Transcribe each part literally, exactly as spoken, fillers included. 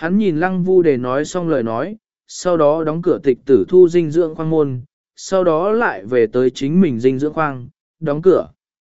Hắn nhìn Lăng Vu Đề nói xong lời nói, sau đó đóng cửa tịch tử thu dinh dưỡng khoang môn, sau đó lại về tới chính mình dinh dưỡng khoang, đóng cửa.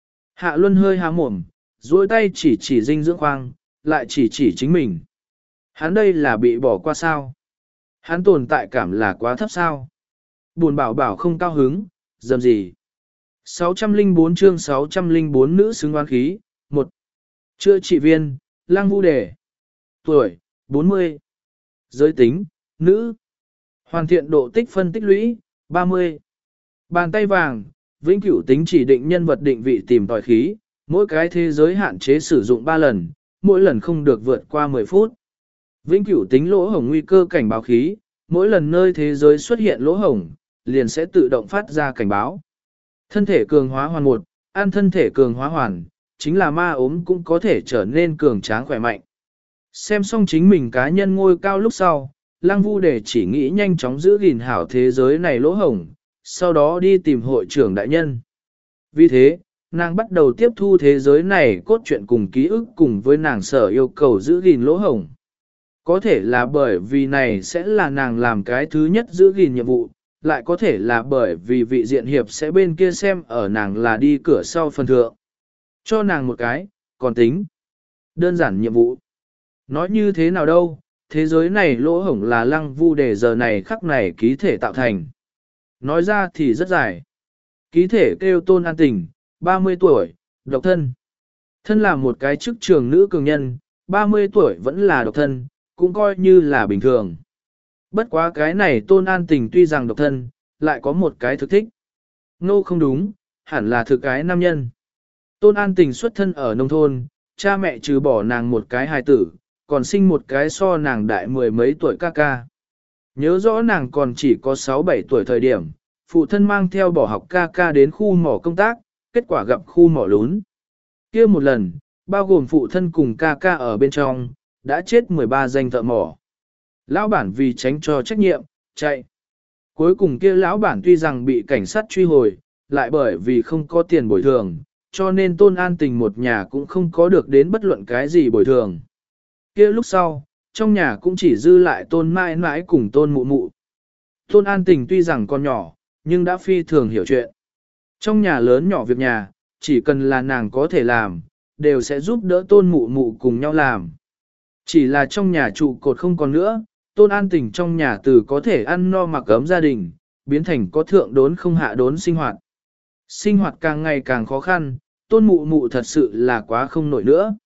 Hạ Luân hơi há mồm, duỗi tay chỉ chỉ dinh dưỡng khoang, lại chỉ chỉ chính mình. Hắn đây là bị bỏ qua sao? Hắn tồn tại cảm là quá thấp sao? Buồn bảo bảo không cao hứng, dầm gì? sáu trăm lẻ bốn chương sáu trăm lẻ bốn nữ xứng oán khí, một Chữa trị viên, Lăng Vu Đề. Tuổi, bốn mươi. Giới tính, nữ. Hoàn thiện độ tích phân tích lũy, ba mươi. Bàn tay vàng, vĩnh cửu tính chỉ định nhân vật định vị tìm tòi khí, mỗi cái thế giới hạn chế sử dụng ba lần, mỗi lần không được vượt qua mười phút. Vĩnh cửu tính lỗ hổng nguy cơ cảnh báo khí, mỗi lần nơi thế giới xuất hiện lỗ hổng, liền sẽ tự động phát ra cảnh báo. Thân thể cường hóa hoàn một, ăn thân thể cường hóa hoàn, chính là ma ốm cũng có thể trở nên cường tráng khỏe mạnh. Xem xong chính mình cá nhân ngôi cao lúc sau, Lăng Vu Đề chỉ nghĩ nhanh chóng giữ gìn hảo thế giới này lỗ hổng, sau đó đi tìm hội trưởng đại nhân. Vì thế, nàng bắt đầu tiếp thu thế giới này cốt truyện cùng ký ức cùng với nàng sở yêu cầu giữ gìn lỗ hổng. Có thể là bởi vì này sẽ là nàng làm cái thứ nhất giữ gìn nhiệm vụ, lại có thể là bởi vì vị diện hiệp sẽ bên kia xem ở nàng là đi cửa sau phần thượng. Cho nàng một cái, còn tính. Đơn giản nhiệm vụ. Nói như thế nào đâu, thế giới này lỗ hổng là Lăng Vu Đề giờ này khắc này ký thể tạo thành. Nói ra thì rất dài. Ký thể kêu Tôn An Tình, ba mươi tuổi, độc thân. Thân là một cái chức trường nữ cường nhân, ba mươi tuổi vẫn là độc thân, cũng coi như là bình thường. Bất quá cái này Tôn An Tình tuy rằng độc thân, lại có một cái thực thích. Nô không đúng, hẳn là thực cái nam nhân. Tôn An Tình xuất thân ở nông thôn, cha mẹ trừ bỏ nàng một cái hài tử, còn sinh một cái so nàng đại mười mấy tuổi ca ca. Nhớ rõ nàng còn chỉ có sáu bảy tuổi thời điểm, phụ thân mang theo bỏ học ca ca đến khu mỏ công tác, kết quả gặp khu mỏ lún. Kia một lần, bao gồm phụ thân cùng ca ca ở bên trong, đã chết mười ba danh thợ mỏ. Lão bản vì tránh cho trách nhiệm, chạy. Cuối cùng kia lão bản tuy rằng bị cảnh sát truy hồi, lại bởi vì không có tiền bồi thường, cho nên Tôn An Tình một nhà cũng không có được đến bất luận cái gì bồi thường. Kia lúc sau, trong nhà cũng chỉ dư lại Tôn mãi mãi cùng Tôn mụ mụ. Tôn An Tình tuy rằng còn nhỏ, nhưng đã phi thường hiểu chuyện. Trong nhà lớn nhỏ việc nhà, chỉ cần là nàng có thể làm, đều sẽ giúp đỡ Tôn mụ mụ cùng nhau làm. Chỉ là trong nhà trụ cột không còn nữa, Tôn An Tình trong nhà từ có thể ăn no mặc ấm gia đình, biến thành có thượng đốn không hạ đốn sinh hoạt. Sinh hoạt càng ngày càng khó khăn, Tôn mụ mụ thật sự là quá không nổi nữa.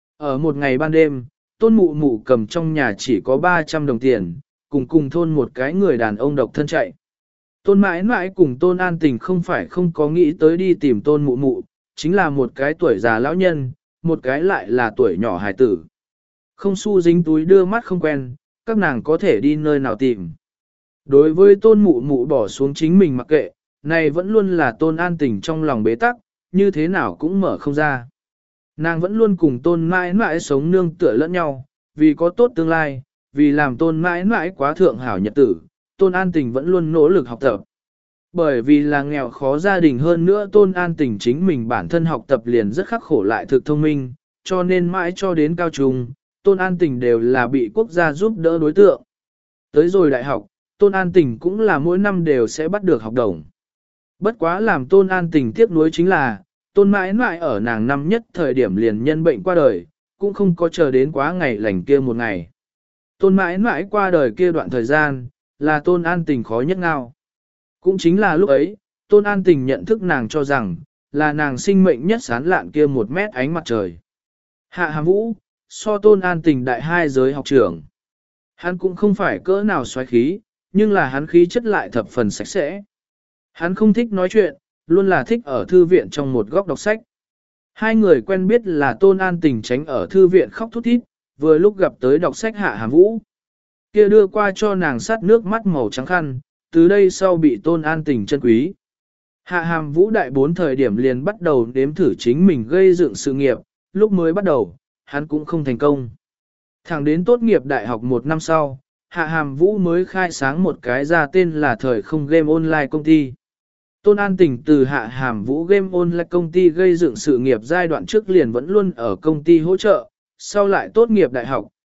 Ở một ngày ban đêm, Tôn mụ mụ cầm trong nhà chỉ có ba trăm đồng tiền, cùng cùng thôn một cái người đàn ông độc thân chạy. Tôn mãi mãi cùng Tôn An Tình không phải không có nghĩ tới đi tìm Tôn mụ mụ, chính là một cái tuổi già lão nhân, một cái lại là tuổi nhỏ hài tử. Không xu dính túi đưa mắt không quen, các nàng có thể đi nơi nào tìm. Đối với Tôn mụ mụ bỏ xuống chính mình mặc kệ, này vẫn luôn là Tôn An Tình trong lòng bế tắc, như thế nào cũng mở không ra. Nàng vẫn luôn cùng Tôn mãi mãi sống nương tựa lẫn nhau, vì có tốt tương lai, vì làm Tôn mãi mãi quá thượng hảo nhật tử, Tôn An Tình vẫn luôn nỗ lực học tập. Bởi vì là nghèo khó gia đình hơn nữa Tôn An Tình chính mình bản thân học tập liền rất khắc khổ lại thực thông minh, cho nên mãi cho đến cao trung, Tôn An Tình đều là bị quốc gia giúp đỡ đối tượng. Tới rồi đại học, Tôn An Tình cũng là mỗi năm đều sẽ bắt được học đồng. Bất quá làm Tôn An Tình tiếc nuối chính là, Tôn mãi mãi ở nàng năm nhất thời điểm liền nhân bệnh qua đời, cũng không có chờ đến quá ngày lành kia một ngày. Tôn mãi mãi qua đời kia đoạn thời gian, là Tôn An Tình khó nhất ngao. Cũng chính là lúc ấy, Tôn An Tình nhận thức nàng cho rằng, là nàng sinh mệnh nhất sán lạn kia một mét ánh mặt trời. Hạ Hàm Vũ, so Tôn An Tình đại hai giới học trưởng. Hắn cũng không phải cỡ nào xoáy khí, nhưng là hắn khí chất lại thập phần sạch sẽ. Hắn không thích nói chuyện, luôn là thích ở thư viện trong một góc đọc sách. Hai người quen biết là Tôn An Tình tránh ở thư viện khóc thút thít, vừa lúc gặp tới đọc sách Hạ Hàm Vũ. Kia đưa qua cho nàng sát nước mắt màu trắng khăn, từ đây sau bị Tôn An Tình chân quý. Hạ Hàm Vũ đại bốn thời điểm liền bắt đầu đếm thử chính mình gây dựng sự nghiệp, lúc mới bắt đầu, hắn cũng không thành công. Thẳng đến tốt nghiệp đại học một năm sau, Hạ Hàm Vũ mới khai sáng một cái ra tên là thời không game online công ty. Tôn An Tình từ Hạ Hàm Vũ game online công ty gây dựng sự nghiệp giai đoạn trước liền vẫn luôn ở công ty hỗ trợ, sau lại tốt nghiệp đại học,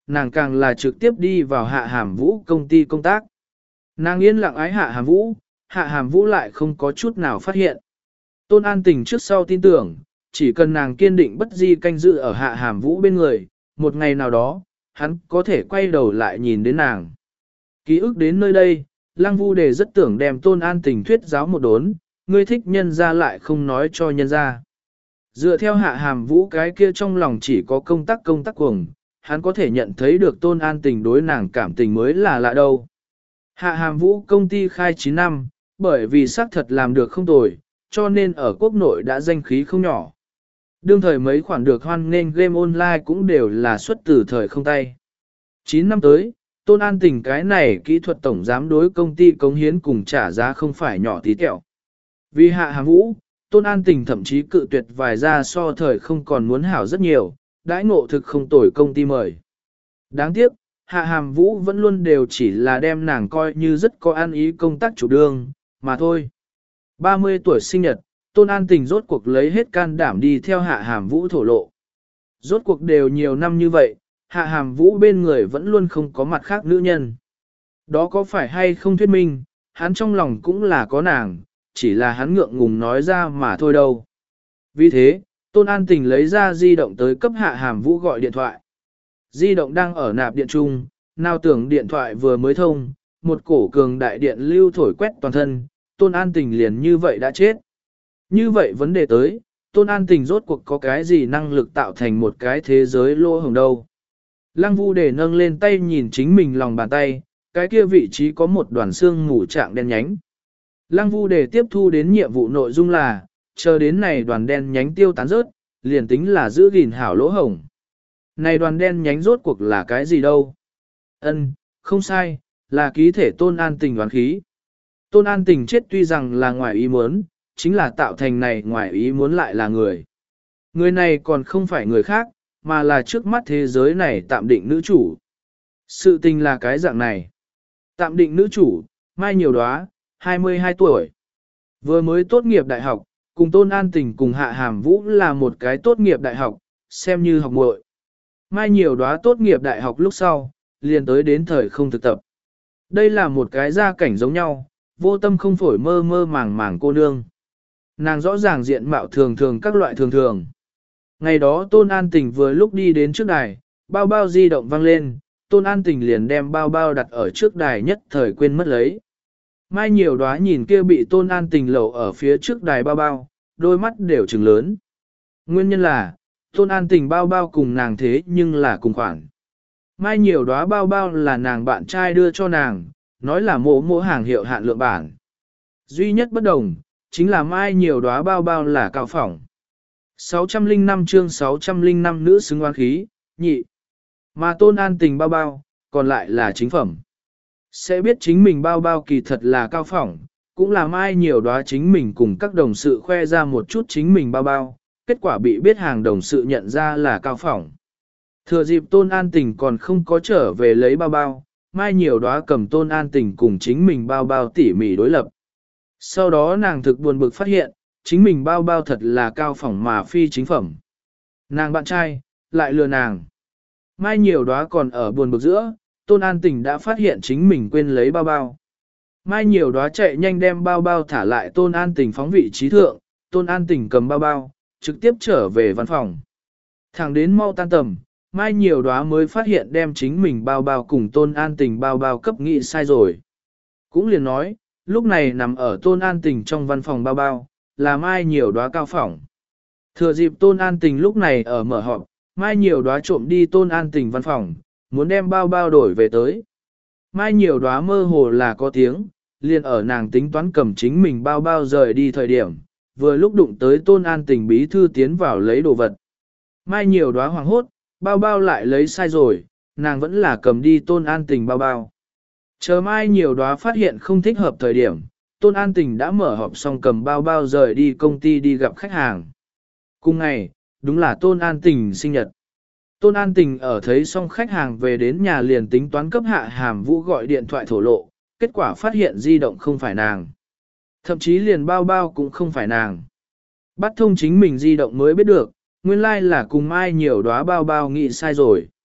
nàng càng là trực tiếp đi vào Hạ Hàm Vũ công ty công tác. Nàng yên lặng ái Hạ Hàm Vũ, Hạ Hàm Vũ lại không có chút nào phát hiện. Tôn An Tình trước sau tin tưởng, chỉ cần nàng kiên định bất di canh giữ ở Hạ Hàm Vũ bên người, một ngày nào đó, hắn có thể quay đầu lại nhìn đến nàng. Ký ức đến nơi đây, Lăng Vu Đề rất tưởng đem Tôn An Tình thuyết giáo một đốn, ngươi thích nhân ra lại không nói cho nhân ra. Dựa theo Hạ Hàm Vũ cái kia trong lòng chỉ có công tác công tác cuồng, hắn có thể nhận thấy được Tôn An Tình đối nàng cảm tình mới là lạ đâu. Hạ Hàm Vũ công ty khai chín năm, bởi vì xác thật làm được không tồi, cho nên ở quốc nội đã danh khí không nhỏ. Đương thời mấy khoản được hoan nghênh game online cũng đều là xuất từ thời không tay. chín năm tới, Tôn An Tình cái này kỹ thuật tổng giám đối công ty cống hiến cùng trả giá không phải nhỏ tí tẹo. Vì Hạ Hàm Vũ, Tôn An Tình thậm chí cự tuyệt vài ra so thời không còn muốn hảo rất nhiều, đãi ngộ thực không tồi công ty mời. Đáng tiếc, Hạ Hàm Vũ vẫn luôn đều chỉ là đem nàng coi như rất có an ý công tác chủ đương, mà thôi. ba mươi tuổi sinh nhật, Tôn An Tình rốt cuộc lấy hết can đảm đi theo Hạ Hàm Vũ thổ lộ. Rốt cuộc đều nhiều năm như vậy, Hạ Hàm Vũ bên người vẫn luôn không có mặt khác nữ nhân. Đó có phải hay không thuyết minh, hắn trong lòng cũng là có nàng, chỉ là hắn ngượng ngùng nói ra mà thôi đâu. Vì thế, Tôn An Tình lấy ra di động tới cấp Hạ Hàm Vũ gọi điện thoại. Di động đang ở nạp điện trung, nào tưởng điện thoại vừa mới thông, một cổ cường đại điện lưu thổi quét toàn thân, Tôn An Tình liền như vậy đã chết. Như vậy vấn đề tới, Tôn An Tình rốt cuộc có cái gì năng lực tạo thành một cái thế giới lỗ hổng đâu. Lăng Vu Đề nâng lên tay nhìn chính mình lòng bàn tay, cái kia vị trí có một đoàn xương ngủ trạng đen nhánh. Lăng Vu Đề tiếp thu đến nhiệm vụ nội dung là, chờ đến này đoàn đen nhánh tiêu tán rớt, liền tính là giữ gìn hảo lỗ hổng. Này đoàn đen nhánh rốt cuộc là cái gì đâu? Ân, không sai, là ký thể Tôn An Tình đoán khí. Tôn An Tình chết tuy rằng là ngoài ý muốn, chính là tạo thành này ngoài ý muốn lại là người. Người này còn không phải người khác, mà là trước mắt thế giới này tạm định nữ chủ. Sự tình là cái dạng này. Tạm định nữ chủ, Mai Nhiều Đóa, hai mươi hai tuổi. Vừa mới tốt nghiệp đại học, cùng Tôn An Tình cùng Hạ Hàm Vũ là một cái tốt nghiệp đại học, xem như học muội. Mai Nhiều Đóa tốt nghiệp đại học lúc sau, liền tới đến thời không thực tập. Đây là một cái gia cảnh giống nhau, vô tâm không phổi mơ mơ màng màng cô nương. Nàng rõ ràng diện mạo thường thường các loại thường thường. Ngày đó Tôn An Tình vừa lúc đi đến trước đài, bao bao di động vang lên, Tôn An Tình liền đem bao bao đặt ở trước đài nhất thời quên mất lấy. Mai Nhiều Đóa nhìn kia bị Tôn An Tình lẩu ở phía trước đài bao bao, đôi mắt đều trừng lớn. Nguyên nhân là, Tôn An Tình bao bao cùng nàng thế nhưng là cùng khoản. Mai Nhiều Đóa bao bao là nàng bạn trai đưa cho nàng, nói là mỗ mỗ hàng hiệu hạn lượng bản. Duy nhất bất đồng, chính là Mai Nhiều Đóa bao bao là cao phỏng. sáu trăm lẻ năm chương sáu trăm lẻ năm nữ xứng oán khí, nhị. Mà Tôn An Tình bao bao, còn lại là chính phẩm. Sẽ biết chính mình bao bao kỳ thật là cao phỏng, cũng là Mai Nhiều Đóa chính mình cùng các đồng sự khoe ra một chút chính mình bao bao, kết quả bị biết hàng đồng sự nhận ra là cao phỏng. Thừa dịp Tôn An Tình còn không có trở về lấy bao bao, Mai Nhiều Đóa cầm Tôn An Tình cùng chính mình bao bao tỉ mỉ đối lập. Sau đó nàng thực buồn bực phát hiện, chính mình bao bao thật là cao phỏng mà phi chính phẩm. Nàng bạn trai, lại lừa nàng. Mai Nhiều Đóa còn ở buồn bực giữa, Tôn An Tình đã phát hiện chính mình quên lấy bao bao. Mai Nhiều Đóa chạy nhanh đem bao bao thả lại Tôn An Tình phóng vị trí thượng, Tôn An Tình cầm bao bao, trực tiếp trở về văn phòng. Thẳng đến mau tan tầm, Mai Nhiều Đóa mới phát hiện đem chính mình bao bao cùng Tôn An Tình bao bao cấp nghị sai rồi. Cũng liền nói, lúc này nằm ở Tôn An Tình trong văn phòng bao bao, là Mai Nhiều Đóa cao phỏng. Thừa dịp Tôn An Tình lúc này ở mở họp, Mai Nhiều Đóa trộm đi Tôn An Tình văn phòng, muốn đem bao bao đổi về tới. Mai Nhiều Đóa mơ hồ là có tiếng, liền ở nàng tính toán cầm chính mình bao bao rời đi thời điểm, vừa lúc đụng tới Tôn An Tình bí thư tiến vào lấy đồ vật. Mai Nhiều Đóa hoảng hốt, bao bao lại lấy sai rồi, nàng vẫn là cầm đi Tôn An Tình bao bao. Chờ Mai Nhiều Đóa phát hiện không thích hợp thời điểm, Tôn An Tình đã mở họp xong cầm bao bao rời đi công ty đi gặp khách hàng. Cùng ngày, đúng là Tôn An Tình sinh nhật. Tôn An Tình ở thấy xong khách hàng về đến nhà liền tính toán cấp Hạ Hàm Vũ gọi điện thoại thổ lộ, kết quả phát hiện di động không phải nàng. Thậm chí liền bao bao cũng không phải nàng. Bắt thông chính mình di động mới biết được, nguyên lai like là cùng Mai Nhiều Đóa bao bao nghĩ sai rồi.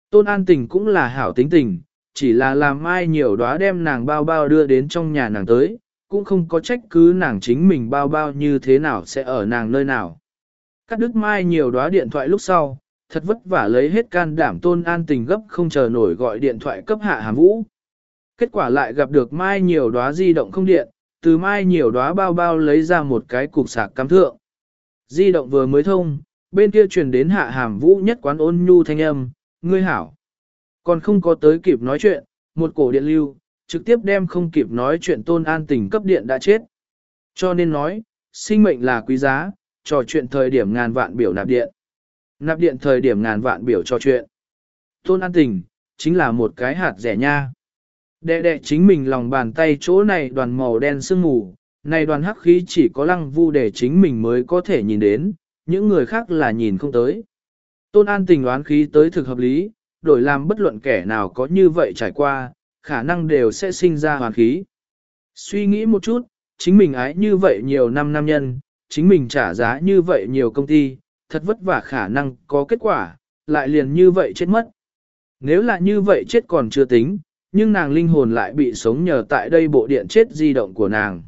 Tôn An Tình cũng là hảo tính tình, chỉ là làm Mai Nhiều Đóa đem nàng bao bao đưa đến trong nhà nàng tới, cũng không có trách cứ nàng chính mình bao bao như thế nào sẽ ở nàng nơi nào. Cắt đứt Mai Nhiều Đóa điện thoại lúc sau, thật vất vả lấy hết can đảm Tôn An Tình gấp không chờ nổi gọi điện thoại cấp Hạ Hàm Vũ. Kết quả lại gặp được Mai Nhiều Đóa di động không điện, từ Mai Nhiều Đóa bao bao lấy ra một cái cục sạc cắm thượng. Di động vừa mới thông, bên kia truyền đến Hạ Hàm Vũ nhất quán ôn nhu thanh âm, ngươi hảo. Còn không có tới kịp nói chuyện, một cổ điện lưu, trực tiếp đem không kịp nói chuyện Tôn An Tình cấp điện đã chết. Cho nên nói, sinh mệnh là quý giá, trò chuyện thời điểm ngàn vạn biểu nạp điện. Nạp điện thời điểm ngàn vạn biểu trò chuyện. Tôn An Tình, chính là một cái hạt rẻ nha. Đệ đệ chính mình lòng bàn tay chỗ này đoàn màu đen sương mù, này đoàn hắc khí chỉ có Lăng Vu để chính mình mới có thể nhìn đến, những người khác là nhìn không tới. Tôn An Tình đoán khí tới thực hợp lý, đổi làm bất luận kẻ nào có như vậy trải qua, khả năng đều sẽ sinh ra hoàn khí. Suy nghĩ một chút, chính mình ái như vậy nhiều năm nam nhân, chính mình trả giá như vậy nhiều công ty, thật vất vả khả năng có kết quả, lại liền như vậy chết mất. Nếu là như vậy chết còn chưa tính, nhưng nàng linh hồn lại bị sống nhờ tại đây bộ điện chết di động của nàng.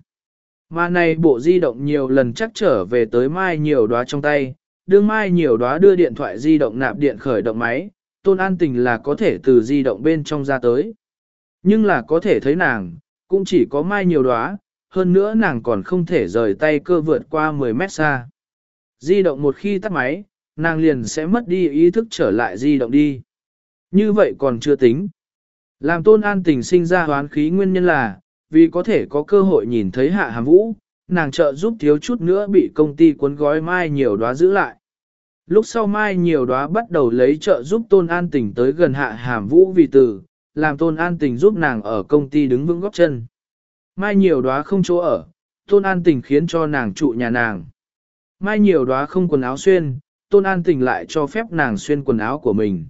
Mà này bộ di động nhiều lần chắc trở về tới Mai Nhiều Đóa trong tay, đương Mai Nhiều Đóa đưa điện thoại di động nạp điện khởi động máy, Tôn An Tình là có thể từ di động bên trong ra tới. Nhưng là có thể thấy nàng, cũng chỉ có Mai Nhiều Đóa, hơn nữa nàng còn không thể rời tay cơ vượt qua mười mét xa. Di động một khi tắt máy, nàng liền sẽ mất đi ý thức trở lại di động đi. Như vậy còn chưa tính. Làm Tôn An Tình sinh ra hoán khí nguyên nhân là, vì có thể có cơ hội nhìn thấy Hạ Hàm Vũ, nàng trợ giúp thiếu chút nữa bị công ty cuốn gói Mai Nhiều Đóa giữ lại. Lúc sau Mai Nhiều Đóa bắt đầu lấy trợ giúp Tôn An Tình tới gần Hạ Hàm Vũ vì từ, làm Tôn An Tình giúp nàng ở công ty đứng vững góp chân. Mai Nhiều Đóa không chỗ ở, Tôn An Tình khiến cho nàng trụ nhà nàng. Mai Nhiều Đóa không quần áo xuyên, Tôn An Tình lại cho phép nàng xuyên quần áo của mình.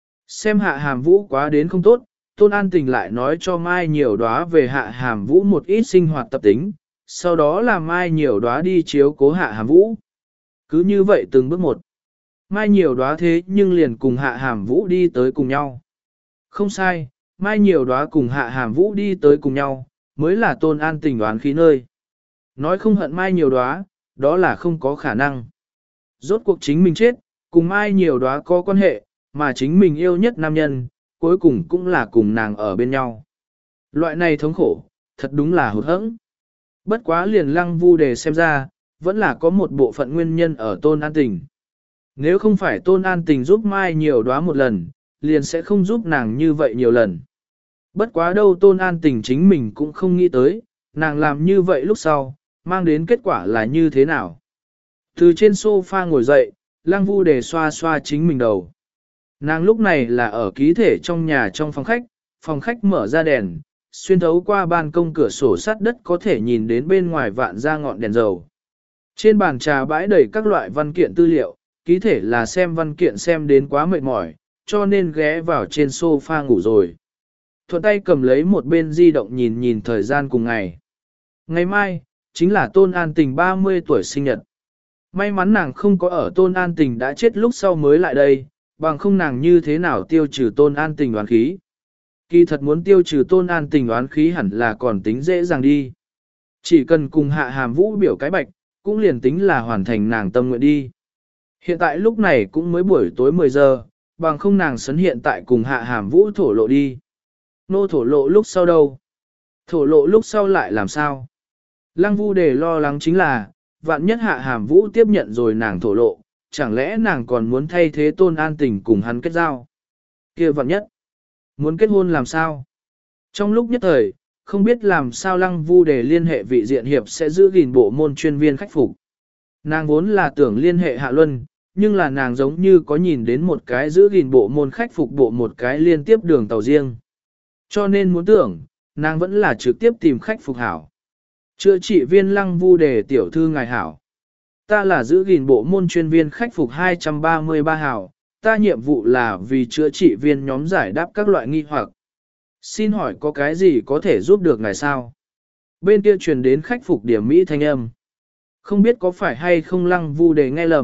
Xem Hạ Hàm Vũ quá đến không tốt, Tôn An Tình lại nói cho Mai Nhiều Đóa về Hạ Hàm Vũ một ít sinh hoạt tập tính, sau đó là Mai Nhiều Đóa đi chiếu cố Hạ Hàm Vũ. Cứ như vậy từng bước một. Mai Nhiều Đóa thế nhưng liền cùng Hạ Hàm Vũ đi tới cùng nhau. Không sai, Mai Nhiều Đóa cùng Hạ Hàm Vũ đi tới cùng nhau, mới là Tôn An Tình đoán khí nơi. Nói không hận Mai Nhiều Đóa, đó là không có khả năng. Rốt cuộc chính mình chết, cùng Mai Nhiều Đóa có quan hệ, mà chính mình yêu nhất nam nhân, cuối cùng cũng là cùng nàng ở bên nhau. Loại này thống khổ, thật đúng là hụt hẫng. Bất quá liền Lăng Vu Đề xem ra, vẫn là có một bộ phận nguyên nhân ở Tôn An Tình. Nếu không phải Tôn An Tình giúp Mai Nhiều Đóa một lần, liền sẽ không giúp nàng như vậy nhiều lần. Bất quá đâu Tôn An Tình chính mình cũng không nghĩ tới, nàng làm như vậy lúc sau, mang đến kết quả là như thế nào. Từ trên sofa ngồi dậy, Lăng Vu Đề xoa xoa chính mình đầu. Nàng lúc này là ở ký thể trong nhà trong phòng khách, phòng khách mở ra đèn, xuyên thấu qua ban công cửa sổ sắt đất có thể nhìn đến bên ngoài vạn ra ngọn đèn dầu. Trên bàn trà bãi đầy các loại văn kiện tư liệu, ký thể là xem văn kiện xem đến quá mệt mỏi, cho nên ghé vào trên sofa ngủ rồi. Thuận tay cầm lấy một bên di động nhìn nhìn thời gian cùng ngày. Ngày mai, chính là Tôn An Tình ba mươi tuổi sinh nhật. May mắn nàng không có ở Tôn An Tình đã chết lúc sau mới lại đây, bằng không nàng như thế nào tiêu trừ Tôn An Tình oán khí. Kỳ thật muốn tiêu trừ Tôn An Tình oán khí hẳn là còn tính dễ dàng đi. Chỉ cần cùng Hạ Hàm Vũ biểu cái bạch, cũng liền tính là hoàn thành nàng tâm nguyện đi. Hiện tại lúc này cũng mới buổi tối mười giờ, bằng không nàng sấn hiện tại cùng Hạ Hàm Vũ thổ lộ đi. Nô thổ lộ lúc sau đâu? Thổ lộ lúc sau lại làm sao? Lăng Vu Đề lo lắng chính là, vạn nhất Hạ Hàm Vũ tiếp nhận rồi nàng thổ lộ, chẳng lẽ nàng còn muốn thay thế Tôn An Tình cùng hắn kết giao? Kia vạn nhất, muốn kết hôn làm sao? Trong lúc nhất thời, không biết làm sao Lăng Vu Đề liên hệ vị diện hiệp sẽ giữ gìn bộ môn chuyên viên khách phục. Nàng vốn là tưởng liên hệ Hạ Luân, nhưng là nàng giống như có nhìn đến một cái giữ gìn bộ môn khách phục bộ một cái liên tiếp đường tàu riêng. Cho nên muốn tưởng, nàng vẫn là trực tiếp tìm khách phục hảo. Chữa trị viên Lăng Vu Đề tiểu thư ngài hảo. Ta là giữ gìn bộ môn chuyên viên khách phục hai trăm ba mươi ba hảo, ta nhiệm vụ là vì chữa trị viên nhóm giải đáp các loại nghi hoặc. Xin hỏi có cái gì có thể giúp được ngài sao? Bên kia truyền đến khách phục điểm Mỹ thanh âm. Không biết có phải hay không Lăng Vu Đề nghe lầm,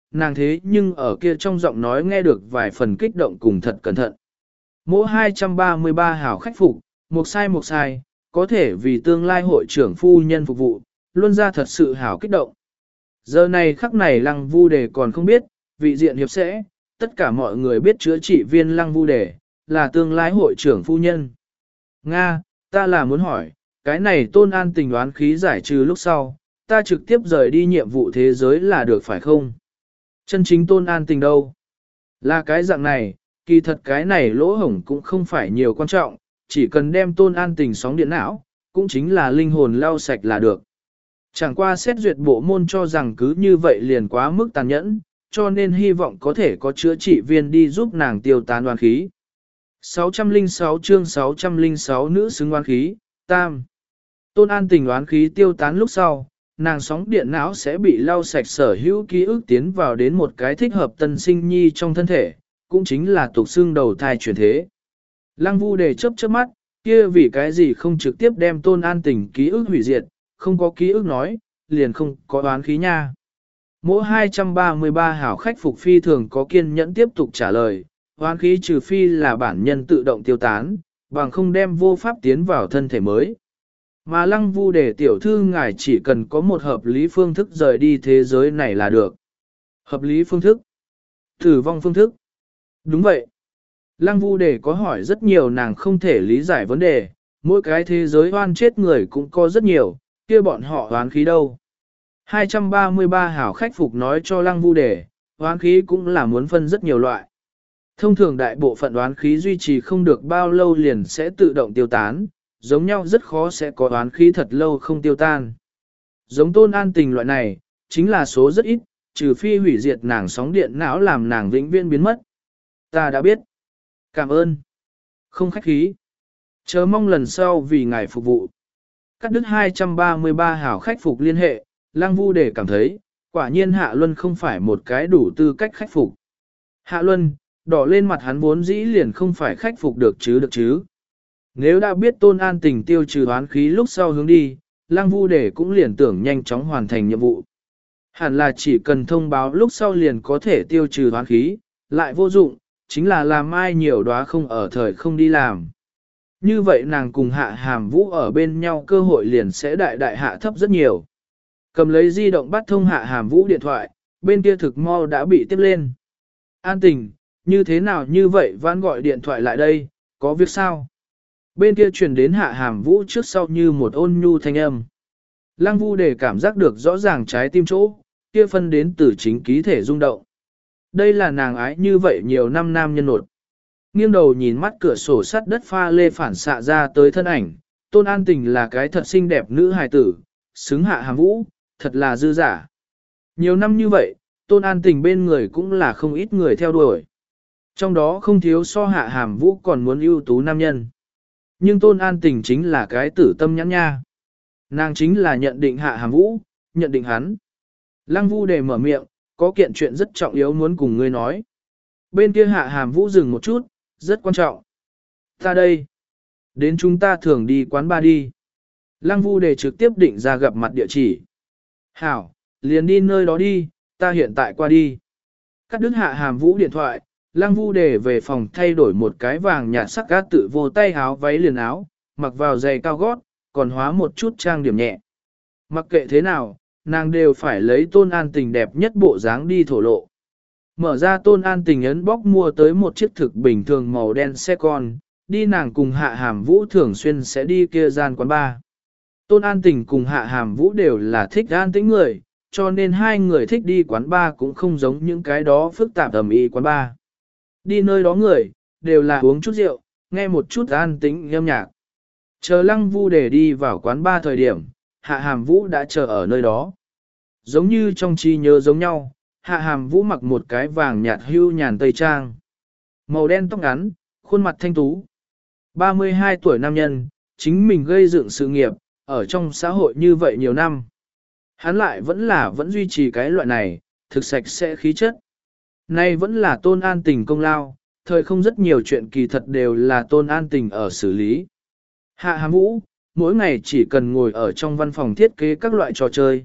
nàng thế nhưng ở kia trong giọng nói nghe được vài phần kích động cùng thật cẩn thận. Mỗi hai trăm ba mươi ba hảo khách phục, một sai một sai, có thể vì tương lai hội trưởng phu nhân phục vụ, luôn ra thật sự hảo kích động. Giờ này khắc này Lăng Vu Đề còn không biết, vị diện hiệp sẽ, tất cả mọi người biết chữa trị viên Lăng Vu Đề, là tương lai hội trưởng phu nhân. Nga, ta là muốn hỏi, cái này Tôn An Tình đoán khí giải trừ lúc sau, ta trực tiếp rời đi nhiệm vụ thế giới là được phải không? Chân chính Tôn An Tình đâu? Là cái dạng này, kỳ thật cái này lỗ hổng cũng không phải nhiều quan trọng, chỉ cần đem Tôn An Tình sóng điện não, cũng chính là linh hồn lau sạch là được. Chẳng qua xét duyệt bộ môn cho rằng cứ như vậy liền quá mức tàn nhẫn, cho nên hy vọng có thể có chữa trị viên đi giúp nàng tiêu tán oán khí. sáu trăm lẻ sáu chương sáu trăm lẻ sáu nữ xứng oán khí, tam. Tôn An Tình oán khí tiêu tán lúc sau, nàng sóng điện não sẽ bị lau sạch sở hữu ký ức tiến vào đến một cái thích hợp tân sinh nhi trong thân thể, cũng chính là tục xương đầu thai chuyển thế. Lăng Vu Đề chớp chớp mắt, kia vì cái gì không trực tiếp đem Tôn An Tình ký ức hủy diệt, không có ký ức nói, liền không có oán khí nha. Mỗi hai trăm ba mươi ba hảo khách phục phi thường có kiên nhẫn tiếp tục trả lời, oán khí trừ phi là bản nhân tự động tiêu tán, bằng không đem vô pháp tiến vào thân thể mới. Mà Lăng Vu Đề tiểu thư ngài chỉ cần có một hợp lý phương thức rời đi thế giới này là được. Hợp lý phương thức? Tử vong phương thức? Đúng vậy. Lăng Vu Đề có hỏi rất nhiều nàng không thể lý giải vấn đề, mỗi cái thế giới oan chết người cũng có rất nhiều, kia bọn họ oán khí đâu. hai trăm ba mươi ba hảo khách phục nói cho Lăng Vu Đề, oán khí cũng là muốn phân rất nhiều loại. Thông thường đại bộ phận oán khí duy trì không được bao lâu liền sẽ tự động tiêu tán, giống nhau rất khó sẽ có oán khí thật lâu không tiêu tan. Giống Tôn An Tình loại này, chính là số rất ít, trừ phi hủy diệt nàng sóng điện não làm nàng vĩnh viễn biến mất. Ta đã biết. Cảm ơn. Không khách khí. Chờ mong lần sau vì ngài phục vụ. Cắt đứt hai trăm ba mươi ba hảo khách phục liên hệ, Lăng Vu Đề cảm thấy, quả nhiên Hạ Luân không phải một cái đủ tư cách khách phục. Hạ Luân, đỏ lên mặt hắn vốn dĩ liền không phải khách phục được chứ được chứ. Nếu đã biết Tôn An Tình tiêu trừ oán khí lúc sau hướng đi, Lăng Vu Đề cũng liền tưởng nhanh chóng hoàn thành nhiệm vụ. Hẳn là chỉ cần thông báo lúc sau liền có thể tiêu trừ oán khí, lại vô dụng, chính là làm ai nhiều đóa không ở thời không đi làm. Như vậy nàng cùng Hạ Hàm Vũ ở bên nhau cơ hội liền sẽ đại đại hạ thấp rất nhiều. Cầm lấy di động bắt thông Hạ Hàm Vũ điện thoại, bên kia thực mau đã bị tiếp lên. An Tình, như thế nào như vậy vãn gọi điện thoại lại đây, có việc sao? Bên kia truyền đến Hạ Hàm Vũ trước sau như một ôn nhu thanh âm. Lăng Vu Đề cảm giác được rõ ràng trái tim chỗ, kia phân đến từ chính ký thể rung động. Đây là nàng ái như vậy nhiều năm nam nhân nột. Nghiêng đầu nhìn mắt cửa sổ sắt đất pha lê phản xạ ra tới thân ảnh, Tôn An Tình là cái thật xinh đẹp nữ hài tử, xứng Hạ Hàm Vũ, thật là dư giả. Nhiều năm như vậy, Tôn An Tình bên người cũng là không ít người theo đuổi. Trong đó không thiếu so Hạ Hàm Vũ còn muốn ưu tú nam nhân. Nhưng Tôn An Tình chính là cái tử tâm nhãn nha. Nàng chính là nhận định Hạ Hàm Vũ, nhận định hắn. Lăng Vu Đề mở miệng, có kiện chuyện rất trọng yếu muốn cùng ngươi nói. Bên kia Hạ Hàm Vũ dừng một chút, rất quan trọng. Ta đây. Đến chúng ta thường đi quán bar đi. Lăng Vu Đề trực tiếp định ra gặp mặt địa chỉ. Hảo, liền đi nơi đó đi, ta hiện tại qua đi. Cắt đứt Hạ Hàm Vũ điện thoại, Lăng Vu Đề về phòng thay đổi một cái vàng nhạt sắc cát tự vô tay áo váy liền áo, mặc vào giày cao gót, còn hóa một chút trang điểm nhẹ. Mặc kệ thế nào, nàng đều phải lấy Tôn An Tình đẹp nhất bộ dáng đi thổ lộ. Mở ra Tôn An Tình ấn bóc mua tới một chiếc thực bình thường màu đen xe con, đi nàng cùng Hạ Hàm Vũ thường xuyên sẽ đi kia gian quán bar. Tôn An Tình cùng Hạ Hàm Vũ đều là thích an tĩnh người, cho nên hai người thích đi quán bar cũng không giống những cái đó phức tạp ầm ĩ quán bar. Đi nơi đó người, đều là uống chút rượu, nghe một chút an tĩnh âm nhạc. Chờ Lăng Vu Đề đi vào quán bar thời điểm, Hạ Hàm Vũ đã chờ ở nơi đó. Giống như trong trí nhớ giống nhau, Hạ Hàm Vũ mặc một cái vàng nhạt hưu nhàn tây trang. Màu đen tóc ngắn, khuôn mặt thanh tú. ba mươi hai tuổi nam nhân, chính mình gây dựng sự nghiệp, ở trong xã hội như vậy nhiều năm. Hắn lại vẫn là vẫn duy trì cái loại này, thực sạch sẽ khí chất. Nay vẫn là Tôn An Tình công lao, thời không rất nhiều chuyện kỳ thật đều là Tôn An Tình ở xử lý. Hạ Hàm Vũ, mỗi ngày chỉ cần ngồi ở trong văn phòng thiết kế các loại trò chơi,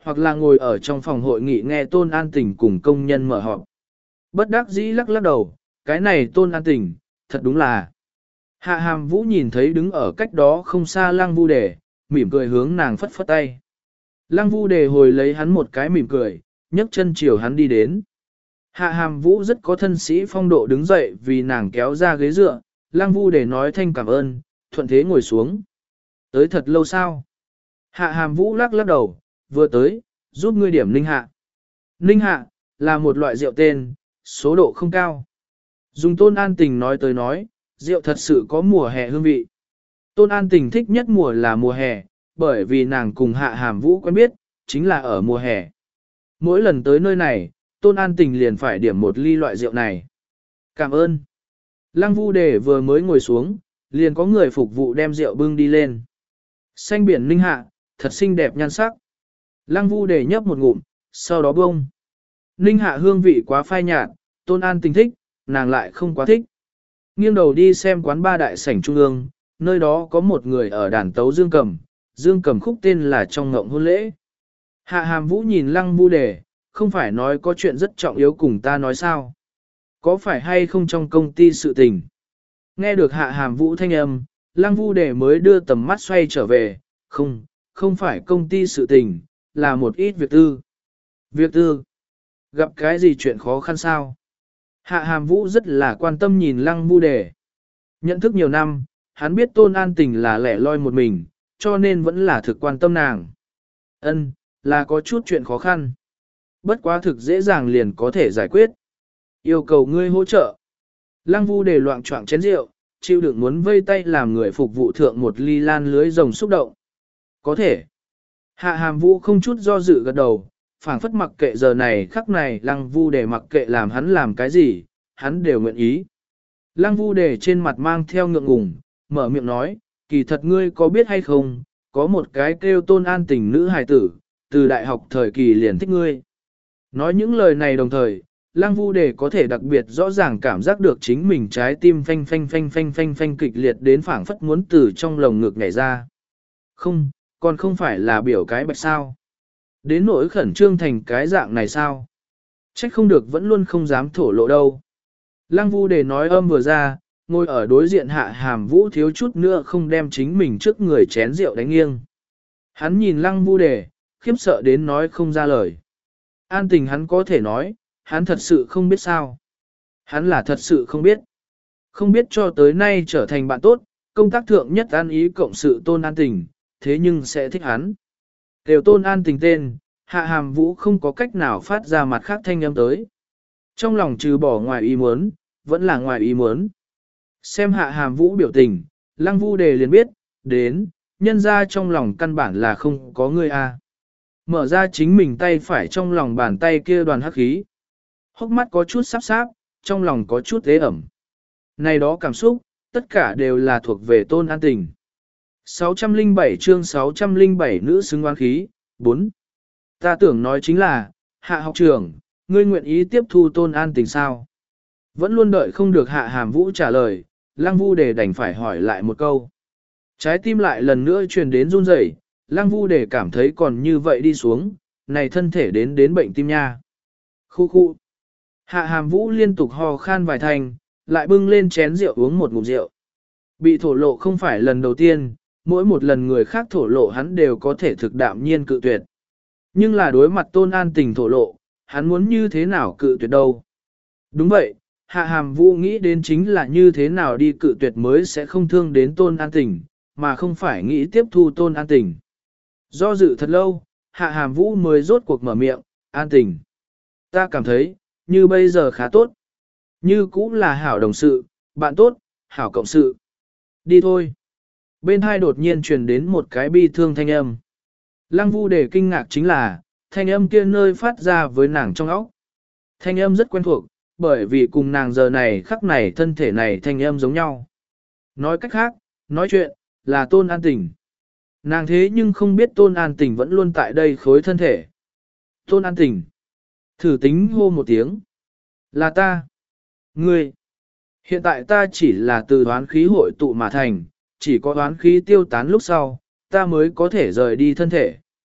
hoặc là ngồi ở trong phòng hội nghị nghe Tôn An Tình cùng công nhân mở họp. Bất đắc dĩ lắc lắc đầu, cái này Tôn An Tình, thật đúng là. Hạ Hàm Vũ nhìn thấy đứng ở cách đó không xa Lăng Vu Đề, mỉm cười hướng nàng phất phất tay. Lăng Vu Đề hồi lấy hắn một cái mỉm cười, nhấc chân chiều hắn đi đến. Hạ Hàm Vũ rất có thân sĩ phong độ đứng dậy vì nàng kéo ra ghế dựa, Lăng Vu Đề nói thanh cảm ơn, thuận thế ngồi xuống. Tới thật lâu sao? Hạ Hàm Vũ lắc lắc đầu, vừa tới, giúp ngươi điểm Ninh Hạ. Ninh Hạ, là một loại rượu tên, số độ không cao. Dùng Tôn An Tình nói tới nói, rượu thật sự có mùa hè hương vị. Tôn An Tình thích nhất mùa là mùa hè, bởi vì nàng cùng Hạ Hàm Vũ quen biết, chính là ở mùa hè. Mỗi lần tới nơi này, Tôn An Tình liền phải điểm một ly loại rượu này. Cảm ơn. Lăng Vu Đề vừa mới ngồi xuống, liền có người phục vụ đem rượu bưng đi lên. Xanh biển Ninh Hạ, thật xinh đẹp nhan sắc. Lăng Vu Đề nhấp một ngụm, sau đó bông. Ninh Hạ hương vị quá phai nhạt, Tôn An Tình thích, nàng lại không quá thích. Nghiêng đầu đi xem quán ba đại sảnh trung ương, nơi đó có một người ở đàn tấu dương cầm, dương cầm khúc tên là Trong Ngộng Hôn Lễ. Hạ Hàm Vũ nhìn Lăng Vu Đề, không phải nói có chuyện rất trọng yếu cùng ta nói sao? Có phải hay không trong công ty sự tình? Nghe được Hạ Hàm Vũ thanh âm, Lăng Vu Đề mới đưa tầm mắt xoay trở về, không, không phải công ty sự tình, là một ít việc tư. Việc tư? Gặp cái gì chuyện khó khăn sao? Hạ Hàm Vũ rất là quan tâm nhìn Lăng Vu Đề. Nhận thức nhiều năm, hắn biết Tôn An Tình là lẻ loi một mình, cho nên vẫn là thực quan tâm nàng. Ân, là có chút chuyện khó khăn. Bất quá thực dễ dàng liền có thể giải quyết. Yêu cầu ngươi hỗ trợ. Lăng Vu Đề loạn choạng chén rượu, chịu đựng muốn vây tay làm người phục vụ thượng một ly lan lưới rồng xúc động. Có thể. Hạ Hàm Vũ không chút do dự gật đầu, phảng phất mặc kệ giờ này khắc này Lăng Vu Đề mặc kệ làm hắn làm cái gì, hắn đều nguyện ý. Lăng Vu Đề trên mặt mang theo ngượng ngùng, mở miệng nói, kỳ thật ngươi có biết hay không, có một cái kêu Tôn An Tình nữ hài tử, từ đại học thời kỳ liền thích ngươi. Nói những lời này đồng thời, Lăng Vu Đề có thể đặc biệt rõ ràng cảm giác được chính mình trái tim phanh phanh phanh phanh phanh phanh kịch liệt đến phảng phất muốn từ trong lồng ngực nhảy ra. Không, còn không phải là biểu cái bạch sao. Đến nỗi khẩn trương thành cái dạng này sao? Trách không được vẫn luôn không dám thổ lộ đâu. Lăng Vu Đề nói âm vừa ra, ngồi ở đối diện Hạ Hàm Vũ thiếu chút nữa không đem chính mình trước người chén rượu đánh nghiêng. Hắn nhìn Lăng Vu Đề, khiếp sợ đến nói không ra lời. An Tình hắn có thể nói, hắn thật sự không biết sao. Hắn là thật sự không biết. Không biết cho tới nay trở thành bạn tốt, công tác thượng nhất an ý cộng sự Tôn An Tình, thế nhưng sẽ thích hắn. Đều Tôn An Tình tên, Hạ Hàm Vũ không có cách nào phát ra mặt khác thanh âm tới. Trong lòng trừ bỏ ngoài ý muốn, vẫn là ngoài ý muốn. Xem Hạ Hàm Vũ biểu tình, Lăng Vu Đề liền biết, đến, nhân ra trong lòng căn bản là không có người a. Mở ra chính mình tay phải trong lòng bàn tay kia đoàn hắc khí. Hốc mắt có chút sắp sáp, trong lòng có chút ế ẩm. Này đó cảm xúc, tất cả đều là thuộc về Tôn An Tình. sáu trăm lẻ bảy chương sáu trăm lẻ bảy nữ xứng oán khí, bốn. Ta tưởng nói chính là, Hạ học trưởng, ngươi nguyện ý tiếp thu Tôn An Tình sao? Vẫn luôn đợi không được Hạ Hàm Vũ trả lời, Lăng Vu Đề đành phải hỏi lại một câu. Trái tim lại lần nữa truyền đến run rẩy, Lăng Vu Đề cảm thấy còn như vậy đi xuống, này thân thể đến đến bệnh tim nha. Khu khu. Hạ Hàm Vũ liên tục ho khan vài thành, lại bưng lên chén rượu uống một ngụm rượu. Bị thổ lộ không phải lần đầu tiên, mỗi một lần người khác thổ lộ hắn đều có thể thực đạm nhiên cự tuyệt. Nhưng là đối mặt Tôn An Tình thổ lộ, hắn muốn như thế nào cự tuyệt đâu. Đúng vậy, Hạ Hàm Vũ nghĩ đến chính là như thế nào đi cự tuyệt mới sẽ không thương đến Tôn An Tình, mà không phải nghĩ tiếp thu Tôn An Tình. Do dự thật lâu, Hạ Hàm Vũ mới rốt cuộc mở miệng, An Tình. Ta cảm thấy, như bây giờ khá tốt. Như cũng là hảo đồng sự, bạn tốt, hảo cộng sự. Đi thôi. Bên hai đột nhiên truyền đến một cái bi thương thanh âm. Lăng Vu Đề kinh ngạc chính là, thanh âm kia nơi phát ra với nàng trong óc. Thanh âm rất quen thuộc, bởi vì cùng nàng giờ này khắc này thân thể này thanh âm giống nhau. Nói cách khác, nói chuyện, là Tôn An Tình. Nàng thế nhưng không biết Tôn An Tình vẫn luôn tại đây khối thân thể. Tôn An Tình. Thử tính hô một tiếng. Là ta. Ngươi. Hiện tại ta chỉ là từ đoán khí hội tụ mà thành, chỉ có đoán khí tiêu tán lúc sau, ta mới có thể rời đi thân thể.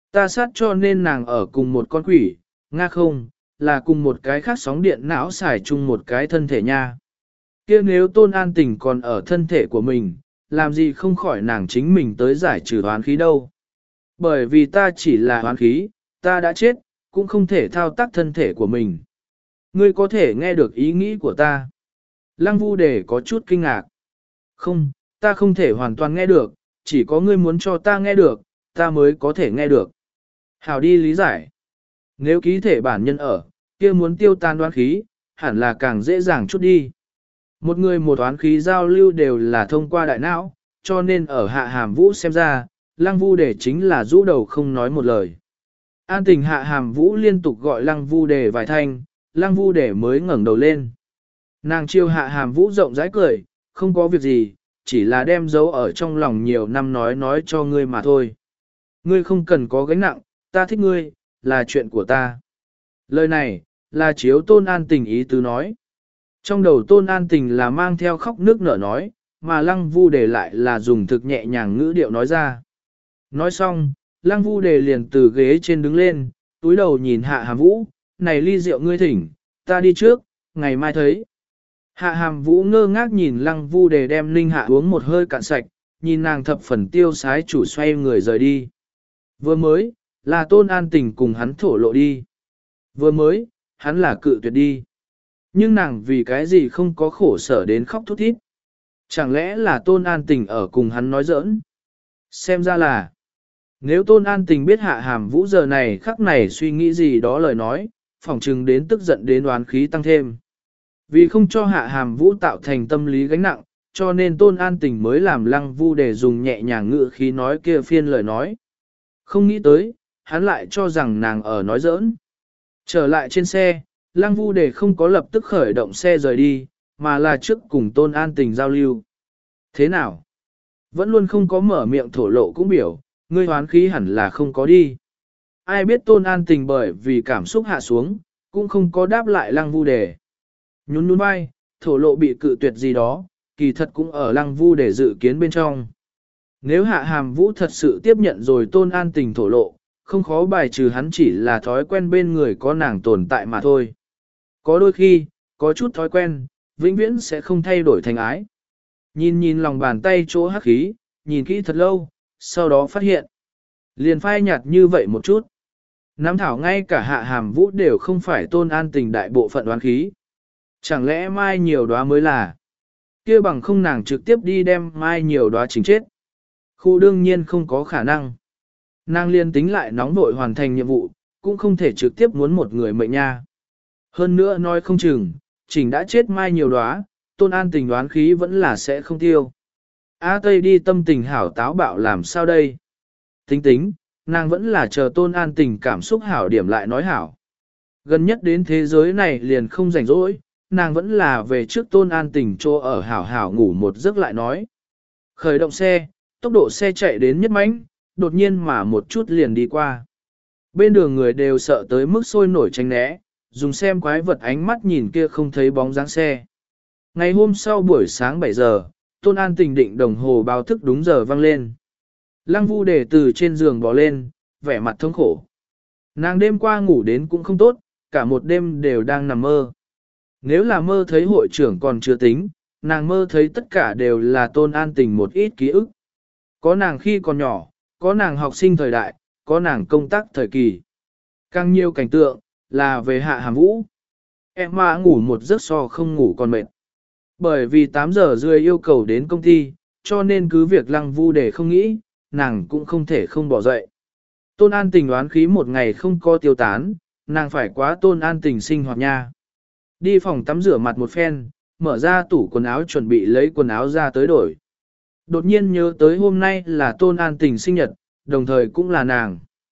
Ta sát cho nên nàng ở cùng một con quỷ, nga không, là cùng một cái khác sóng điện não xài chung một cái thân thể nha. Kia nếu Tôn An Tình còn ở thân thể của mình, làm gì không khỏi nàng chính mình tới giải trừ oán khí đâu. Bởi vì ta chỉ là oán khí, ta đã chết, cũng không thể thao tác thân thể của mình. Ngươi có thể nghe được ý nghĩ của ta. Lăng Vu Đề có chút kinh ngạc. Không, ta không thể hoàn toàn nghe được, chỉ có ngươi muốn cho ta nghe được, ta mới có thể nghe được. Hảo đi lý giải. Nếu ký thể bản nhân ở, kia muốn tiêu tan oán khí, hẳn là càng dễ dàng chút đi. Một người một oán khí giao lưu đều là thông qua đại não, cho nên ở Hạ Hàm Vũ xem ra, Lăng Vu Đề chính là rũ đầu không nói một lời. An Tình Hạ Hàm Vũ liên tục gọi Lăng Vu Đề vài thanh, Lăng Vu Đề mới ngẩng đầu lên. Nàng chiêu Hạ Hàm Vũ rộng rãi cười, không có việc gì, chỉ là đem dấu ở trong lòng nhiều năm nói nói cho ngươi mà thôi. Ngươi không cần có gánh nặng, ta thích ngươi, là chuyện của ta. Lời này, là chiếu Tôn An Tình ý tứ nói. Trong đầu Tôn An Tình là mang theo khóc nước nở nói, mà Lăng Vu Đề lại là dùng thực nhẹ nhàng ngữ điệu nói ra. Nói xong, Lăng Vu Đề liền từ ghế trên đứng lên, túi đầu nhìn Hạ Hàm Vũ, này ly rượu ngươi thỉnh, ta đi trước, ngày mai thấy. Hạ Hàm Vũ ngơ ngác nhìn Lăng Vu Đề đem Ninh Hạ uống một hơi cạn sạch, nhìn nàng thập phần tiêu sái chủ xoay người rời đi. Vừa mới, là Tôn An Tình cùng hắn thổ lộ đi. Vừa mới, hắn là cự tuyệt đi. Nhưng nàng vì cái gì không có khổ sở đến khóc thút thít. Chẳng lẽ là Tôn An Tình ở cùng hắn nói giỡn? Xem ra là, nếu Tôn An Tình biết Hạ Hàm Vũ giờ này khắc này suy nghĩ gì đó lời nói, phỏng chừng đến tức giận đến oán khí tăng thêm. Vì không cho Hạ Hàm Vũ tạo thành tâm lý gánh nặng, cho nên Tôn An Tình mới làm Lăng Vu để dùng nhẹ nhàng ngữ khí nói kia phiên lời nói. Không nghĩ tới, hắn lại cho rằng nàng ở nói giỡn. Trở lại trên xe, Lăng Vu để không có lập tức khởi động xe rời đi, mà là trước cùng Tôn An Tình giao lưu. Thế nào? Vẫn luôn không có mở miệng thổ lộ cũng biểu, ngươi hoán khí hẳn là không có đi. Ai biết Tôn An Tình bởi vì cảm xúc hạ xuống, cũng không có đáp lại Lăng Vu đề. Nhún nhún vai, thổ lộ bị cự tuyệt gì đó, kỳ thật cũng ở Lăng Vu để dự kiến bên trong. Nếu Hạ Hàm Vũ thật sự tiếp nhận rồi Tôn An Tình thổ lộ, không khó bài trừ hắn chỉ là thói quen bên người có nàng tồn tại mà thôi. Có đôi khi, có chút thói quen, vĩnh viễn sẽ không thay đổi thành ái. Nhìn nhìn lòng bàn tay chỗ hắc khí, nhìn kỹ thật lâu, sau đó phát hiện. Liền phai nhạt như vậy một chút. Nam thảo ngay cả Hạ Hàm Vũ đều không phải Tôn An Tình đại bộ phận đoán khí. Chẳng lẽ mai nhiều đóa mới là? Kia bằng không nàng trực tiếp đi đem mai nhiều đóa chính chết. Khu đương nhiên không có khả năng. Nàng liên tính lại nóng vội hoàn thành nhiệm vụ, cũng không thể trực tiếp muốn một người mệnh nha. Hơn nữa nói không chừng, chỉnh đã chết mai nhiều đóa, Tôn An Tình đoán khí vẫn là sẽ không tiêu. A Tây đi tâm tình hảo táo bạo làm sao đây? Tính tính, nàng vẫn là chờ Tôn An Tình cảm xúc hảo điểm lại nói hảo. Gần nhất đến thế giới này liền không rảnh rỗi, nàng vẫn là về trước Tôn An Tình chỗ ở hảo hảo ngủ một giấc lại nói. Khởi động xe, tốc độ xe chạy đến nhất mãnh, đột nhiên mà một chút liền đi qua. Bên đường người đều sợ tới mức sôi nổi tránh né, dùng xem quái vật ánh mắt nhìn kia không thấy bóng dáng xe. Ngày hôm sau buổi sáng bảy giờ, Tôn An Tình định đồng hồ báo thức đúng giờ vang lên. Lăng Vu để từ trên giường bò lên, vẻ mặt thống khổ. Nàng đêm qua ngủ đến cũng không tốt, cả một đêm đều đang nằm mơ. Nếu là mơ thấy hội trưởng còn chưa tính, nàng mơ thấy tất cả đều là Tôn An Tình một ít ký ức. Có nàng khi còn nhỏ, có nàng học sinh thời đại, có nàng công tác thời kỳ. Càng nhiều cảnh tượng, là về Hạ Hàm Vũ. Em mà ngủ một giấc so không ngủ còn mệt. Bởi vì tám giờ rưỡi yêu cầu đến công ty, cho nên cứ việc Lăng Vu để không nghĩ, nàng cũng không thể không bỏ dậy. Tôn An Tình đoán khí một ngày không có tiêu tán, nàng phải quá Tôn An Tình sinh hoạt nha. Đi phòng tắm rửa mặt một phen, mở ra tủ quần áo chuẩn bị lấy quần áo ra tới đổi. Đột nhiên nhớ tới hôm nay là Tôn An Tình sinh nhật, đồng thời cũng là nàng.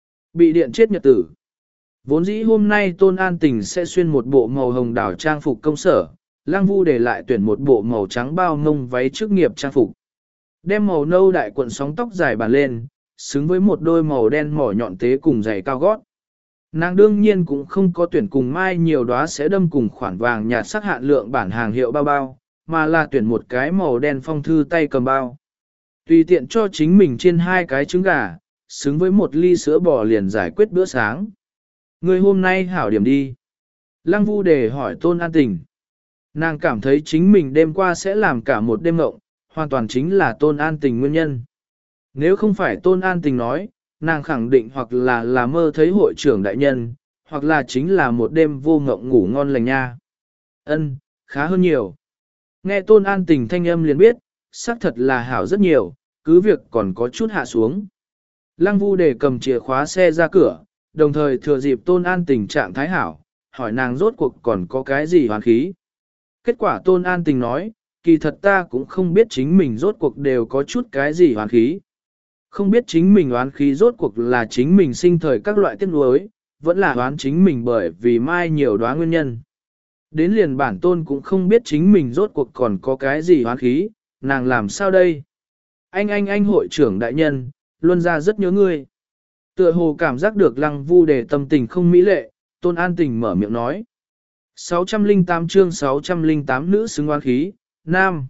Bị điện chết nhật tử. Vốn dĩ hôm nay Tôn An Tình sẽ xuyên một bộ màu hồng đảo trang phục công sở, Lăng Vu để lại tuyển một bộ màu trắng bao ngông váy chức nghiệp trang phục. Đem màu nâu đại cuộn sóng tóc dài bàn lên, xứng với một đôi màu đen mỏ nhọn tế cùng giày cao gót. Nàng đương nhiên cũng không có tuyển cùng mai nhiều đóa sẽ đâm cùng khoản vàng nhạt sắc hạn lượng bản hàng hiệu bao bao, mà là tuyển một cái màu đen phong thư tay cầm bao. Tùy tiện cho chính mình trên hai cái trứng gà, xứng với một ly sữa bò liền giải quyết bữa sáng. Ngươi hôm nay hảo điểm đi. Lăng Vu Đề hỏi Tôn An Tình. Nàng cảm thấy chính mình đêm qua sẽ làm cả một đêm mộng, hoàn toàn chính là Tôn An Tình nguyên nhân. Nếu không phải Tôn An Tình nói, nàng khẳng định hoặc là là mơ thấy hội trưởng đại nhân, hoặc là chính là một đêm vô ngộng ngủ ngon lành nha. Ân, khá hơn nhiều. Nghe Tôn An Tình thanh âm liền biết, xác thật là hảo rất nhiều, cứ việc còn có chút hạ xuống. Lăng Vu Đề cầm chìa khóa xe ra cửa, đồng thời thừa dịp Tôn An Tình trạng thái hảo, hỏi nàng rốt cuộc còn có cái gì hoàn khí. Kết quả Tôn An Tình nói, kỳ thật ta cũng không biết chính mình rốt cuộc đều có chút cái gì hoàn khí. Không biết chính mình oán khí rốt cuộc là chính mình sinh thời các loại tiếc nuối, vẫn là oán chính mình bởi vì mai nhiều đóa nguyên nhân. Đến liền bản tôn cũng không biết chính mình rốt cuộc còn có cái gì oán khí, nàng làm sao đây? Anh anh anh hội trưởng đại nhân, luôn ra rất nhớ ngươi. Tựa hồ cảm giác được Lăng Vu Đề tâm tình không mỹ lệ, Tôn An Tình mở miệng nói. sáu trăm lẻ tám chương sáu trăm lẻ tám nữ xứng oán khí, nam.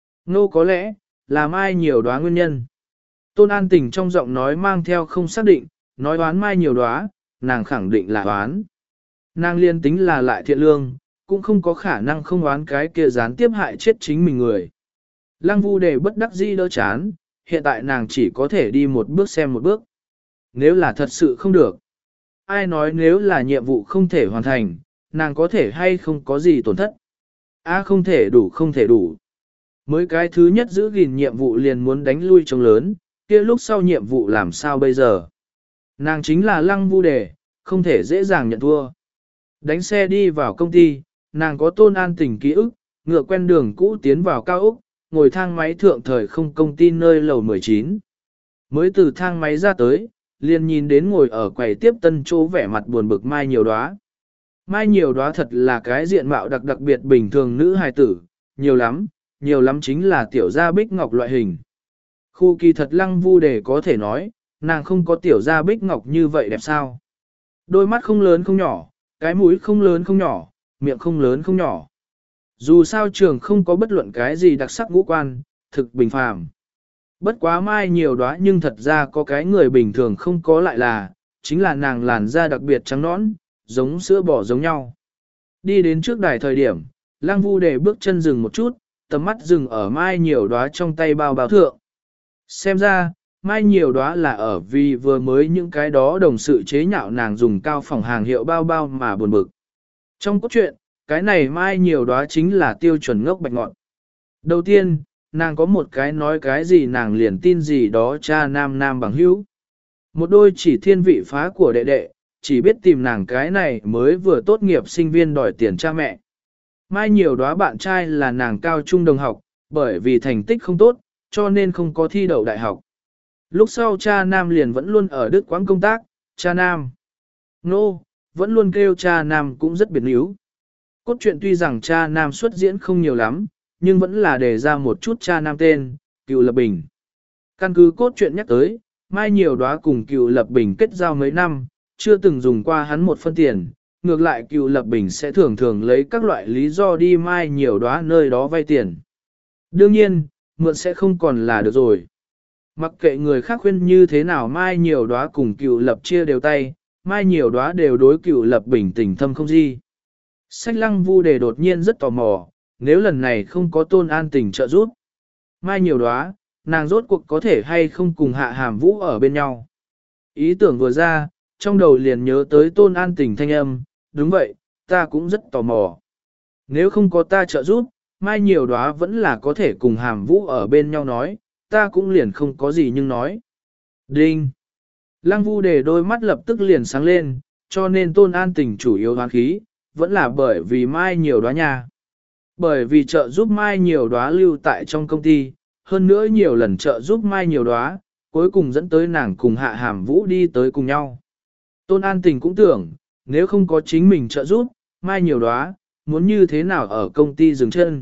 Nô có lẽ, là mai nhiều đóa nguyên nhân. Tôn An Tình trong giọng nói mang theo không xác định, nói oán mai nhiều đóa, nàng khẳng định là oán. Nàng liên tính là lại thiện lương, cũng không có khả năng không oán cái kia gián tiếp hại chết chính mình người. Lăng Vu Đề bất đắc dĩ đỡ chán, hiện tại nàng chỉ có thể đi một bước xem một bước. Nếu là thật sự không được. Ai nói nếu là nhiệm vụ không thể hoàn thành, nàng có thể hay không có gì tổn thất. A không thể đủ không thể đủ. Mới cái thứ nhất giữ gìn nhiệm vụ liền muốn đánh lui trống lớn, kia lúc sau nhiệm vụ làm sao bây giờ? Nàng chính là Lăng Vu Đề, không thể dễ dàng nhận thua. Đánh xe đi vào công ty, nàng có Tôn An Tình ký ức, ngựa quen đường cũ tiến vào cao ốc, ngồi thang máy thượng thời không công ty nơi lầu mười chín. Mới từ thang máy ra tới, liền nhìn đến ngồi ở quầy tiếp tân chỗ vẻ mặt buồn bực Mai Nhiều Đóa. Mai Nhiều Đóa thật là cái diện mạo đặc đặc biệt bình thường nữ hài tử, nhiều lắm, nhiều lắm chính là tiểu gia bích ngọc loại hình. Khu kỳ thật Lăng Vu Đề có thể nói, nàng không có tiểu gia bích ngọc như vậy đẹp sao. Đôi mắt không lớn không nhỏ, cái mũi không lớn không nhỏ, miệng không lớn không nhỏ. Dù sao trường không có bất luận cái gì đặc sắc ngũ quan, thực bình phàm. Bất quá Mai Nhiều Đóa nhưng thật ra có cái người bình thường không có lại là, chính là nàng làn da đặc biệt trắng nõn, giống sữa bò giống nhau. Đi đến trước đài thời điểm, Lăng Vu Đề bước chân dừng một chút, tầm mắt dừng ở Mai Nhiều Đóa trong tay bao bao thượng. Xem ra, Mai Nhiều Đóa là ở vì vừa mới những cái đó đồng sự chế nhạo nàng dùng cao phòng hàng hiệu bao bao mà buồn bực. Trong cốt truyện, cái này Mai Nhiều Đóa chính là tiêu chuẩn ngốc bạch ngọn. Đầu tiên, nàng có một cái nói cái gì nàng liền tin gì đó cha nam nam bằng hữu. Một đôi chỉ thiên vị phá của đệ đệ, chỉ biết tìm nàng cái này mới vừa tốt nghiệp sinh viên đòi tiền cha mẹ. Mai Nhiều Đóa bạn trai là nàng cao trung đồng học, bởi vì thành tích không tốt, cho nên không có thi đậu đại học. Lúc sau cha nam liền vẫn luôn ở Đức quãng công tác, cha nam. Nô, no, vẫn luôn kêu cha nam cũng rất biệt níu. Cốt truyện tuy rằng cha nam xuất diễn không nhiều lắm, nhưng vẫn là đề ra một chút cha nam tên, Cựu Lập Bình. Căn cứ cốt truyện nhắc tới, Mai Nhiều Đóa cùng Cựu Lập Bình kết giao mấy năm, chưa từng dùng qua hắn một phân tiền, ngược lại Cựu Lập Bình sẽ thường thường lấy các loại lý do đi Mai Nhiều Đóa nơi đó vay tiền. Đương nhiên, mượn sẽ không còn là được rồi. Mặc kệ người khác khuyên như thế nào Mai Nhiều Đóa cùng Cựu Lập chia đều tay, Mai Nhiều Đóa đều đối Cựu Lập Bình tình thâm không gì. Sách Lăng Vu Đề đột nhiên rất tò mò, nếu lần này không có Tôn An Tình trợ giúp. Mai Nhiều Đóa, nàng rốt cuộc có thể hay không cùng Hạ Hàm Vũ ở bên nhau. Ý tưởng vừa ra, trong đầu liền nhớ tới Tôn An Tình thanh âm, đúng vậy, ta cũng rất tò mò. Nếu không có ta trợ giúp, Mai Nhiều Đóa vẫn là có thể cùng Hàm Vũ ở bên nhau nói, ta cũng liền không có gì nhưng nói. Đinh! Lăng Vu Đề đôi mắt lập tức liền sáng lên, cho nên Tôn An Tình chủ yếu hoán khí, vẫn là bởi vì Mai Nhiều Đóa nha. Bởi vì trợ giúp Mai Nhiều Đóa lưu tại trong công ty, hơn nữa nhiều lần trợ giúp Mai Nhiều Đóa, cuối cùng dẫn tới nàng cùng Hạ Hàm Vũ đi tới cùng nhau. Tôn An Tình cũng tưởng, nếu không có chính mình trợ giúp, Mai Nhiều Đóa, muốn như thế nào ở công ty dừng chân.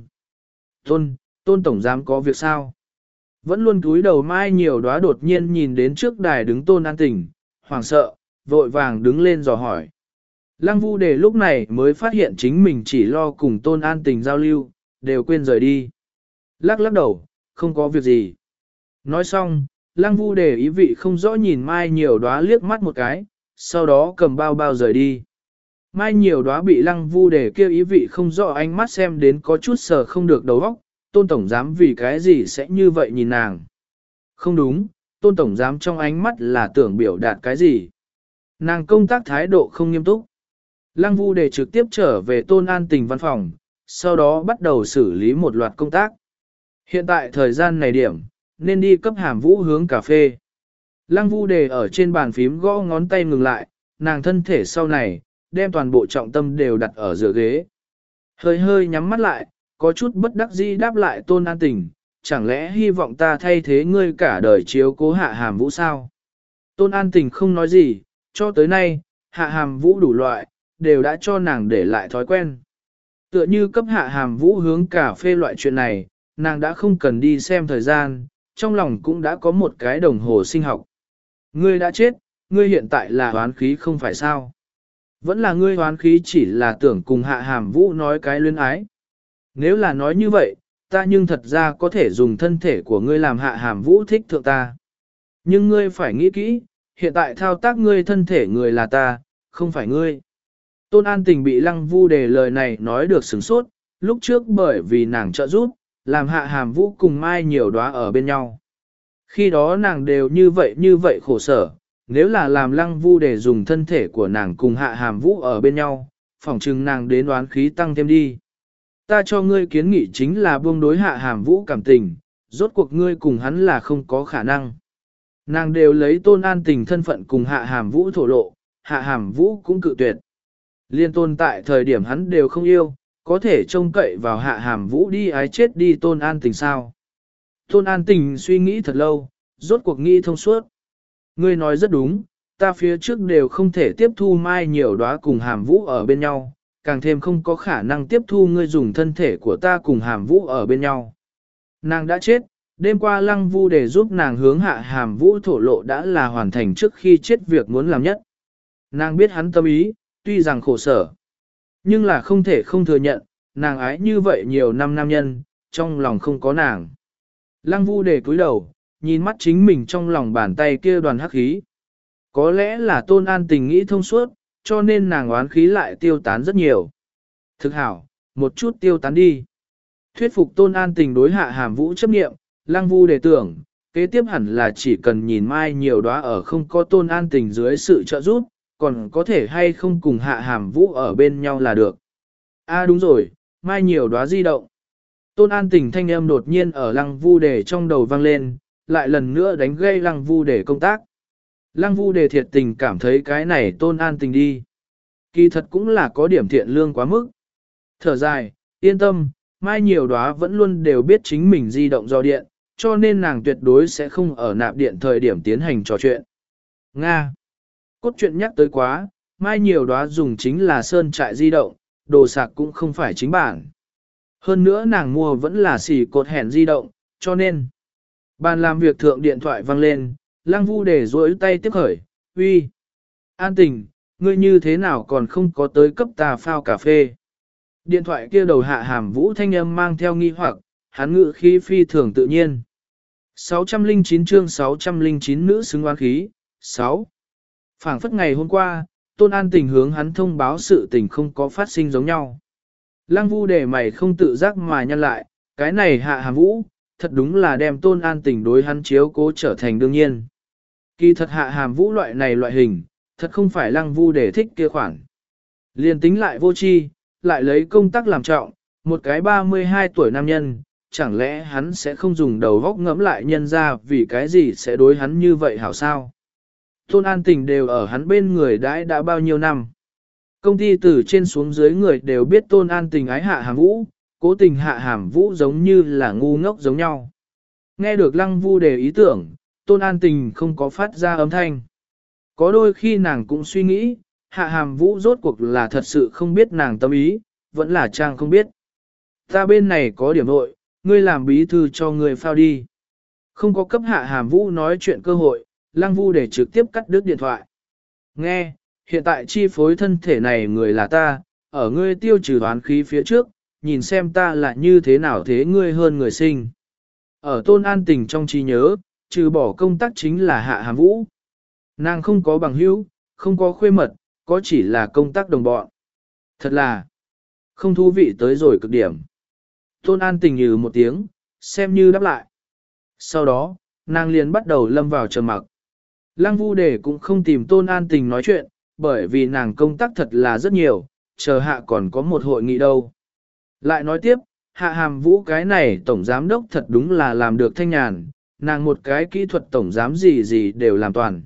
Tôn, Tôn Tổng Giám có việc sao? Vẫn luôn cúi đầu Mai Nhiều Đóa đột nhiên nhìn đến trước đài đứng Tôn An Tình, hoảng sợ, vội vàng đứng lên dò hỏi. Lăng Vu Đề lúc này mới phát hiện chính mình chỉ lo cùng Tôn An Tình giao lưu, đều quên rời đi. Lắc lắc đầu, không có việc gì. Nói xong, Lăng Vu Đề ý vị không rõ nhìn Mai Nhiều Đóa liếc mắt một cái, sau đó cầm bao bao rời đi. Mai Nhiều Đóa bị Lăng Vu Đề kêu ý vị không rõ ánh mắt xem đến có chút sờ không được đầu óc, Tôn tổng giám vì cái gì sẽ như vậy nhìn nàng. Không đúng, Tôn tổng giám trong ánh mắt là tưởng biểu đạt cái gì. Nàng công tác thái độ không nghiêm túc. Lăng Vu Đề trực tiếp trở về Tôn An Tình văn phòng, sau đó bắt đầu xử lý một loạt công tác. Hiện tại thời gian này điểm, nên đi cấp Hàm Vũ hướng cà phê. Lăng Vu Đề ở trên bàn phím gõ ngón tay ngừng lại, nàng thân thể sau này, đem toàn bộ trọng tâm đều đặt ở giữa ghế. Hơi hơi nhắm mắt lại, có chút bất đắc dĩ đáp lại Tôn An Tình, chẳng lẽ hy vọng ta thay thế ngươi cả đời chiếu cố Hạ Hàm Vũ sao? Tôn An Tình không nói gì, cho tới nay, Hạ Hàm Vũ đủ loại, đều đã cho nàng để lại thói quen. Tựa như cấp Hạ Hàm Vũ hướng cà phê loại chuyện này, nàng đã không cần đi xem thời gian, trong lòng cũng đã có một cái đồng hồ sinh học. Ngươi đã chết, ngươi hiện tại là oán khí không phải sao? Vẫn là ngươi oán khí chỉ là tưởng cùng Hạ Hàm Vũ nói cái luyến ái. Nếu là nói như vậy, ta nhưng thật ra có thể dùng thân thể của ngươi làm Hạ Hàm Vũ thích thượng ta. Nhưng ngươi phải nghĩ kỹ, hiện tại thao tác ngươi thân thể người là ta, không phải ngươi. Tôn An Tình bị Lăng Vu Đề lời này nói được sửng sốt, lúc trước bởi vì nàng trợ giúp, làm Hạ Hàm Vũ cùng Mai Nhiều Đóa ở bên nhau. Khi đó nàng đều như vậy như vậy khổ sở, nếu là làm Lăng Vu Đề dùng thân thể của nàng cùng Hạ Hàm Vũ ở bên nhau, phỏng chừng nàng đến đoán khí tăng thêm đi. Ta cho ngươi kiến nghị chính là buông đối Hạ Hàm Vũ cảm tình, rốt cuộc ngươi cùng hắn là không có khả năng. Nàng đều lấy Tôn An Tình thân phận cùng Hạ Hàm Vũ thổ lộ, Hạ Hàm Vũ cũng cự tuyệt. Liên Tôn tại thời điểm hắn đều không yêu, có thể trông cậy vào Hạ Hàm Vũ đi ái chết đi Tôn An Tình sao. Tôn An Tình suy nghĩ thật lâu, rốt cuộc nghĩ thông suốt. Ngươi nói rất đúng, ta phía trước đều không thể tiếp thu Mai Nhiều Đóa cùng Hàm Vũ ở bên nhau, càng thêm không có khả năng tiếp thu ngươi dùng thân thể của ta cùng Hàm Vũ ở bên nhau. Nàng đã chết, đêm qua Lăng Vu để giúp nàng hướng Hạ Hàm Vũ thổ lộ đã là hoàn thành trước khi chết việc muốn làm nhất. Nàng biết hắn tâm ý, tuy rằng khổ sở, nhưng là không thể không thừa nhận, nàng ái như vậy nhiều năm nam nhân, trong lòng không có nàng. Lăng Vu để cúi đầu, nhìn mắt chính mình trong lòng bàn tay kia đoàn hắc khí. Có lẽ là Tôn An Tình nghĩ thông suốt, cho nên nàng oán khí lại tiêu tán rất nhiều. Thực hảo, một chút tiêu tán đi. Thuyết phục Tôn An Tình đối Hạ Hàm Vũ chấp nghiệm, Lăng Vu để tưởng, kế tiếp hẳn là chỉ cần nhìn Mai Nhiều Đóa ở không có Tôn An Tình dưới sự trợ giúp, còn có thể hay không cùng Hạ Hàm Vũ ở bên nhau là được. A à đúng rồi, Mai Nhiều Đóa di động. Tôn An Tình thanh âm đột nhiên ở Lăng Vu Đề trong đầu vang lên, lại lần nữa đánh gây Lăng Vu Đề công tác. Lăng Vu Đề thiệt tình cảm thấy cái này Tôn An Tình đi. Kỳ thật cũng là có điểm thiện lương quá mức. Thở dài, yên tâm, Mai Nhiều Đóa vẫn luôn đều biết chính mình di động do điện, cho nên nàng tuyệt đối sẽ không ở nạp điện thời điểm tiến hành trò chuyện. Nga. Cốt truyện nhắc tới quá, Mai Nhiều Đóa dùng chính là sơn trại di động, đồ sạc cũng không phải chính bản. Hơn nữa nàng mua vẫn là xỉ cột hẻn di động, cho nên bàn làm việc thượng điện thoại vang lên, Lăng Vu để duỗi tay tiếp khởi, uy, An Tình, ngươi như thế nào còn không có tới cấp ta phao cà phê. Điện thoại kia đầu Hạ Hàm Vũ thanh âm mang theo nghi hoặc, hắn ngữ khí phi thường tự nhiên. sáu trăm lẻ chín chương sáu trăm lẻ chín nữ xứng oán khí, sáu. Phảng phất ngày hôm qua, Tôn An Tình hướng hắn thông báo sự tình không có phát sinh giống nhau. Lăng Vu để mày không tự giác mà nhăn lại, cái này Hạ Hàm Vũ, thật đúng là đem Tôn An Tình đối hắn chiếu cố trở thành đương nhiên. Kỳ thật Hạ Hàm Vũ loại này loại hình, thật không phải Lăng Vu để thích kia khoản. Liên tính lại vô tri, lại lấy công tác làm trọng, một cái ba mươi hai tuổi nam nhân, chẳng lẽ hắn sẽ không dùng đầu góc ngẫm lại nhân ra vì cái gì sẽ đối hắn như vậy hảo sao? Tôn An Tình đều ở hắn bên người đãi đã bao nhiêu năm. Công ty từ trên xuống dưới người đều biết Tôn An Tình ái Hạ Hàm Vũ, cố tình Hạ Hàm Vũ giống như là ngu ngốc giống nhau. Nghe được Lăng Vu đề ý tưởng, Tôn An Tình không có phát ra âm thanh. Có đôi khi nàng cũng suy nghĩ, Hạ Hàm Vũ rốt cuộc là thật sự không biết nàng tâm ý, vẫn là trang không biết. Ta bên này có điểm nội, ngươi làm bí thư cho ngươi phao đi. Không có cấp Hạ Hàm Vũ nói chuyện cơ hội, Lăng Vu để trực tiếp cắt đứt điện thoại. Nghe, hiện tại chi phối thân thể này người là ta, ở ngươi tiêu trừ oán khí phía trước, nhìn xem ta là như thế nào thế ngươi hơn người sinh. Ở Tôn An Tình trong trí nhớ, trừ bỏ công tác chính là Hạ Hàm Vũ. Nàng không có bằng hữu, không có khuê mật, có chỉ là công tác đồng bọn. Thật là không thú vị tới rồi cực điểm. Tôn An Tình như một tiếng, xem như đáp lại. Sau đó, nàng liền bắt đầu lâm vào trầm mặc. Lăng Vu Đề cũng không tìm Tôn An Tình nói chuyện, bởi vì nàng công tác thật là rất nhiều, chờ hạ còn có một hội nghị đâu. Lại nói tiếp, Hạ Hàm Vũ cái này tổng giám đốc thật đúng là làm được thanh nhàn, nàng một cái kỹ thuật tổng giám gì gì đều làm toàn.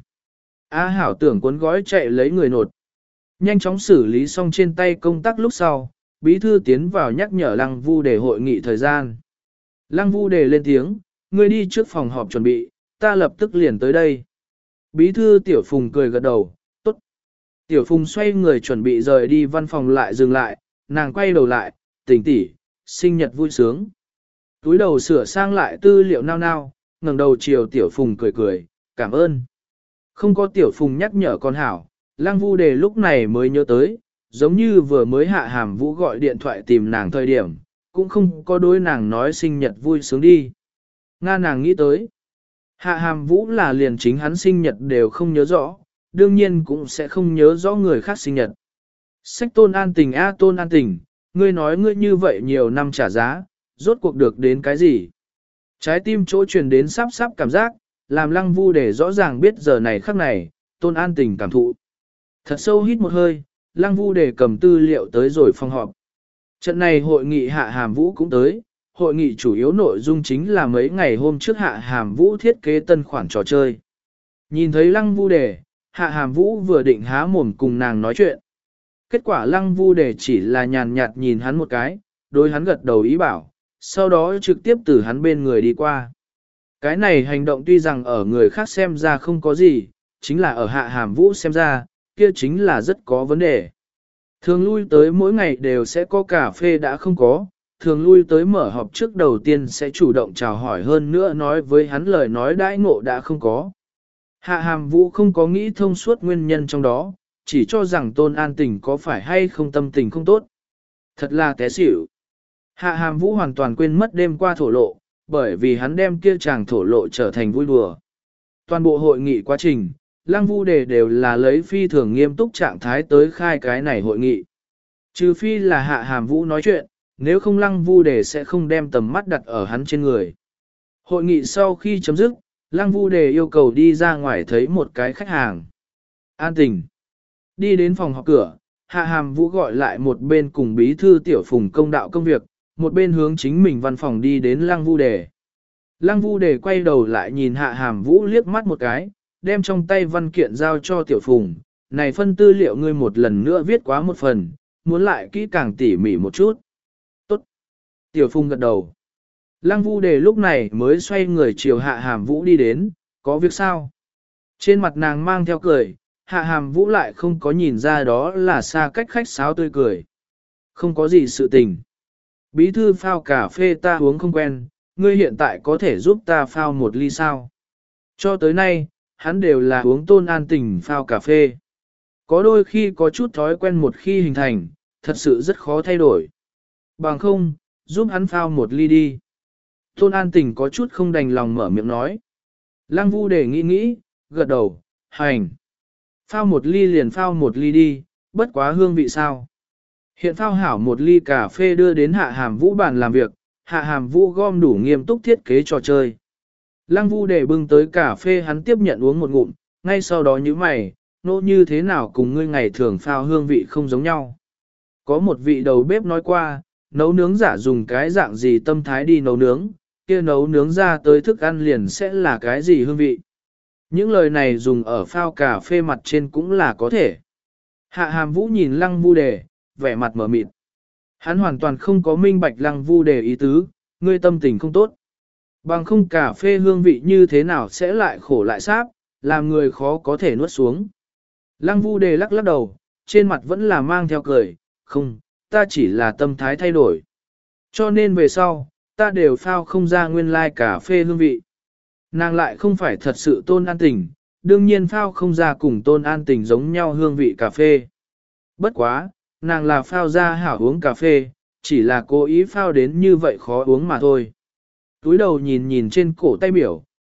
A Hảo tưởng cuốn gói chạy lấy người nột. Nhanh chóng xử lý xong trên tay công tác lúc sau, bí thư tiến vào nhắc nhở Lăng Vu Đề hội nghị thời gian. Lăng Vu Đề lên tiếng, ngươi đi trước phòng họp chuẩn bị, ta lập tức liền tới đây. Bí thư Tiểu Phùng cười gật đầu, tốt. Tiểu Phùng xoay người chuẩn bị rời đi văn phòng lại dừng lại, nàng quay đầu lại, tỉnh tỉ, sinh nhật vui sướng. Túi đầu sửa sang lại tư liệu nao nao, ngẩng đầu chiều Tiểu Phùng cười cười, cảm ơn. Không có Tiểu Phùng nhắc nhở con hảo, Lăng Vu Đề lúc này mới nhớ tới, giống như vừa mới Hạ Hàm Vũ gọi điện thoại tìm nàng thời điểm, cũng không có đối nàng nói sinh nhật vui sướng đi. Nga nàng nghĩ tới, Hạ Hàm Vũ là liền chính hắn sinh nhật đều không nhớ rõ, đương nhiên cũng sẽ không nhớ rõ người khác sinh nhật. Sách Tôn An Tình a Tôn An Tình, ngươi nói ngươi như vậy nhiều năm trả giá, rốt cuộc được đến cái gì? Trái tim chỗ truyền đến sắp sắp cảm giác, làm Lăng Vu để rõ ràng biết giờ này khắc này, Tôn An Tình cảm thụ. Thật sâu hít một hơi, Lăng Vu để cầm tư liệu tới rồi phòng họp. Trận này hội nghị Hạ Hàm Vũ cũng tới, hội nghị chủ yếu nội dung chính là mấy ngày hôm trước Hạ Hàm Vũ thiết kế tân khoản trò chơi. Nhìn thấy Lăng Vu Đề, Hạ Hàm Vũ vừa định há mồm cùng nàng nói chuyện. Kết quả Lăng Vu Đề chỉ là nhàn nhạt nhìn hắn một cái, đối hắn gật đầu ý bảo, sau đó trực tiếp từ hắn bên người đi qua. Cái này hành động tuy rằng ở người khác xem ra không có gì, chính là ở Hạ Hàm Vũ xem ra, kia chính là rất có vấn đề. Thường lui tới mỗi ngày đều sẽ có cà phê đã không có, thường lui tới mở họp trước đầu tiên sẽ chủ động chào hỏi hơn nữa nói với hắn lời nói đãi ngộ đã không có. Hạ Hàm Vũ không có nghĩ thông suốt nguyên nhân trong đó, chỉ cho rằng Tôn An Tình có phải hay không tâm tình không tốt. Thật là té xỉu. Hạ Hàm Vũ hoàn toàn quên mất đêm qua thổ lộ, bởi vì hắn đem kia chàng thổ lộ trở thành vui đùa. Toàn bộ hội nghị quá trình, Lăng Vu Đề đều là lấy phi thường nghiêm túc trạng thái tới khai cái này hội nghị. Trừ phi là Hạ Hàm Vũ nói chuyện, nếu không Lăng Vu Đề sẽ không đem tầm mắt đặt ở hắn trên người. Hội nghị sau khi chấm dứt, Lăng Vu Đề yêu cầu đi ra ngoài thấy một cái khách hàng. An Tình. Đi đến phòng họp cửa, Hạ Hàm Vũ gọi lại một bên cùng bí thư Tiểu Phùng công đạo công việc, một bên hướng chính mình văn phòng đi đến Lăng Vu Đề. Lăng Vu Đề quay đầu lại nhìn Hạ Hàm Vũ liếc mắt một cái, đem trong tay văn kiện giao cho Tiểu Phùng. Này phân tư liệu ngươi một lần nữa viết quá một phần, muốn lại kỹ càng tỉ mỉ một chút. Tốt. Tiểu Phùng gật đầu. Lăng Vu Đề lúc này mới xoay người chiều Hạ Hàm Vũ đi đến, có việc sao? Trên mặt nàng mang theo cười, Hạ Hàm Vũ lại không có nhìn ra đó là xa cách khách sáo tươi cười. Không có gì sự tình. Bí thư phao cà phê ta uống không quen, ngươi hiện tại có thể giúp ta phao một ly sao? Cho tới nay, hắn đều là uống Tôn An Tình phao cà phê. Có đôi khi có chút thói quen một khi hình thành, thật sự rất khó thay đổi. Bằng không, giúp hắn phao một ly đi. Tôn An Tình có chút không đành lòng mở miệng nói. Lăng Vu Đề nghĩ nghĩ, gật đầu, hành. Phao một ly liền phao một ly đi, bất quá hương vị sao. Hiện phao hảo một ly cà phê đưa đến Hạ Hàm Vũ bàn làm việc, Hạ Hàm Vũ gom đủ nghiêm túc thiết kế trò chơi. Lăng Vu Đề bưng tới cà phê hắn tiếp nhận uống một ngụm, ngay sau đó như mày, nô như thế nào cùng ngươi ngày thường phao hương vị không giống nhau. Có một vị đầu bếp nói qua, nấu nướng giả dùng cái dạng gì tâm thái đi nấu nướng, kia nấu nướng ra tới thức ăn liền sẽ là cái gì hương vị. Những lời này dùng ở phao cà phê mặt trên cũng là có thể. Hạ Hàm Vũ nhìn Lăng Vu Đề, vẻ mặt mở mịt. Hắn hoàn toàn không có minh bạch Lăng Vu Đề ý tứ, ngươi tâm tình không tốt. Bằng không cà phê hương vị như thế nào sẽ lại khổ lại sáp, làm người khó có thể nuốt xuống. Lăng Vu Đề lắc lắc đầu, trên mặt vẫn là mang theo cười, không, ta chỉ là tâm thái thay đổi. Cho nên về sau, ta đều phao không ra nguyên lai like cà phê hương vị. Nàng lại không phải thật sự Tôn An Tình, đương nhiên phao không ra cùng Tôn An Tình giống nhau hương vị cà phê. Bất quá, nàng là phao ra hảo uống cà phê, chỉ là cố ý phao đến như vậy khó uống mà thôi. Túi đầu nhìn nhìn trên cổ tay biểu,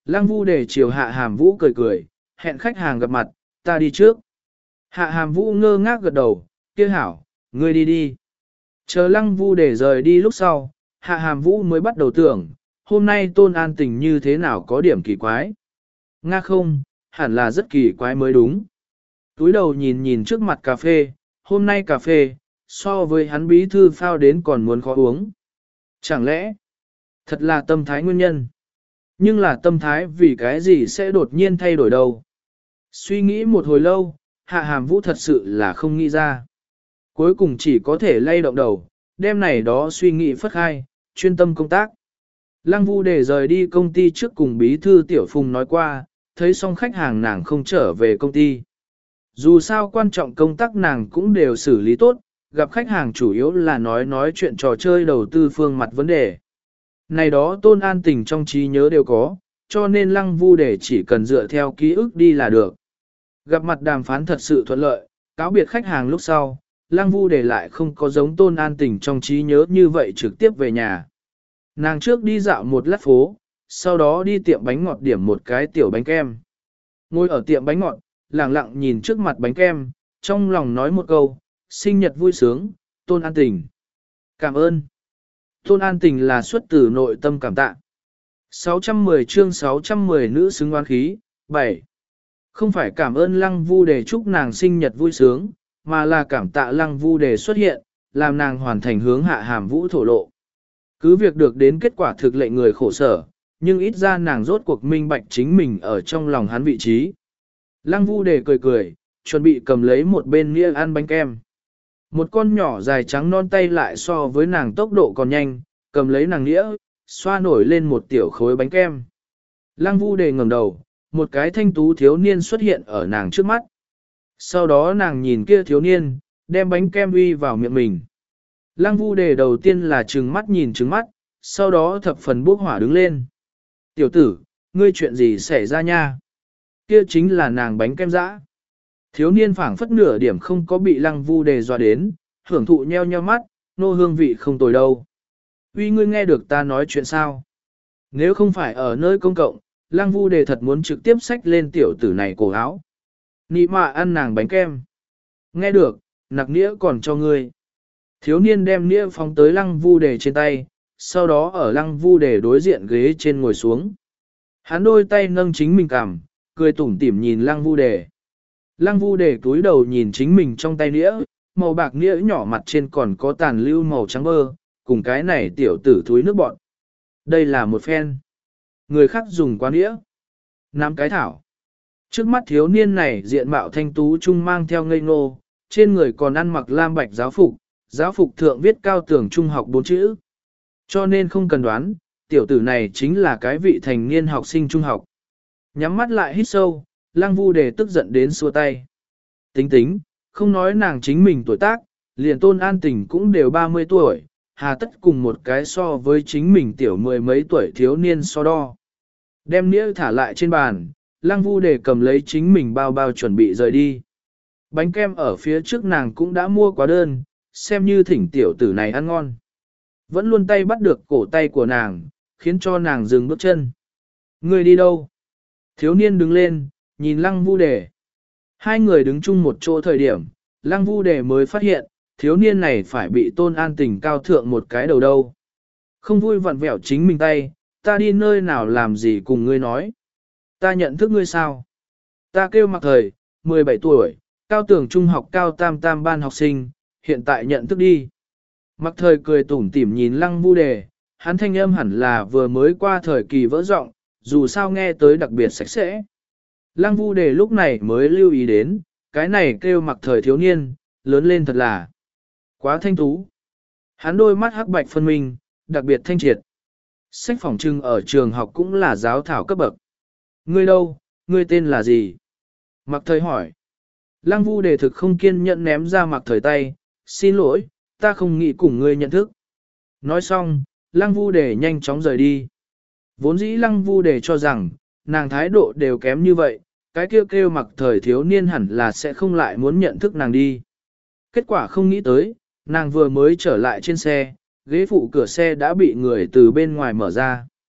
Lăng Vu Đề chiều Hạ Hàm Vũ cười cười, hẹn khách hàng gặp mặt, ta đi trước. Hạ Hàm Vũ ngơ ngác gật đầu, kia hảo, ngươi đi đi. Chờ Lăng Vu Đề rời đi lúc sau, Hạ Hàm Vũ mới bắt đầu tưởng, hôm nay Tôn An Tình như thế nào có điểm kỳ quái. Nga không, hẳn là rất kỳ quái mới đúng. Túi đầu nhìn nhìn trước mặt cà phê, hôm nay cà phê, so với hắn bí thư phao đến còn muốn khó uống. Chẳng lẽ, thật là tâm thái nguyên nhân. Nhưng là tâm thái vì cái gì sẽ đột nhiên thay đổi đâu. Suy nghĩ một hồi lâu, Hạ Hàm Vũ thật sự là không nghĩ ra. Cuối cùng chỉ có thể lay động đầu, đêm này đó suy nghĩ phất khai, chuyên tâm công tác. Lăng Vu Đề rời đi công ty trước cùng bí thư Tiểu Phùng nói qua, thấy xong khách hàng nàng không trở về công ty. Dù sao quan trọng công tác nàng cũng đều xử lý tốt, gặp khách hàng chủ yếu là nói nói chuyện trò chơi đầu tư phương mặt vấn đề. Này đó Tôn An Tình trong trí nhớ đều có, cho nên Lăng Vu Đề chỉ cần dựa theo ký ức đi là được. Gặp mặt đàm phán thật sự thuận lợi, cáo biệt khách hàng lúc sau, Lăng Vu Đề lại không có giống Tôn An Tình trong trí nhớ như vậy trực tiếp về nhà. Nàng trước đi dạo một lát phố, sau đó đi tiệm bánh ngọt điểm một cái tiểu bánh kem. Ngồi ở tiệm bánh ngọt, lặng lặng nhìn trước mặt bánh kem, trong lòng nói một câu, sinh nhật vui sướng, Tôn An Tình. Cảm ơn. Tôn An Tình là xuất từ nội tâm cảm tạ. sáu trăm mười chương sáu trăm mười nữ xứng oán khí, bảy. Không phải cảm ơn Lăng Vu Đề chúc nàng sinh nhật vui sướng, mà là cảm tạ Lăng Vu Đề xuất hiện, làm nàng hoàn thành hướng Hạ Hàm Vũ thổ lộ. Cứ việc được đến kết quả thực lệnh người khổ sở, nhưng ít ra nàng rốt cuộc minh bạch chính mình ở trong lòng hắn vị trí. Lăng Vu Đề cười cười, chuẩn bị cầm lấy một bên nĩa ăn bánh kem. Một con nhỏ dài trắng non tay lại so với nàng tốc độ còn nhanh, cầm lấy nàng nĩa, xoa nổi lên một tiểu khối bánh kem. Lăng Vu Đề ngẩng đầu, một cái thanh tú thiếu niên xuất hiện ở nàng trước mắt. Sau đó nàng nhìn kia thiếu niên, đem bánh kem uy vào miệng mình. Lăng Vu Đề đầu tiên là trừng mắt nhìn trừng mắt, sau đó thập phần bốc hỏa đứng lên. Tiểu tử, ngươi chuyện gì xảy ra nha? Kia chính là nàng bánh kem dã. Thiếu niên phảng phất nửa điểm không có bị Lăng Vu Đề dọa đến, hưởng thụ nheo nheo mắt, nô hương vị không tồi đâu. Uy, ngươi nghe được ta nói chuyện sao? Nếu không phải ở nơi công cộng, Lăng Vu Đề thật muốn trực tiếp xách lên tiểu tử này cổ áo. Nị mạ ăn nàng bánh kem. Nghe được, nặc nĩa còn cho ngươi. Thiếu niên đem nĩa phóng tới Lăng Vu Đề trên tay, sau đó ở Lăng Vu Đề đối diện ghế trên ngồi xuống. Hắn đôi tay nâng chính mình cằm, cười tủm tỉm nhìn Lăng Vu Đề. Lăng Vu Đề cúi đầu nhìn chính mình trong tay nĩa, màu bạc nĩa nhỏ mặt trên còn có tàn lưu màu trắng bơ, cùng cái này tiểu tử thúi nước bọn. Đây là một phen. Người khác dùng quá nĩa. Năm cái thảo. Trước mắt thiếu niên này diện mạo thanh tú trung mang theo ngây ngô, trên người còn ăn mặc lam bạch giáo phục, giáo phục thượng viết cao tường trung học bốn chữ. Cho nên không cần đoán, tiểu tử này chính là cái vị thành niên học sinh trung học. Nhắm mắt lại hít sâu, Lăng Vu Đề tức giận đến xua tay. Tính tính, không nói nàng chính mình tuổi tác, liền Tôn An Tình cũng đều ba mươi tuổi, hà tất cùng một cái so với chính mình tiểu mười mấy tuổi thiếu niên so đo. Đem nĩa thả lại trên bàn, Lăng Vu Đề cầm lấy chính mình bao bao chuẩn bị rời đi. Bánh kem ở phía trước nàng cũng đã mua quá đơn, xem như thỉnh tiểu tử này ăn ngon. Vẫn luôn tay bắt được cổ tay của nàng, khiến cho nàng dừng bước chân. Người đi đâu? Thiếu niên đứng lên, nhìn Lăng Vu Đề. Hai người đứng chung một chỗ thời điểm, Lăng Vu Đề mới phát hiện, thiếu niên này phải bị Tôn An Tình cao thượng một cái đầu đâu. Không vui vặn vẹo chính mình tay, ta đi nơi nào làm gì cùng ngươi nói. Ta nhận thức ngươi sao? Ta kêu Mặc Thời, mười bảy tuổi, cao tưởng trung học cao tam tam ban học sinh, hiện tại nhận thức đi. Mặc Thời cười tủm tỉm nhìn Lăng Vu Đề, hắn thanh âm hẳn là vừa mới qua thời kỳ vỡ giọng, dù sao nghe tới đặc biệt sạch sẽ. Lăng Vu Đề lúc này mới lưu ý đến, cái này kêu Mặc Thời thiếu niên, lớn lên thật là quá thanh tú. Hắn đôi mắt hắc bạch phân minh, đặc biệt thanh triệt. Sách phỏng trưng ở trường học cũng là giáo thảo cấp bậc. Ngươi đâu, ngươi tên là gì? Mặc Thời hỏi. Lăng Vu Đề thực không kiên nhẫn ném ra Mặc Thời tay, xin lỗi, ta không nghĩ cùng ngươi nhận thức. Nói xong, Lăng Vu Đề nhanh chóng rời đi. Vốn dĩ Lăng Vu Đề cho rằng, nàng thái độ đều kém như vậy, cái kêu kêu Mặc Thời thiếu niên hẳn là sẽ không lại muốn nhận thức nàng đi. Kết quả không nghĩ tới, nàng vừa mới trở lại trên xe, ghế phụ cửa xe đã bị người từ bên ngoài mở ra.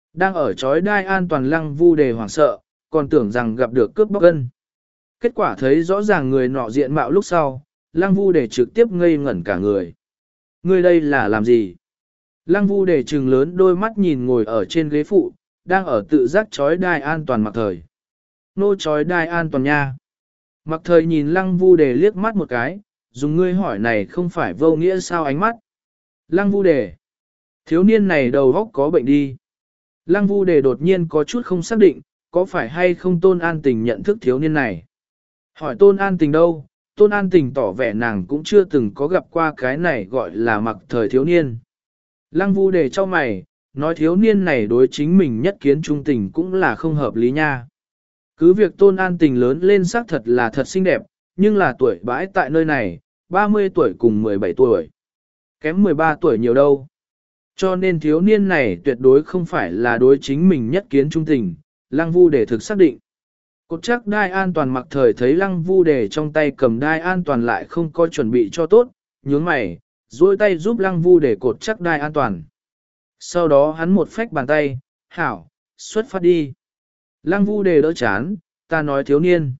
Đang ở chói đai an toàn Lăng Vu Đề hoảng sợ, còn tưởng rằng gặp được cướp bóc gân. Kết quả thấy rõ ràng người nọ diện mạo lúc sau, Lăng Vu Đề trực tiếp ngây ngẩn cả người. Người đây là làm gì? Lăng Vu Đề trừng lớn đôi mắt nhìn ngồi ở trên ghế phụ, đang ở tự giác chói đai an toàn Mặc Thời. Nô chói đai an toàn nha. Mặc Thời nhìn Lăng Vu Đề liếc mắt một cái, dùng ngươi hỏi này không phải vô nghĩa sao ánh mắt. Lăng Vu Đề. Thiếu niên này đầu óc có bệnh đi. Lăng Vu Đề đột nhiên có chút không xác định, có phải hay không Tôn An Tình nhận thức thiếu niên này. Hỏi Tôn An Tình đâu, Tôn An Tình tỏ vẻ nàng cũng chưa từng có gặp qua cái này gọi là Mặc Thời thiếu niên. Lăng Vu Đề cho mày, nói thiếu niên này đối chính mình nhất kiến trung tình cũng là không hợp lý nha. Cứ việc Tôn An Tình lớn lên xác thật là thật xinh đẹp, nhưng là tuổi bãi tại nơi này, ba mươi tuổi cùng mười bảy tuổi. Kém mười ba tuổi nhiều đâu. Cho nên thiếu niên này tuyệt đối không phải là đối chính mình nhất kiến trung tình, Lăng Vu Đề thực xác định. Cột chắc đai an toàn Mặc Thời thấy Lăng Vu Đề trong tay cầm đai an toàn lại không có chuẩn bị cho tốt, nhướng mày, duỗi tay giúp Lăng Vu Đề cột chắc đai an toàn. Sau đó hắn một phách bàn tay, hảo, xuất phát đi. Lăng Vu Đề đỡ chán, ta nói thiếu niên.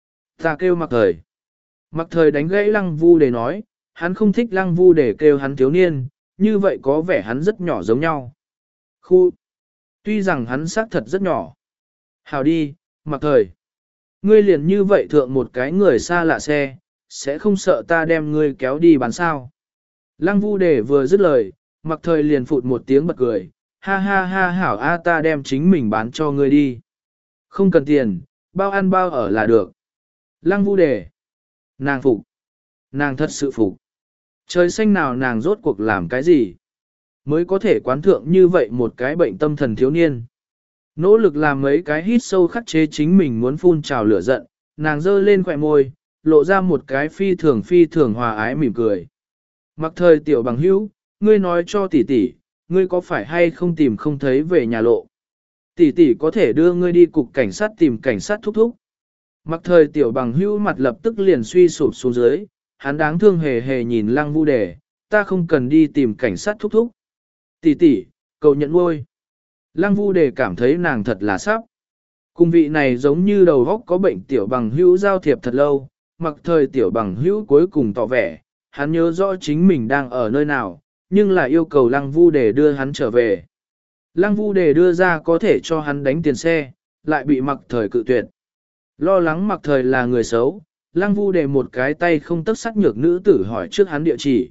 Ta kêu Mặc Thời. Mặc Thời đánh gãy Lăng Vu Đề nói, hắn không thích Lăng Vu Đề kêu hắn thiếu niên, như vậy có vẻ hắn rất nhỏ giống nhau. Khu. Tuy rằng hắn xác thật rất nhỏ. Hảo đi, Mặc Thời. Ngươi liền như vậy thượng một cái người xa lạ xe, sẽ không sợ ta đem ngươi kéo đi bán sao. Lăng Vu Đề vừa dứt lời, Mặc Thời liền phụt một tiếng bật cười, ha ha ha hảo a ta đem chính mình bán cho ngươi đi. Không cần tiền, bao ăn bao ở là được. Lăng Vu Đề. Nàng phục. Nàng thật sự phục. Trời xanh nào nàng rốt cuộc làm cái gì? Mới có thể quán thượng như vậy một cái bệnh tâm thần thiếu niên. Nỗ lực làm mấy cái hít sâu khắc chế chính mình muốn phun trào lửa giận, nàng giơ lên khỏe môi, lộ ra một cái phi thường phi thường hòa ái mỉm cười. Mặc Thời tiểu bằng hữu, ngươi nói cho tỷ tỷ, ngươi có phải hay không tìm không thấy về nhà lộ? Tỷ tỷ có thể đưa ngươi đi cục cảnh sát tìm cảnh sát thúc thúc. Mặc Thời tiểu bằng hữu mặt lập tức liền suy sụp xuống dưới, hắn đáng thương hề hề nhìn Lăng Vu Đề, ta không cần đi tìm cảnh sát thúc thúc. Tỷ tỷ, cầu nhận nuôi. Lăng Vu Đề cảm thấy nàng thật là sắp. Cùng vị này giống như đầu óc có bệnh tiểu bằng hữu giao thiệp thật lâu, Mặc Thời tiểu bằng hữu cuối cùng tỏ vẻ, hắn nhớ rõ chính mình đang ở nơi nào, nhưng lại yêu cầu Lăng Vu Đề đưa hắn trở về. Lăng Vu Đề đưa ra có thể cho hắn đánh tiền xe, lại bị Mặc Thời cự tuyệt. Lo lắng Mặc Thời là người xấu, Lăng Vu Đề một cái tay không tấc sắt nhược nữ tử hỏi trước hắn địa chỉ.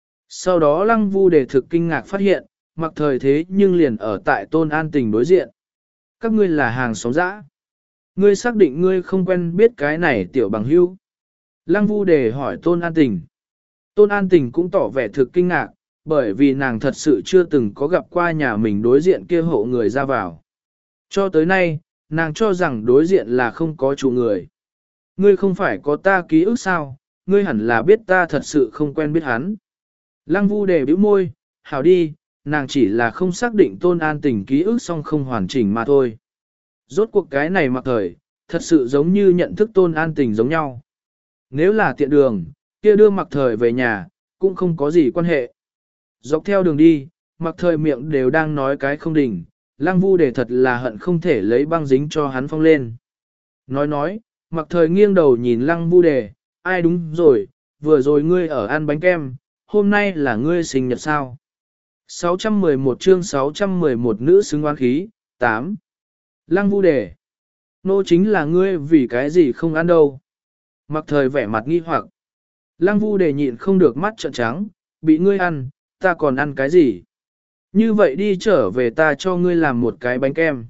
Sau đó Lăng Vu Đề thực kinh ngạc phát hiện, Mặc Thời thế nhưng liền ở tại Tôn An Tình đối diện. Các ngươi là hàng xóm dã. Ngươi xác định ngươi không quen biết cái này tiểu bằng hữu. Lăng Vu Đề hỏi Tôn An Tình. Tôn An Tình cũng tỏ vẻ thực kinh ngạc, bởi vì nàng thật sự chưa từng có gặp qua nhà mình đối diện kia hộ người ra vào. Cho tới nay, nàng cho rằng đối diện là không có chủ người. Ngươi không phải có ta ký ức sao, ngươi hẳn là biết ta thật sự không quen biết hắn. Lăng Vu Đề bĩu môi, hảo đi, nàng chỉ là không xác định Tôn An Tình ký ức song không hoàn chỉnh mà thôi. Rốt cuộc cái này Mặc Thời, thật sự giống như nhận thức Tôn An Tình giống nhau. Nếu là tiện đường, kia đưa Mặc Thời về nhà, cũng không có gì quan hệ. Dọc theo đường đi, Mặc Thời miệng đều đang nói cái không đỉnh, Lăng Vu Đề thật là hận không thể lấy băng dính cho hắn phong lên. Nói nói, Mặc Thời nghiêng đầu nhìn Lăng Vu Đề, ai đúng rồi, vừa rồi ngươi ở ăn bánh kem, hôm nay là ngươi sinh nhật sao? sáu trăm mười một chương sáu trăm mười một nữ xứng oán khí, tám. Lăng Vu Đề. Nô chính là ngươi vì cái gì không ăn đâu. Mặc Thời vẻ mặt nghi hoặc. Lăng Vu Đề nhịn không được mắt trợn trắng, bị ngươi ăn, ta còn ăn cái gì? Như vậy đi trở về ta cho ngươi làm một cái bánh kem.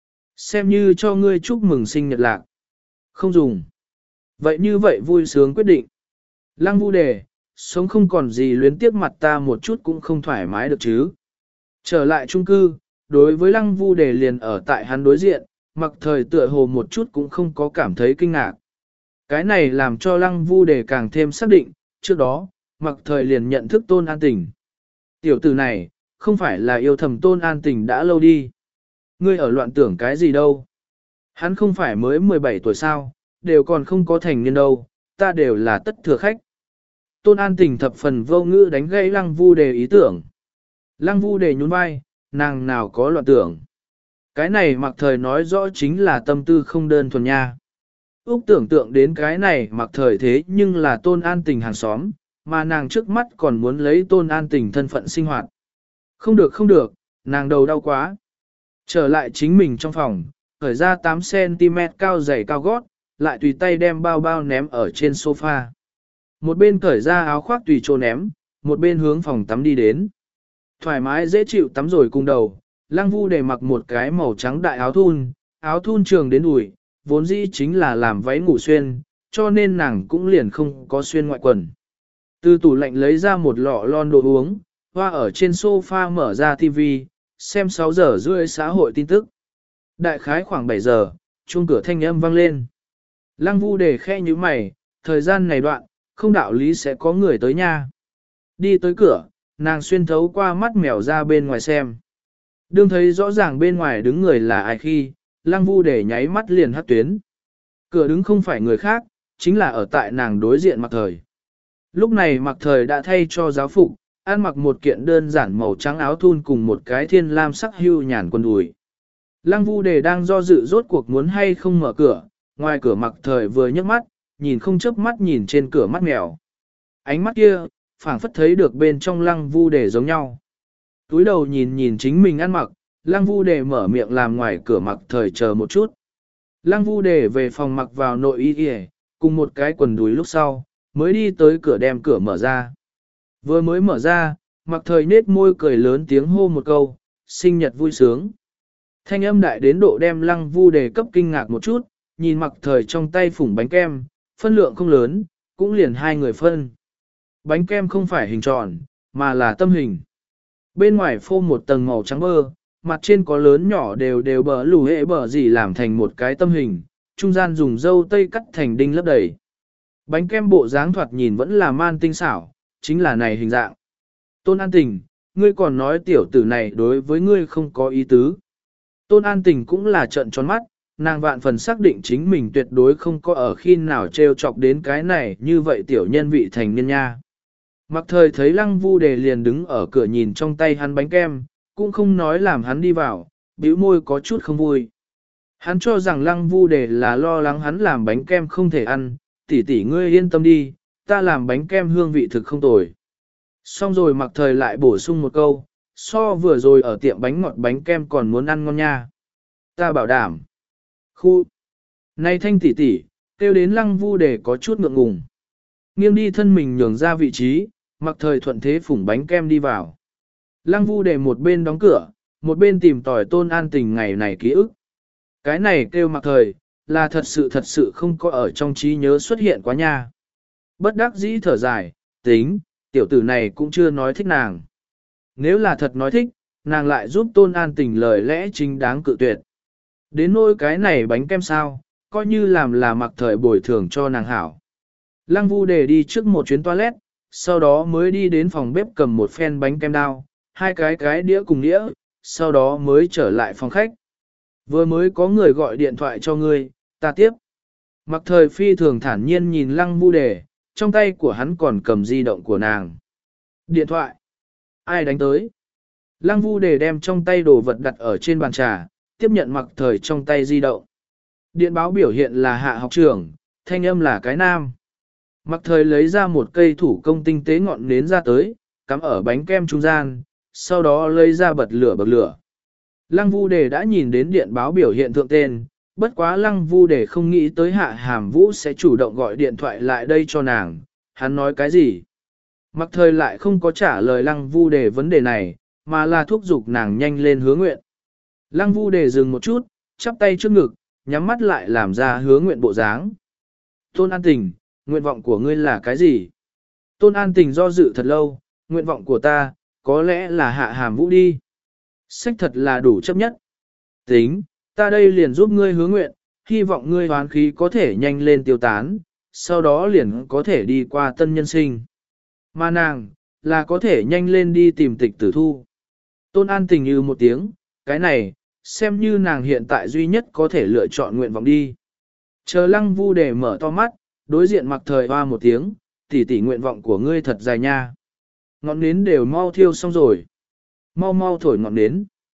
Xem như cho ngươi chúc mừng sinh nhật lạc. Không dùng. Vậy như vậy vui sướng quyết định. Lăng Vu Đề, sống không còn gì luyến tiếc mặt ta một chút cũng không thoải mái được chứ. Trở lại chung cư, đối với Lăng Vu Đề liền ở tại hắn đối diện, Mặc Thời tựa hồ một chút cũng không có cảm thấy kinh ngạc. Cái này làm cho Lăng Vu Đề càng thêm xác định, trước đó, Mặc Thời liền nhận thức Tôn An Tình. Tiểu tử này, không phải là yêu thầm Tôn An Tình đã lâu đi. Ngươi ở loạn tưởng cái gì đâu. Hắn không phải mới mười bảy tuổi sao, đều còn không có thành niên đâu, ta đều là tất thừa khách. Tôn An Tình thập phần vô ngữ đánh gây Lăng Vu Đề ý tưởng. Lăng Vu Đề nhún vai, nàng nào có loạn tưởng. Cái này mặc thời nói rõ chính là tâm tư không đơn thuần nha. Úc tưởng tượng đến cái này mặc thời thế nhưng là tôn an tình hàng xóm, mà nàng trước mắt còn muốn lấy tôn an tình thân phận sinh hoạt. Không được không được, nàng đầu đau quá. Trở lại chính mình trong phòng, khởi ra tám xăng ti mét cao dày cao gót, lại tùy tay đem bao bao ném ở trên sofa. Một bên cởi ra áo khoác tùy chỗ ném, một bên hướng phòng tắm đi đến. Thoải mái dễ chịu tắm rồi cùng đầu, Lăng Vu để mặc một cái màu trắng đại áo thun, áo thun trường đến đùi, vốn dĩ chính là làm váy ngủ xuyên, cho nên nàng cũng liền không có xuyên ngoại quần. Từ tủ lạnh lấy ra một lọ lon đồ uống, hoa ở trên sofa mở ra tivi, xem sáu giờ rưỡi xã hội tin tức. Đại khái khoảng bảy giờ, chuông cửa thanh âm vang lên. Lăng Vu để khe như mày, thời gian này đoạn, không đạo lý sẽ có người tới nha. Đi tới cửa, nàng xuyên thấu qua mắt mèo ra bên ngoài xem. Đương thấy rõ ràng bên ngoài đứng người là ai khi, Lăng Vu để nháy mắt liền hắt tuyến. Cửa đứng không phải người khác, chính là ở tại nàng đối diện Mặc Thời. Lúc này Mặc Thời đã thay cho giáo phục, ăn mặc một kiện đơn giản màu trắng áo thun cùng một cái thiên lam sắc hưu nhàn quần đùi. Lăng Vu Đề đang do dự rốt cuộc muốn hay không mở cửa, ngoài cửa Mặc Thời vừa nhấc mắt, nhìn không chớp mắt nhìn trên cửa mắt mèo. Ánh mắt kia, phảng phất thấy được bên trong Lăng Vu Đề giống nhau. Túi đầu nhìn nhìn chính mình ăn mặc, Lăng Vu Đề mở miệng làm ngoài cửa Mặc Thời chờ một chút. Lăng Vu Đề về phòng mặc vào nội y y, cùng một cái quần đùi lúc sau, mới đi tới cửa đem cửa mở ra. Vừa mới mở ra, Mặc Thời nết môi cười lớn tiếng hô một câu, sinh nhật vui sướng. Thanh âm đại đến độ đem Lăng Vu Đề cấp kinh ngạc một chút, nhìn Mặc Thời trong tay phủng bánh kem, phân lượng không lớn, cũng liền hai người phân. Bánh kem không phải hình tròn, mà là tâm hình. Bên ngoài phô một tầng màu trắng bơ, mặt trên có lớn nhỏ đều đều bờ lù hệ bờ gì làm thành một cái tâm hình, trung gian dùng dâu tây cắt thành đinh lấp đầy. Bánh kem bộ dáng thoạt nhìn vẫn là man tinh xảo, chính là này hình dạng. Tôn An Tình, ngươi còn nói tiểu tử này đối với ngươi không có ý tứ. Tôn An Tình cũng là trợn tròn mắt, nàng vạn phần xác định chính mình tuyệt đối không có ở khi nào trêu chọc đến cái này như vậy tiểu nhân vị thành niên nha. Mặc Thời thấy Lăng Vu Đề liền đứng ở cửa nhìn trong tay hắn bánh kem, cũng không nói làm hắn đi vào, bĩu môi có chút không vui. Hắn cho rằng Lăng Vu Đề là lo lắng hắn làm bánh kem không thể ăn, tỷ tỷ ngươi yên tâm đi, ta làm bánh kem hương vị thực không tồi. Xong rồi Mặc Thời lại bổ sung một câu, so vừa rồi ở tiệm bánh ngọt bánh kem còn muốn ăn ngon nha. Ta bảo đảm. Khu. Này Thanh tỷ tỷ, kêu đến Lăng Vu Đề có chút ngượng ngùng. Nghiêng đi thân mình nhường ra vị trí, Mặc Thời thuận thế phủng bánh kem đi vào. Lăng Vu Đề một bên đóng cửa, một bên tìm tòi Tôn An Tình ngày này ký ức. Cái này kêu Mặc Thời, là thật sự thật sự không có ở trong trí nhớ xuất hiện quá nha. Bất đắc dĩ thở dài, tính, tiểu tử này cũng chưa nói thích nàng. Nếu là thật nói thích, nàng lại giúp Tôn An Tình lời lẽ chính đáng cự tuyệt. Đến nỗi cái này bánh kem sao, coi như làm là Mặc Thời bồi thường cho nàng hảo. Lăng Vu Đề đi trước một chuyến toilet, sau đó mới đi đến phòng bếp cầm một phen bánh kem đao, hai cái cái đĩa cùng đĩa, sau đó mới trở lại phòng khách. Vừa mới có người gọi điện thoại cho ngươi, ta tiếp. Mặc Thời phi thường thản nhiên nhìn Lăng Vu Đề, trong tay của hắn còn cầm di động của nàng. Điện thoại. Ai đánh tới? Lăng Vu Đề đem trong tay đồ vật đặt ở trên bàn trà, tiếp nhận Mặc Thời trong tay di động. Điện báo biểu hiện là Hạ học trưởng, thanh âm là cái nam. Mặc Thời lấy ra một cây thủ công tinh tế ngọn nến ra tới, cắm ở bánh kem trung gian, sau đó lấy ra bật lửa bật lửa. Lăng Vu Đề đã nhìn đến điện báo biểu hiện thượng tên, bất quá Lăng Vu Đề không nghĩ tới Hạ Hàm Vũ sẽ chủ động gọi điện thoại lại đây cho nàng, hắn nói cái gì? Mặc Thời lại không có trả lời Lăng Vu Đề vấn đề này, mà là thúc giục nàng nhanh lên hứa nguyện. Lăng Vu Đề dừng một chút, chắp tay trước ngực, nhắm mắt lại làm ra hứa nguyện bộ dáng. Tôn An Tình, nguyện vọng của ngươi là cái gì? Tôn An Tình do dự thật lâu, nguyện vọng của ta, có lẽ là Hạ Hàm Vũ đi. Sách thật là đủ chấp nhất. Tính, ta đây liền giúp ngươi hứa nguyện, hy vọng ngươi hoán khí có thể nhanh lên tiêu tán, sau đó liền có thể đi qua tân nhân sinh. Mà nàng, là có thể nhanh lên đi tìm tịch tử thu. Tôn An Tình như một tiếng, cái này, xem như nàng hiện tại duy nhất có thể lựa chọn nguyện vọng đi. Chờ Lăng Vu Đề mở to mắt, đối diện Mặc Thời hoa một tiếng, tỷ tỷ nguyện vọng của ngươi thật dài nha. Ngọn nến đều mau thiêu xong rồi. Mau mau thổi ngọn nến.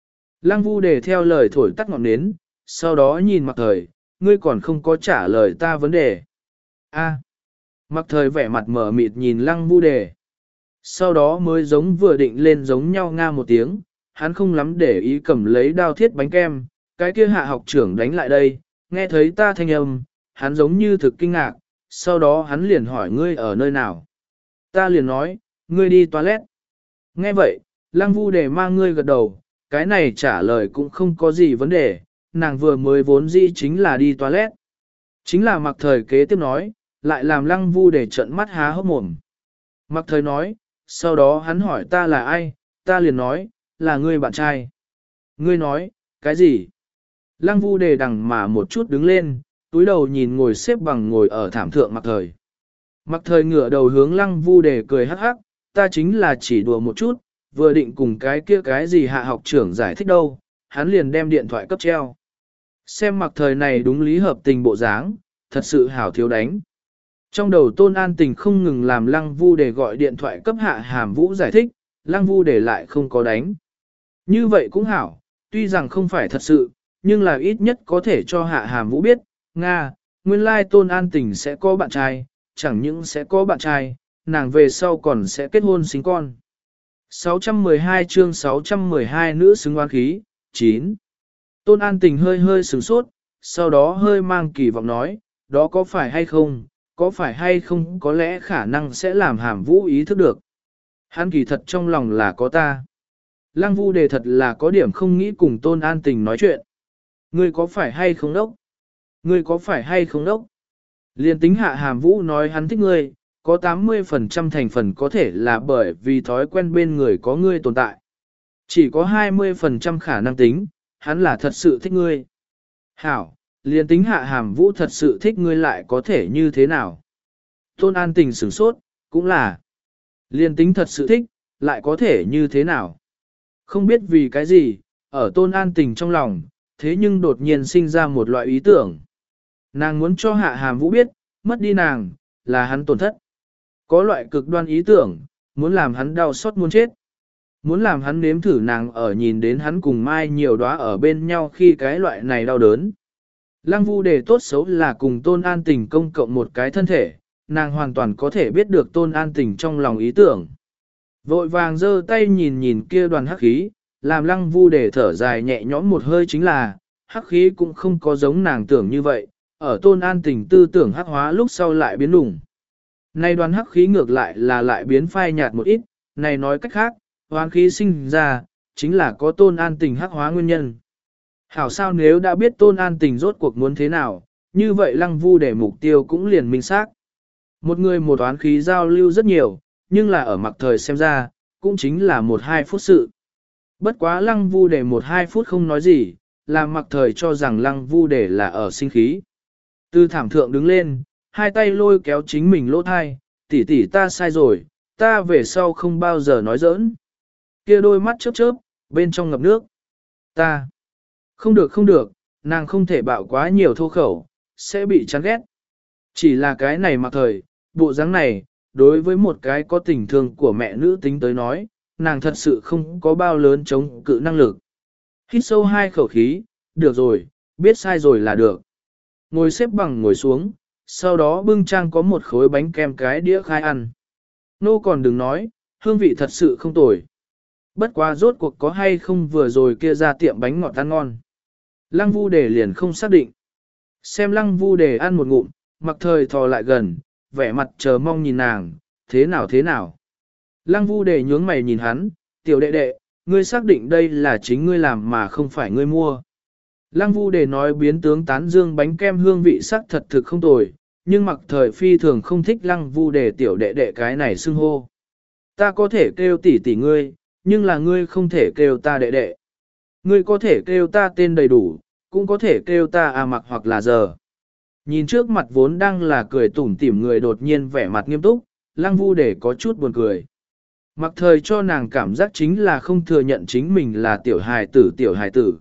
Lăng Vu Đề theo lời thổi tắt ngọn nến, sau đó nhìn Mặc Thời, ngươi còn không có trả lời ta vấn đề. A. Mặc Thời vẻ mặt mở mịt nhìn Lăng Vu Đề. Sau đó mới giống vừa định lên giống nhau nga một tiếng, hắn không lắm để ý cầm lấy đao thiết bánh kem, cái kia hạ học trưởng đánh lại đây, nghe thấy ta thanh âm, hắn giống như thực kinh ngạc, sau đó hắn liền hỏi ngươi ở nơi nào. Ta liền nói, ngươi đi toilet. Nghe vậy, Lăng Vu Đề mang ngươi gật đầu, cái này trả lời cũng không có gì vấn đề, nàng vừa mới vốn dĩ chính là đi toilet. Chính là Mặc Thời kế tiếp nói, lại làm Lăng Vu Đề trợn mắt há hốc mồm. Mặc Thời nói, sau đó hắn hỏi ta là ai, ta liền nói, là ngươi bạn trai. Ngươi nói, cái gì? Lăng Vu Đề đằng mà một chút đứng lên, túi đầu nhìn ngồi xếp bằng ngồi ở thảm thượng Mặc Thời. Mặc Thời ngửa đầu hướng Lăng Vu Đề cười hắc hắc, ta chính là chỉ đùa một chút, vừa định cùng cái kia cái gì hạ học trưởng giải thích đâu, hắn liền đem điện thoại cấp treo. Xem Mặc Thời này đúng lý hợp tình bộ dáng, thật sự hảo thiếu đánh. Trong đầu Tôn An Tình không ngừng làm Lăng Vu Đề gọi điện thoại cấp Hạ Hàm Vũ giải thích, Lăng Vu Đề lại không có đánh. Như vậy cũng hảo, tuy rằng không phải thật sự, nhưng là ít nhất có thể cho Hạ Hàm Vũ biết, Nga, nguyên lai Tôn An Tình sẽ có bạn trai, chẳng những sẽ có bạn trai, nàng về sau còn sẽ kết hôn sinh con. sáu trăm mười hai chương sáu trăm mười hai nữ xứng oán khí, chín. Tôn An Tình hơi hơi sửng sốt, sau đó hơi mang kỳ vọng nói, đó có phải hay không, có phải hay không có lẽ khả năng sẽ làm Hàm Vũ ý thức được. Hắn kỳ thật trong lòng là có ta. Lăng Vu Đề thật là có điểm không nghĩ cùng Tôn An Tình nói chuyện. Ngươi có phải hay không đốc? Ngươi có phải hay không đốc? Liên tính Hạ Hàm Vũ nói hắn thích ngươi, có tám mươi phần trăm thành phần có thể là bởi vì thói quen bên người có ngươi tồn tại. Chỉ có hai mươi phần trăm khả năng tính, hắn là thật sự thích ngươi. Hảo, liên tính Hạ Hàm Vũ thật sự thích ngươi lại có thể như thế nào? Tôn An Tình sửng sốt, cũng là. Liên tính thật sự thích, lại có thể như thế nào? Không biết vì cái gì, ở Tôn An Tình trong lòng, thế nhưng đột nhiên sinh ra một loại ý tưởng. Nàng muốn cho Hạ Hàm Vũ biết, mất đi nàng, là hắn tổn thất. Có loại cực đoan ý tưởng, muốn làm hắn đau xót muốn chết. Muốn làm hắn nếm thử nàng ở nhìn đến hắn cùng Mai nhiều đóa ở bên nhau khi cái loại này đau đớn. Lăng Vu Đề tốt xấu là cùng Tôn An Tình công cộng một cái thân thể, nàng hoàn toàn có thể biết được Tôn An Tình trong lòng ý tưởng. Vội vàng giơ tay nhìn nhìn kia đoàn hắc khí, làm Lăng Vu Đề thở dài nhẹ nhõm một hơi chính là, hắc khí cũng không có giống nàng tưởng như vậy, ở Tôn An Tình tư tưởng hắc hóa lúc sau lại biến đủng. Này đoàn hắc khí ngược lại là lại biến phai nhạt một ít, này nói cách khác, hoán khí sinh ra, chính là có Tôn An Tình hắc hóa nguyên nhân. Hảo sao nếu đã biết Tôn An Tình rốt cuộc muốn thế nào, như vậy Lăng Vu Đề mục tiêu cũng liền minh xác. Một người một toán khí giao lưu rất nhiều, nhưng là ở Mặc Thời xem ra, cũng chính là một hai phút sự. Bất quá Lăng Vu Đề một hai phút không nói gì, làm Mặc Thời cho rằng Lăng Vu Đề là ở sinh khí. Từ thảm thượng đứng lên, hai tay lôi kéo chính mình lỗ thai, tỷ tỷ ta sai rồi, ta về sau không bao giờ nói giỡn. Kia đôi mắt chớp chớp, bên trong ngập nước. Ta, không được không được, nàng không thể bạo quá nhiều thô khẩu, sẽ bị chán ghét. Chỉ là cái này Mặc Thời, bộ dáng này, đối với một cái có tình thương của mẹ nữ tính tới nói, nàng thật sự không có bao lớn chống cự năng lực. Hít sâu hai khẩu khí, được rồi, biết sai rồi là được. Ngồi xếp bằng ngồi xuống, sau đó bưng trang có một khối bánh kem cái đĩa khai ăn. Nô còn đừng nói, hương vị thật sự không tồi. Bất quá rốt cuộc có hay không vừa rồi kia ra tiệm bánh ngọt ăn ngon. Lăng Vu Đề liền không xác định. Xem Lăng Vu Đề ăn một ngụm, Mặc Thời thò lại gần, vẻ mặt chờ mong nhìn nàng, thế nào thế nào. Lăng Vu Đề nhướng mày nhìn hắn, tiểu đệ đệ, ngươi xác định đây là chính ngươi làm mà không phải ngươi mua. Lăng Vu Đề nói biến tướng tán dương bánh kem hương vị sắc thật thực không tồi, nhưng Mặc Thời phi thường không thích Lăng Vu Đề tiểu đệ đệ cái này xưng hô. Ta có thể kêu tỷ tỷ ngươi, nhưng là ngươi không thể kêu ta đệ đệ. Ngươi có thể kêu ta tên đầy đủ, cũng có thể kêu ta à Mặc hoặc là giờ. Nhìn trước mặt vốn đang là cười tủm tỉm người đột nhiên vẻ mặt nghiêm túc, Lăng Vu Đề có chút buồn cười. Mặc Thời cho nàng cảm giác chính là không thừa nhận chính mình là tiểu hài tử tiểu hài tử.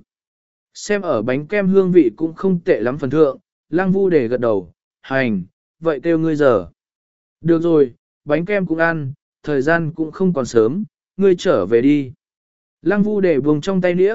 Xem ở bánh kem hương vị cũng không tệ lắm phần thượng, Lăng Vu Đề gật đầu, hành, vậy kêu ngươi giờ. Được rồi, bánh kem cũng ăn, thời gian cũng không còn sớm, ngươi trở về đi. Lăng Vu Đề buông trong tay nĩa,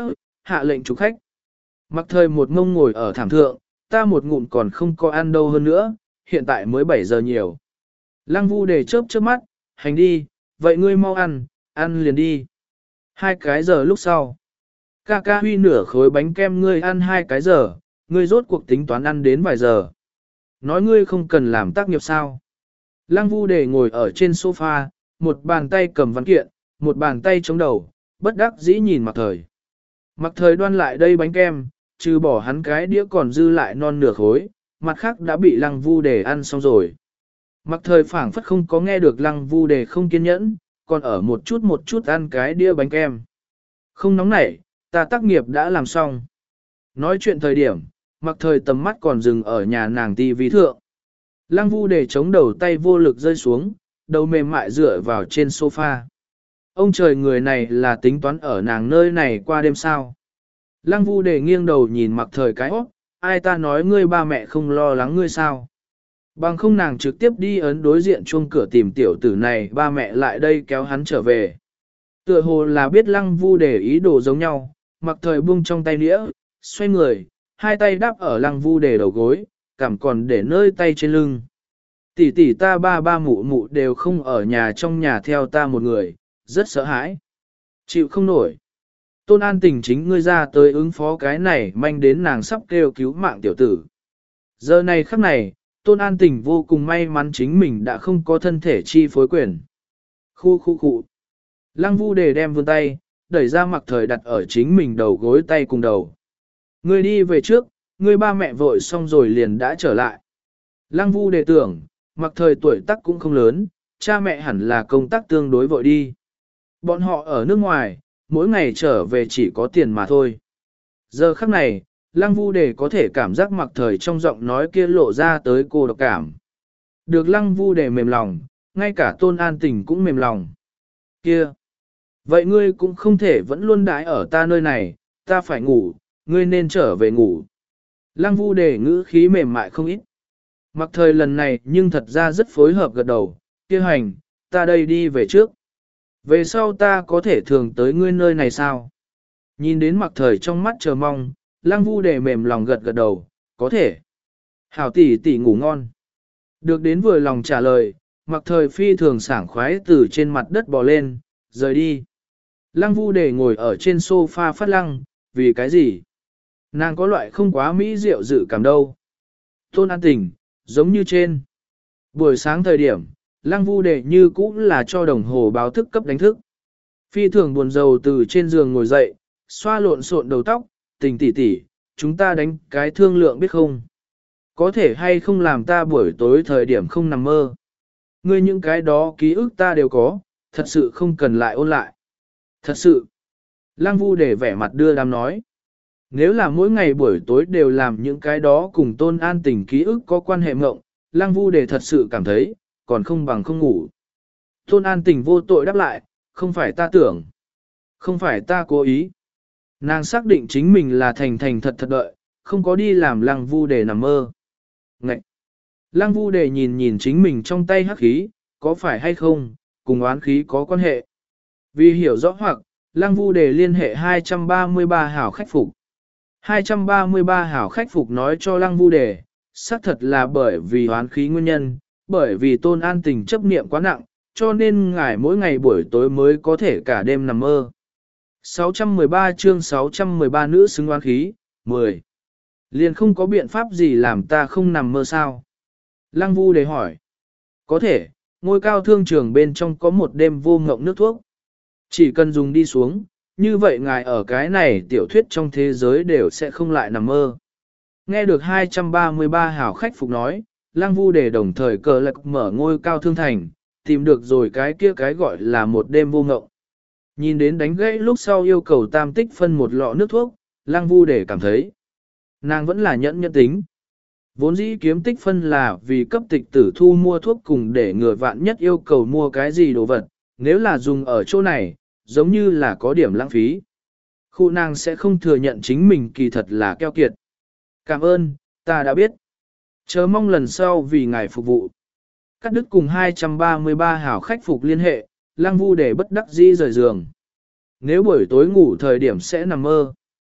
hạ lệnh chủ khách. Mặc thời một ngông ngồi ở thảm thượng, ta một ngụm còn không có ăn đâu hơn nữa, hiện tại mới bảy giờ nhiều. Lăng Vu Đề chớp chớp mắt, hành đi, vậy ngươi mau ăn, ăn liền đi. Hai cái giờ lúc sau. Ca ca huy nửa khối bánh kem ngươi ăn hai cái giờ, ngươi rốt cuộc tính toán ăn đến vài giờ. Nói ngươi không cần làm tác nghiệp sao. Lăng Vu Đề ngồi ở trên sofa, một bàn tay cầm văn kiện, một bàn tay chống đầu, bất đắc dĩ nhìn Mặc Thời. Mặc Thời đoan lại đây bánh kem, trừ bỏ hắn cái đĩa còn dư lại non nửa khối, mặt khác đã bị Lăng Vu Đề ăn xong rồi. Mặc Thời phảng phất không có nghe được Lăng Vu Đề không kiên nhẫn, còn ở một chút một chút ăn cái đĩa bánh kem. Không nóng nảy, ta tác nghiệp đã làm xong. Nói chuyện thời điểm, Mặc Thời tầm mắt còn dừng ở nhà nàng tivi thượng. Lăng Vu Đề chống đầu tay vô lực rơi xuống, đầu mềm mại dựa vào trên sofa. Ông trời, người này là tính toán ở nàng nơi này qua đêm sao. Lăng Vu Đề nghiêng đầu nhìn Mặc Thời cái óc, ai ta nói ngươi ba mẹ không lo lắng ngươi sao. Bằng không nàng trực tiếp đi ấn đối diện chuông cửa tìm tiểu tử này, ba mẹ lại đây kéo hắn trở về. Tựa hồ là biết Lăng Vu Đề ý đồ giống nhau, Mặc Thời buông trong tay nĩa, xoay người, hai tay đáp ở Lăng Vu Đề đầu gối, cảm còn để nơi tay trên lưng. Tỷ tỷ ta ba ba mụ mụ đều không ở nhà, trong nhà theo ta một người, rất sợ hãi. Chịu không nổi. Tôn An Tình chính ngươi ra tới ứng phó cái này, manh đến nàng sắp kêu cứu mạng tiểu tử. Giờ này khắc này, Tôn An Tình vô cùng may mắn chính mình đã không có thân thể chi phối quyền. Khu khu khu. Lăng Vu Đề đem vươn tay, đẩy ra Mặc Thời đặt ở chính mình đầu gối tay cùng đầu. Ngươi đi về trước, ngươi ba mẹ vội xong rồi liền đã trở lại. Lăng Vu Đề tưởng, Mặc Thời tuổi tác cũng không lớn, cha mẹ hẳn là công tác tương đối vội đi. Bọn họ ở nước ngoài, mỗi ngày trở về chỉ có tiền mà thôi. Giờ khắc này, Lăng Vu Đề có thể cảm giác Mặc Thời trong giọng nói kia lộ ra tới cô độc cảm. Được Lăng Vu Đề mềm lòng, ngay cả Tôn An Tình cũng mềm lòng. Kia! Vậy ngươi cũng không thể vẫn luôn đãi ở ta nơi này, ta phải ngủ, ngươi nên trở về ngủ. Lăng Vu Đề ngữ khí mềm mại không ít. Mặc Thời lần này nhưng thật ra rất phối hợp gật đầu, kia hành, ta đây đi về trước. Về sau ta có thể thường tới ngươi nơi này sao? Nhìn đến Mặc Thời trong mắt chờ mong, Lăng Vu Đề mềm lòng gật gật đầu, có thể. Hảo tỷ tỷ ngủ ngon. Được đến vừa lòng trả lời, Mặc Thời phi thường sảng khoái từ trên mặt đất bò lên, rời đi. Lăng Vu Đề ngồi ở trên sofa phát lăng, vì cái gì? Nàng có loại không quá mỹ diệu dự cảm đâu. Tôn An Tình, giống như trên. Buổi sáng thời điểm, Lăng Vu Đề như cũ là cho đồng hồ báo thức cấp đánh thức. Phi thường buồn rầu từ trên giường ngồi dậy, xoa lộn xộn đầu tóc, Tình tỷ tỷ, chúng ta đánh cái thương lượng biết không? Có thể hay không làm ta buổi tối thời điểm không nằm mơ? Ngươi những cái đó ký ức ta đều có, thật sự không cần lại ôn lại. Thật sự. Lăng Vu Đề vẻ mặt đưa đám nói. Nếu là mỗi ngày buổi tối đều làm những cái đó cùng Tôn An Tình ký ức có quan hệ mộng, Lăng Vu Đề thật sự cảm thấy, còn không bằng không ngủ. Tôn An Tình vô tội đáp lại, không phải ta tưởng, không phải ta cố ý. Nàng xác định chính mình là thành thành thật thật đợi, không có đi làm Lăng Vu Đề nằm mơ. Ngậy! Lăng Vu Đề nhìn nhìn chính mình trong tay hắc khí, có phải hay không, cùng oán khí có quan hệ. Vì hiểu rõ hoặc, Lăng Vu Đề liên hệ hai trăm ba mươi ba hảo khách phục. hai trăm ba mươi ba hảo khách phục nói cho Lăng Vu Đề, xác thật là bởi vì oán khí nguyên nhân, bởi vì Tôn An Tình chấp niệm quá nặng, cho nên ngài mỗi ngày buổi tối mới có thể cả đêm nằm mơ. sáu trăm mười ba chương sáu trăm mười ba nữ xứng oán khí, mười. Liền không có biện pháp gì làm ta không nằm mơ sao? Lăng Vu Đề hỏi. Có thể, ngôi cao thương trường bên trong có một đêm vô ngộng nước thuốc. Chỉ cần dùng đi xuống, như vậy ngài ở cái này tiểu thuyết trong thế giới đều sẽ không lại nằm mơ. Nghe được hai trăm ba mươi ba hảo khách phục nói, Lăng Vu Đề đồng thời cờ lạc mở ngôi cao thương thành, tìm được rồi cái kia cái gọi là một đêm vô ngộng. Nhìn đến đánh gãy lúc sau yêu cầu tam tích phân một lọ nước thuốc, Lăng Vu Đề cảm thấy nàng vẫn là nhẫn nhẫn tính. Vốn dĩ kiếm tích phân là vì cấp tịch tử thu mua thuốc cùng để ngừa vạn nhất yêu cầu mua cái gì đồ vật, nếu là dùng ở chỗ này, giống như là có điểm lãng phí. Khu nàng sẽ không thừa nhận chính mình kỳ thật là keo kiệt. Cảm ơn, ta đã biết. Chờ mong lần sau vì ngài phục vụ. Cắt đứt cùng hai trăm ba mươi ba hảo khách phục liên hệ, Lăng Vu Đề bất đắc dĩ rời giường. Nếu buổi tối ngủ thời điểm sẽ nằm mơ.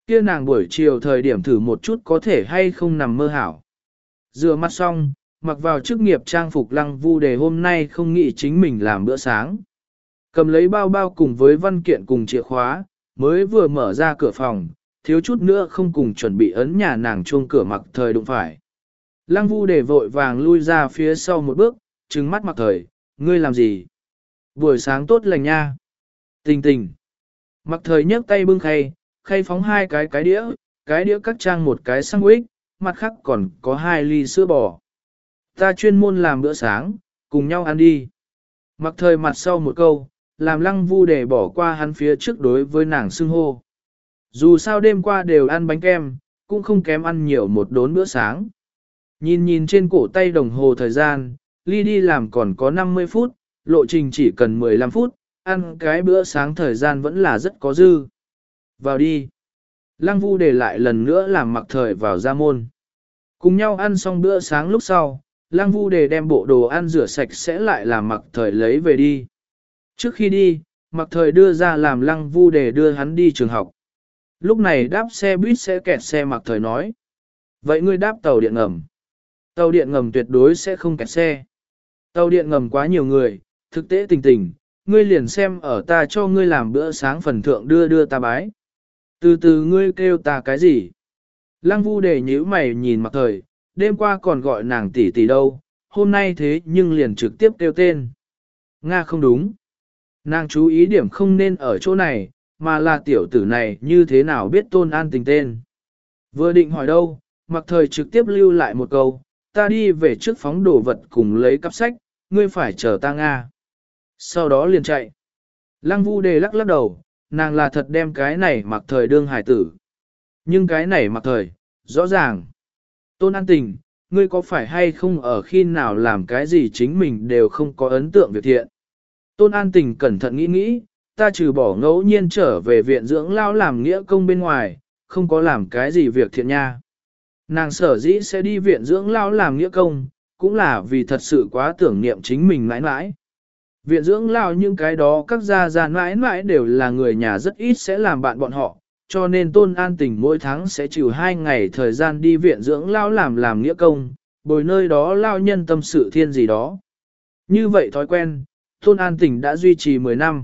kia nàng buổi chiều thời điểm thử một chút có thể hay không nằm mơ hảo. Rửa mặt xong, mặc vào chức nghiệp trang phục Lăng Vu Đề hôm nay không nghĩ chính mình làm bữa sáng. Cầm lấy bao bao cùng với văn kiện cùng chìa khóa, mới vừa mở ra cửa phòng, thiếu chút nữa không cùng chuẩn bị ấn nhà nàng chuông cửa Mặc Thời đụng phải. Lăng Vu Đề vội vàng lui ra phía sau một bước, trừng mắt Mặc Thời, ngươi làm gì? Buổi sáng tốt lành nha. Tình tình. Mặc Thời nhấc tay bưng khay, khay phóng hai cái cái đĩa, cái đĩa cắt trang một cái sandwich, mặt khác còn có hai ly sữa bò. Ta chuyên môn làm bữa sáng, cùng nhau ăn đi. Mặc Thời mặt sau một câu, làm Lăng Vu Đề bỏ qua hắn phía trước đối với nàng xưng hô. Dù sao đêm qua đều ăn bánh kem, cũng không kém ăn nhiều một đốn bữa sáng. Nhìn nhìn trên cổ tay đồng hồ thời gian, ly đi làm còn có năm mươi phút, lộ trình chỉ cần mười lăm phút, ăn cái bữa sáng thời gian vẫn là rất có dư. Vào đi. Lăng Vu Đề lại lần nữa làm Mặc Thời vào ra môn. Cùng nhau ăn xong bữa sáng lúc sau, Lăng Vu Đề đem bộ đồ ăn rửa sạch sẽ lại làm Mặc Thời lấy về đi. Trước khi đi, Mặc Thời đưa ra làm Lăng Vu Đề đưa hắn đi trường học. Lúc này đáp xe buýt sẽ kẹt xe Mặc Thời nói. Vậy ngươi đáp tàu điện ngầm. Tàu điện ngầm tuyệt đối sẽ không kẹt xe. Tàu điện ngầm quá nhiều người, thực tế tình tình, ngươi liền xem ở ta cho ngươi làm bữa sáng phần thượng đưa đưa ta bái. Từ từ ngươi kêu ta cái gì? Lăng Vu Đề nhíu mày nhìn Mặc Thời, đêm qua còn gọi nàng tỷ tỷ đâu, hôm nay thế nhưng liền trực tiếp kêu tên. Nga không đúng. Nàng chú ý điểm không nên ở chỗ này, mà là tiểu tử này như thế nào biết Tôn An Tình tên. Vừa định hỏi đâu, Mặc Thời trực tiếp lưu lại một câu, ta đi về trước phóng đồ vật cùng lấy cặp sách, ngươi phải chờ ta Nga. Sau đó liền chạy. Lăng Vu Đề lắc lắc đầu, nàng là thật đem cái này Mặc Thời đương hải tử. Nhưng cái này Mặc Thời, rõ ràng. Tôn An Tình, ngươi có phải hay không ở khi nào làm cái gì chính mình đều không có ấn tượng việc thiện. Tôn An Tình cẩn thận nghĩ nghĩ, ta trừ bỏ ngẫu nhiên trở về viện dưỡng lao làm nghĩa công bên ngoài, không có làm cái gì việc thiện nha. Nàng sở dĩ sẽ đi viện dưỡng lao làm nghĩa công, cũng là vì thật sự quá tưởng niệm chính mình mãi mãi. Viện dưỡng lao những cái đó các gia gia mãi mãi đều là người nhà rất ít sẽ làm bạn bọn họ, cho nên Tôn An Tình mỗi tháng sẽ chịu hai ngày thời gian đi viện dưỡng lao làm làm nghĩa công, bồi nơi đó lao nhân tâm sự thiên gì đó. Như vậy thói quen, Tôn An Tình đã duy trì mười năm.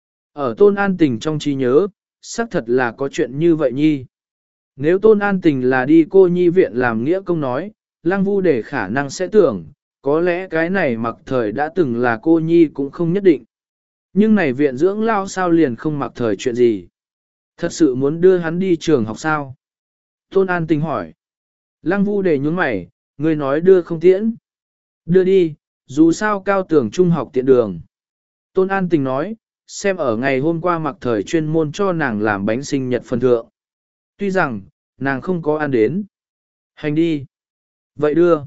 Ở Tôn An Tình trong trí nhớ, xác thật là có chuyện như vậy nhi. Nếu Tôn An Tình là đi cô nhi viện làm nghĩa công nói, Lăng Vu Đề khả năng sẽ tưởng, có lẽ cái này Mặc Thời đã từng là cô nhi cũng không nhất định. Nhưng này viện dưỡng lao sao liền không Mặc Thời chuyện gì. Thật sự muốn đưa hắn đi trường học sao? Tôn An Tình hỏi. Lăng Vu Đề nhướng mày, người nói đưa không tiễn. Đưa đi, dù sao cao tưởng trung học tiện đường. Tôn An Tình nói, xem ở ngày hôm qua Mặc Thời chuyên môn cho nàng làm bánh sinh nhật phần thượng. Tuy rằng, nàng không có ăn đến. Hành đi. Vậy đưa.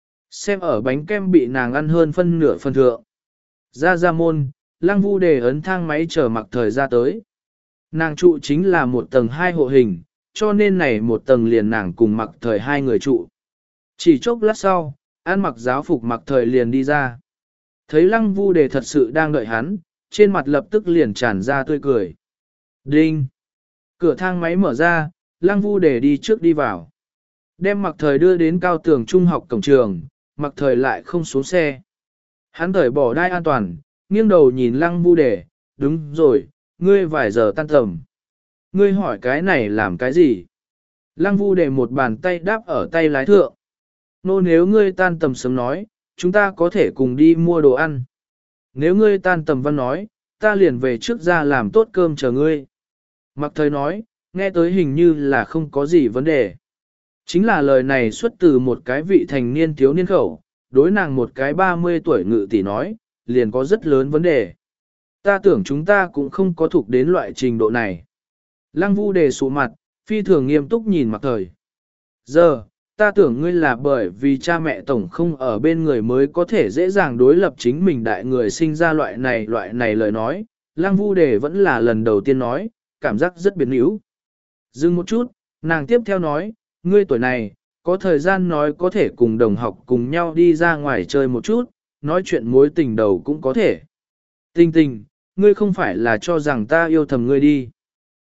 Xem ở bánh kem bị nàng ăn hơn phân nửa phần thượng. Ra ra môn, Lăng Vu Đề ấn thang máy chờ Mặc Thời ra tới. Nàng trụ chính là một tầng hai hộ hình, cho nên này một tầng liền nàng cùng Mặc Thời hai người trụ. Chỉ chốc lát sau, ăn mặc giáo phục Mặc Thời liền đi ra. Thấy Lăng Vu Đề thật sự đang đợi hắn, trên mặt lập tức liền tràn ra tươi cười. Đinh! Cửa thang máy mở ra, Lăng Vu Đề đi trước đi vào. Đem Mặc Thời đưa đến cao tường trung học cổng trường, Mặc Thời lại không xuống xe. Hắn thời bỏ đai an toàn, nghiêng đầu nhìn Lăng Vu Đề, đúng rồi, ngươi vài giờ tan tầm. Ngươi hỏi cái này làm cái gì? Lăng Vu Đề một bàn tay đáp ở tay lái thượng. Nô nếu ngươi tan tầm sớm nói, chúng ta có thể cùng đi mua đồ ăn. Nếu ngươi tan tầm văn nói, ta liền về trước ra làm tốt cơm chờ ngươi. Mặc Thời nói, nghe tới hình như là không có gì vấn đề. Chính là lời này xuất từ một cái vị thành niên thiếu niên khẩu, đối nàng một cái ba mươi tuổi ngự tỷ nói, liền có rất lớn vấn đề. Ta tưởng chúng ta cũng không có thuộc đến loại trình độ này. Lăng Vu Đề sụ mặt, phi thường nghiêm túc nhìn Mặc Thời. Giờ, ta tưởng ngươi là bởi vì cha mẹ tổng không ở bên người mới có thể dễ dàng đối lập chính mình đại người sinh ra loại này loại này lời nói. Lăng Vu Đề vẫn là lần đầu tiên nói, cảm giác rất biến yếu. Dừng một chút, nàng tiếp theo nói, ngươi tuổi này, có thời gian nói có thể cùng đồng học cùng nhau đi ra ngoài chơi một chút, nói chuyện mối tình đầu cũng có thể. Tình tình, ngươi không phải là cho rằng ta yêu thầm ngươi đi.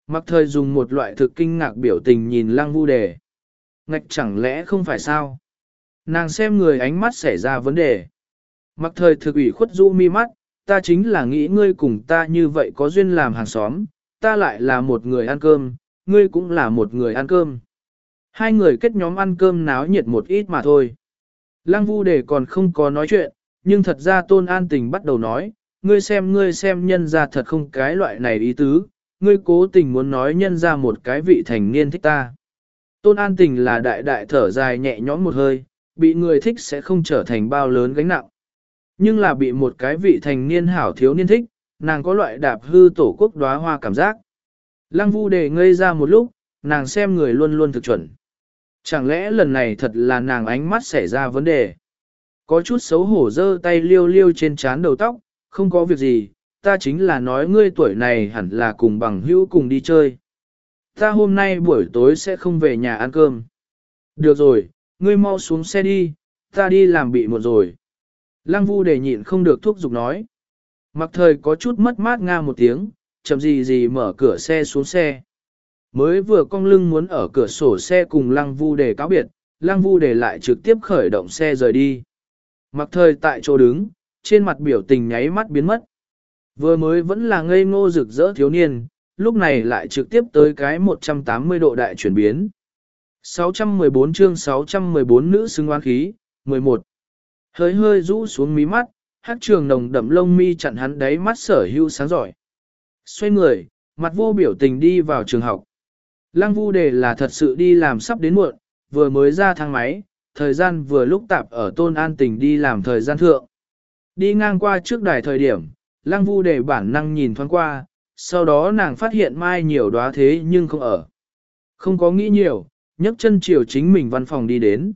Mặc thời dùng một loại thực kinh ngạc biểu tình nhìn lăng vu đề. Ngạch chẳng lẽ không phải sao? Nàng xem người ánh mắt xảy ra vấn đề. Mặc thời thực ủy khuất rũ mi mắt, ta chính là nghĩ ngươi cùng ta như vậy có duyên làm hàng xóm, ta lại là một người ăn cơm, ngươi cũng là một người ăn cơm. Hai người kết nhóm ăn cơm náo nhiệt một ít mà thôi. Lăng vu đề còn không có nói chuyện, nhưng thật ra Tôn An Tình bắt đầu nói, ngươi xem ngươi xem nhân ra thật không cái loại này ý tứ, ngươi cố tình muốn nói nhân ra một cái vị thành niên thích ta. Tôn An Tình là đại đại thở dài nhẹ nhõm một hơi, bị người thích sẽ không trở thành bao lớn gánh nặng. Nhưng là bị một cái vị thành niên hảo thiếu niên thích, nàng có loại đạp hư tổ quốc đóa hoa cảm giác. Lăng vu đề ngây ra một lúc, nàng xem người luôn luôn thực chuẩn. Chẳng lẽ lần này thật là nàng ánh mắt xảy ra vấn đề? Có chút xấu hổ giơ tay liêu liêu trên trán đầu tóc, không có việc gì, ta chính là nói ngươi tuổi này hẳn là cùng bằng hữu cùng đi chơi. Ta hôm nay buổi tối sẽ không về nhà ăn cơm. Được rồi, ngươi mau xuống xe đi, ta đi làm bị muộn rồi. Lăng vu đề nhịn không được thúc giục nói. Mặc thời có chút mất mát nga một tiếng, chậm gì gì mở cửa xe xuống xe. Mới vừa cong lưng muốn ở cửa sổ xe cùng lăng vu đề cáo biệt, lăng vu đề lại trực tiếp khởi động xe rời đi. Mặc thời tại chỗ đứng, trên mặt biểu tình nháy mắt biến mất. Vừa mới vẫn là ngây ngô rực rỡ thiếu niên, lúc này lại trực tiếp tới cái một trăm tám mươi độ đại chuyển biến. sáu trăm mười bốn chương sáu trăm mười bốn nữ xứng oán khí, mười một. Hơi hơi rũ xuống mí mắt, hát trường nồng đậm lông mi chặn hắn đáy mắt sở hữu sáng giỏi. Xoay người, mặt vô biểu tình đi vào trường học. Lăng vu đề là thật sự đi làm sắp đến muộn, vừa mới ra thang máy, thời gian vừa lúc tạp ở Tôn An Tình đi làm thời gian thượng. Đi ngang qua trước đài thời điểm, lăng vu đề bản năng nhìn thoáng qua, sau đó nàng phát hiện mai nhiều đóa thế nhưng không ở. Không có nghĩ nhiều, nhấc chân chiều chính mình văn phòng đi đến.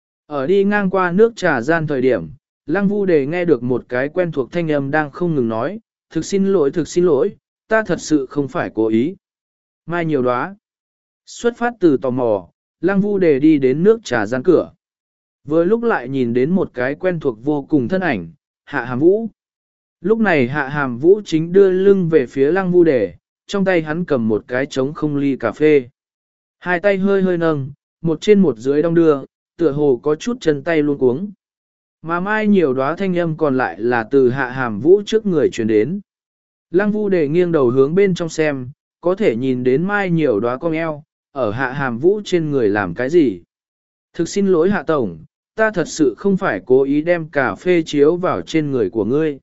Ở đi ngang qua nước trà gian thời điểm, lăng vu đề nghe được một cái quen thuộc thanh âm đang không ngừng nói, thực xin lỗi thực xin lỗi, ta thật sự không phải cố ý. Mai nhiều đóa. Xuất phát từ tò mò, lăng vu đề đi đến nước trà gian cửa. Vừa lúc lại nhìn đến một cái quen thuộc vô cùng thân ảnh, Hạ Hàm Vũ. Lúc này Hạ Hàm Vũ chính đưa lưng về phía lăng vu đề, trong tay hắn cầm một cái trống không ly cà phê. Hai tay hơi hơi nâng, một trên một dưới đong đưa, tựa hồ có chút chân tay luôn cuống. Mà mai nhiều đóa thanh âm còn lại là từ Hạ Hàm Vũ trước người truyền đến. Lăng vu đề nghiêng đầu hướng bên trong xem, có thể nhìn đến mai nhiều đóa cong eo, ở Hạ Hàm Vũ trên người làm cái gì. Thực xin lỗi Hạ Tổng, ta thật sự không phải cố ý đem cà phê chiếu vào trên người của ngươi.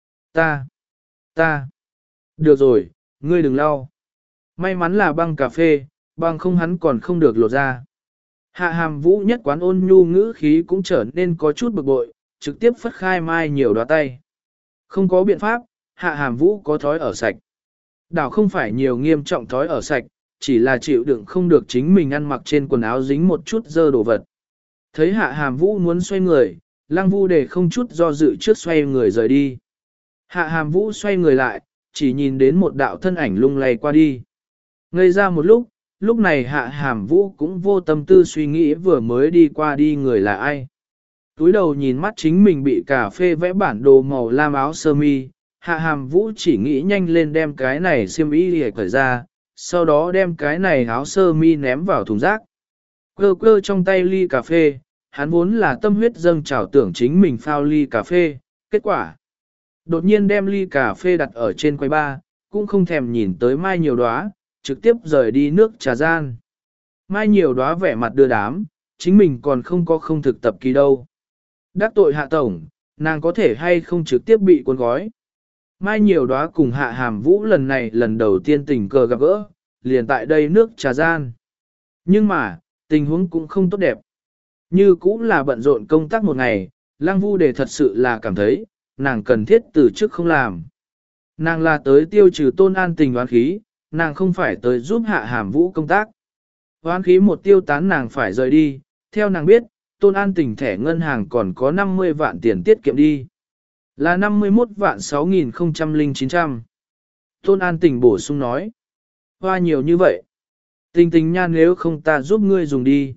Ta, ta, được rồi, ngươi đừng lau. May mắn là băng cà phê, băng không hắn còn không được lột ra. Hạ Hàm Vũ nhất quán ôn nhu ngữ khí cũng trở nên có chút bực bội, trực tiếp phất khai mai nhiều đóa tay. Không có biện pháp, Hạ Hàm Vũ có thói ở sạch. Đảo không phải nhiều nghiêm trọng thói ở sạch, chỉ là chịu đựng không được chính mình ăn mặc trên quần áo dính một chút dơ đồ vật. Thấy Hạ Hàm Vũ muốn xoay người, lăng vu đề không chút do dự trước xoay người rời đi. Hạ Hàm Vũ xoay người lại, chỉ nhìn đến một đạo thân ảnh lung lay qua đi. Ngây ra một lúc, lúc này Hạ Hàm Vũ cũng vô tâm tư suy nghĩ vừa mới đi qua đi người là ai. Túi đầu nhìn mắt chính mình bị cà phê vẽ bản đồ màu lam áo sơ mi, Hạ Hàm Vũ chỉ nghĩ nhanh lên đem cái này xiêm y để cởi ra, sau đó đem cái này áo sơ mi ném vào thùng rác. Cơ cơ trong tay ly cà phê, hắn vốn là tâm huyết dâng trào tưởng chính mình phao ly cà phê, kết quả. Đột nhiên đem ly cà phê đặt ở trên quầy bar, cũng không thèm nhìn tới mai nhiều đóa, trực tiếp rời đi nước trà gian. Mai nhiều đóa vẻ mặt đưa đám, chính mình còn không có không thực tập kỳ đâu. Đắc tội Hạ Tổng, nàng có thể hay không trực tiếp bị cuốn gói. Mai nhiều đóa cùng Hạ Hàm Vũ lần này lần đầu tiên tình cờ gặp gỡ, liền tại đây nước trà gian. Nhưng mà, tình huống cũng không tốt đẹp. Như cũng là bận rộn công tác một ngày, Lăng Vu Đề thật sự là cảm thấy, nàng cần thiết từ chức không làm. Nàng là tới tiêu trừ Tôn An Tình oán khí, nàng không phải tới giúp Hạ Hàm Vũ công tác. Oán khí một tiêu tán nàng phải rời đi, theo nàng biết, Tôn An Tình thẻ ngân hàng còn có năm mươi vạn tiền tiết kiệm đi. Là năm mươi mốt vạn sáu nghìn không trăm lẻ chín trăm. Tôn An Tình bổ sung nói. Hoa nhiều như vậy. Tình tình nha, nếu không ta giúp ngươi dùng đi.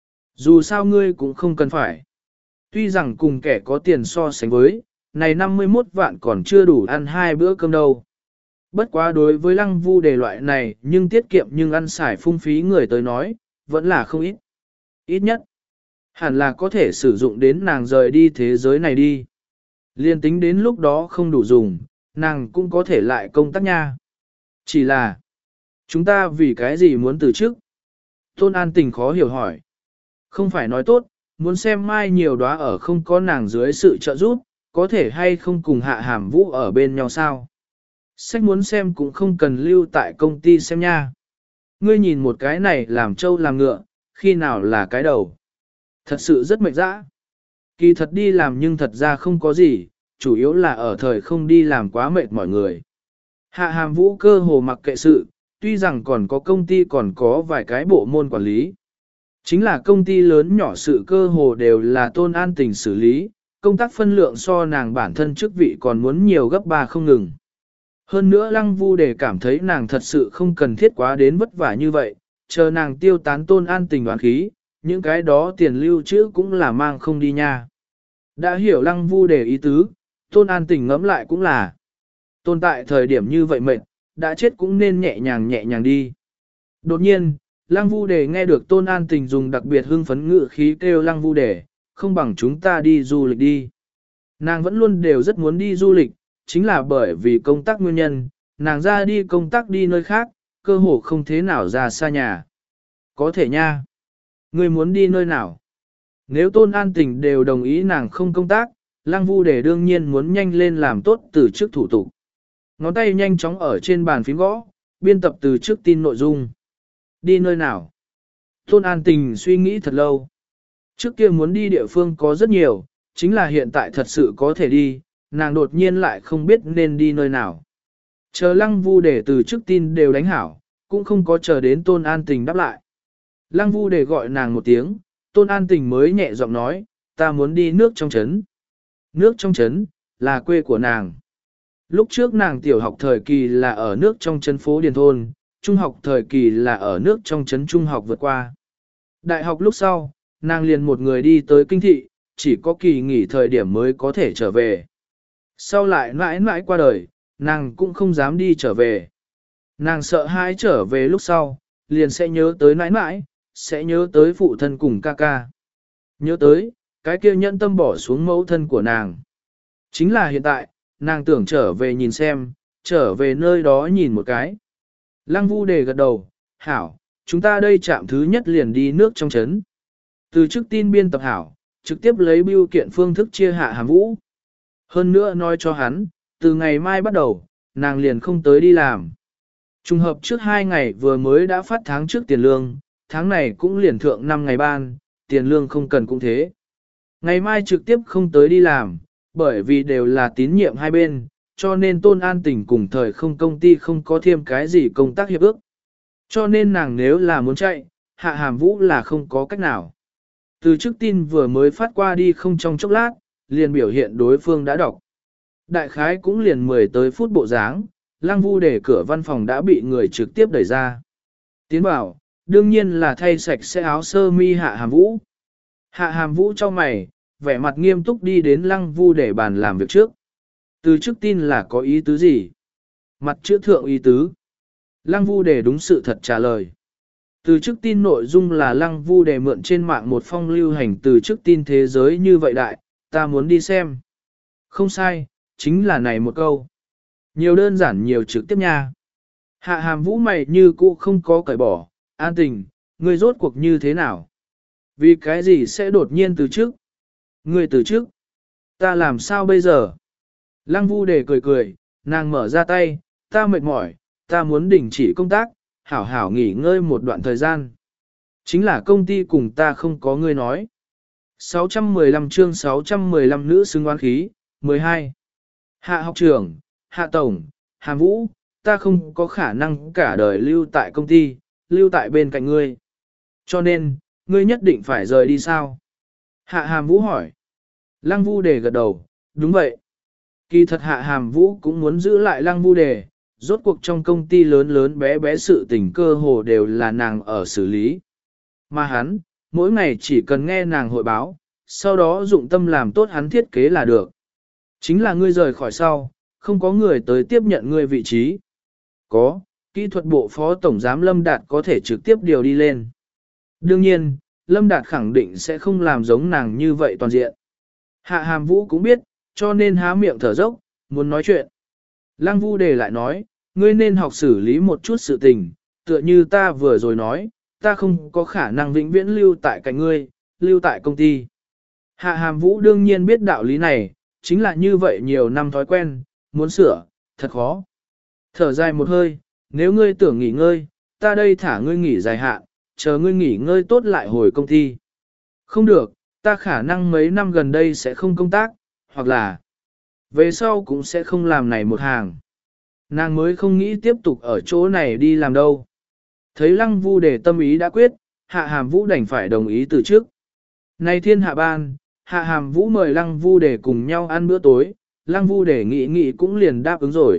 Dù sao ngươi cũng không cần phải. Tuy rằng cùng kẻ có tiền so sánh với, này năm mươi mốt vạn còn chưa đủ ăn hai bữa cơm đâu. Bất quá đối với lăng vu đề loại này nhưng tiết kiệm nhưng ăn xài phung phí người tới nói, vẫn là không ít. Ít nhất, hẳn là có thể sử dụng đến nàng rời đi thế giới này đi. Liên tính đến lúc đó không đủ dùng, nàng cũng có thể lại công tác nha. Chỉ là, chúng ta vì cái gì muốn từ chức? Tôn An Tình khó hiểu hỏi. Không phải nói tốt, muốn xem mai nhiều đóa ở không có nàng dưới sự trợ giúp, có thể hay không cùng hạ hàm vũ ở bên nhau sao? Sách muốn xem cũng không cần lưu tại công ty xem nha. Ngươi nhìn một cái này làm trâu làm ngựa, khi nào là cái đầu. Thật sự rất mệt dã. Kỳ thật đi làm nhưng thật ra không có gì, chủ yếu là ở thời không đi làm quá mệt mọi người. Hạ hàm vũ cơ hồ mặc kệ sự, tuy rằng còn có công ty còn có vài cái bộ môn quản lý. Chính là công ty lớn nhỏ sự cơ hồ đều là Tôn An Tình xử lý, công tác phân lượng so nàng bản thân chức vị còn muốn nhiều gấp ba không ngừng. Hơn nữa Lăng Vu để cảm thấy nàng thật sự không cần thiết quá đến vất vả như vậy, chờ nàng tiêu tán Tôn An Tình đoán khí, những cái đó tiền lưu trữ cũng là mang không đi nha. Đã hiểu Lăng Vu để ý tứ, Tôn An Tình ngẫm lại cũng là. Tồn tại thời điểm như vậy mệt, đã chết cũng nên nhẹ nhàng nhẹ nhàng đi. Đột nhiên, Lăng Vu Đề nghe được Tôn An Tình dùng đặc biệt hưng phấn ngữ khí kêu Lăng Vu Đề, không bằng chúng ta đi du lịch đi. Nàng vẫn luôn đều rất muốn đi du lịch, chính là bởi vì công tác nguyên nhân, nàng ra đi công tác đi nơi khác, cơ hồ không thế nào ra xa nhà. Có thể nha. Ngươi muốn đi nơi nào? Nếu Tôn An Tình đều đồng ý nàng không công tác, Lăng Vu Đề đương nhiên muốn nhanh lên làm tốt từ trước thủ tục. Ngón tay nhanh chóng ở trên bàn phím gõ, biên tập từ trước tin nội dung. Đi nơi nào? Tôn An Tình suy nghĩ thật lâu. Trước kia muốn đi địa phương có rất nhiều, chính là hiện tại thật sự có thể đi, nàng đột nhiên lại không biết nên đi nơi nào. Chờ Lăng Vu để từ trước tin đều đánh hảo, cũng không có chờ đến Tôn An Tình đáp lại. Lăng Vu để gọi nàng một tiếng, Tôn An Tình mới nhẹ giọng nói, ta muốn đi nước trong trấn. Nước trong trấn, là quê của nàng. Lúc trước nàng tiểu học thời kỳ là ở nước trong trấn phố Điền Thôn, trung học thời kỳ là ở nước trong trấn trung học vượt qua. Đại học lúc sau, nàng liền một người đi tới kinh thị, chỉ có kỳ nghỉ thời điểm mới có thể trở về. Sau lại mãi mãi qua đời, nàng cũng không dám đi trở về. Nàng sợ hãi trở về lúc sau, liền sẽ nhớ tới mãi mãi, sẽ nhớ tới phụ thân cùng ca ca. Nhớ tới, cái kia nhẫn tâm bỏ xuống mẫu thân của nàng. Chính là hiện tại, nàng tưởng trở về nhìn xem, trở về nơi đó nhìn một cái. Lăng Vu đề gật đầu, hảo, chúng ta đây chạm thứ nhất liền đi nước trong trấn. Từ trước tin biên tập hảo, trực tiếp lấy bưu kiện phương thức chia hạ hàm vũ. Hơn nữa nói cho hắn, từ ngày mai bắt đầu, nàng liền không tới đi làm. Trùng hợp trước hai ngày vừa mới đã phát tháng trước tiền lương, tháng này cũng liền thượng năm ngày ban, tiền lương không cần cũng thế. Ngày mai trực tiếp không tới đi làm, bởi vì đều là tín nhiệm hai bên, cho nên Tôn An Tình cùng thời không công ty không có thêm cái gì công tác hiệp ước. Cho nên nàng nếu là muốn chạy, hạ hàm vũ là không có cách nào. Từ trước tin vừa mới phát qua đi không trong chốc lát, liền biểu hiện đối phương đã đọc. Đại khái cũng liền mười tới phút bộ dáng, Lăng Vu để cửa văn phòng đã bị người trực tiếp đẩy ra. Tiến bảo, đương nhiên là thay sạch sẽ áo sơ mi hạ hàm vũ. Hạ hàm vũ cho mày, vẻ mặt nghiêm túc đi đến Lăng Vu để bàn làm việc trước. Từ trước tin là có ý tứ gì? Mặt chữ thượng ý tứ. Lăng Vu để đúng sự thật trả lời. Từ trước tin nội dung là Lăng Vu để mượn trên mạng một phong lưu hành từ trước tin thế giới như vậy đại, ta muốn đi xem. Không sai, chính là này một câu. Nhiều đơn giản nhiều trực tiếp nha. Hạ hàm vũ mày như cũ không có cởi bỏ, An Tình, ngươi rốt cuộc như thế nào? Vì cái gì sẽ đột nhiên từ trước? Ngươi từ trước? Ta làm sao bây giờ? Lăng Vu để cười cười, nàng mở ra tay, ta mệt mỏi, ta muốn đình chỉ công tác, hảo hảo nghỉ ngơi một đoạn thời gian. Chính là công ty cùng ta không có ngươi nói. sáu trăm mười lăm chương sáu trăm mười lăm nữ xứng oán khí, mười hai. Hạ học trưởng, Hạ tổng, Hàm Vũ, ta không có khả năng cả đời lưu tại công ty, lưu tại bên cạnh ngươi. Cho nên, ngươi nhất định phải rời đi sao? Hạ Hàm Vũ hỏi. Lăng Vu Đề gật đầu, đúng vậy. Kỳ thật Hạ Hàm Vũ cũng muốn giữ lại Lăng Vu Đề, rốt cuộc trong công ty lớn lớn bé bé sự tình cơ hồ đều là nàng ở xử lý. Mà hắn, mỗi ngày chỉ cần nghe nàng hội báo, sau đó dụng tâm làm tốt hắn thiết kế là được. Chính là ngươi rời khỏi sau, không có người tới tiếp nhận ngươi vị trí. Có, kỹ thuật bộ phó tổng giám Lâm Đạt có thể trực tiếp điều đi lên. Đương nhiên, Lâm Đạt khẳng định sẽ không làm giống nàng như vậy toàn diện. Hạ Hàm Vũ cũng biết, cho nên há miệng thở dốc, muốn nói chuyện. Lăng Vu Đề lại nói, ngươi nên học xử lý một chút sự tình, tựa như ta vừa rồi nói, ta không có khả năng vĩnh viễn lưu tại cạnh ngươi, lưu tại công ty. Hạ Hàm Vũ đương nhiên biết đạo lý này, chính là như vậy nhiều năm thói quen, muốn sửa, thật khó. Thở dài một hơi, nếu ngươi tưởng nghỉ ngơi, ta đây thả ngươi nghỉ dài hạn, chờ ngươi nghỉ ngơi tốt lại hồi công ty. Không được, ta khả năng mấy năm gần đây sẽ không công tác, hoặc là về sau cũng sẽ không làm này một hàng. Nàng mới không nghĩ tiếp tục ở chỗ này đi làm đâu. Thấy Lăng Vu Đề tâm ý đã quyết, Hạ Hàm Vũ đành phải đồng ý từ trước. Nay thiên hạ ban, Hạ Hàm Vũ mời Lăng Vu Đề cùng nhau ăn bữa tối, Lăng Vu Đề nghĩ nghĩ cũng liền đáp ứng rồi.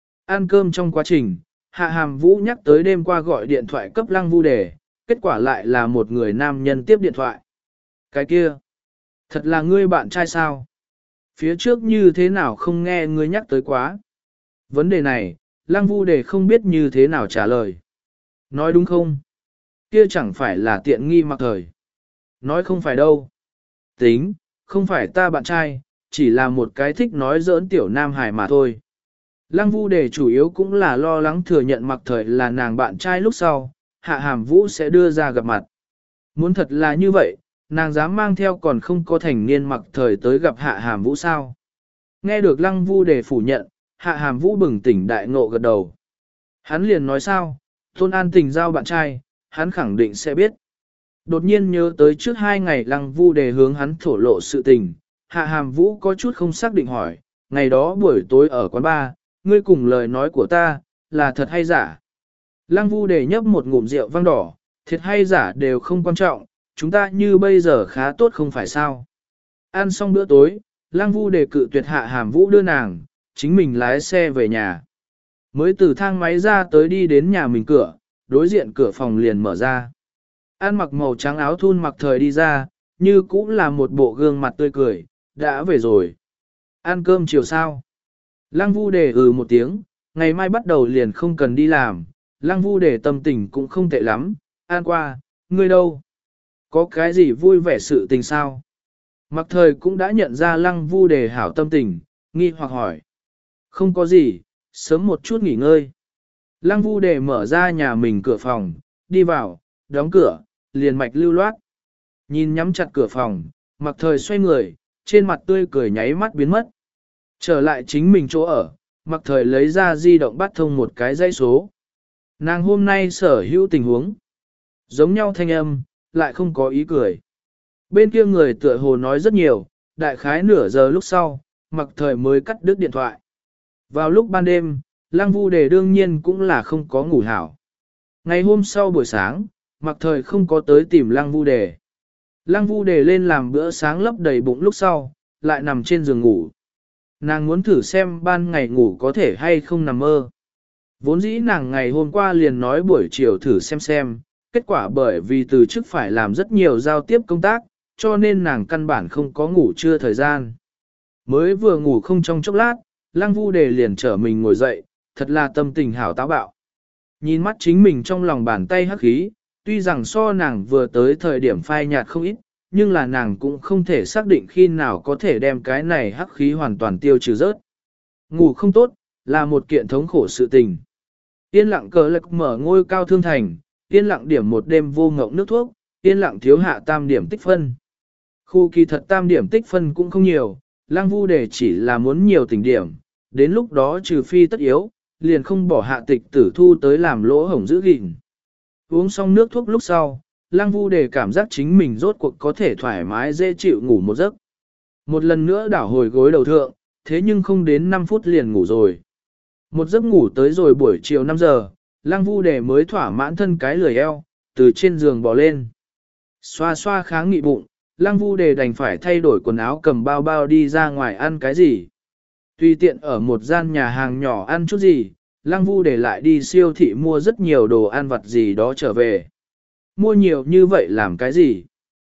Ăn cơm trong quá trình, Hạ Hàm Vũ nhắc tới đêm qua gọi điện thoại cấp Lăng Vu Đề, kết quả lại là một người nam nhân tiếp điện thoại. Cái kia, thật là ngươi bạn trai sao? Phía trước như thế nào không nghe ngươi nhắc tới quá? Vấn đề này, Lăng Vu Đề không biết như thế nào trả lời. Nói đúng không? Kia chẳng phải là tiện nghi mặc thời. Nói không phải đâu. Tính, không phải ta bạn trai, chỉ là một cái thích nói giỡn tiểu nam hải mà thôi. Lăng Vu Đề chủ yếu cũng là lo lắng thừa nhận mặc thời là nàng bạn trai lúc sau, Hạ Hàm Vũ sẽ đưa ra gặp mặt. Muốn thật là như vậy, nàng dám mang theo còn không có thành niên mặc thời tới gặp Hạ Hàm Vũ sao. Nghe được Lăng Vu Đề phủ nhận, Hạ Hàm Vũ bừng tỉnh đại ngộ gật đầu. Hắn liền nói sao, Tôn An Tình giao bạn trai, hắn khẳng định sẽ biết. Đột nhiên nhớ tới trước hai ngày Lăng Vu Đề hướng hắn thổ lộ sự tình, Hạ Hàm Vũ có chút không xác định hỏi, ngày đó buổi tối ở quán bar, ngươi cùng lời nói của ta, là thật hay giả? Lăng Vu Đề nhấp một ngụm rượu vang đỏ, thiệt hay giả đều không quan trọng, chúng ta như bây giờ khá tốt không phải sao? Ăn xong bữa tối, Lăng Vu Đề cự tuyệt Hạ Hàm Vũ đưa nàng, chính mình lái xe về nhà. Mới từ thang máy ra tới đi đến nhà mình cửa, đối diện cửa phòng liền mở ra. An mặc màu trắng áo thun mặc thời đi ra, như cũng là một bộ gương mặt tươi cười, đã về rồi. Ăn cơm chiều sao? Lăng Vu Đề ừ một tiếng, ngày mai bắt đầu liền không cần đi làm, Lăng Vu Đề tâm tình cũng không tệ lắm, ăn qua, ngươi đâu? Có cái gì vui vẻ sự tình sao? Mặc thời cũng đã nhận ra Lăng Vu Đề hảo tâm tình, nghi hoặc hỏi. Không có gì, sớm một chút nghỉ ngơi. Lăng Vu Đề mở ra nhà mình cửa phòng, đi vào, đóng cửa, liền mạch lưu loát. Nhìn nhắm chặt cửa phòng, mặc thời xoay người, trên mặt tươi cười nháy mắt biến mất. Trở lại chính mình chỗ ở, mặc thời lấy ra di động bắt thông một cái dãy số. Nàng hôm nay sở hữu tình huống. Giống nhau thanh âm, lại không có ý cười. Bên kia người tựa hồ nói rất nhiều, đại khái nửa giờ lúc sau, mặc thời mới cắt đứt điện thoại. Vào lúc ban đêm, Lăng Vu Đề đương nhiên cũng là không có ngủ hảo. Ngày hôm sau buổi sáng, mặc thời không có tới tìm Lăng Vu Đề. Lăng Vu Đề lên làm bữa sáng lấp đầy bụng lúc sau, lại nằm trên giường ngủ. Nàng muốn thử xem ban ngày ngủ có thể hay không nằm mơ. Vốn dĩ nàng ngày hôm qua liền nói buổi chiều thử xem xem, kết quả bởi vì từ trước phải làm rất nhiều giao tiếp công tác, cho nên nàng căn bản không có ngủ trưa thời gian. Mới vừa ngủ không trong chốc lát, Lăng Vu Đề liền trở mình ngồi dậy, thật là tâm tình hảo táo bạo. Nhìn mắt chính mình trong lòng bàn tay hắc khí, tuy rằng so nàng vừa tới thời điểm phai nhạt không ít, nhưng là nàng cũng không thể xác định khi nào có thể đem cái này hắc khí hoàn toàn tiêu trừ rớt. Ngủ không tốt, là một kiện thống khổ sự tình. Yên lặng cờ lực mở ngôi cao thương thành, yên lặng điểm một đêm vô ngộng nước thuốc, yên lặng thiếu hạ tam điểm tích phân. Khu kỳ thật tam điểm tích phân cũng không nhiều, Lăng Vu Đề chỉ là muốn nhiều tình điểm, đến lúc đó trừ phi tất yếu, liền không bỏ hạ tịch tử thu tới làm lỗ hổng giữ gìn. Uống xong nước thuốc lúc sau, Lăng Vu Đề cảm giác chính mình rốt cuộc có thể thoải mái dễ chịu ngủ một giấc. Một lần nữa đảo hồi gối đầu thượng, thế nhưng không đến năm phút liền ngủ rồi. Một giấc ngủ tới rồi buổi chiều năm giờ, Lăng Vu Đề mới thỏa mãn thân cái lười eo, từ trên giường bò lên. Xoa xoa kháng nghị bụng, Lăng Vu Đề đành phải thay đổi quần áo cầm bao bao đi ra ngoài ăn cái gì. Tùy tiện ở một gian nhà hàng nhỏ ăn chút gì, Lăng Vu Đề lại đi siêu thị mua rất nhiều đồ ăn vặt gì đó trở về. Mua nhiều như vậy làm cái gì?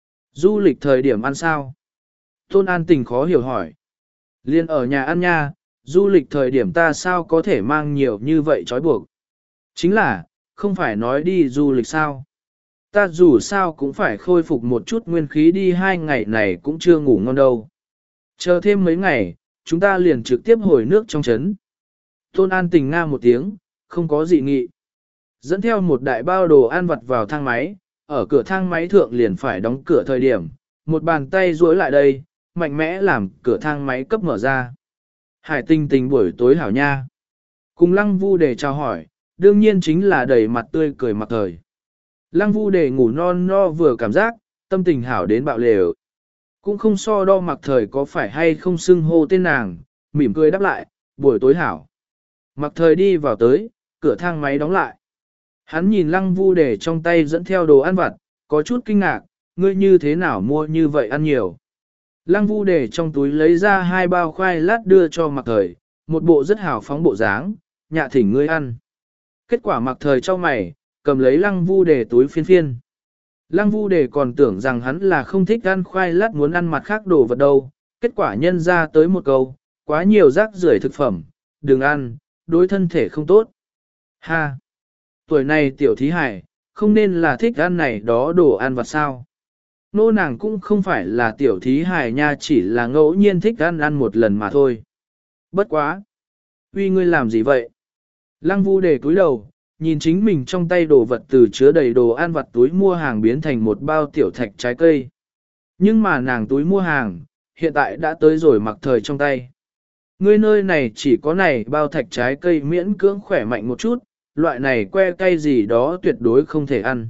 Du lịch thời điểm ăn sao? Tôn An Tình khó hiểu hỏi. Liên ở nhà ăn nha, du lịch thời điểm ta sao có thể mang nhiều như vậy trói buộc? Chính là, không phải nói đi du lịch sao. Ta dù sao cũng phải khôi phục một chút nguyên khí đi hai ngày này cũng chưa ngủ ngon đâu. Chờ thêm mấy ngày, chúng ta liền trực tiếp hồi nước trong trấn. Tôn An Tình nga một tiếng, không có dị nghị. Dẫn theo một đại bao đồ ăn vặt vào thang máy, ở cửa thang máy thượng liền phải đóng cửa thời điểm, một bàn tay duỗi lại đây, mạnh mẽ làm cửa thang máy cấp mở ra. Hải Tinh Tình buổi tối hảo nha. Cùng Lăng Vu để chào hỏi, đương nhiên chính là đầy mặt tươi cười mặc thời. Lăng Vu để ngủ non no vừa cảm giác, tâm tình hảo đến bạo lều. Cũng không so đo mặc thời có phải hay không xưng hô tên nàng, mỉm cười đáp lại, buổi tối hảo. Mặc thời đi vào tới, cửa thang máy đóng lại. Hắn nhìn Lăng Vu để trong tay dẫn theo đồ ăn vặt, có chút kinh ngạc, ngươi như thế nào mua như vậy ăn nhiều. Lăng Vu để trong túi lấy ra hai bao khoai lát đưa cho mặc thời, một bộ rất hào phóng bộ dáng, nhạ thỉnh ngươi ăn. Kết quả mặc thời cho mày, cầm lấy Lăng Vu để túi phiên phiên. Lăng Vu để còn tưởng rằng hắn là không thích ăn khoai lát muốn ăn mặt khác đồ vật đâu, kết quả nhân ra tới một câu, quá nhiều rác rưởi thực phẩm, đừng ăn, đối thân thể không tốt. Ha! Tuổi này tiểu thí hải, không nên là thích ăn này đó đồ ăn vặt sao. Nô nàng cũng không phải là tiểu thí hải nha, chỉ là ngẫu nhiên thích ăn ăn một lần mà thôi. Bất quá! Uy ngươi làm gì vậy? Lăng Vu để cúi đầu, nhìn chính mình trong tay đồ vật từ chứa đầy đồ ăn vặt túi mua hàng biến thành một bao tiểu thạch trái cây. Nhưng mà nàng túi mua hàng, hiện tại đã tới rồi mặc thời trong tay. Ngươi nơi này chỉ có này bao thạch trái cây miễn cưỡng khỏe mạnh một chút, loại này que cay gì đó tuyệt đối không thể ăn.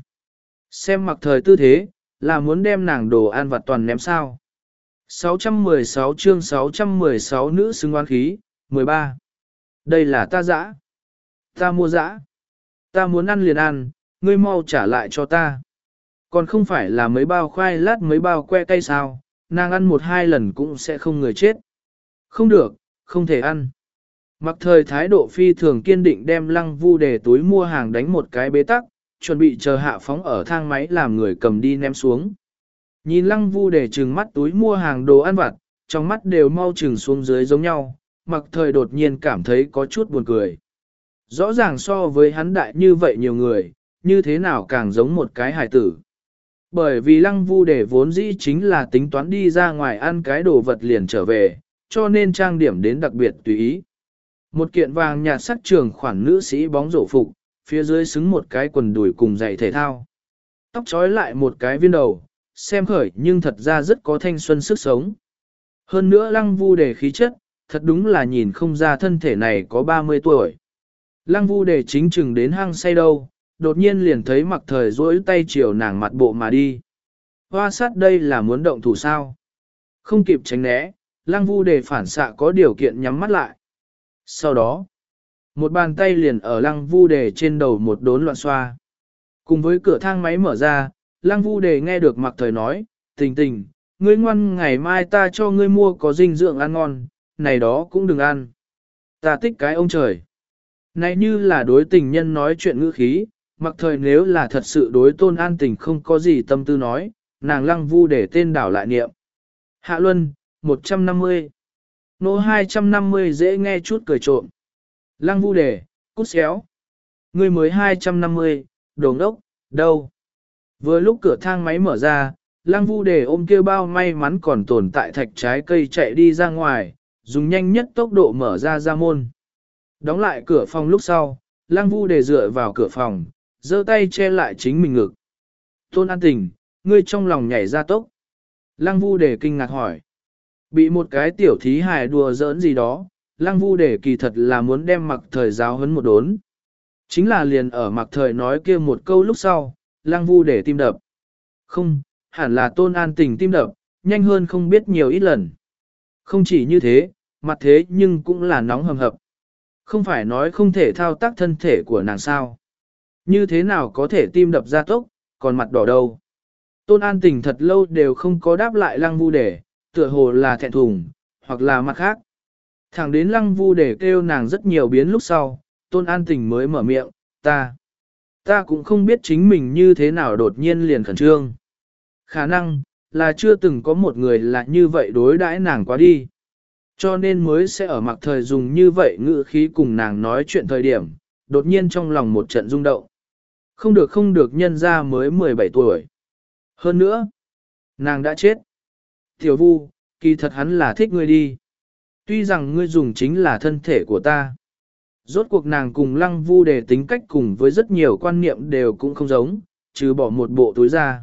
Xem mặc thời tư thế, là muốn đem nàng đồ ăn vặt toàn ném sao. sáu trăm mười sáu chương sáu trăm mười sáu nữ xứng oán khí, mười ba. Đây là ta dã. Ta mua dã. Ta muốn ăn liền ăn, ngươi mau trả lại cho ta. Còn không phải là mấy bao khoai lát mấy bao que cay sao, nàng ăn một hai lần cũng sẽ không người chết. Không được, không thể ăn. Mặc thời thái độ phi thường kiên định đem Lăng Vu để túi mua hàng đánh một cái bế tắc, chuẩn bị chờ hạ phóng ở thang máy làm người cầm đi ném xuống. Nhìn Lăng Vu để trừng mắt túi mua hàng đồ ăn vặt, trong mắt đều mau trừng xuống dưới giống nhau, mặc thời đột nhiên cảm thấy có chút buồn cười. Rõ ràng so với hắn đại như vậy nhiều người, như thế nào càng giống một cái hài tử. Bởi vì Lăng Vu để vốn dĩ chính là tính toán đi ra ngoài ăn cái đồ vật liền trở về, cho nên trang điểm đến đặc biệt tùy ý. Một kiện vàng nhạt sắc trường khoản nữ sĩ bóng rổ phục, phía dưới xứng một cái quần đùi cùng giày thể thao. Tóc trói lại một cái viên đầu, xem khởi nhưng thật ra rất có thanh xuân sức sống. Hơn nữa Lăng Vu để khí chất, thật đúng là nhìn không ra thân thể này có ba mươi tuổi. Lăng Vu để chính chừng đến hang say đâu, đột nhiên liền thấy mặc thời duỗi tay chiều nàng mặt bộ mà đi. Hoa sát đây là muốn động thủ sao? Không kịp tránh né, Lăng Vu để phản xạ có điều kiện nhắm mắt lại. Sau đó, một bàn tay liền ở Lăng Vu đề trên đầu một đốn loạn xoa. Cùng với cửa thang máy mở ra, Lăng Vu đề nghe được mặc thời nói, tình tình, ngươi ngoan ngày mai ta cho ngươi mua có dinh dưỡng ăn ngon, này đó cũng đừng ăn. Ta thích cái ông trời. Này như là đối tình nhân nói chuyện ngữ khí, mặc thời nếu là thật sự đối Tôn An Tình không có gì tâm tư nói, nàng Lăng Vu để tên đảo lại niệm. Hạ Luân, một trăm năm mươi. Nô hai trăm năm mươi dễ nghe chút cười trộm. Lăng Vu đề, cút xéo. Ngươi mới hai trăm năm mươi, đồ ngốc, đâu. Vừa lúc cửa thang máy mở ra, Lăng Vu đề ôm kêu bao may mắn còn tồn tại thạch trái cây chạy đi ra ngoài, dùng nhanh nhất tốc độ mở ra ra môn. Đóng lại cửa phòng lúc sau, Lăng Vu đề dựa vào cửa phòng, giơ tay che lại chính mình ngực. Tôn An Tình, ngươi trong lòng nhảy ra tốc. Lăng Vu đề kinh ngạc hỏi. Bị một cái tiểu thí hài đùa giỡn gì đó, Lăng Vu để kỳ thật là muốn đem mặc thời giáo huấn một đốn. Chính là liền ở mặc thời nói kia một câu lúc sau, Lăng Vu để tim đập. Không, hẳn là Tôn An Tình tim đập, nhanh hơn không biết nhiều ít lần. Không chỉ như thế, mặt thế nhưng cũng là nóng hầm hập. Không phải nói không thể thao tác thân thể của nàng sao. Như thế nào có thể tim đập ra tốc, còn mặt đỏ đâu. Tôn An Tình thật lâu đều không có đáp lại Lăng Vu để, tựa hồ là thẹn thùng, hoặc là mặt khác. Thẳng đến Lăng Vu để kêu nàng rất nhiều biến lúc sau, Tôn An Tình mới mở miệng, ta. Ta cũng không biết chính mình như thế nào đột nhiên liền khẩn trương. Khả năng, là chưa từng có một người là như vậy đối đãi nàng quá đi. Cho nên mới sẽ ở mặc thời dùng như vậy ngữ khí cùng nàng nói chuyện thời điểm, đột nhiên trong lòng một trận rung động. Không được không được, nhân ra mới mười bảy tuổi. Hơn nữa, nàng đã chết. Tiểu Vu, kỳ thật hắn là thích ngươi đi. Tuy rằng ngươi dùng chính là thân thể của ta. Rốt cuộc nàng cùng Lăng Vu Đề tính cách cùng với rất nhiều quan niệm đều cũng không giống, trừ bỏ một bộ túi ra.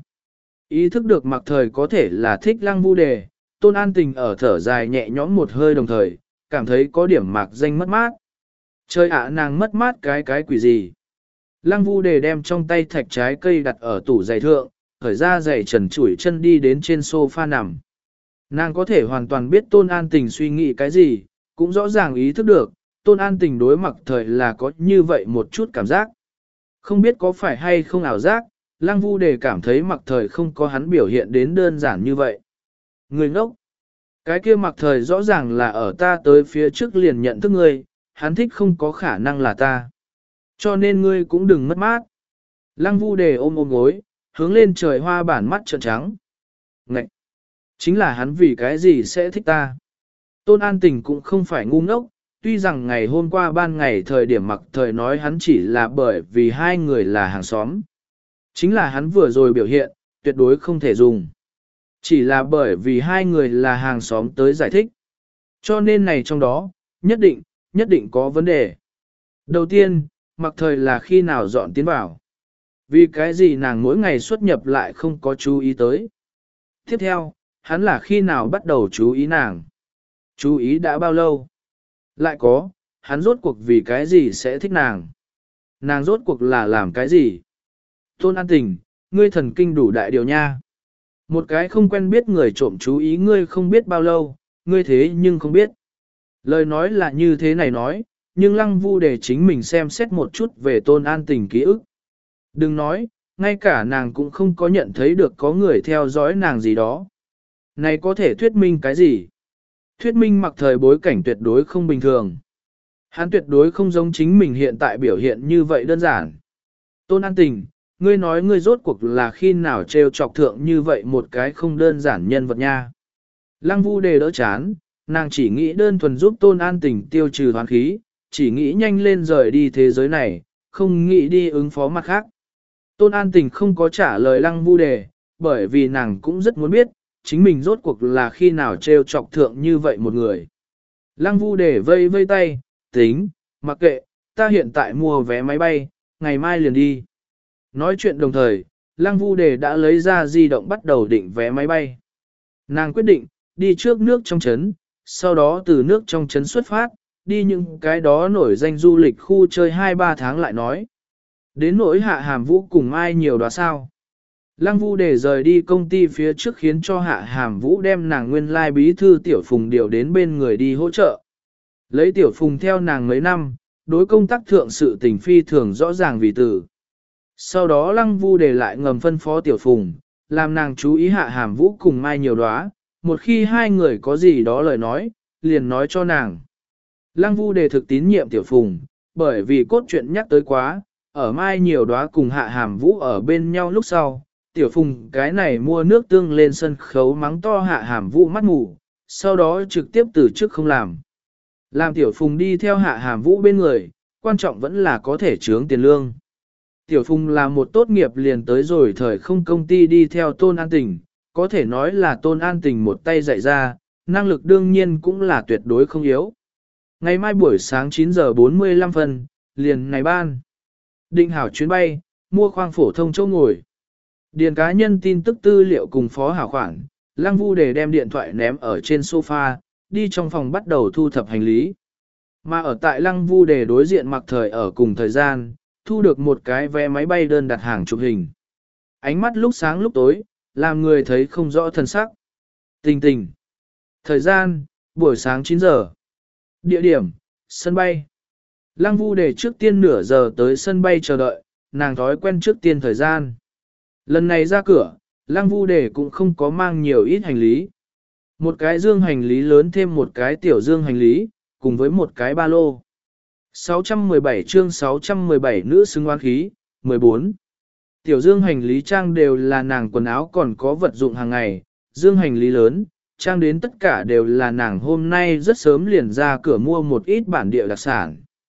Ý thức được Mặc Thời có thể là thích Lăng Vu Đề, Tôn An Tình ở thở dài nhẹ nhõm một hơi đồng thời, cảm thấy có điểm mạc danh mất mát. Trời ạ, nàng mất mát cái cái quỷ gì? Lăng Vu Đề đem trong tay thạch trái cây đặt ở tủ giày thượng, khởi ra giày trần chủi chân đi đến trên sofa nằm. Nàng có thể hoàn toàn biết Tôn An Tình suy nghĩ cái gì, cũng rõ ràng ý thức được, Tôn An Tình đối Mặc Thời là có như vậy một chút cảm giác. Không biết có phải hay không ảo giác, Lăng Vu Đề cảm thấy Mặc Thời không có hắn biểu hiện đến đơn giản như vậy. Người ngốc! Cái kia Mặc Thời rõ ràng là ở ta tới phía trước liền nhận thức ngươi, hắn thích không có khả năng là ta. Cho nên ngươi cũng đừng mất mát. Lăng Vu Đề ôm ôm gối, hướng lên trời hoa bản mắt trợn trắng. Ngậy! Chính là hắn vì cái gì sẽ thích ta? Tôn An Tình cũng không phải ngu ngốc, tuy rằng ngày hôm qua ban ngày thời điểm Mặc Thời nói hắn chỉ là bởi vì hai người là hàng xóm. Chính là hắn vừa rồi biểu hiện, tuyệt đối không thể dùng. Chỉ là bởi vì hai người là hàng xóm tới giải thích. Cho nên này trong đó, nhất định, nhất định có vấn đề. Đầu tiên, Mặc Thời là khi nào dọn tiến vào. Vì cái gì nàng mỗi ngày xuất nhập lại không có chú ý tới. Tiếp theo, hắn là khi nào bắt đầu chú ý nàng. Chú ý đã bao lâu. Lại có, hắn rốt cuộc vì cái gì sẽ thích nàng. Nàng rốt cuộc là làm cái gì. Tôn An Tình, ngươi thần kinh đủ đại điều nha. Một cái không quen biết người trộm chú ý ngươi không biết bao lâu, ngươi thế nhưng không biết. Lời nói là như thế này nói, nhưng Lăng Vu Đề chính mình xem xét một chút về Tôn An Tình ký ức. Đừng nói, ngay cả nàng cũng không có nhận thấy được có người theo dõi nàng gì đó. Này có thể thuyết minh cái gì? Thuyết minh Mặc Thời bối cảnh tuyệt đối không bình thường. Hắn tuyệt đối không giống chính mình hiện tại biểu hiện như vậy đơn giản. Tôn An Tình, ngươi nói ngươi rốt cuộc là khi nào trêu chọc thượng như vậy một cái không đơn giản nhân vật nha. Lăng Vu Đề đỡ chán, nàng chỉ nghĩ đơn thuần giúp Tôn An Tình tiêu trừ hoán khí, chỉ nghĩ nhanh lên rời đi thế giới này, không nghĩ đi ứng phó mặt khác. Tôn An Tình không có trả lời Lăng Vu Đề, bởi vì nàng cũng rất muốn biết, chính mình rốt cuộc là khi nào trêu chọc thượng như vậy một người. Lăng Vu Đề vây vây tay, tính, mặc kệ, ta hiện tại mua vé máy bay, ngày mai liền đi. Nói chuyện đồng thời, Lăng Vu Đề đã lấy ra di động bắt đầu định vé máy bay. Nàng quyết định, đi trước nước trong trấn, sau đó từ nước trong trấn xuất phát, đi những cái đó nổi danh du lịch khu chơi hai ba tháng lại nói. Đến nỗi Hạ Hàm Vũ cùng ai nhiều đó sao. Lăng Vu Đề rời đi công ty phía trước khiến cho Hạ Hàm Vũ đem nàng nguyên lai bí thư Tiểu Phùng điều đến bên người đi hỗ trợ. Lấy Tiểu Phùng theo nàng mấy năm, đối công tác thượng sự tình phi thường rõ ràng vì từ. Sau đó Lăng Vu Đề lại ngầm phân phó Tiểu Phùng, làm nàng chú ý Hạ Hàm Vũ cùng Mai nhiều đóa, một khi hai người có gì đó lời nói, liền nói cho nàng. Lăng Vu Đề thực tín nhiệm Tiểu Phùng, bởi vì cốt truyện nhắc tới quá, ở Mai nhiều đóa cùng Hạ Hàm Vũ ở bên nhau lúc sau, Tiểu Phùng cái này mua nước tương lên sân khấu mắng to Hạ Hàm Vũ mắt ngủ, sau đó trực tiếp từ chức không làm. Làm Tiểu Phùng đi theo Hạ Hàm Vũ bên người, quan trọng vẫn là có thể trướng tiền lương. Tiểu Phùng là một tốt nghiệp liền tới rồi thời không công ty đi theo Tôn An Tình, có thể nói là Tôn An Tình một tay dạy ra, năng lực đương nhiên cũng là tuyệt đối không yếu. Ngày mai buổi sáng chín giờ bốn mươi lăm phân, liền này ban. Định hảo chuyến bay, mua khoang phổ thông chỗ ngồi. Điền cá nhân tin tức tư liệu cùng phó hảo khoản, Lăng Vu Đề đem điện thoại ném ở trên sofa, đi trong phòng bắt đầu thu thập hành lý. Mà ở tại Lăng Vu Đề đối diện Mặc Thời ở cùng thời gian, thu được một cái vé máy bay đơn đặt hàng chụp hình. Ánh mắt lúc sáng lúc tối, làm người thấy không rõ thân sắc. Tình tình. Thời gian, buổi sáng chín giờ. Địa điểm, sân bay. Lăng Vu Đề trước tiên nửa giờ tới sân bay chờ đợi, nàng thói quen trước tiên thời gian. Lần này ra cửa, Lăng Vu Đề cũng không có mang nhiều ít hành lý. Một cái dương hành lý lớn thêm một cái tiểu dương hành lý, cùng với một cái ba lô. sáu trăm mười bảy chương sáu trăm mười bảy nữ xứng oán khí, mười bốn. Tiểu dương hành lý trang đều là nàng quần áo còn có vật dụng hàng ngày, dương hành lý lớn, trang đến tất cả đều là nàng hôm nay rất sớm liền ra cửa mua một ít bản địa đặc sản.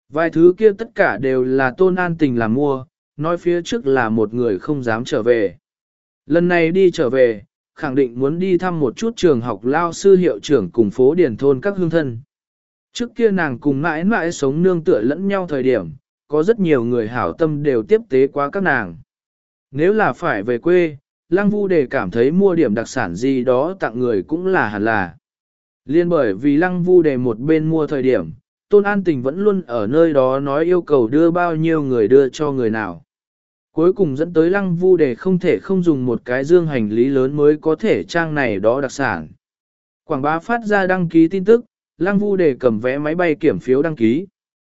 Vài thứ kia tất cả đều là Tôn An Tình làm mua, nói phía trước là một người không dám trở về. Lần này đi trở về, khẳng định muốn đi thăm một chút trường học lao sư hiệu trưởng cùng phố điển thôn các hương thân. Trước kia nàng cùng mãi mãi sống nương tựa lẫn nhau thời điểm, có rất nhiều người hảo tâm đều tiếp tế qua các nàng. Nếu là phải về quê, Lăng Vu Đề cảm thấy mua điểm đặc sản gì đó tặng người cũng là hẳn là. Liên bởi vì Lăng Vu Đề một bên mua thời điểm, Tôn An Tình vẫn luôn ở nơi đó nói yêu cầu đưa bao nhiêu người đưa cho người nào. Cuối cùng dẫn tới Lăng Vu Đề không thể không dùng một cái dương hành lý lớn mới có thể trang này đó đặc sản. Quảng bá phát ra đăng ký tin tức, Lăng Vu Đề cầm vé máy bay kiểm phiếu đăng ký.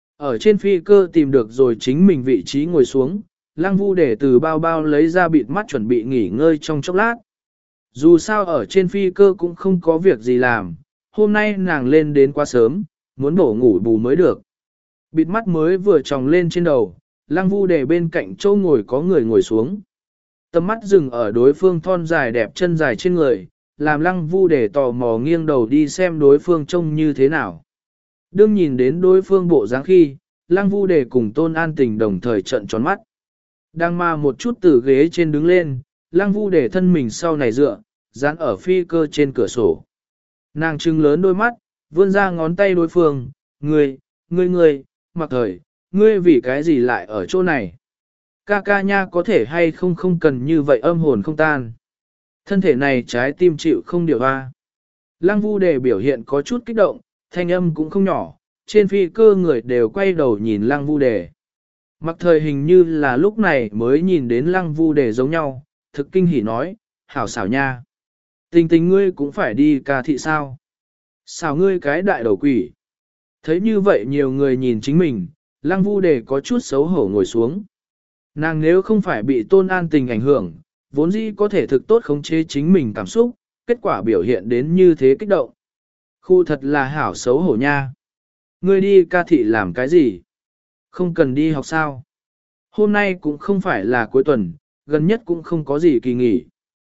Ở trên phi cơ tìm được rồi chính mình vị trí ngồi xuống, Lăng Vu Đề từ bao bao lấy ra bịt mắt chuẩn bị nghỉ ngơi trong chốc lát. Dù sao ở trên phi cơ cũng không có việc gì làm, hôm nay nàng lên đến quá sớm, muốn bổ ngủ bù mới được. Bịt mắt mới vừa tròng lên trên đầu, Lăng Vu Đề bên cạnh chỗ ngồi có người ngồi xuống. Tầm mắt dừng ở đối phương thon dài đẹp chân dài trên người, làm Lăng Vu Đề tò mò nghiêng đầu đi xem đối phương trông như thế nào. Đương nhìn đến đối phương bộ dáng khi, Lăng Vu Đề cùng Tôn An Tình đồng thời trợn tròn mắt. Đang mà một chút từ ghế trên đứng lên, Lăng Vu Đề thân mình sau này dựa, dán ở phi cơ trên cửa sổ. Nàng trừng lớn đôi mắt, vươn ra ngón tay đối phương, ngươi, ngươi ngươi, Mặc Thời, ngươi vì cái gì lại ở chỗ này? Ca ca nha có thể hay không không cần như vậy âm hồn không tan. Thân thể này trái tim chịu không điều a. Lăng Vu Đề biểu hiện có chút kích động, thanh âm cũng không nhỏ, trên phi cơ người đều quay đầu nhìn Lăng Vu Đề. Mặc Thời hình như là lúc này mới nhìn đến Lăng Vu Đề giống nhau, thực kinh hỉ nói, hảo xảo nha. Tình tình ngươi cũng phải đi ca thị sao? Xảo ngươi cái đại đầu quỷ. Thấy như vậy nhiều người nhìn chính mình, Lăng Vu Đề có chút xấu hổ ngồi xuống. Nàng nếu không phải bị Tôn An Tình ảnh hưởng, vốn dĩ có thể thực tốt khống chế chính mình cảm xúc, kết quả biểu hiện đến như thế kích động. Khu thật là hảo xấu hổ nha. Ngươi đi ca thị làm cái gì? Không cần đi học sao? Hôm nay cũng không phải là cuối tuần, gần nhất cũng không có gì kỳ nghỉ.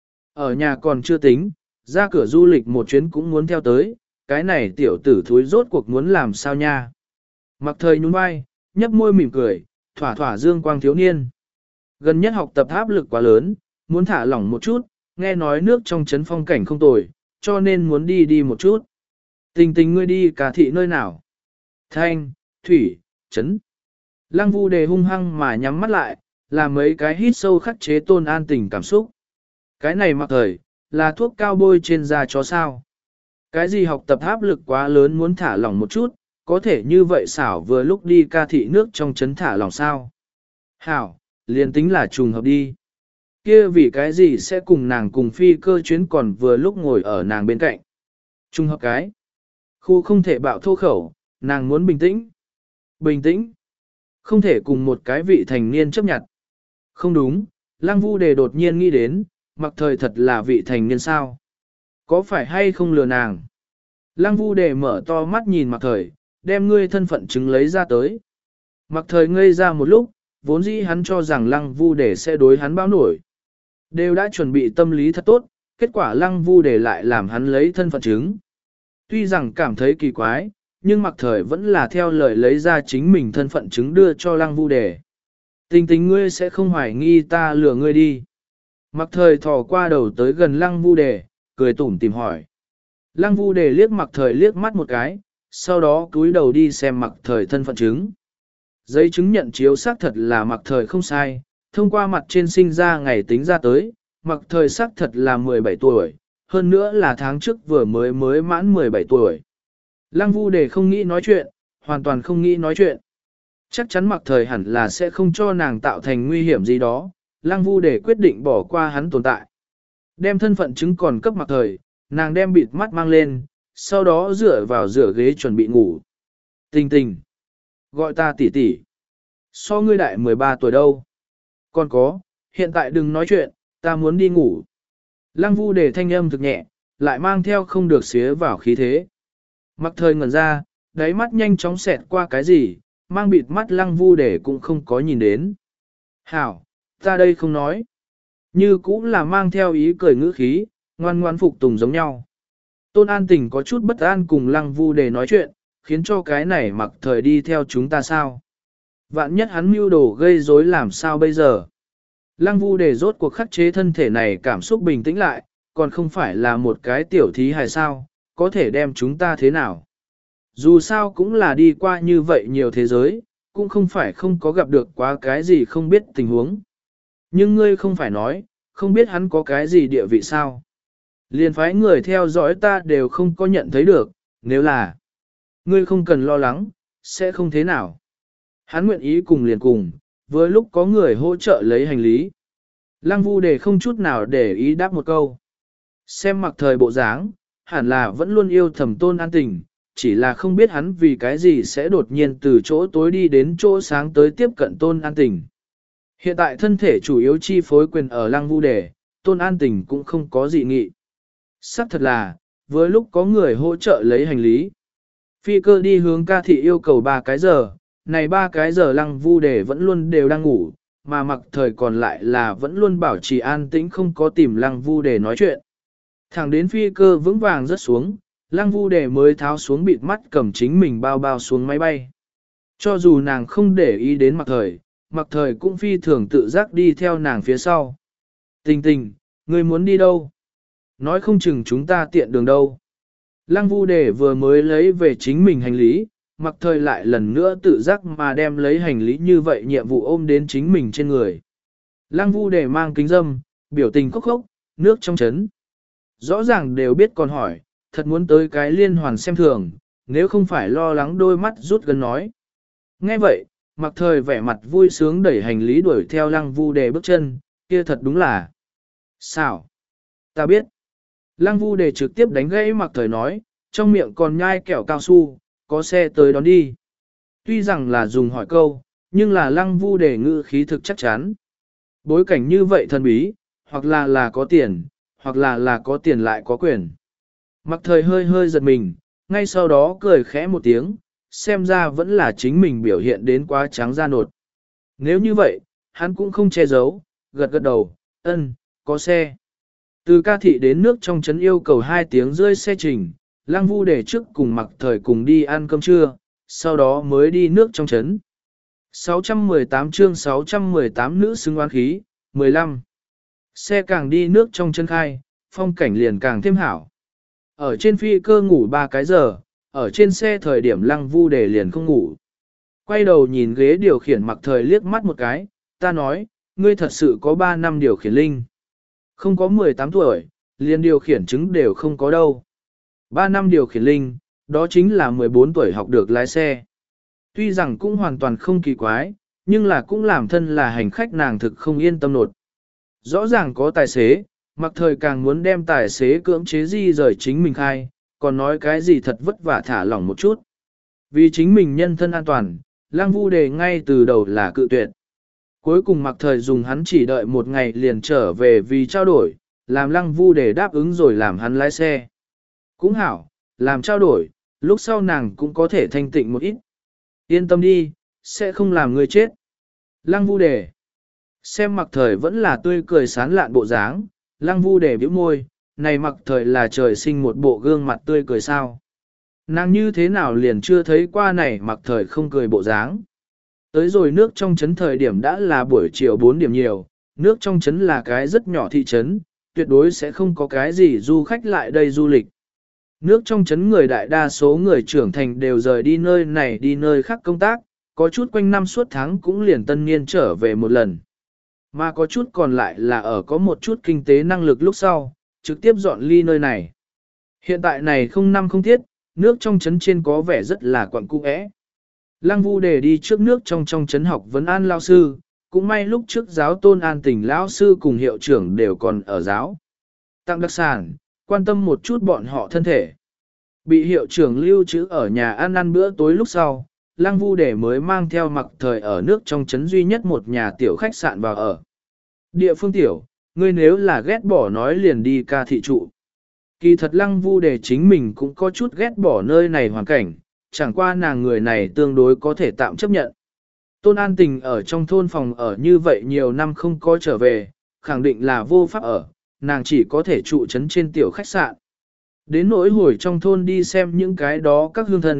Ở nhà còn chưa tính, ra cửa du lịch một chuyến cũng muốn theo tới, cái này tiểu tử thúi rốt cuộc muốn làm sao nha. Mặc Thời nhún vai, nhấp môi mỉm cười, thỏa thỏa dương quang thiếu niên. Gần nhất học tập áp lực quá lớn, muốn thả lỏng một chút, nghe nói nước trong trấn phong cảnh không tồi, cho nên muốn đi đi một chút. Tình tình ngươi đi cả thị nơi nào? Thanh, thủy, trấn. Lăng Vu Đề hung hăng mà nhắm mắt lại, làm mấy cái hít sâu khắc chế Tôn An Tình cảm xúc. Cái này Mặc Thời, là thuốc cao bôi trên da chó sao. Cái gì học tập áp lực quá lớn muốn thả lỏng một chút, có thể như vậy xảo vừa lúc đi ca thị nước trong trấn thả lỏng sao. Hảo, liền tính là trùng hợp đi. Kia vì cái gì sẽ cùng nàng cùng phi cơ chuyến còn vừa lúc ngồi ở nàng bên cạnh. Trùng hợp cái. Khu không thể bạo thô khẩu, nàng muốn bình tĩnh. Bình tĩnh. Không thể cùng một cái vị thành niên chấp nhận. Không đúng, Lăng Vu Đề đột nhiên nghĩ đến, Mặc Thời thật là vị thành niên sao. Có phải hay không lừa nàng? Lăng Vu Đề mở to mắt nhìn Mặc Thời, đem ngươi thân phận chứng lấy ra tới. Mặc Thời ngây ra một lúc, vốn dĩ hắn cho rằng Lăng Vu Đề sẽ đối hắn báo nổi. Đều đã chuẩn bị tâm lý thật tốt, kết quả Lăng Vu Đề lại làm hắn lấy thân phận chứng. Tuy rằng cảm thấy kỳ quái, nhưng Mặc Thời vẫn là theo lời lấy ra chính mình thân phận chứng đưa cho Lăng Vu Đề. Tình tình ngươi sẽ không hoài nghi ta lừa ngươi đi. Mặc Thời thò qua đầu tới gần Lăng Vu Đề, cười tủm tìm hỏi. Lăng Vu Đề liếc Mặc Thời liếc mắt một cái, sau đó cúi đầu đi xem Mặc Thời thân phận chứng. Giấy chứng nhận chiếu xác thật là Mặc Thời không sai, thông qua mặt trên sinh ra ngày tính ra tới, Mặc Thời xác thật là mười bảy tuổi, hơn nữa là tháng trước vừa mới mới mãn mười bảy tuổi. Lăng Vu Đề không nghĩ nói chuyện, hoàn toàn không nghĩ nói chuyện. Chắc chắn Mặc Thời hẳn là sẽ không cho nàng tạo thành nguy hiểm gì đó, Lăng Vu Đề quyết định bỏ qua hắn tồn tại. Đem thân phận chứng còn cấp Mặc Thời, nàng đem bịt mắt mang lên, sau đó dựa vào dựa ghế chuẩn bị ngủ. Tình tình. Gọi ta tỷ tỷ. So ngươi đại mười ba tuổi đâu. Còn có, hiện tại đừng nói chuyện, ta muốn đi ngủ. Lăng Vu Đề thanh âm thực nhẹ, lại mang theo không được xía vào khí thế. Mặc Thời ngẩn ra, đáy mắt nhanh chóng xẹt qua cái gì, mang bịt mắt Lăng Vu Đề cũng không có nhìn đến. Hảo, ta đây không nói. Như cũng là mang theo ý cười ngữ khí, ngoan ngoan phục tùng giống nhau. Tôn An Tình có chút bất an cùng Lăng Vu Đề nói chuyện, khiến cho cái này mặc thời đi theo chúng ta sao? Vạn nhất hắn mưu đồ gây rối làm sao bây giờ? Lăng Vu Đề rốt cuộc khắc chế thân thể này cảm xúc bình tĩnh lại, còn không phải là một cái tiểu thí hài sao, có thể đem chúng ta thế nào? Dù sao cũng là đi qua như vậy nhiều thế giới, cũng không phải không có gặp được quá cái gì không biết tình huống. Nhưng ngươi không phải nói, không biết hắn có cái gì địa vị sao? Liền phái người theo dõi ta đều không có nhận thấy được, nếu là ngươi không cần lo lắng, sẽ không thế nào. Hắn nguyện ý cùng liền cùng, vừa lúc có người hỗ trợ lấy hành lý. Lăng Vu Đề không chút nào để ý đáp một câu. Xem mặc thời bộ dáng, hẳn là vẫn luôn yêu thầm Tôn An Tình, chỉ là không biết hắn vì cái gì sẽ đột nhiên từ chỗ tối đi đến chỗ sáng tới tiếp cận Tôn An Tình. Hiện tại thân thể chủ yếu chi phối quyền ở Lăng Vu Đề, Tôn An Tình cũng không có dị nghị. Sắc thật là, với lúc có người hỗ trợ lấy hành lý. Phi cơ đi hướng ca thị yêu cầu ba cái giờ, này ba cái giờ Lăng Vu Đề vẫn luôn đều đang ngủ, mà mặc thời còn lại là vẫn luôn bảo trì an tĩnh không có tìm Lăng Vu Đề nói chuyện. Thẳng đến phi cơ vững vàng rớt xuống, Lăng Vu Đề mới tháo xuống bịt mắt cầm chính mình bao bao xuống máy bay. Cho dù nàng không để ý đến mặc thời, mặc thời cũng phi thường tự giác đi theo nàng phía sau. Tình tình, ngươi muốn đi đâu? Nói không chừng chúng ta tiện đường đâu. Lăng Vu Đề vừa mới lấy về chính mình hành lý, mặc thời lại lần nữa tự giác mà đem lấy hành lý như vậy nhiệm vụ ôm đến chính mình trên người. Lăng Vu Đề mang kính dâm, biểu tình khốc khốc, nước trong chấn. Rõ ràng đều biết còn hỏi, thật muốn tới cái liên hoàn xem thường, nếu không phải lo lắng đôi mắt rút gần nói. Nghe vậy, mặc thời vẻ mặt vui sướng đẩy hành lý đuổi theo Lăng Vu Đề bước chân, kia thật đúng là. Sao? Ta biết. Lăng Vu Đề trực tiếp đánh gãy mặc thời nói, trong miệng còn nhai kẹo cao su, có xe tới đón đi. Tuy rằng là dùng hỏi câu, nhưng là Lăng Vu Đề ngữ khí thực chắc chắn. Bối cảnh như vậy thần bí, hoặc là là có tiền, hoặc là là có tiền lại có quyền. Mặc thời hơi hơi giật mình, ngay sau đó cười khẽ một tiếng, xem ra vẫn là chính mình biểu hiện đến quá trắng da nột. Nếu như vậy, hắn cũng không che giấu, gật gật đầu, ân, có xe. Từ ca thị đến nước trong trấn yêu cầu hai tiếng rơi xe trình, Lăng Vu Đề trước cùng mặc thời cùng đi ăn cơm trưa, sau đó mới đi nước trong trấn. sáu trăm mười tám chương sáu trăm mười tám nữ xứng oán khí, mười lăm. Xe càng đi nước trong chân khai, phong cảnh liền càng thêm hảo. Ở trên phi cơ ngủ ba cái giờ, ở trên xe thời điểm Lăng Vu Đề liền không ngủ. Quay đầu nhìn ghế điều khiển mặc thời liếc mắt một cái, ta nói, ngươi thật sự có ba năm điều khiển linh. Không có mười tám tuổi, liền điều khiển chứng đều không có đâu. ba năm điều khiển linh, đó chính là mười bốn tuổi học được lái xe. Tuy rằng cũng hoàn toàn không kỳ quái, nhưng là cũng làm thân là hành khách nàng thực không yên tâm nột. Rõ ràng có tài xế, mặc thời càng muốn đem tài xế cưỡng chế di rời chính mình khai, còn nói cái gì thật vất vả thả lỏng một chút. Vì chính mình nhân thân an toàn, Lăng Vu Đề ngay từ đầu là cự tuyệt. Cuối cùng mặc thời dùng hắn chỉ đợi một ngày liền trở về vì trao đổi, làm Lăng Vu Đề đáp ứng rồi làm hắn lái xe. Cũng hảo, làm trao đổi, lúc sau nàng cũng có thể thanh tịnh một ít. Yên tâm đi, sẽ không làm người chết. Lăng Vu Đề xem mặc thời vẫn là tươi cười sán lạn bộ dáng, Lăng Vu Đề bĩu môi, này mặc thời là trời sinh một bộ gương mặt tươi cười sao. Nàng như thế nào liền chưa thấy qua này mặc thời không cười bộ dáng. Tới rồi nước trong trấn thời điểm đã là buổi chiều bốn điểm nhiều, nước trong trấn là cái rất nhỏ thị trấn, tuyệt đối sẽ không có cái gì du khách lại đây du lịch. Nước trong trấn người đại đa số người trưởng thành đều rời đi nơi này đi nơi khác công tác, có chút quanh năm suốt tháng cũng liền tân niên trở về một lần. Mà có chút còn lại là ở có một chút kinh tế năng lực lúc sau, trực tiếp dọn ly nơi này. Hiện tại này không năm không thiết, nước trong trấn trên có vẻ rất là quặng cung ẽ. Lăng Vu Đề đi trước nước trong trong trấn học vấn an lao sư, cũng may lúc trước giáo Tôn An Tình lão sư cùng hiệu trưởng đều còn ở giáo. Tặng đặc sản, quan tâm một chút bọn họ thân thể. Bị hiệu trưởng lưu trữ ở nhà ăn ăn bữa tối lúc sau, Lăng Vu Đề mới mang theo mặc thời ở nước trong trấn duy nhất một nhà tiểu khách sạn vào ở. Địa phương tiểu, ngươi nếu là ghét bỏ nói liền đi ca thị trụ. Kỳ thật Lăng Vu Đề chính mình cũng có chút ghét bỏ nơi này hoàn cảnh, chẳng qua nàng người này tương đối có thể tạm chấp nhận. Tôn An Tình ở trong thôn phòng ở như vậy nhiều năm không có trở về, khẳng định là vô pháp ở, nàng chỉ có thể trụ trấn trên tiểu khách sạn. Đến nỗi hồi trong thôn đi xem những cái đó các hương thân,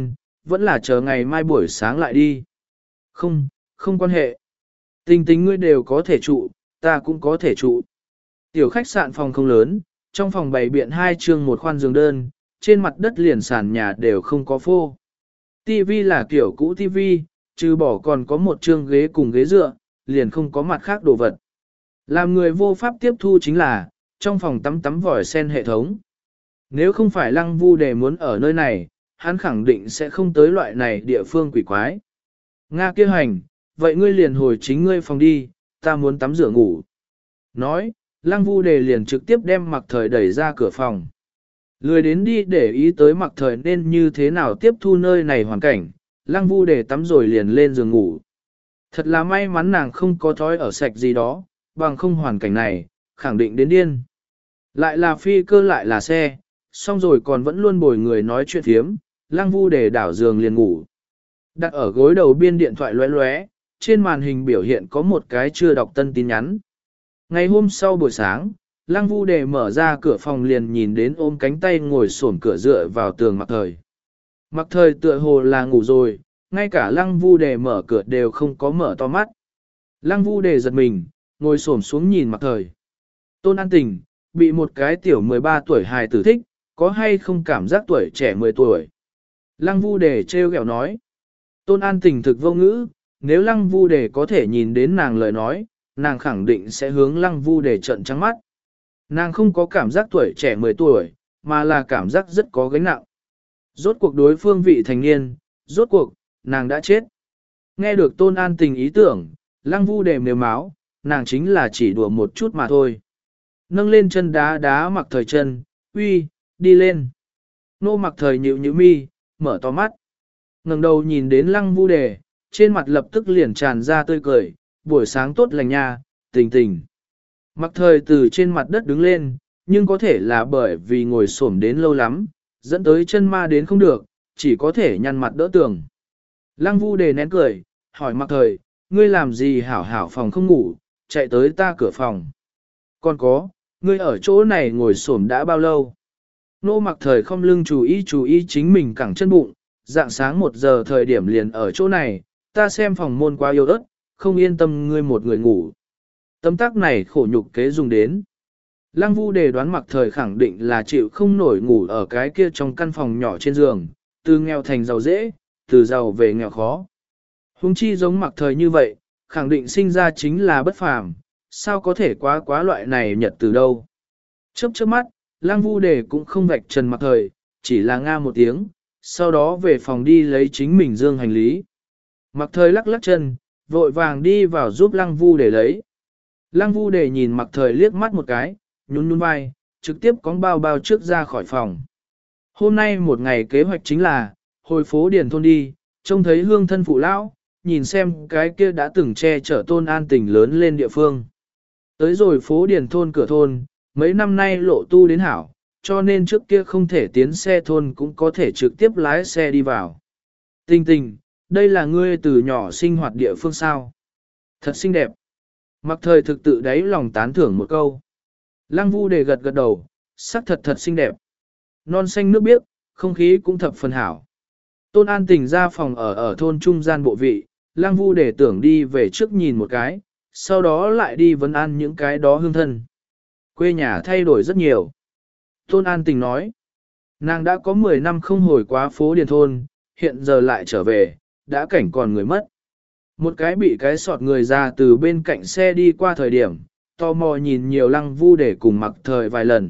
vẫn là chờ ngày mai buổi sáng lại đi. Không, không quan hệ. Tình tình ngươi đều có thể trụ, ta cũng có thể trụ. Tiểu khách sạn phòng không lớn, trong phòng bày biện hai chương một khoan giường đơn, trên mặt đất liền sàn nhà đều không có phô. Tivi là kiểu cũ tivi, trừ bỏ còn có một chương ghế cùng ghế dựa, liền không có mặt khác đồ vật. Làm người vô pháp tiếp thu chính là, trong phòng tắm tắm vòi sen hệ thống. Nếu không phải Lăng Vu Đề muốn ở nơi này, hắn khẳng định sẽ không tới loại này địa phương quỷ quái. Nga kia hành, vậy ngươi liền hồi chính ngươi phòng đi, ta muốn tắm rửa ngủ. Nói, Lăng Vu Đề liền trực tiếp đem Mặc Thời đẩy ra cửa phòng. Lười đến đi để ý tới Mặc Thời nên như thế nào tiếp thu nơi này hoàn cảnh, Lăng Vu Đề tắm rồi liền lên giường ngủ. Thật là may mắn nàng không có thói ở sạch gì đó, bằng không hoàn cảnh này, khẳng định đến điên. Lại là phi cơ lại là xe, xong rồi còn vẫn luôn bồi người nói chuyện thiếm, Lăng Vu Đề đảo giường liền ngủ. Đặt ở gối đầu biên điện thoại lóe lóe, trên màn hình biểu hiện có một cái chưa đọc tân tin nhắn. Ngày hôm sau buổi sáng, Lăng Vu Đề mở ra cửa phòng liền nhìn đến ôm cánh tay ngồi xổm cửa dựa vào tường Mặc Thời. Mặc Thời tựa hồ là ngủ rồi, ngay cả Lăng Vu Đề mở cửa đều không có mở to mắt. Lăng Vu Đề giật mình, ngồi xổm xuống nhìn Mặc Thời. Tôn An Tình, bị một cái tiểu mười ba tuổi hài tử thích, có hay không cảm giác tuổi trẻ mười tuổi? Lăng Vu Đề trêu ghẹo nói. Tôn An Tình thực vô ngữ, nếu Lăng Vu Đề có thể nhìn đến nàng lời nói, nàng khẳng định sẽ hướng Lăng Vu Đề trợn trắng mắt. Nàng không có cảm giác tuổi trẻ mười tuổi, mà là cảm giác rất có gánh nặng. Rốt cuộc đối phương vị thành niên, rốt cuộc, nàng đã chết. Nghe được Tôn An Tình ý tưởng, Lăng Vu Đề mềm máu, nàng chính là chỉ đùa một chút mà thôi. Nâng lên chân đá đá Mặc Thời chân, uy, đi lên. Nô Mặc Thời nhịu nhịu mi, mở to mắt. Ngẩng đầu nhìn đến Lăng Vu Đề, trên mặt lập tức liền tràn ra tươi cười, buổi sáng tốt lành nha, Tình Tình. Mặc Thời từ trên mặt đất đứng lên, nhưng có thể là bởi vì ngồi xổm đến lâu lắm, dẫn tới chân ma đến không được, chỉ có thể nhăn mặt đỡ tường. Lăng Vu Đề nén cười, hỏi Mặc Thời, ngươi làm gì hảo hảo phòng không ngủ, chạy tới ta cửa phòng. Còn có, ngươi ở chỗ này ngồi xổm đã bao lâu? Nô Mặc Thời không lưng chú ý chú ý chính mình cẳng chân bụng, dạng sáng một giờ thời điểm liền ở chỗ này, ta xem phòng môn quá yêu đất, không yên tâm ngươi một người ngủ. Tấm tắc này khổ nhục kế dùng đến. Lăng Vu Đề đoán Mặc Thời khẳng định là chịu không nổi ngủ ở cái kia trong căn phòng nhỏ trên giường, từ nghèo thành giàu dễ, từ giàu về nghèo khó. Huống chi giống Mặc Thời như vậy, khẳng định sinh ra chính là bất phàm, sao có thể quá quá loại này nhật từ đâu. Chớp chớp mắt, Lăng Vu Đề cũng không vạch trần Mặc Thời, chỉ là nga một tiếng, sau đó về phòng đi lấy chính mình dương hành lý. Mặc Thời lắc lắc chân, vội vàng đi vào giúp Lăng Vu Đề lấy. Lăng Vu Đề nhìn Mặc Thời liếc mắt một cái, nhún nhún vai, trực tiếp cóng bao bao trước ra khỏi phòng. Hôm nay một ngày kế hoạch chính là, hồi phố Điền thôn đi, trông thấy hương thân phụ lão, nhìn xem cái kia đã từng che chở Tôn An Tình lớn lên địa phương. Tới rồi phố Điền thôn cửa thôn, mấy năm nay lộ tu đến hảo, cho nên trước kia không thể tiến xe thôn cũng có thể trực tiếp lái xe đi vào. Tình Tình, đây là ngươi từ nhỏ sinh hoạt địa phương sao? Thật xinh đẹp. Mặc Thời thực tự đáy lòng tán thưởng một câu. Lăng Vu Đề gật gật đầu, sắc thật thật xinh đẹp. Non xanh nước biếc, không khí cũng thập phần hảo. Tôn An Tình ra phòng ở ở thôn trung gian bộ vị, Lăng Vu Đề tưởng đi về trước nhìn một cái, sau đó lại đi vấn an những cái đó hương thân. Quê nhà thay đổi rất nhiều. Tôn An Tình nói, nàng đã có mười năm không hồi quá phố Điền thôn, hiện giờ lại trở về, đã cảnh còn người mất. Một cái bị cái sọt người ra từ bên cạnh xe đi qua thời điểm, tò mò nhìn nhiều Lăng Vu Đề cùng Mặc Thời vài lần.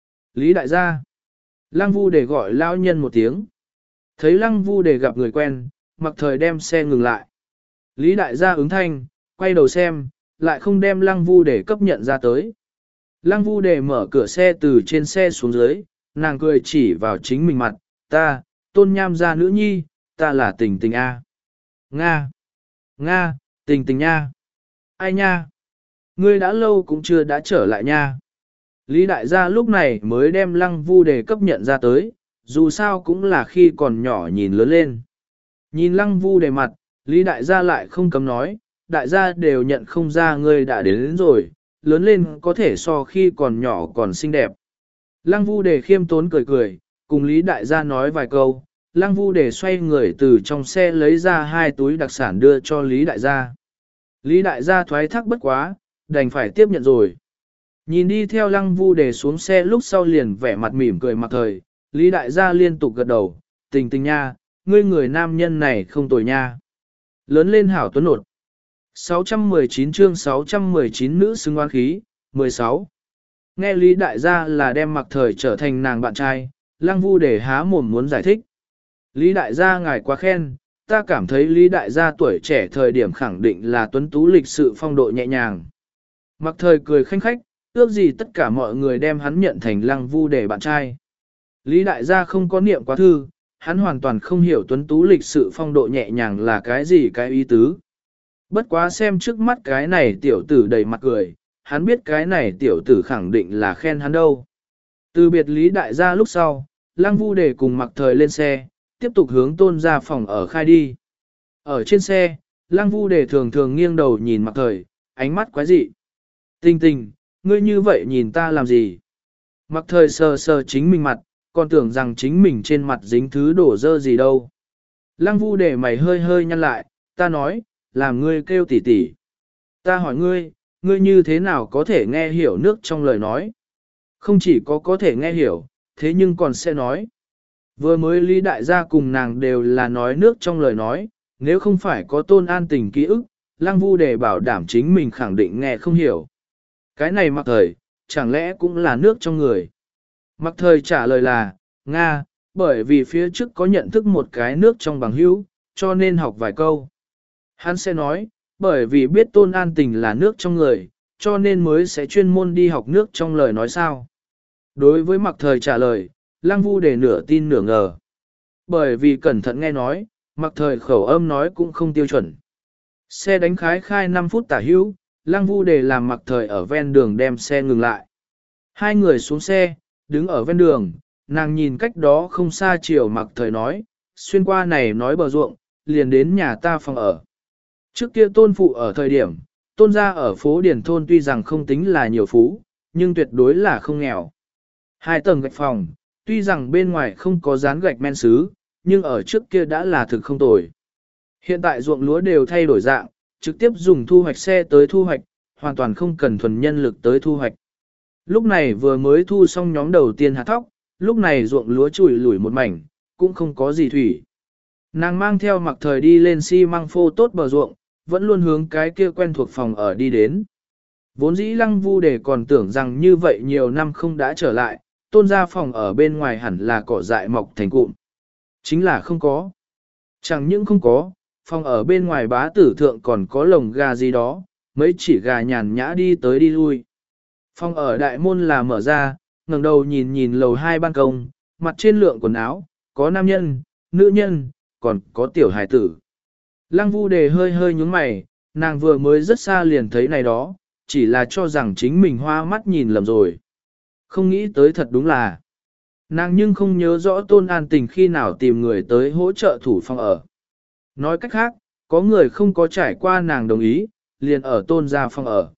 Lý đại gia. Lăng Vu Đề gọi lao nhân một tiếng. Thấy Lăng Vu Đề gặp người quen, Mặc Thời đem xe ngừng lại. Lý đại gia ứng thanh, quay đầu xem, lại không đem Lăng Vu Đề cấp nhận ra tới. Lăng Vu Đề mở cửa xe từ trên xe xuống dưới, nàng cười chỉ vào chính mình mặt, ta, Tôn Nham gia nữ nhi, ta là Tình Tình A. Nga. Nga, Tình Tình nha. Ai nha? Ngươi đã lâu cũng chưa đã trở lại nha. Lý đại gia lúc này mới đem Lăng Vu Đề cấp nhận ra tới, dù sao cũng là khi còn nhỏ nhìn lớn lên. Nhìn Lăng Vu Đề mặt, Lý đại gia lại không cấm nói, đại gia đều nhận không ra ngươi đã đến, đến rồi, lớn lên có thể so khi còn nhỏ còn xinh đẹp. Lăng Vu Đề khiêm tốn cười cười, cùng Lý đại gia nói vài câu, Lăng Vu để xoay người từ trong xe lấy ra hai túi đặc sản đưa cho Lý Đại gia. Lý Đại gia thoái thác bất quá, đành phải tiếp nhận rồi. Nhìn đi theo Lăng Vu để xuống xe lúc sau liền vẻ mặt mỉm cười mặc thời, Lý Đại gia liên tục gật đầu, tình tình nha, ngươi người nam nhân này không tồi nha. Lớn lên hảo tuấn nột. sáu trăm mười chín chương sáu trăm mười chín nữ xứng oán khí, mười sáu. Nghe Lý Đại gia là đem mặc thời trở thành nàng bạn trai, Lăng Vu để há mồm muốn giải thích. Lý Đại gia ngài quá khen, ta cảm thấy Lý Đại gia tuổi trẻ thời điểm khẳng định là tuấn tú lịch sự phong độ nhẹ nhàng. Mặc thời cười khanh khách, ước gì tất cả mọi người đem hắn nhận thành Lăng Vu để bạn trai. Lý Đại gia không có niệm quá thư, hắn hoàn toàn không hiểu tuấn tú lịch sự phong độ nhẹ nhàng là cái gì cái ý tứ. Bất quá xem trước mắt cái này tiểu tử đầy mặt cười, hắn biết cái này tiểu tử khẳng định là khen hắn đâu. Từ biệt Lý Đại gia lúc sau, Lăng Vu để cùng mặc thời lên xe, tiếp tục hướng tôn ra phòng ở khai đi. Ở trên xe, Lăng Vu để thường thường nghiêng đầu nhìn mặc thời, ánh mắt quái dị. Tình tình, ngươi như vậy nhìn ta làm gì? Mặc thời sờ sờ chính mình mặt, còn tưởng rằng chính mình trên mặt dính thứ đổ dơ gì đâu. Lăng Vu để mày hơi hơi nhăn lại, ta nói, làm ngươi kêu tỉ tỉ. Ta hỏi ngươi, ngươi như thế nào có thể nghe hiểu nước trong lời nói? Không chỉ có có thể nghe hiểu, thế nhưng còn sẽ nói. Vừa mới Lý Đại gia cùng nàng đều là nói nước trong lời nói, nếu không phải có Tôn An Tình ký ức, Lăng Vu để bảo đảm chính mình khẳng định nghe không hiểu. Cái này mặc thời, chẳng lẽ cũng là nước trong người? Mặc thời trả lời là, Nga, bởi vì phía trước có nhận thức một cái nước trong bằng hữu, cho nên học vài câu. Hắn sẽ nói, bởi vì biết Tôn An Tình là nước trong người, cho nên mới sẽ chuyên môn đi học nước trong lời nói sao. Đối với mặc thời trả lời, Lăng Vu để nửa tin nửa ngờ. Bởi vì cẩn thận nghe nói, mặc thời khẩu âm nói cũng không tiêu chuẩn. Xe đánh khái khai năm phút tả hữu, Lăng Vu để làm mặc thời ở ven đường đem xe ngừng lại. Hai người xuống xe, đứng ở ven đường, nàng nhìn cách đó không xa chiều mặc thời nói, xuyên qua này nói bờ ruộng, liền đến nhà ta phòng ở. Trước kia tôn phụ ở thời điểm, tôn gia ở phố Điền Thôn tuy rằng không tính là nhiều phú, nhưng tuyệt đối là không nghèo. Hai tầng gạch phòng, tuy rằng bên ngoài không có dán gạch men sứ, nhưng ở trước kia đã là thực không tồi. Hiện tại ruộng lúa đều thay đổi dạng, trực tiếp dùng thu hoạch xe tới thu hoạch, hoàn toàn không cần thuần nhân lực tới thu hoạch. Lúc này vừa mới thu xong nhóm đầu tiên hạt thóc, lúc này ruộng lúa chùi lủi một mảnh, cũng không có gì thủy. Nàng mang theo mặc thời đi lên xi măng phô tốt bờ ruộng, vẫn luôn hướng cái kia quen thuộc phòng ở đi đến. Vốn dĩ Lăng Vu để còn tưởng rằng như vậy nhiều năm không đã trở lại, tôn ra phòng ở bên ngoài hẳn là cỏ dại mọc thành cụm. Chính là không có. Chẳng những không có, phòng ở bên ngoài bá tử thượng còn có lồng gà gì đó, mấy chỉ gà nhàn nhã đi tới đi lui. Phòng ở đại môn là mở ra, ngẩng đầu nhìn nhìn lầu hai ban công, mặt trên lượng quần áo, có nam nhân, nữ nhân, còn có tiểu hài tử. Lăng Vu đề hơi hơi nhúng mày, nàng vừa mới rất xa liền thấy này đó, chỉ là cho rằng chính mình hoa mắt nhìn lầm rồi. Không nghĩ tới thật đúng là. Nàng nhưng không nhớ rõ Tôn An Tình khi nào tìm người tới hỗ trợ thủ phòng ở. Nói cách khác, có người không có trải qua nàng đồng ý, liền ở Tôn gia phòng ở.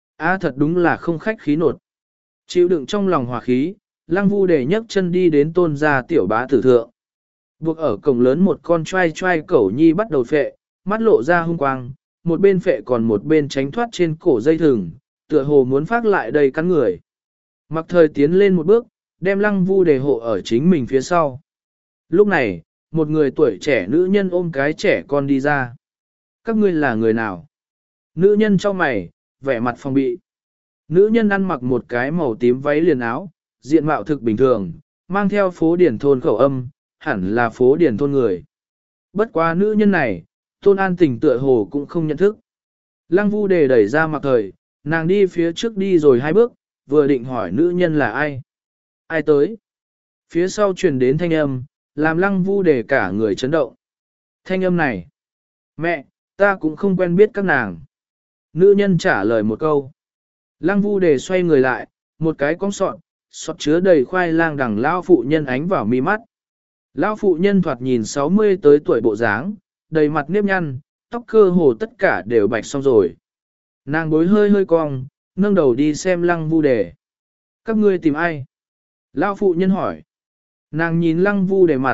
À thật đúng là không khách khí nột. Chịu đựng trong lòng hòa khí, Lăng Vu để nhấc chân đi đến Tôn gia tiểu bá tử thượng. Buộc ở cổng lớn một con trai trai cẩu nhi bắt đầu phệ, mắt lộ ra hung quang, một bên phệ còn một bên tránh thoát trên cổ dây thừng, tựa hồ muốn phát lại đây cắn người. Mặc thời tiến lên một bước, đem Lăng Vu đề hộ ở chính mình phía sau. Lúc này, một người tuổi trẻ nữ nhân ôm cái trẻ con đi ra. Các ngươi là người nào? Nữ nhân trong mày, vẻ mặt phòng bị. Nữ nhân ăn mặc một cái màu tím váy liền áo, diện mạo thực bình thường, mang theo phố điển thôn khẩu âm, hẳn là phố điển thôn người. Bất quá nữ nhân này, Tôn An Tình tựa hồ cũng không nhận thức. Lăng Vu đề đẩy ra mặc thời, nàng đi phía trước đi rồi hai bước, vừa định hỏi nữ nhân là ai. Ai tới? Phía sau truyền đến thanh âm, làm Lăng Vu đề cả người chấn động. Thanh âm này. Mẹ, ta cũng không quen biết các nàng. Nữ nhân trả lời một câu. Lăng Vu đề xoay người lại, một cái cong sọt, sọt chứa đầy khoai lang đằng lão phụ nhân ánh vào mi mắt. Lão phụ nhân thoạt nhìn sáu mươi tới tuổi bộ dáng, đầy mặt nếp nhăn, tóc cơ hồ tất cả đều bạch xong rồi. Nàng bối hơi hơi cong, nâng đầu đi xem Lăng Vu đề. Các ngươi tìm ai? Lão phụ nhân hỏi. Nàng nhìn Lăng Vu đề mặt,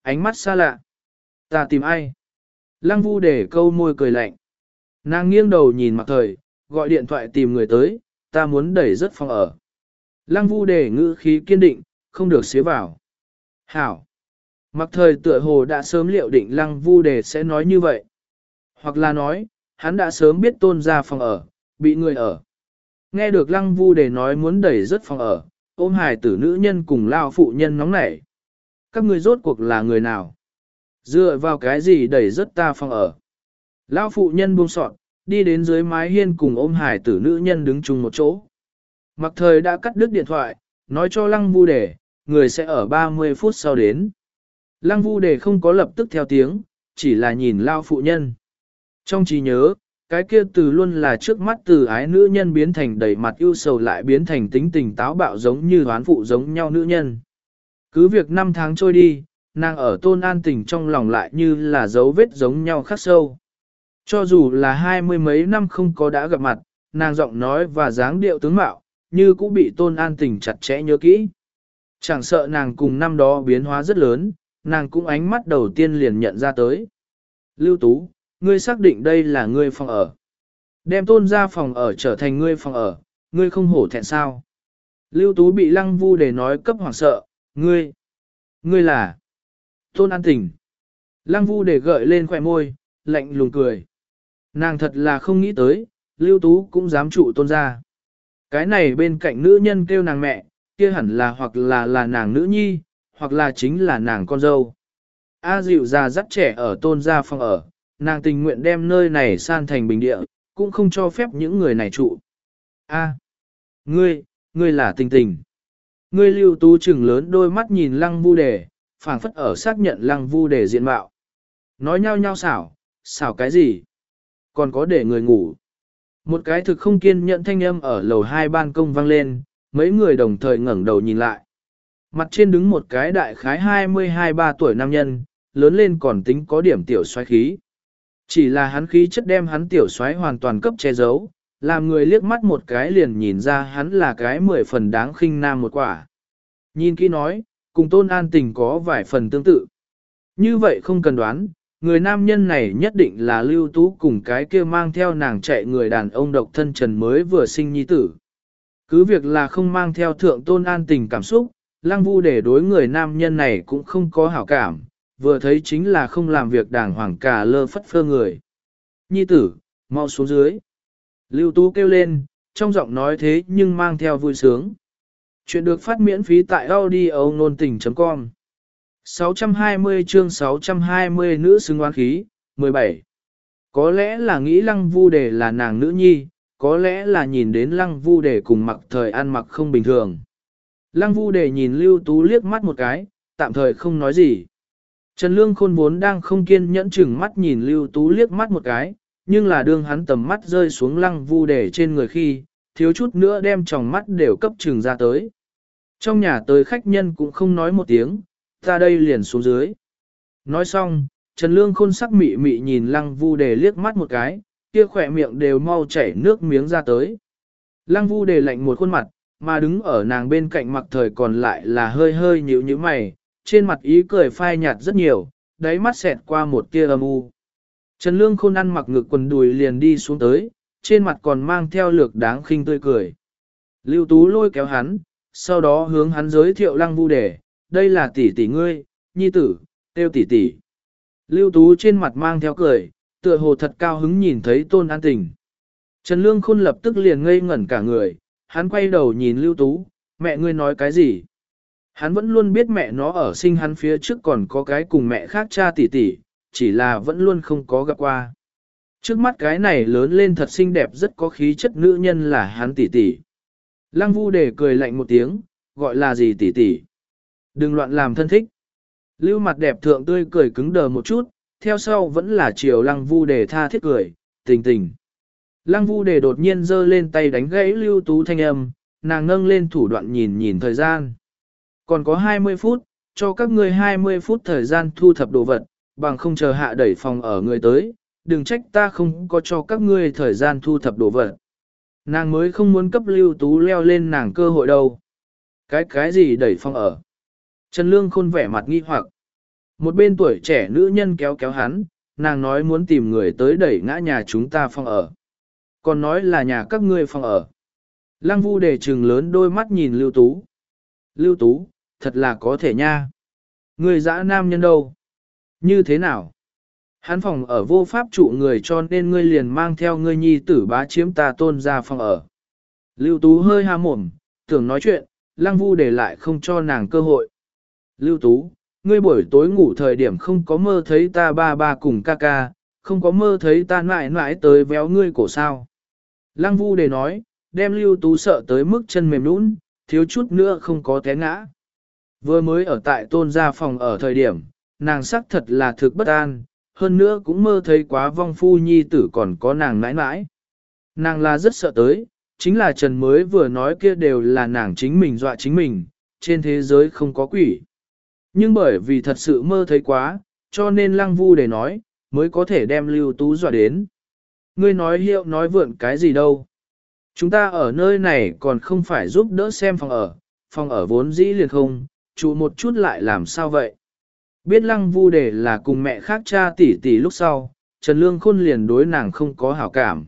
ánh mắt xa lạ. Ta tìm ai? Lăng Vu để câu môi cười lạnh. Nàng nghiêng đầu nhìn Mặc Thời, gọi điện thoại tìm người tới, ta muốn đẩy rất phòng ở. Lăng Vu để ngữ khí kiên định, không được xía vào. Hảo. Mặc Thời tựa hồ đã sớm liệu định Lăng Vu để sẽ nói như vậy. Hoặc là nói, hắn đã sớm biết tôn ra phòng ở, bị người ở. Nghe được Lăng Vu để nói muốn đẩy rất phòng ở, ôm hài tử nữ nhân cùng lao phụ nhân nóng nảy. Các ngươi rốt cuộc là người nào? Dựa vào cái gì đẩy rất ta phòng ở? Lao phụ nhân buông sọt, đi đến dưới mái hiên cùng ôm hài tử nữ nhân đứng chung một chỗ. Mặc Thời đã cắt đứt điện thoại, nói cho Lăng Vu để, người sẽ ở ba mươi phút sau đến. Lăng Vu để không có lập tức theo tiếng, chỉ là nhìn lao phụ nhân. Trong trí nhớ, cái kia từ luôn là trước mắt từ ái nữ nhân biến thành đầy mặt ưu sầu lại biến thành tính tình táo bạo giống như hoán phụ giống nhau nữ nhân. Cứ việc năm tháng trôi đi, nàng ở Tôn An Tình trong lòng lại như là dấu vết giống nhau khắc sâu. Cho dù là hai mươi mấy năm không có đã gặp mặt, nàng giọng nói và dáng điệu tướng mạo, như cũng bị Tôn An Tình chặt chẽ nhớ kỹ. Chẳng sợ nàng cùng năm đó biến hóa rất lớn, nàng cũng ánh mắt đầu tiên liền nhận ra tới. Lưu Tú, ngươi xác định đây là ngươi phòng ở. Đem Tôn ra phòng ở trở thành ngươi phòng ở, ngươi không hổ thẹn sao. Lưu Tú bị Lăng Vu để nói cấp hoảng sợ, ngươi, ngươi là Tôn An Tình. Lăng Vu để gợi lên khỏe môi, lạnh lùng cười. Nàng thật là không nghĩ tới, Lưu Tú cũng dám trụ Tôn ra. Cái này bên cạnh nữ nhân kêu nàng mẹ, kia hẳn là hoặc là là nàng nữ nhi, hoặc là chính là nàng con dâu. A dịu già dắt trẻ ở Tôn ra phòng ở, nàng tình nguyện đem nơi này san thành bình địa, cũng không cho phép những người này trụ. A, ngươi, ngươi là Tình Tình. Ngươi Lưu Tú trừng lớn đôi mắt nhìn Lăng Vu Đề, phảng phất ở xác nhận Lăng Vu Đề diện mạo. Nói nhau nhau xảo, xảo cái gì? Còn có để người ngủ. Một cái thực không kiên nhẫn thanh âm ở lầu hai ban công vang lên, mấy người đồng thời ngẩng đầu nhìn lại. Mặt trên đứng một cái đại khái hai mươi hai ba tuổi nam nhân, lớn lên còn tính có điểm tiểu xoáy khí. Chỉ là hắn khí chất đem hắn tiểu xoáy hoàn toàn cấp che giấu, làm người liếc mắt một cái liền nhìn ra hắn là cái mười phần đáng khinh nam một quả. Nhìn kỹ nói, cùng Tôn An Tình có vài phần tương tự. Như vậy không cần đoán, người nam nhân này nhất định là Lưu Tú cùng cái kia mang theo nàng chạy người đàn ông độc thân trần mới vừa sinh nhi tử. Cứ việc là không mang theo thượng Tôn An Tình cảm xúc, Lăng Vu để đối người nam nhân này cũng không có hảo cảm, vừa thấy chính là không làm việc đàng hoàng cả lơ phất phơ người. Nhi tử, mau xuống dưới. Lưu Tú kêu lên, trong giọng nói thế nhưng mang theo vui sướng. Chuyện được phát miễn phí tại audio nôn tình chấm com. sáu trăm hai mươi chương sáu trăm hai mươi nữ xứng oán khí, mười bảy. Có lẽ là nghĩ Lăng Vu Đề là nàng nữ nhi, có lẽ là nhìn đến Lăng Vu Đề cùng Mặc Thời ăn mặc không bình thường. Lăng Vu Đề nhìn Lưu Tú liếc mắt một cái, tạm thời không nói gì. Trần Lương Khôn vốn đang không kiên nhẫn chừng mắt nhìn Lưu Tú liếc mắt một cái, nhưng là đương hắn tầm mắt rơi xuống Lăng Vu Đề trên người khi, thiếu chút nữa đem tròng mắt đều cấp trừng ra tới. Trong nhà tới khách nhân cũng không nói một tiếng, ta đây liền xuống dưới. Nói xong, Trần Lương Khôn sắc mị mị nhìn Lăng Vu Đề liếc mắt một cái, kia khỏe miệng đều mau chảy nước miếng ra tới. Lăng Vu Đề lạnh một khuôn mặt, mà đứng ở nàng bên cạnh Mặc Thời còn lại là hơi hơi nhíu nhíu mày, trên mặt ý cười phai nhạt rất nhiều, đáy mắt xẹt qua một tia âm u. Trần Lương Khôn ăn mặc ngực quần đùi liền đi xuống tới, trên mặt còn mang theo lược đáng khinh tươi cười. Lưu Tú lôi kéo hắn, sau đó hướng hắn giới thiệu Lăng Vu Đề, đây là tỷ tỷ ngươi, nhi tử, tiêu tỷ tỷ. Lưu Tú trên mặt mang theo cười, tựa hồ thật cao hứng nhìn thấy Tôn An Tình. Trần Lương Khôn lập tức liền ngây ngẩn cả người, hắn quay đầu nhìn Lưu Tú, mẹ ngươi nói cái gì? Hắn vẫn luôn biết mẹ nó ở sinh hắn phía trước còn có cái cùng mẹ khác cha tỷ tỷ, chỉ là vẫn luôn không có gặp qua. Trước mắt cái này lớn lên thật xinh đẹp rất có khí chất nữ nhân là hắn tỷ tỷ. Lăng Vu Đề cười lạnh một tiếng, gọi là gì tỷ tỷ? Đừng loạn làm thân thích. Lưu mặt đẹp thượng tươi cười cứng đờ một chút, theo sau vẫn là chiều Lăng Vu Đề tha thiết cười, Tình Tình. Lăng Vu Đề đột nhiên giơ lên tay đánh gãy Lưu Tú thanh âm, nàng nâng lên thủ đoạn nhìn nhìn thời gian. Còn có hai mươi phút, cho các ngươi hai mươi phút thời gian thu thập đồ vật, bằng không chờ hạ đẩy phòng ở người tới, đừng trách ta không có cho các ngươi thời gian thu thập đồ vật. Nàng mới không muốn cấp Lưu Tú leo lên nàng cơ hội đâu. Cái cái gì đẩy phòng ở? Trần Lương Khôn vẻ mặt nghi hoặc. Một bên tuổi trẻ nữ nhân kéo kéo hắn, nàng nói muốn tìm người tới đẩy ngã nhà chúng ta phòng ở. Còn nói là nhà các ngươi phòng ở. Lăng Vu Đề trừng lớn đôi mắt nhìn Lưu Tú. Lưu Tú, thật là có thể nha. Người dã nam nhân đâu? Như thế nào? Hắn phòng ở vô pháp trụ người cho nên ngươi liền mang theo ngươi nhi tử bá chiếm ta tôn ra phòng ở. Lưu Tú hơi ha mồm, tưởng nói chuyện, Lăng Vu Đề lại không cho nàng cơ hội. Lưu Tú, ngươi buổi tối ngủ thời điểm không có mơ thấy ta ba ba cùng ca ca, không có mơ thấy ta mãi mãi tới véo ngươi cổ sao. Lăng Vu Đề nói, đem Lưu Tú sợ tới mức chân mềm nũng, thiếu chút nữa không có té ngã. Vừa mới ở tại tôn gia phòng ở thời điểm, nàng sắc thật là thực bất an, hơn nữa cũng mơ thấy quá vong phu nhi tử còn có nàng mãi mãi. Nàng là rất sợ tới, chính là Trần mới vừa nói kia đều là nàng chính mình dọa chính mình, trên thế giới không có quỷ. Nhưng bởi vì thật sự mơ thấy quá, cho nên Lăng Vu Đề nói, mới có thể đem Lưu Tú dọa đến. Ngươi nói hiệu nói vượn cái gì đâu. Chúng ta ở nơi này còn không phải giúp đỡ xem phòng ở, phòng ở vốn dĩ liền không, trụ một chút lại làm sao vậy. Biết Lăng Vu Đề là cùng mẹ khác cha tỷ tỷ lúc sau, Trần Lương Khôn liền đối nàng không có hảo cảm.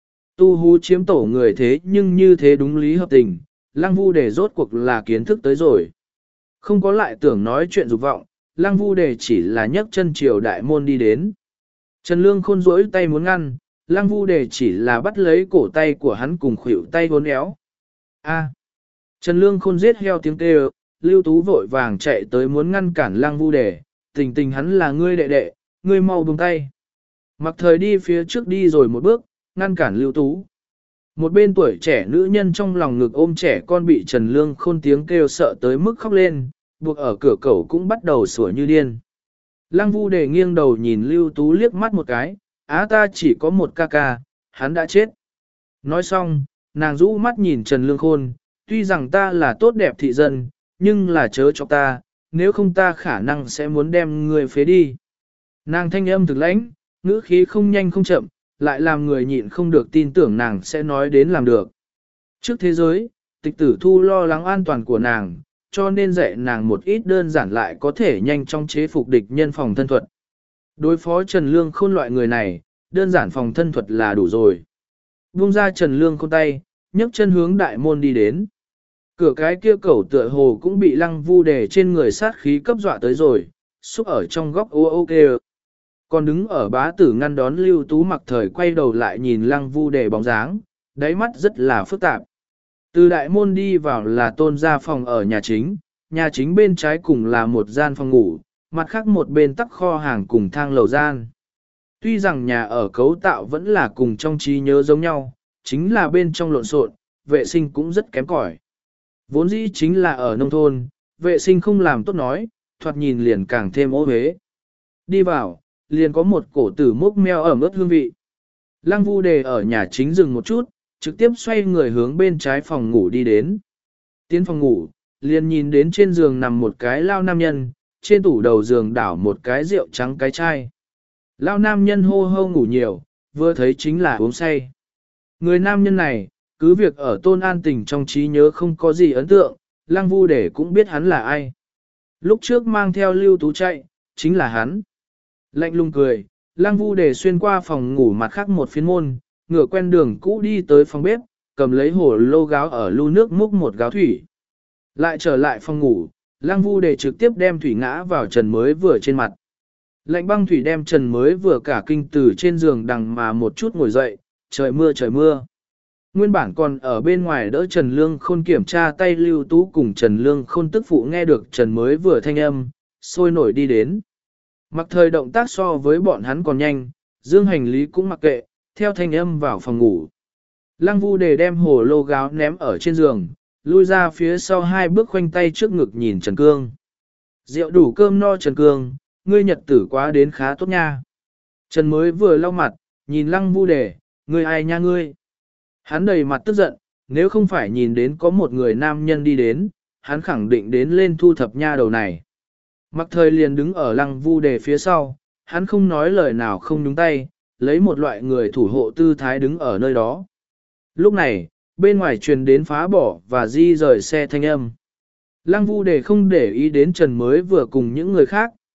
Tu hú chiếm tổ người thế nhưng như thế đúng lý hợp tình, Lăng Vu Đề rốt cuộc là kiến thức tới rồi. Không có lại tưởng nói chuyện dục vọng, Lăng Vu Đề chỉ là nhấc chân chiều đại môn đi đến. Trần Lương Khôn rỗi tay muốn ngăn, Lăng Vu Đề chỉ là bắt lấy cổ tay của hắn cùng khuỷu tay vốn éo. A. Trần Lương Khôn giết heo tiếng kêu, Lưu Tú vội vàng chạy tới muốn ngăn cản Lăng Vu Đề, tình tình hắn là ngươi đệ đệ, ngươi mau buông tay. Mặc thời đi phía trước đi rồi một bước, ngăn cản Lưu Tú. Một bên tuổi trẻ nữ nhân trong lòng ngực ôm trẻ con bị Trần Lương Khôn tiếng kêu sợ tới mức khóc lên, buộc ở cửa cẩu cũng bắt đầu sủa như điên. Lăng Vu Đề nghiêng đầu nhìn Lưu Tú liếc mắt một cái, á ta chỉ có một ca ca, hắn đã chết. Nói xong, nàng rũ mắt nhìn Trần Lương Khôn, tuy rằng ta là tốt đẹp thị dân, nhưng là chớ cho ta, nếu không ta khả năng sẽ muốn đem người phế đi. Nàng thanh âm thực lãnh, ngữ khí không nhanh không chậm, lại làm người nhịn không được tin tưởng nàng sẽ nói đến làm được. Trước thế giới, tịch tử thu lo lắng an toàn của nàng, cho nên dạy nàng một ít đơn giản lại có thể nhanh chóng chế phục địch nhân phòng thân thuật. Đối phó Trần Lương Khôn loại người này, đơn giản phòng thân thuật là đủ rồi. Buông ra Trần Lương Khôn tay, nhấc chân hướng đại môn đi đến. Cửa cái kia cẩu tựa hồ cũng bị Lăng Vu Đề trên người sát khí cấp dọa tới rồi, xúc ở trong góc ô ô kêu. Còn đứng ở bá tử ngăn đón Lưu Tú Mặc thời quay đầu lại nhìn Lăng Vu Đề bóng dáng, đáy mắt rất là phức tạp. Từ đại môn đi vào là tôn gia phòng ở nhà chính, nhà chính bên trái cùng là một gian phòng ngủ, mặt khác một bên tắc kho hàng cùng thang lầu gian. Tuy rằng nhà ở cấu tạo vẫn là cùng trong trí nhớ giống nhau, chính là bên trong lộn xộn, vệ sinh cũng rất kém cỏi. Vốn dĩ chính là ở nông thôn, vệ sinh không làm tốt nói, thoạt nhìn liền càng thêm ô uế. Đi vào, liền có một cổ tử mốc meo ẩm ướt hương vị. Lăng Vu Đề ở nhà chính dừng một chút, trực tiếp xoay người hướng bên trái phòng ngủ đi đến. Tiến phòng ngủ, liền nhìn đến trên giường nằm một cái lao nam nhân, trên tủ đầu giường đảo một cái rượu trắng cái chai. Lao nam nhân hô hô ngủ nhiều, vừa thấy chính là uống say. Người nam nhân này, cứ việc ở Tôn An Tình trong trí nhớ không có gì ấn tượng, Lăng Vu Đề cũng biết hắn là ai. Lúc trước mang theo Lưu Tú chạy, chính là hắn. Lạnh lùng cười, Lăng Vu Đề xuyên qua phòng ngủ mặt khác một phiến môn, ngửa quen đường cũ đi tới phòng bếp, cầm lấy hồ lô gáo ở lu nước múc một gáo thủy. Lại trở lại phòng ngủ, Lăng Vu Đề trực tiếp đem thủy ngã vào Trần mới vừa trên mặt. Lạnh băng thủy đem Trần mới vừa cả kinh từ trên giường đằng mà một chút ngồi dậy, trời mưa trời mưa. Nguyên bản còn ở bên ngoài đỡ Trần Lương Khôn kiểm tra tay Lưu Tú cùng Trần Lương Khôn tức phụ nghe được Trần mới vừa thanh âm, sôi nổi đi đến. Mặc thời động tác so với bọn hắn còn nhanh, dương hành lý cũng mặc kệ, theo thanh âm vào phòng ngủ. Lăng Vu Đề đem hồ lô gáo ném ở trên giường, lui ra phía sau hai bước khoanh tay trước ngực nhìn Trần Cương. Rượu đủ cơm no Trần Cương, ngươi nhật tử quá đến khá tốt nha. Trần mới vừa lau mặt, nhìn Lăng Vu Đề, ngươi ai nha ngươi. Hắn đầy mặt tức giận, nếu không phải nhìn đến có một người nam nhân đi đến, hắn khẳng định đến lên thu thập nha đầu này. Mặc thời liền đứng ở Lăng Vu Đề phía sau, hắn không nói lời nào không nhúng tay, lấy một loại người thủ hộ tư thái đứng ở nơi đó. Lúc này, bên ngoài truyền đến phá bỏ và di rời xe thanh âm. Lăng Vu Đề không để ý đến Trần mới vừa cùng những người khác,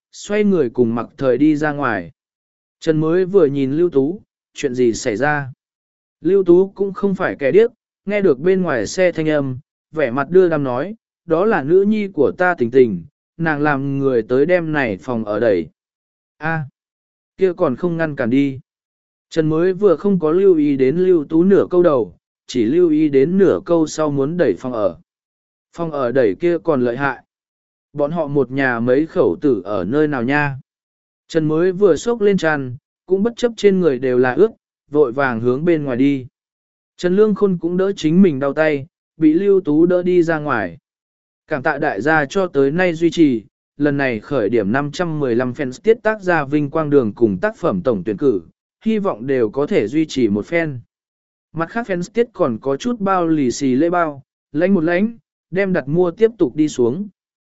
xoay người cùng Mặc Thời đi ra ngoài. Trần mới vừa nhìn Lưu Tú, chuyện gì xảy ra? Lưu Tú cũng không phải kẻ điếc, nghe được bên ngoài xe thanh âm, vẻ mặt đưa đám nói, đó là nữ nhi của ta Tình Tình, nàng làm người tới đem này phòng ở đẩy. A, kia còn không ngăn cản đi. Trần mới vừa không có lưu ý đến Lưu Tú nửa câu đầu, chỉ lưu ý đến nửa câu sau muốn đẩy phòng ở. Phòng ở đẩy kia còn lợi hại. Bọn họ một nhà mấy khẩu tử ở nơi nào nha. Trần mới vừa xốc lên tràn, cũng bất chấp trên người đều là ướt, vội vàng hướng bên ngoài đi. Trần Lương Khôn cũng đỡ chính mình đau tay, bị Lưu Tú đỡ đi ra ngoài. Cảm tạ đại gia cho tới nay duy trì, lần này khởi điểm năm trăm mười lăm fans tiết tác ra vinh quang đường cùng tác phẩm tổng tuyển cử, hy vọng đều có thể duy trì một fan. Mặt khác fans tiết còn có chút bao lì xì lễ bao, lãnh một lãnh, đem đặt mua tiếp tục đi xuống.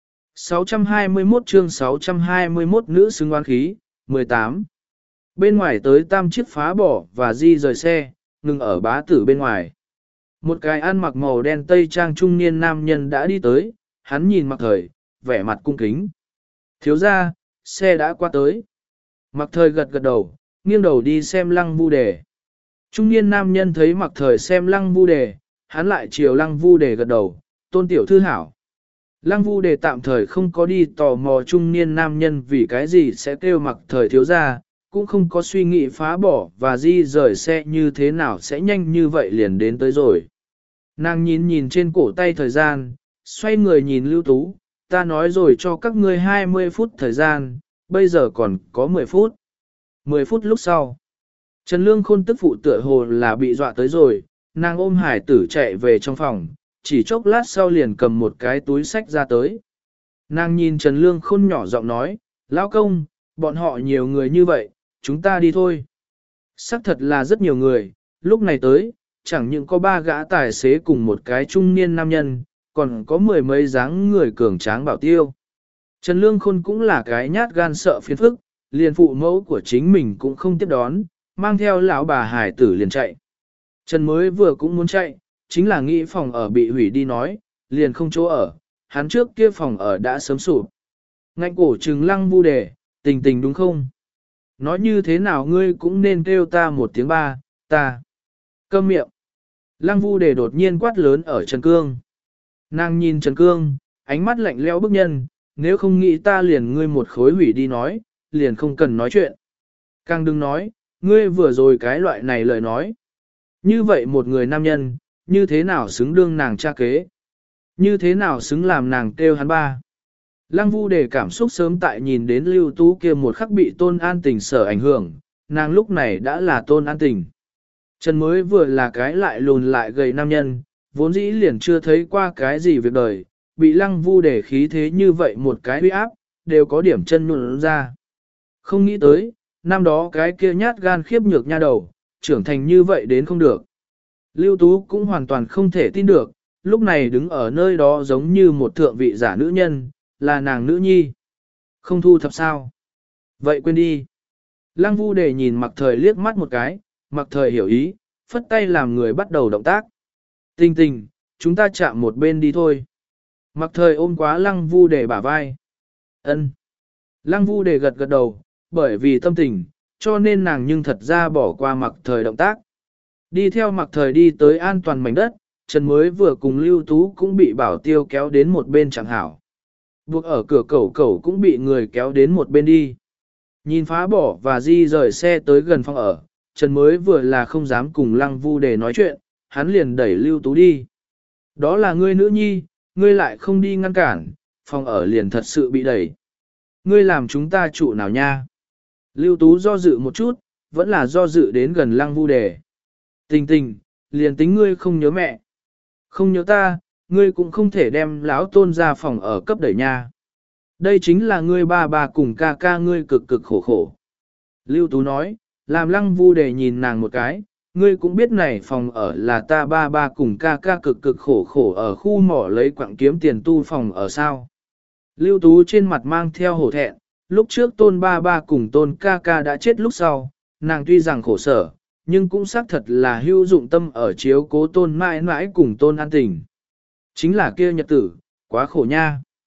sáu trăm hai mươi mốt chương sáu trăm hai mươi mốt nữ xứng oán khí, mười tám. Bên ngoài tới tam chiếc phá bỏ và di rời xe, ngừng ở bá tử bên ngoài. Một cái ăn mặc màu đen tây trang trung niên nam nhân đã đi tới, hắn nhìn Mặc Thời, vẻ mặt cung kính. Thiếu ra, xe đã qua tới. Mặc Thời gật gật đầu, nghiêng đầu đi xem Lăng Vu Đề. Trung niên nam nhân thấy Mặc Thời xem Lăng Vu Đề, hắn lại chiều Lăng Vu Đề gật đầu, tôn tiểu thư hảo. Lăng Vu Đề tạm thời không có đi tò mò trung niên nam nhân vì cái gì sẽ kêu Mặc Thời thiếu ra, cũng không có suy nghĩ phá bỏ và di rời xe như thế nào sẽ nhanh như vậy liền đến tới rồi. Nàng nhìn nhìn trên cổ tay thời gian, xoay người nhìn Lưu Tú, ta nói rồi cho các ngươi hai mươi phút thời gian, bây giờ còn có mười phút. mười phút lúc sau, Trần Lương Khôn tức phụ tựa hồ là bị dọa tới rồi, nàng ôm hải tử chạy về trong phòng, chỉ chốc lát sau liền cầm một cái túi sách ra tới. Nàng nhìn Trần Lương Khôn nhỏ giọng nói, lão công, bọn họ nhiều người như vậy, chúng ta đi thôi. Sắc thật là rất nhiều người, lúc này tới, chẳng những có ba gã tài xế cùng một cái trung niên nam nhân, còn có mười mấy dáng người cường tráng bảo tiêu. Trần Lương Khôn cũng là cái nhát gan sợ phiền phức, liền phụ mẫu của chính mình cũng không tiếp đón, mang theo lão bà hải tử liền chạy. Trần mới vừa cũng muốn chạy, chính là nghĩ phòng ở bị hủy đi nói, liền không chỗ ở, hắn trước kia phòng ở đã sớm sụp. Ngạnh cổ trừng Lăng Vu Đề, Tình Tình đúng không? Nói như thế nào ngươi cũng nên kêu ta một tiếng ba, ta. Câm miệng. Lăng Vu Đề đột nhiên quát lớn ở Trần Cương. Nàng nhìn Trần Cương, ánh mắt lạnh lẽo bức nhân, nếu không nghĩ ta liền ngươi một khối hủy đi nói, liền không cần nói chuyện. Càng đừng nói, ngươi vừa rồi cái loại này lời nói. Như vậy một người nam nhân, như thế nào xứng đương nàng cha kế? Như thế nào xứng làm nàng kêu hắn ba? Lăng Vu Đề cảm xúc sớm tại nhìn đến Lưu Tú kia một khắc bị Tôn An Tình sở ảnh hưởng, nàng lúc này đã là Tôn An Tình. Trần mới vừa là cái lại lùn lại gầy nam nhân, vốn dĩ liền chưa thấy qua cái gì việc đời, bị Lăng Vu Đề khí thế như vậy một cái uy áp, đều có điểm chân nhuận ra. Không nghĩ tới, năm đó cái kia nhát gan khiếp nhược nha đầu, trưởng thành như vậy đến không được. Lưu Tú cũng hoàn toàn không thể tin được, lúc này đứng ở nơi đó giống như một thượng vị giả nữ nhân, là nàng nữ nhi. Không thu thập sao? Vậy quên đi. Lăng Vu Đề nhìn Mặc Thời liếc mắt một cái, Mặc Thời hiểu ý, phất tay làm người bắt đầu động tác. Tình Tình, chúng ta chạm một bên đi thôi. Mặc Thời ôm quá Lăng Vu Đề bả vai. Ân. Lăng Vu Đề gật gật đầu, bởi vì tâm tình, cho nên nàng nhưng thật ra bỏ qua Mặc Thời động tác. Đi theo Mặc Thời đi tới an toàn mảnh đất, Trần mới vừa cùng Lưu Tú cũng bị bảo tiêu kéo đến một bên chẳng hảo. Buộc ở cửa cẩu cẩu cũng bị người kéo đến một bên đi. Nhìn phá bỏ và di rời xe tới gần phòng ở, Trần mới vừa là không dám cùng Lăng Vu Đề nói chuyện, hắn liền đẩy Lưu Tú đi. Đó là ngươi nữ nhi, ngươi lại không đi ngăn cản, phòng ở liền thật sự bị đẩy. Ngươi làm chúng ta trụ nào nha? Lưu Tú do dự một chút, vẫn là do dự đến gần Lăng Vu Đề. Tình Tình, liền tính ngươi không nhớ mẹ. Không nhớ ta, ngươi cũng không thể đem lão tôn ra phòng ở cấp đẩy nha. Đây chính là ngươi ba bà cùng ca ca ngươi cực cực khổ khổ. Lưu Tú nói, làm Lăng Vu Đề nhìn nàng một cái, ngươi cũng biết này phòng ở là ta ba ba cùng ca ca cực cực khổ khổ ở khu mỏ lấy quặng kiếm tiền tu phòng ở sao. Lưu Tú trên mặt mang theo hổ thẹn, lúc trước tôn ba ba cùng tôn ca ca đã chết lúc sau, nàng tuy rằng khổ sở, nhưng cũng xác thật là hữu dụng tâm ở chiếu cố tôn mãi mãi cùng tôn an tình. Chính là kia nhật tử, quá khổ nha.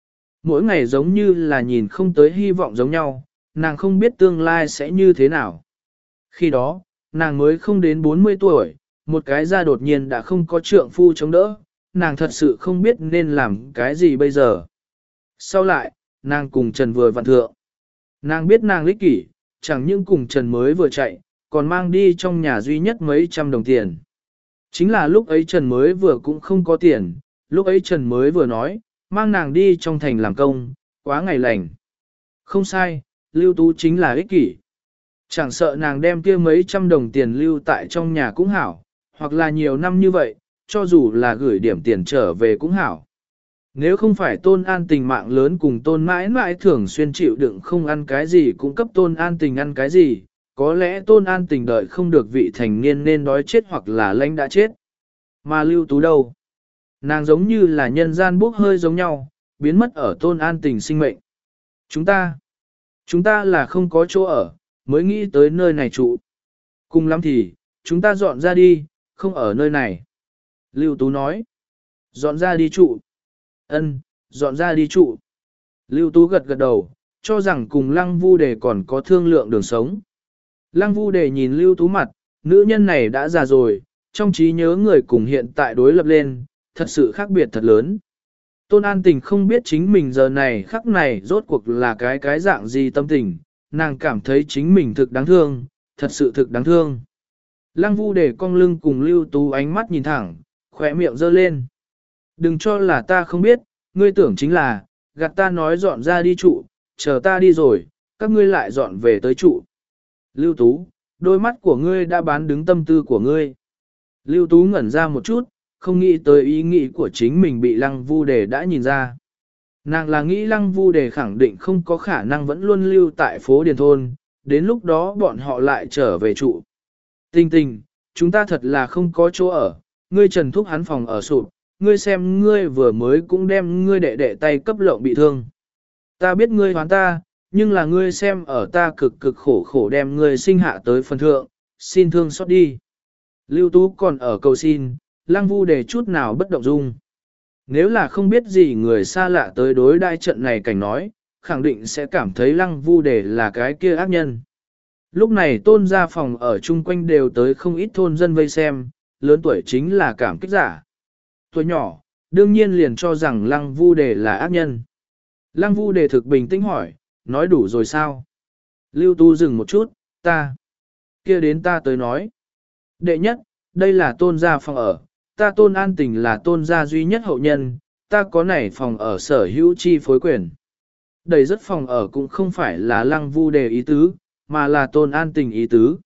mỗi ngày giống như là nhìn không tới hy vọng giống nhau, nàng không biết tương lai sẽ như thế nào. Khi đó, nàng mới không đến bốn mươi tuổi, một cái ra đột nhiên đã không có trượng phu chống đỡ, nàng thật sự không biết nên làm cái gì bây giờ. Sau lại, nàng cùng Trần vừa vặn thượng. Nàng biết nàng ích kỷ, chẳng những cùng Trần mới vừa chạy, còn mang đi trong nhà duy nhất mấy trăm đồng tiền. Chính là lúc ấy Trần mới vừa cũng không có tiền, lúc ấy Trần mới vừa nói, mang nàng đi trong thành làm công, quá ngày lành. Không sai, Lưu Tú chính là ích kỷ. Chẳng sợ nàng đem kia mấy trăm đồng tiền lưu tại trong nhà cũng hảo, hoặc là nhiều năm như vậy, cho dù là gửi điểm tiền trở về cũng hảo. Nếu không phải Tôn An Tình mạng lớn cùng Tôn mãi mãi thường xuyên chịu đựng không ăn cái gì cũng cấp Tôn An Tình ăn cái gì, có lẽ Tôn An Tình đợi không được vị thành niên nên đói chết hoặc là lãnh đã chết. Mà Lưu Tú đâu? Nàng giống như là nhân gian bốc hơi giống nhau, biến mất ở Tôn An Tình sinh mệnh. Chúng ta, chúng ta là không có chỗ ở, mới nghĩ tới nơi này trụ. Cùng lắm thì, chúng ta dọn ra đi, không ở nơi này. Lưu Tú nói, dọn ra đi trụ. Ân, dọn ra đi trụ. Lưu Tú gật gật đầu, cho rằng cùng Lăng Vu Đề còn có thương lượng đường sống. Lăng Vu Đề nhìn Lưu Tú mặt, nữ nhân này đã già rồi, trong trí nhớ người cùng hiện tại đối lập lên, thật sự khác biệt thật lớn. Tôn An Tình không biết chính mình giờ này khắc này rốt cuộc là cái cái dạng gì tâm tình, nàng cảm thấy chính mình thực đáng thương, thật sự thực đáng thương. Lăng Vu Đề cong lưng cùng Lưu Tú ánh mắt nhìn thẳng, khỏe miệng giơ lên. Đừng cho là ta không biết, ngươi tưởng chính là, gạt ta nói dọn ra đi trụ, chờ ta đi rồi, các ngươi lại dọn về tới trụ. Lưu Tú, đôi mắt của ngươi đã bán đứng tâm tư của ngươi. Lưu Tú ngẩn ra một chút, không nghĩ tới ý nghĩ của chính mình bị Lăng Vu Đề đã nhìn ra. Nàng là nghĩ Lăng Vu Đề khẳng định không có khả năng vẫn luôn lưu tại phố Điền Thôn, đến lúc đó bọn họ lại trở về trụ. Tình tình, chúng ta thật là không có chỗ ở, ngươi Trần Thúc hắn phòng ở sụp, ngươi xem ngươi vừa mới cũng đem ngươi đệ đệ tay cấp lộng bị thương. Ta biết ngươi hoán ta, nhưng là ngươi xem ở ta cực cực khổ khổ đem ngươi sinh hạ tới phần thượng, xin thương xót đi. Lưu Tú còn ở cầu xin, Lăng Vu Đề chút nào bất động dung. Nếu là không biết gì người xa lạ tới đối đai trận này cảnh nói, khẳng định sẽ cảm thấy Lăng Vu Đề là cái kia ác nhân. Lúc này Tôn gia phòng ở chung quanh đều tới không ít thôn dân vây xem, lớn tuổi chính là cảm kích giả. Tuổi nhỏ, đương nhiên liền cho rằng Lăng Vu Đề là ác nhân. Lăng Vu Đề thực bình tĩnh hỏi, nói đủ rồi sao? Lưu Tú dừng một chút, ta. Kia đến ta tới nói. Đệ nhất, đây là Tôn gia phòng ở, ta Tôn An Tình là Tôn gia duy nhất hậu nhân, ta có nảy phòng ở sở hữu chi phối quyền. Đầy rất phòng ở cũng không phải là Lăng Vu Đề ý tứ, mà là Tôn An Tình ý tứ.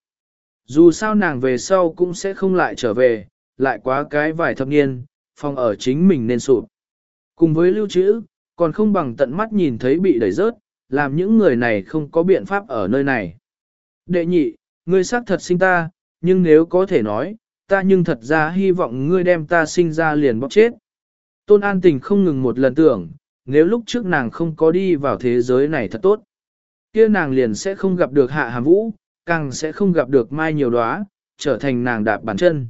Dù sao nàng về sau cũng sẽ không lại trở về, lại quá cái vài thập niên, phòng ở chính mình nên sụp. Cùng với lưu trữ, còn không bằng tận mắt nhìn thấy bị đẩy rớt, làm những người này không có biện pháp ở nơi này. Đệ nhị, ngươi xác thật sinh ta, nhưng nếu có thể nói, ta nhưng thật ra hy vọng ngươi đem ta sinh ra liền bóp chết. Tôn An Tình không ngừng một lần tưởng, nếu lúc trước nàng không có đi vào thế giới này thật tốt, kia nàng liền sẽ không gặp được Hạ Hàm Vũ, càng sẽ không gặp được Mai Nhiều Đóa, trở thành nàng đạp bàn chân.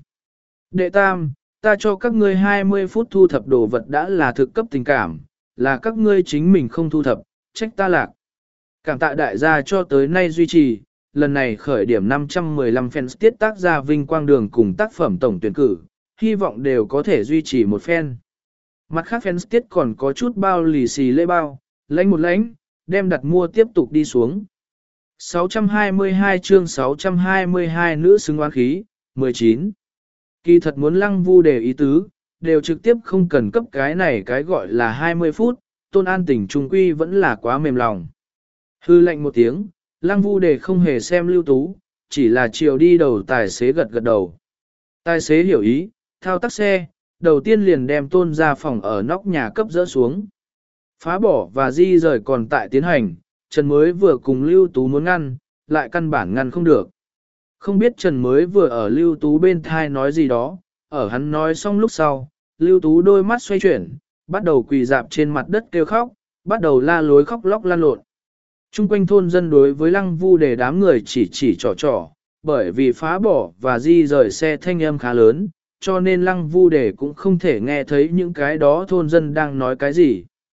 Đệ tam, ta cho các ngươi hai mươi phút thu thập đồ vật đã là thực cấp tình cảm, là các ngươi chính mình không thu thập, trách ta lạc. Cảm tạ đại gia cho tới nay duy trì, lần này khởi điểm năm trăm mười lăm fans tiết tác ra vinh quang đường cùng tác phẩm tổng tuyển cử, hy vọng đều có thể duy trì một fan. Mặt khác fans tiết còn có chút bao lì xì lễ bao, lãnh một lãnh, đem đặt mua tiếp tục đi xuống. sáu trăm hai mươi hai chương sáu trăm hai mươi hai nữ xứng oán khí, mười chín. Kỳ thật muốn Lăng Vu Đề ý tứ, đều trực tiếp không cần cấp cái này cái gọi là hai mươi phút, Tôn An Tình trung quy vẫn là quá mềm lòng. Hư lệnh một tiếng, Lăng Vu Đề không hề xem Lưu Tú, chỉ là chiều đi đầu tài xế gật gật đầu. Tài xế hiểu ý, thao tác xe, đầu tiên liền đem Tôn ra phòng ở nóc nhà cấp dỡ xuống. Phá bỏ và di rời còn tại tiến hành, Trần mới vừa cùng Lưu Tú muốn ngăn, lại căn bản ngăn không được. Không biết Trần mới vừa ở Lưu Tú bên thai nói gì đó, ở hắn nói xong lúc sau, Lưu Tú đôi mắt xoay chuyển, bắt đầu quỳ dạp trên mặt đất kêu khóc, bắt đầu la lối khóc lóc lan lộn. Trung quanh thôn dân đối với Lăng Vu Đề đám người chỉ chỉ trò trò, bởi vì phá bỏ và di rời xe thanh âm khá lớn, cho nên Lăng Vu Đề cũng không thể nghe thấy những cái đó thôn dân đang nói cái gì.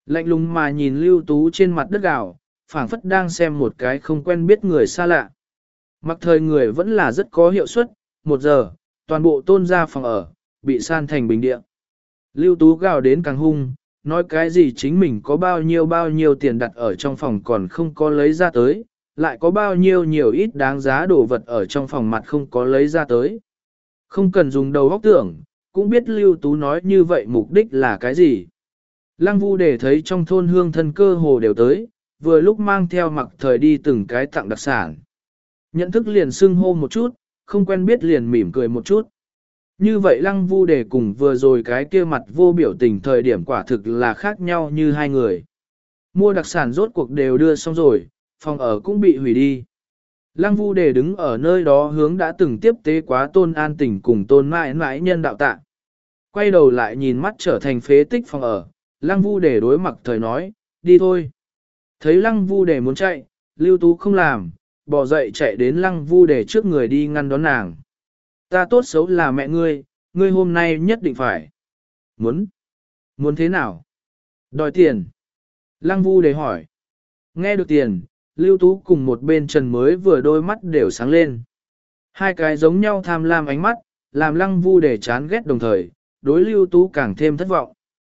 Lạnh lùng mà nhìn Lưu Tú trên mặt đất gạo, phảng phất đang xem một cái không quen biết người xa lạ. Mặc thời người vẫn là rất có hiệu suất, một giờ, toàn bộ tôn gia phòng ở, bị san thành bình địa. Lưu Tú gào đến càng hung, nói cái gì chính mình có bao nhiêu bao nhiêu tiền đặt ở trong phòng còn không có lấy ra tới, lại có bao nhiêu nhiều ít đáng giá đồ vật ở trong phòng mặt không có lấy ra tới. Không cần dùng đầu óc tưởng, cũng biết Lưu Tú nói như vậy mục đích là cái gì. Lăng Vu để thấy trong thôn hương thân cơ hồ đều tới, vừa lúc mang theo mặc thời đi từng cái tặng đặc sản. Nhận thức liền xưng hô một chút, không quen biết liền mỉm cười một chút. Như vậy Lăng Vu để cùng vừa rồi cái kia mặt vô biểu tình thời điểm quả thực là khác nhau như hai người. Mua đặc sản rốt cuộc đều đưa xong rồi, phòng ở cũng bị hủy đi. Lăng Vu để đứng ở nơi đó hướng đã từng tiếp tế quá Tôn An Tỉnh cùng Tôn mãi mãi nhân đạo tạ. Quay đầu lại nhìn mắt trở thành phế tích phòng ở, Lăng Vu để đối mặt thời nói, đi thôi. Thấy Lăng Vu để muốn chạy, Lưu Tú không làm, bỏ dậy chạy đến Lăng Vu để trước người đi ngăn đón nàng. Ta tốt xấu là mẹ ngươi, ngươi hôm nay nhất định phải. Muốn? Muốn thế nào? Đòi tiền. Lăng Vu để hỏi. Nghe được tiền, Lưu Tú cùng một bên Trần mới vừa đôi mắt đều sáng lên. Hai cái giống nhau tham lam ánh mắt, làm Lăng Vu để chán ghét đồng thời, đối Lưu Tú càng thêm thất vọng.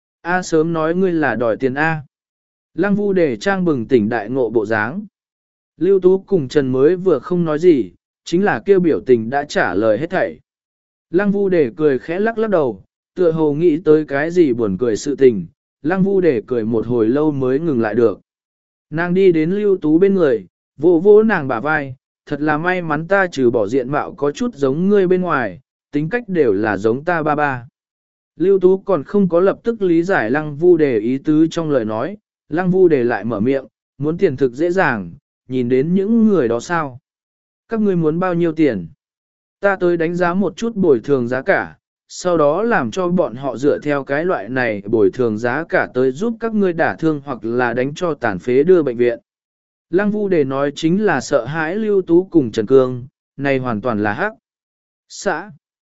A sớm nói ngươi là đòi tiền A. Lăng Vu để trang bừng tỉnh đại ngộ bộ dáng. Lưu Tú cùng Trần mới vừa không nói gì, chính là kêu biểu tình đã trả lời hết thảy. Lăng Vu để cười khẽ lắc lắc đầu, tựa hồ nghĩ tới cái gì buồn cười sự tình, Lăng Vu để cười một hồi lâu mới ngừng lại được. Nàng đi đến Lưu Tú bên người, vỗ vỗ nàng bả vai, thật là may mắn ta trừ bỏ diện mạo có chút giống ngươi bên ngoài, tính cách đều là giống ta ba ba. Lưu Tú còn không có lập tức lý giải Lăng Vu đề ý tứ trong lời nói, Lăng Vu đề lại mở miệng, muốn tiền thực dễ dàng, nhìn đến những người đó sao? Các ngươi muốn bao nhiêu tiền? Ta tới đánh giá một chút bồi thường giá cả, sau đó làm cho bọn họ dựa theo cái loại này bồi thường giá cả tới giúp các ngươi đả thương hoặc là đánh cho tàn phế đưa bệnh viện. Lăng Vu đề nói chính là sợ hãi Lưu Tú cùng Trần Cương, này hoàn toàn là hắc. Xã.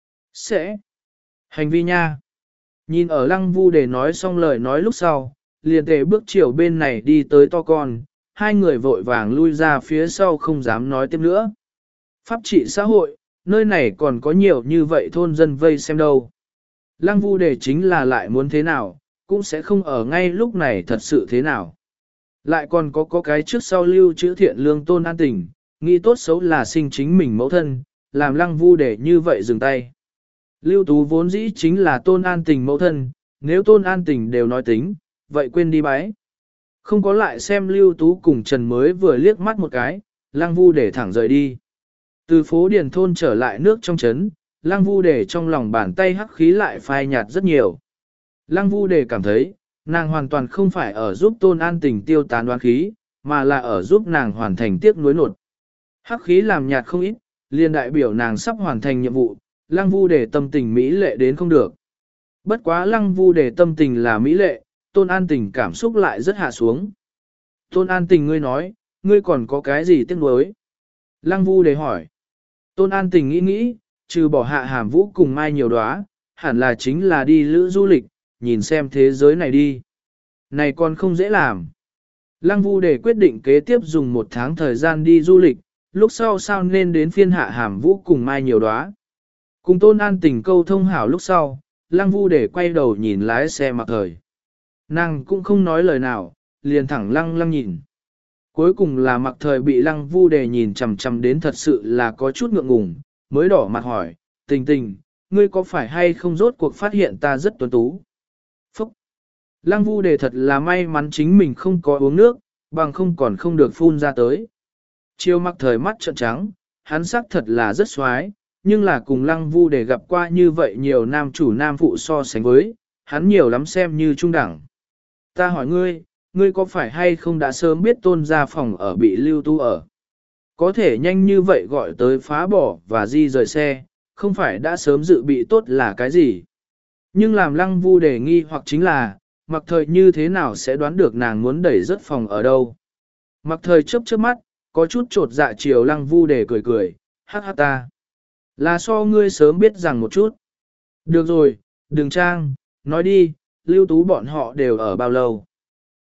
Sẽ. Hành vi nha. Nhìn ở Lăng Vu đề nói xong lời nói lúc sau, liền tề bước chiều bên này đi tới to con, hai người vội vàng lui ra phía sau không dám nói tiếp nữa. Pháp trị xã hội, nơi này còn có nhiều như vậy thôn dân vây xem đâu. Lăng Vu đề chính là lại muốn thế nào, cũng sẽ không ở ngay lúc này thật sự thế nào. Lại còn có có cái trước sau lưu chữ thiện lương Tôn An Tình, nghĩ tốt xấu là sinh chính mình mẫu thân, làm Lăng Vu đề như vậy dừng tay. Lưu Tú vốn dĩ chính là Tôn An Tình mẫu thân, nếu Tôn An Tình đều nói tính, vậy quên đi bái. Không có lại xem Lưu Tú cùng Trần mới vừa liếc mắt một cái, Lăng Vu để thẳng rời đi. Từ phố Điền thôn trở lại nước trong trấn, Lăng Vu để trong lòng bàn tay hắc khí lại phai nhạt rất nhiều. Lăng Vu để cảm thấy, nàng hoàn toàn không phải ở giúp Tôn An Tình tiêu tán oán khí, mà là ở giúp nàng hoàn thành tiếc nuối nột. Hắc khí làm nhạt không ít, liền đại biểu nàng sắp hoàn thành nhiệm vụ, Lăng Vu để tâm tình mỹ lệ đến không được. Bất quá Lăng Vu để tâm tình là mỹ lệ, Tôn An Tình cảm xúc lại rất hạ xuống. Tôn An Tình ngươi nói, ngươi còn có cái gì tiếc nuối? Lăng Vu để hỏi. Tôn An Tình nghĩ nghĩ, trừ bỏ hạ hàm vũ cùng mai nhiều đóa, hẳn là chính là đi lữ du lịch, nhìn xem thế giới này đi. Này còn không dễ làm. Lăng Vu để quyết định kế tiếp dùng một tháng thời gian đi du lịch, lúc sau sao nên đến phiên hạ hàm vũ cùng mai nhiều đóa. Cùng Tôn An Tình câu thông hảo lúc sau, Lăng Vu để quay đầu nhìn lái xe mặc thời. Nàng cũng không nói lời nào, liền thẳng lăng lăng nhìn. Cuối cùng là mặc thời bị Lăng Vu đề nhìn chằm chằm đến thật sự là có chút ngượng ngùng, mới đỏ mặt hỏi, Tình Tình, ngươi có phải hay không rốt cuộc phát hiện ta rất tuấn tú? Phúc! Lăng Vu đề thật là may mắn chính mình không có uống nước, bằng không còn không được phun ra tới. Chiêu mặc thời mắt trợn trắng, hắn sắc thật là rất xoái, nhưng là cùng Lăng Vu đề gặp qua như vậy nhiều nam chủ nam phụ so sánh với, hắn nhiều lắm xem như trung đẳng. Ta hỏi ngươi, ngươi có phải hay không đã sớm biết Tôn gia phòng ở bị Lưu Tú ở? Có thể nhanh như vậy gọi tới phá bỏ và di rời xe, không phải đã sớm dự bị tốt là cái gì? Nhưng làm Lăng Vu đề nghi hoặc chính là, mặc thời như thế nào sẽ đoán được nàng muốn đẩy rớt phòng ở đâu? Mặc thời chớp chớp mắt, có chút trột dạ chiều Lăng Vu đề cười cười, hát hát ta. Là so ngươi sớm biết rằng một chút. Được rồi, đừng trang, nói đi, Lưu Tú bọn họ đều ở bao lâu?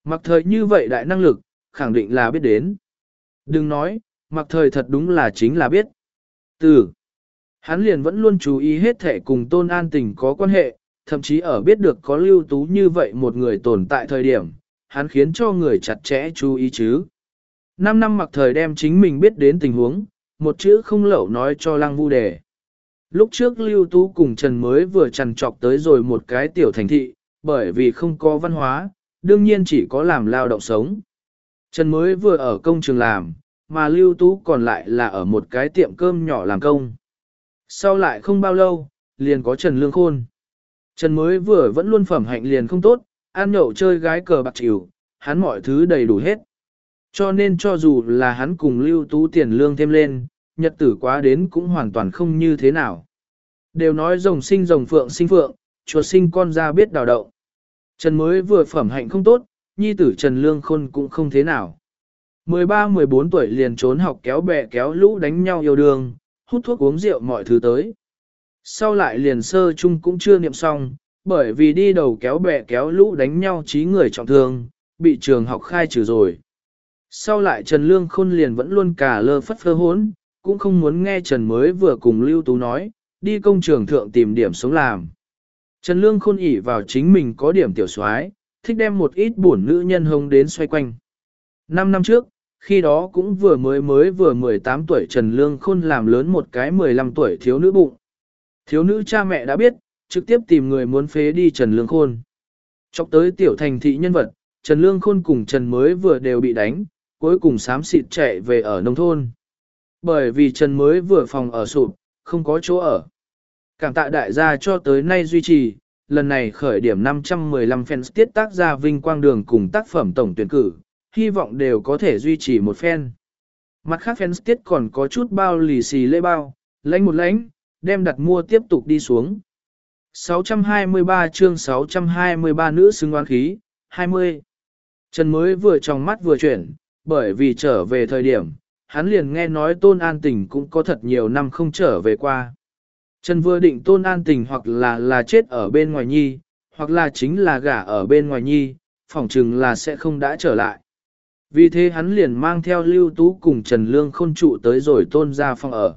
Mặc thời như vậy đại năng lực, khẳng định là biết đến. Đừng nói, mặc thời thật đúng là chính là biết. Từ, hắn liền vẫn luôn chú ý hết thể cùng Tôn An Tình có quan hệ, thậm chí ở biết được có Lưu Tú như vậy một người tồn tại thời điểm, hắn khiến cho người chặt chẽ chú ý chứ. Năm năm mặc thời đem chính mình biết đến tình huống, một chữ không lậu nói cho Lăng Vu Đề. Lúc trước Lưu Tú cùng Trần mới vừa trằn trọc tới rồi một cái tiểu thành thị, bởi vì không có văn hóa, đương nhiên chỉ có làm lao động sống. Trần mới vừa ở công trường làm, mà Lưu Tú còn lại là ở một cái tiệm cơm nhỏ làm công. Sau lại không bao lâu, liền có Trần Lương Khôn. Trần mới vừa vẫn luôn phẩm hạnh liền không tốt, ăn nhậu chơi gái cờ bạc chịu, hắn mọi thứ đầy đủ hết. Cho nên cho dù là hắn cùng Lưu Tú tiền lương thêm lên, nhật tử quá đến cũng hoàn toàn không như thế nào. Đều nói rồng sinh rồng phượng sinh phượng, chuột sinh con ra biết đào đậu. Trần mới vừa phẩm hạnh không tốt, nhi tử Trần Lương Khôn cũng không thế nào. mười ba mười bốn tuổi liền trốn học kéo bè kéo lũ đánh nhau yêu đương, hút thuốc uống rượu mọi thứ tới. Sau lại liền sơ chung cũng chưa niệm xong, bởi vì đi đầu kéo bè kéo lũ đánh nhau chí người trọng thương, bị trường học khai trừ rồi. Sau lại Trần Lương Khôn liền vẫn luôn cả lơ phất phơ hốn, cũng không muốn nghe Trần mới vừa cùng Lưu Tú nói, đi công trường thượng tìm điểm sống làm. Trần Lương Khôn ỷ vào chính mình có điểm tiểu soái, thích đem một ít bổn nữ nhân hông đến xoay quanh. Năm năm trước, khi đó cũng vừa mới mới vừa mười tám tuổi Trần Lương Khôn làm lớn một cái mười lăm tuổi thiếu nữ bụng. Thiếu nữ cha mẹ đã biết, trực tiếp tìm người muốn phế đi Trần Lương Khôn. Chọc tới tiểu thành thị nhân vật, Trần Lương Khôn cùng Trần mới vừa đều bị đánh, cuối cùng xám xịt chạy về ở nông thôn. Bởi vì Trần mới vừa phòng ở sụp, không có chỗ ở. Cảm tạ đại gia cho tới nay duy trì, lần này khởi điểm năm trăm mười lăm fans tiết tác gia vinh quang đường cùng tác phẩm tổng tuyển cử, hy vọng đều có thể duy trì một fan. Mặt khác fans tiết còn có chút bao lì xì lễ bao, lãnh một lãnh, đem đặt mua tiếp tục đi xuống. sáu trăm hai mươi ba chương sáu trăm hai mươi ba nữ xứng oán khí, hai mươi. Trần mới vừa trong mắt vừa chuyển, bởi vì trở về thời điểm, hắn liền nghe nói Tôn An Tình cũng có thật nhiều năm không trở về qua. Trần vừa định Tôn An Tình hoặc là là chết ở bên ngoài nhi, hoặc là chính là gả ở bên ngoài nhi, phỏng chừng là sẽ không đã trở lại. Vì thế hắn liền mang theo Lưu Tú cùng Trần Lương Khôn trụ tới rồi Tôn gia phòng ở.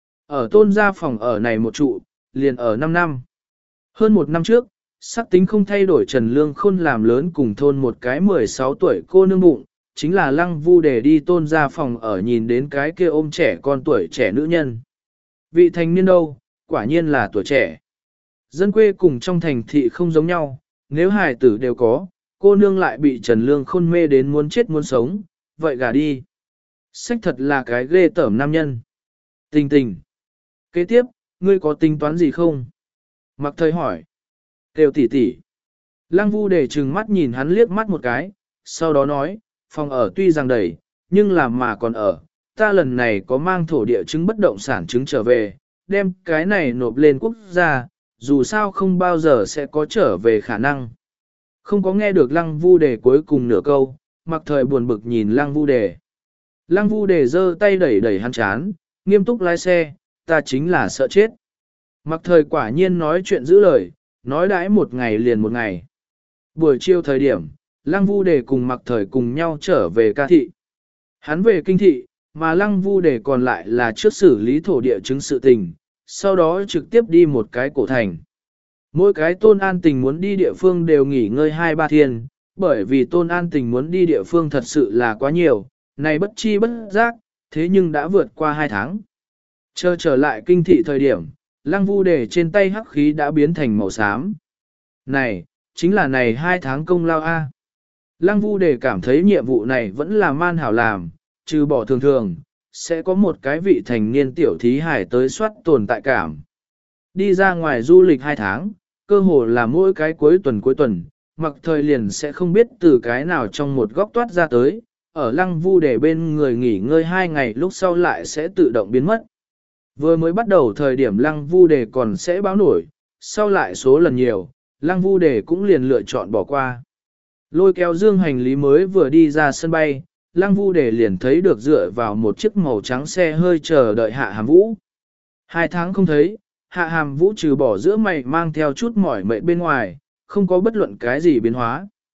Ở Tôn gia phòng ở này một trụ, liền ở năm năm. Hơn một năm trước, sắc tính không thay đổi Trần Lương Khôn làm lớn cùng thôn một cái mười sáu tuổi cô nương bụng, chính là Lăng Vu Đề đi Tôn gia phòng ở nhìn đến cái kia ôm trẻ con tuổi trẻ nữ nhân. Vị thành niên đâu, quả nhiên là tuổi trẻ. Dân quê cùng trong thành thị không giống nhau, nếu hài tử đều có, cô nương lại bị Trần Lương Khôn mê đến muốn chết muốn sống, vậy gả đi. Sách thật là cái ghê tởm nam nhân. Tình tình. Kế tiếp, ngươi có tính toán gì không? Mặc thời hỏi. Kêu tỉ tỉ. Lăng Vu Đề trừng mắt nhìn hắn liếc mắt một cái, sau đó nói, phòng ở tuy rằng đầy, nhưng làm mà còn ở, ta lần này có mang thổ địa chứng bất động sản chứng trở về, đem cái này nộp lên quốc gia, dù sao không bao giờ sẽ có trở về khả năng. Không có nghe được Lăng Vu Đề cuối cùng nửa câu, Mặc thời buồn bực nhìn Lăng Vu Đề. Lăng Vu Đề giơ tay đẩy đẩy hắn chán, nghiêm túc lái xe, ta chính là sợ chết. Mặc thời quả nhiên nói chuyện giữ lời, nói đãi một ngày liền một ngày. Buổi chiều thời điểm, Lăng Vu Đề cùng Mặc thời cùng nhau trở về ca thị. Hắn về kinh thị, mà Lăng Vu Đề còn lại là trước xử lý thổ địa chứng sự tình, sau đó trực tiếp đi một cái cổ thành. Mỗi cái Tôn An Tình muốn đi địa phương đều nghỉ ngơi hai ba thiên, bởi vì Tôn An Tình muốn đi địa phương thật sự là quá nhiều, này bất chi bất giác, thế nhưng đã vượt qua hai tháng. Chờ trở lại kinh thị thời điểm, Lăng Vu Đề trên tay hắc khí đã biến thành màu xám. Này, chính là này hai tháng công lao a. Lăng Vu Đề cảm thấy nhiệm vụ này vẫn là man hảo làm, trừ bỏ thường thường, sẽ có một cái vị thành niên tiểu thí hải tới soát tồn tại cảm. Đi ra ngoài du lịch hai tháng, cơ hồ là mỗi cái cuối tuần cuối tuần, Mặc thời liền sẽ không biết từ cái nào trong một góc toát ra tới, ở Lăng Vu Đề bên người nghỉ ngơi hai ngày lúc sau lại sẽ tự động biến mất. Vừa mới bắt đầu thời điểm Lăng Vu Đề còn sẽ báo nổi, sau lại số lần nhiều, Lăng Vu Đề cũng liền lựa chọn bỏ qua. Lôi kéo dương hành lý mới vừa đi ra sân bay, Lăng Vu Đề liền thấy được dựa vào một chiếc màu trắng xe hơi chờ đợi Hạ Hàm Vũ. Hai tháng không thấy, Hạ Hàm Vũ trừ bỏ giữa mày mang theo chút mỏi mệt bên ngoài, không có bất luận cái gì biến hóa.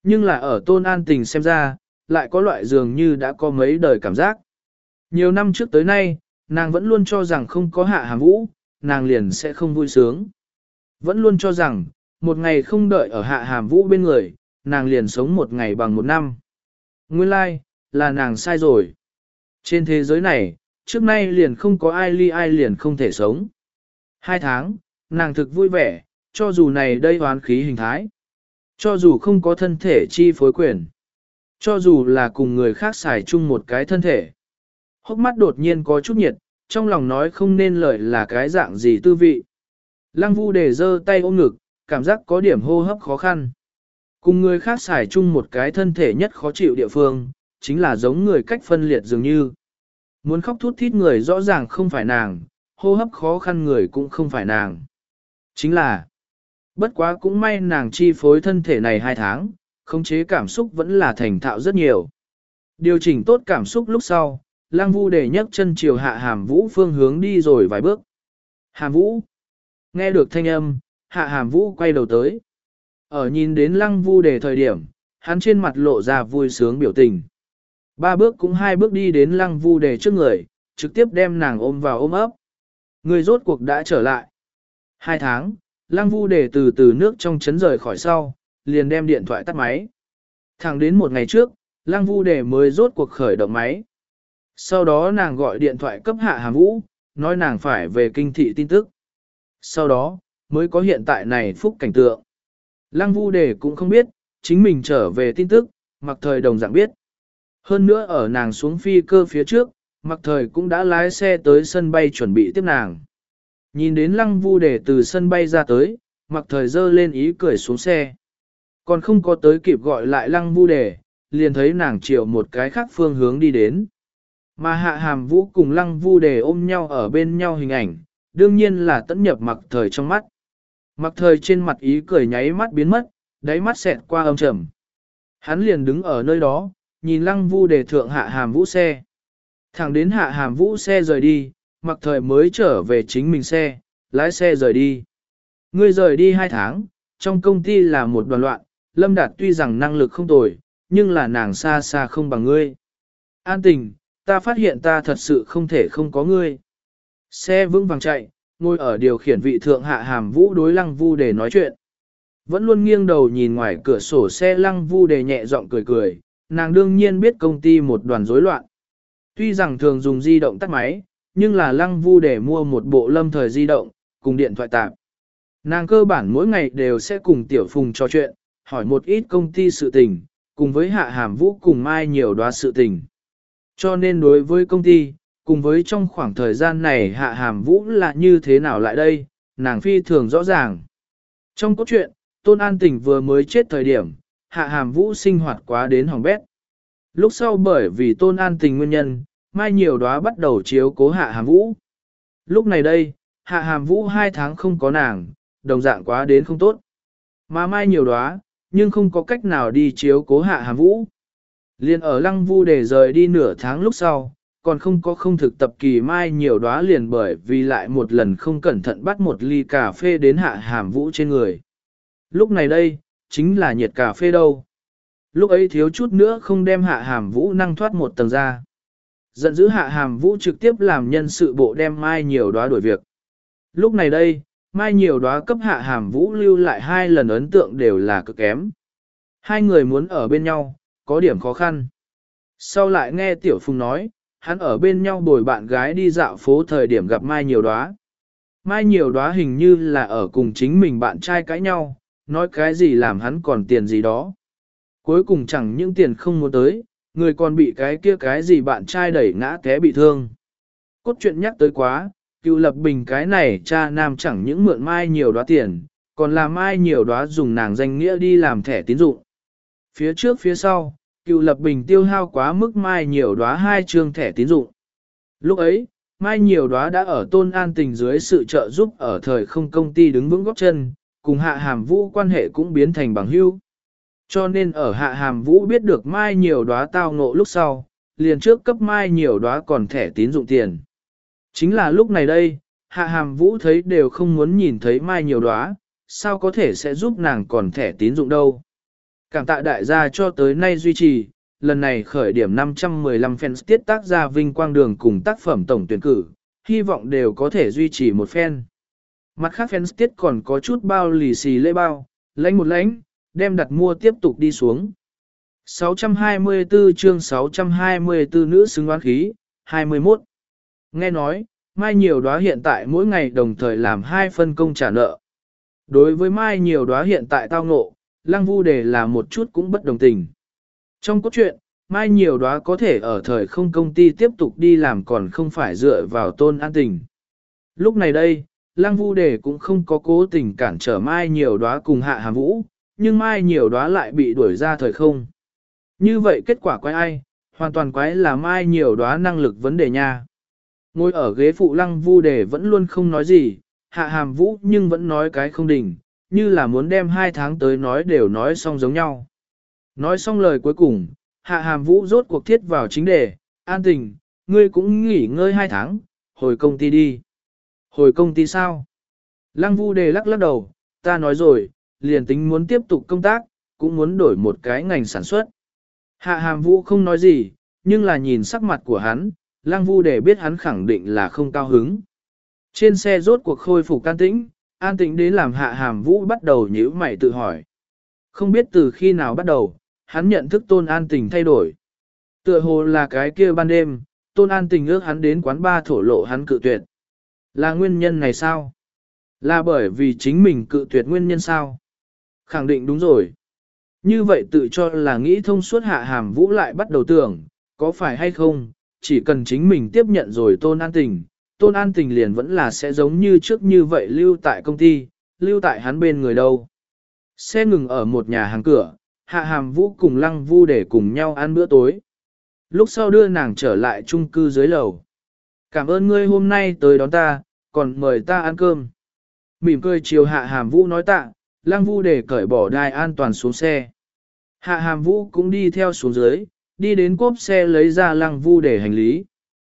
Nhưng là ở Tôn An Tình xem ra, lại có loại dường như đã có mấy đời cảm giác. Nhiều năm trước tới nay, nàng vẫn luôn cho rằng không có Hạ Hàm Vũ, nàng liền sẽ không vui sướng. Vẫn luôn cho rằng, một ngày không đợi ở Hạ Hàm Vũ bên người, nàng liền sống một ngày bằng một năm. Nguyên lai, like, là nàng sai rồi. Trên thế giới này, trước nay liền không có ai ly ai liền không thể sống. Hai tháng, nàng thực vui vẻ, cho dù này đây hoán khí hình thái. Cho dù không có thân thể chi phối quyền. Cho dù là cùng người khác xài chung một cái thân thể. Hốc mắt đột nhiên có chút nhiệt, trong lòng nói không nên lời là cái dạng gì tư vị. Lăng Vu Đề giơ tay ôm ngực, cảm giác có điểm hô hấp khó khăn. Cùng người khác xài chung một cái thân thể nhất khó chịu địa phương, chính là giống người cách phân liệt dường như. Muốn khóc thút thít người rõ ràng không phải nàng, hô hấp khó khăn người cũng không phải nàng. Chính là, bất quá cũng may nàng chi phối thân thể này hai tháng, khống chế cảm xúc vẫn là thành thạo rất nhiều. Điều chỉnh tốt cảm xúc lúc sau, Lăng Vu Đề nhấc chân chiều Hạ Hàm Vũ phương hướng đi rồi vài bước. Hàm Vũ, nghe được thanh âm, Hạ Hàm Vũ quay đầu tới. Ở nhìn đến Lăng Vu Đề thời điểm, hắn trên mặt lộ ra vui sướng biểu tình. Ba bước cũng hai bước đi đến Lăng Vu Đề trước người, trực tiếp đem nàng ôm vào ôm ấp. Người rốt cuộc đã trở lại. Hai tháng, Lăng Vu Đề từ từ nước trong chấn rời khỏi sau, liền đem điện thoại tắt máy. Thẳng đến một ngày trước, Lăng Vu Đề mới rốt cuộc khởi động máy. Sau đó nàng gọi điện thoại cấp Hạ Hàm Vũ, nói nàng phải về kinh thị tin tức. Sau đó, mới có hiện tại này phúc cảnh tượng. Lăng Vu Đề cũng không biết, chính mình trở về tin tức, Mặc Thời đồng dạng biết. Hơn nữa ở nàng xuống phi cơ phía trước, Mặc Thời cũng đã lái xe tới sân bay chuẩn bị tiếp nàng. Nhìn đến Lăng Vu Đề từ sân bay ra tới, Mặc Thời dơ lên ý cười xuống xe. Còn không có tới kịp gọi lại Lăng Vu Đề, liền thấy nàng chiều một cái khác phương hướng đi đến. Mà Hạ Hàm Vũ cùng Lăng Vu Đề ôm nhau ở bên nhau hình ảnh, đương nhiên là tẫn nhập Mặc Thời trong mắt. Mặc Thời trên mặt ý cười nháy mắt biến mất, đáy mắt xẹt qua âm trầm. Hắn liền đứng ở nơi đó, nhìn Lăng Vu Đề thượng Hạ Hàm Vũ xe. Thẳng đến Hạ Hàm Vũ xe rời đi, Mặc Thời mới trở về chính mình xe, lái xe rời đi. Ngươi rời đi hai tháng, trong công ty là một đoàn loạn, Lâm Đạt tuy rằng năng lực không tồi, nhưng là nàng xa xa không bằng ngươi. An Tình, ta phát hiện ta thật sự không thể không có ngươi. Xe vững vàng chạy, ngồi ở điều khiển vị thượng Hạ Hàm Vũ đối Lăng Vu Đề nói chuyện. Vẫn luôn nghiêng đầu nhìn ngoài cửa sổ xe Lăng Vu Đề nhẹ giọng cười cười, nàng đương nhiên biết công ty một đoàn rối loạn. Tuy rằng thường dùng di động tắt máy, nhưng là Lăng Vu Đề mua một bộ lâm thời di động, cùng điện thoại tạp. Nàng cơ bản mỗi ngày đều sẽ cùng Tiểu Phùng trò chuyện, hỏi một ít công ty sự tình, cùng với Hạ Hàm Vũ cùng Mai nhiều đóa sự tình. Cho nên đối với công ty, cùng với trong khoảng thời gian này Hạ Hàm Vũ là như thế nào lại đây, nàng phi thường rõ ràng. Trong cốt truyện, Tôn An Tình vừa mới chết thời điểm, Hạ Hàm Vũ sinh hoạt quá đến hỏng bét. Lúc sau bởi vì Tôn An Tình nguyên nhân, Mai nhiều đóa bắt đầu chiếu cố Hạ Hàm Vũ. Lúc này đây, Hạ Hàm Vũ hai tháng không có nàng, đồng dạng quá đến không tốt. Mà Mai nhiều đóa, nhưng không có cách nào đi chiếu cố Hạ Hàm Vũ. Liên ở Lăng Vu Đề rời đi nửa tháng lúc sau, còn không có không thực tập kỳ Mai nhiều đóa liền bởi vì lại một lần không cẩn thận bắt một ly cà phê đến Hạ Hàm Vũ trên người. Lúc này đây, chính là nhiệt cà phê đâu. Lúc ấy thiếu chút nữa không đem Hạ Hàm Vũ năng thoát một tầng ra. Giận dữ Hạ Hàm Vũ trực tiếp làm nhân sự bộ đem Mai nhiều đóa đổi việc. Lúc này đây, Mai nhiều đóa cấp Hạ Hàm Vũ lưu lại hai lần ấn tượng đều là cực kém. Hai người muốn ở bên nhau, có điểm khó khăn. Sau lại nghe Tiểu Phùng nói, hắn ở bên nhau bồi bạn gái đi dạo phố thời điểm gặp Mai nhiều đóa. Mai nhiều đóa hình như là ở cùng chính mình bạn trai cãi nhau, nói cái gì làm hắn còn tiền gì đó. Cuối cùng chẳng những tiền không muốn tới, người còn bị cái kia cái gì bạn trai đẩy ngã té bị thương. Cốt truyện nhắc tới quá, Cựu Lập Bình cái này cha nam chẳng những mượn Mai nhiều đóa tiền, còn là Mai nhiều đóa dùng nàng danh nghĩa đi làm thẻ tín dụng. Phía trước phía sau, Cựu Lập Bình tiêu hao quá mức Mai nhiều đóa hai trương thẻ tín dụng. Lúc ấy, Mai nhiều đóa đã ở Tôn An Tình dưới sự trợ giúp ở thời không công ty đứng vững góp chân, cùng Hạ Hàm Vũ quan hệ cũng biến thành bằng hữu. Cho nên ở Hạ Hàm Vũ biết được Mai nhiều đóa tao ngộ lúc sau, liền trước cấp Mai nhiều đóa còn thẻ tín dụng tiền. Chính là lúc này đây, Hạ Hàm Vũ thấy đều không muốn nhìn thấy Mai nhiều đóa, sao có thể sẽ giúp nàng còn thẻ tín dụng đâu. Cảm tạ đại gia cho tới nay duy trì, lần này khởi điểm năm trăm mười lăm fans tiết tác gia vinh quang đường cùng tác phẩm tổng tuyển cử, hy vọng đều có thể duy trì một fan. Mặt khác fans tiết còn có chút bao lì xì lễ bao, lãnh một lãnh, đem đặt mua tiếp tục đi xuống. sáu trăm hai mươi tư chương sáu trăm hai mươi tư nữ xứng oán khí, hai mươi mốt. Nghe nói, Mai Nhiều Đóa hiện tại mỗi ngày đồng thời làm hai phân công trả nợ. Đối với Mai Nhiều Đóa hiện tại tao ngộ, Lăng Vu Đề là một chút cũng bất đồng tình. Trong cốt truyện, Mai Nhiều Đóa có thể ở thời không công ty tiếp tục đi làm còn không phải dựa vào Tôn An Tình. Lúc này đây, Lăng Vu Đề cũng không có cố tình cản trở Mai Nhiều Đóa cùng Hạ Hàm Vũ, nhưng Mai Nhiều Đóa lại bị đuổi ra thời không. Như vậy kết quả quái ai, hoàn toàn quái là Mai Nhiều Đóa năng lực vấn đề nha. Ngồi ở ghế phụ Lăng Vu Đề vẫn luôn không nói gì, Hạ Hàm Vũ nhưng vẫn nói cái không đỉnh, như là muốn đem hai tháng tới nói đều nói xong giống nhau. Nói xong lời cuối cùng, Hạ Hàm Vũ rốt cuộc thiết vào chính đề, An Tình, ngươi cũng nghỉ ngơi hai tháng, hồi công ty đi. Hồi công ty sao? Lăng Vu Đề lắc lắc đầu, ta nói rồi, liền tính muốn tiếp tục công tác, cũng muốn đổi một cái ngành sản xuất. Hạ Hàm Vũ không nói gì, nhưng là nhìn sắc mặt của hắn, Lăng Vu Đề biết hắn khẳng định là không cao hứng. Trên xe rốt cuộc khôi phục an tĩnh, an tĩnh đến làm Hạ Hàm Vũ bắt đầu nhíu mày tự hỏi. Không biết từ khi nào bắt đầu, hắn nhận thức Tôn An Tình thay đổi. Tựa hồ là cái kia ban đêm, Tôn An Tình ước hắn đến quán bar thổ lộ hắn cự tuyệt. Là nguyên nhân này sao? Là bởi vì chính mình cự tuyệt nguyên nhân sao? Khẳng định đúng rồi. Như vậy tự cho là nghĩ thông suốt Hạ Hàm Vũ lại bắt đầu tưởng, có phải hay không, chỉ cần chính mình tiếp nhận rồi Tôn An Tình, Tôn An Tình liền vẫn là sẽ giống như trước như vậy lưu tại công ty, lưu tại hắn bên người đâu. Xe ngừng ở một nhà hàng cửa, Hạ Hàm Vũ cùng Lăng Vu để cùng nhau ăn bữa tối. Lúc sau đưa nàng trở lại chung cư dưới lầu. Cảm ơn ngươi hôm nay tới đón ta, còn mời ta ăn cơm. Mỉm cười chiều Hạ Hàm Vũ nói tạ, Lăng Vu để cởi bỏ đai an toàn xuống xe. Hạ Hàm Vũ cũng đi theo xuống dưới, đi đến cốp xe lấy ra Lăng Vu để hành lý.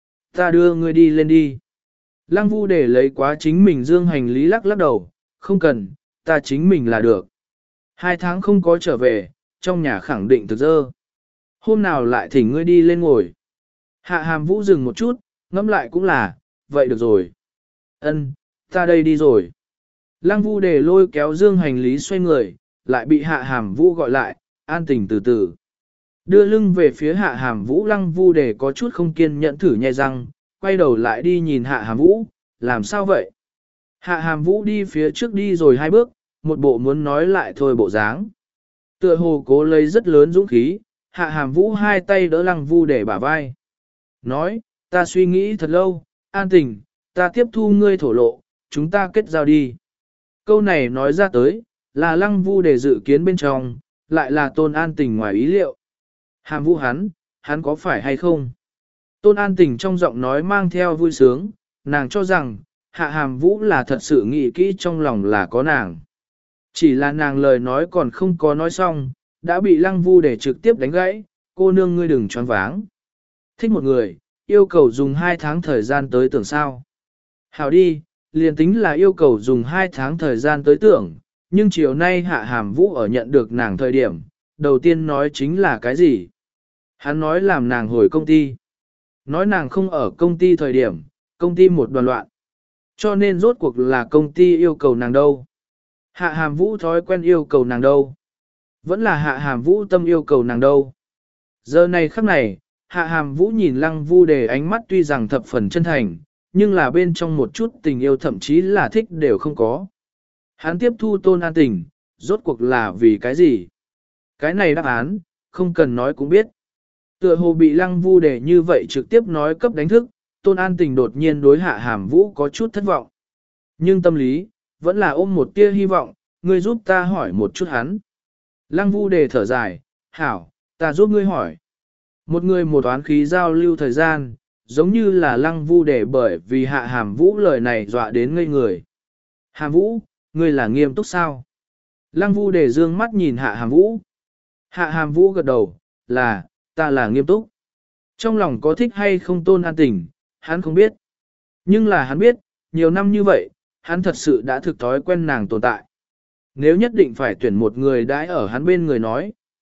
Ta đưa ngươi đi lên đi. Lăng Vu để lấy quá chính mình dương hành lý lắc lắc đầu, không cần, ta chính mình là được. Hai tháng không có trở về, trong nhà khẳng định thực dơ. Hôm nào lại thỉnh ngươi đi lên ngồi. Hạ Hàm Vũ dừng một chút, ngẫm lại cũng là, vậy được rồi. Ân, ta đây đi rồi. Lăng Vu để lôi kéo dương hành lý xoay người, lại bị Hạ Hàm Vũ gọi lại, An Tình từ từ. Đưa lưng về phía Hạ Hàm Vũ, Lăng Vu để có chút không kiên nhẫn thử nhai răng, quay đầu lại đi nhìn Hạ Hàm Vũ, làm sao vậy? Hạ Hàm Vũ đi phía trước đi rồi hai bước, một bộ muốn nói lại thôi bộ dáng. Tựa hồ cố lấy rất lớn dũng khí, Hạ Hàm Vũ hai tay đỡ Lăng Vu để bả vai. Nói, ta suy nghĩ thật lâu, An Tình, ta tiếp thu ngươi thổ lộ, chúng ta kết giao đi. Câu này nói ra tới, là Lăng Vu để dự kiến bên trong, lại là Tôn An Tình ngoài ý liệu. Hàm Vũ hắn, hắn có phải hay không? Tôn An Tình trong giọng nói mang theo vui sướng, nàng cho rằng, Hạ Hàm Vũ là thật sự nghĩ kỹ trong lòng là có nàng. Chỉ là nàng lời nói còn không có nói xong, đã bị Lăng Vu để trực tiếp đánh gãy, cô nương ngươi đừng choáng váng. Thích một người, yêu cầu dùng hai tháng thời gian tới tưởng sao. Hảo đi, liền tính là yêu cầu dùng hai tháng thời gian tới tưởng, nhưng chiều nay Hạ Hàm Vũ ở nhận được nàng thời điểm, đầu tiên nói chính là cái gì? Hắn nói làm nàng hồi công ty. Nói nàng không ở công ty thời điểm, công ty một đoàn loạn. Cho nên rốt cuộc là công ty yêu cầu nàng đâu. Hạ Hàm Vũ thói quen yêu cầu nàng đâu. Vẫn là Hạ Hàm Vũ tâm yêu cầu nàng đâu. Giờ này khắc này, Hạ Hàm Vũ nhìn Lăng Vu để ánh mắt tuy rằng thập phần chân thành, nhưng là bên trong một chút tình yêu thậm chí là thích đều không có. Hắn tiếp thu Tôn An Tình, rốt cuộc là vì cái gì? Cái này đáp án, không cần nói cũng biết. Tựa hồ bị Lăng Vu để như vậy trực tiếp nói cấp đánh thức, Tôn An Tình đột nhiên đối Hạ Hàm Vũ có chút thất vọng. Nhưng tâm lý, vẫn là ôm một tia hy vọng, ngươi giúp ta hỏi một chút hắn. Lăng Vu đề thở dài, hảo, ta giúp ngươi hỏi. Một người một toán khí giao lưu thời gian, giống như là Lăng Vu đề bởi vì Hạ Hàm Vũ lời này dọa đến ngây người. Hàm Vũ, ngươi là nghiêm túc sao? Lăng Vu đề dương mắt nhìn Hạ Hàm Vũ. Hạ Hàm Vũ gật đầu, là, ta là nghiêm túc. Trong lòng có thích hay không Tôn An Tình, hắn không biết. Nhưng là hắn biết, nhiều năm như vậy, hắn thật sự đã thực thói quen nàng tồn tại. Nếu nhất định phải tuyển một người đãi ở hắn bên người nói,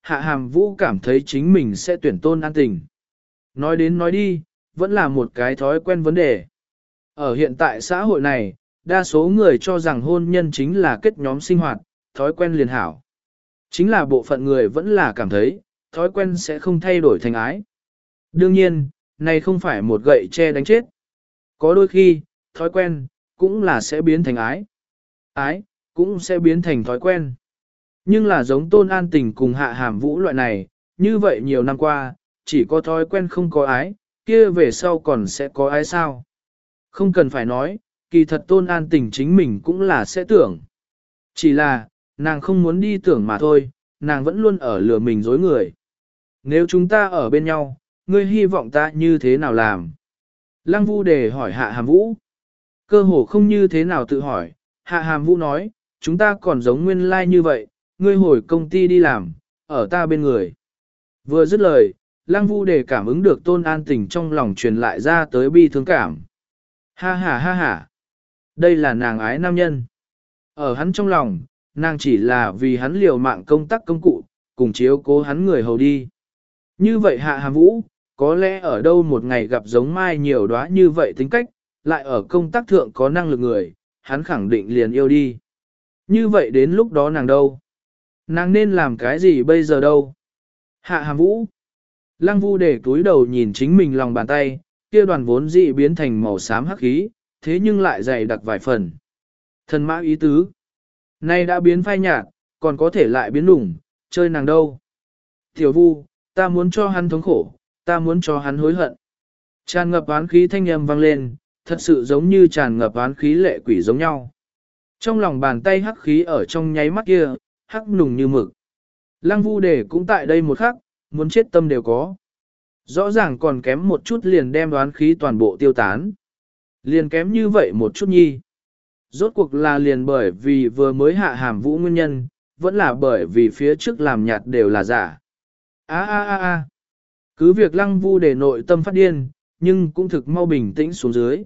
Hạ Hàm Vũ cảm thấy chính mình sẽ tuyển Tôn An Tình. Nói đến nói đi, vẫn là một cái thói quen vấn đề. Ở hiện tại xã hội này, đa số người cho rằng hôn nhân chính là kết nhóm sinh hoạt, thói quen liền hảo. Chính là bộ phận người vẫn là cảm thấy, thói quen sẽ không thay đổi thành ái. Đương nhiên, này không phải một gậy che đánh chết. Có đôi khi, thói quen, cũng là sẽ biến thành ái. Ái, cũng sẽ biến thành thói quen. Nhưng là giống Tôn An Tình cùng Hạ Hàm Vũ loại này, như vậy nhiều năm qua, chỉ có thói quen không có ái, kia về sau còn sẽ có ái sao? Không cần phải nói, kỳ thật Tôn An Tình chính mình cũng là sẽ tưởng. Chỉ là, nàng không muốn đi tưởng mà thôi, nàng vẫn luôn ở lừa mình dối người. Nếu chúng ta ở bên nhau, ngươi hy vọng ta như thế nào làm? Lăng Vu Đề hỏi Hạ Hàm Vũ. Cơ hồ không như thế nào tự hỏi, Hạ Hàm Vũ nói, chúng ta còn giống nguyên lai like như vậy, ngươi hồi công ty đi làm, ở ta bên người. Vừa dứt lời, Lăng Vu Đề cảm ứng được Tôn An Tình trong lòng truyền lại ra tới bi thương cảm. Ha ha ha ha, đây là nàng ái nam nhân. Ở hắn trong lòng, nàng chỉ là vì hắn liều mạng công tác công cụ, cùng chiếu cố hắn người hầu đi. Như vậy Hạ Hàm Vũ, có lẽ ở đâu một ngày gặp giống Mai nhiều đóa như vậy tính cách, lại ở công tác thượng có năng lực người, hắn khẳng định liền yêu đi. Như vậy đến lúc đó nàng đâu? Nàng nên làm cái gì bây giờ đâu? Hạ Hàm Vũ. Lăng Vu để túi đầu nhìn chính mình lòng bàn tay, kia đoàn vốn dị biến thành màu xám hắc khí, thế nhưng lại dày đặc vài phần. Thần mã ý tứ. Nay đã biến phai nhạt, còn có thể lại biến đủng, chơi nàng đâu? Tiểu Vu, ta muốn cho hắn thống khổ, ta muốn cho hắn hối hận. Tràn ngập oán khí thanh âm vang lên, thật sự giống như tràn ngập oán khí lệ quỷ giống nhau. Trong lòng bàn tay hắc khí ở trong nháy mắt kia, hắc nùng như mực. Lăng Vu Đề cũng tại đây một khắc, muốn chết tâm đều có. Rõ ràng còn kém một chút liền đem oán khí toàn bộ tiêu tán. Liền kém như vậy một chút nhi. Rốt cuộc là liền bởi vì vừa mới Hạ Hàm Vũ nguyên nhân, vẫn là bởi vì phía trước làm nhạt đều là giả. A a a a. Cứ việc Lăng Vu Đề nội tâm phát điên, nhưng cũng thực mau bình tĩnh xuống dưới.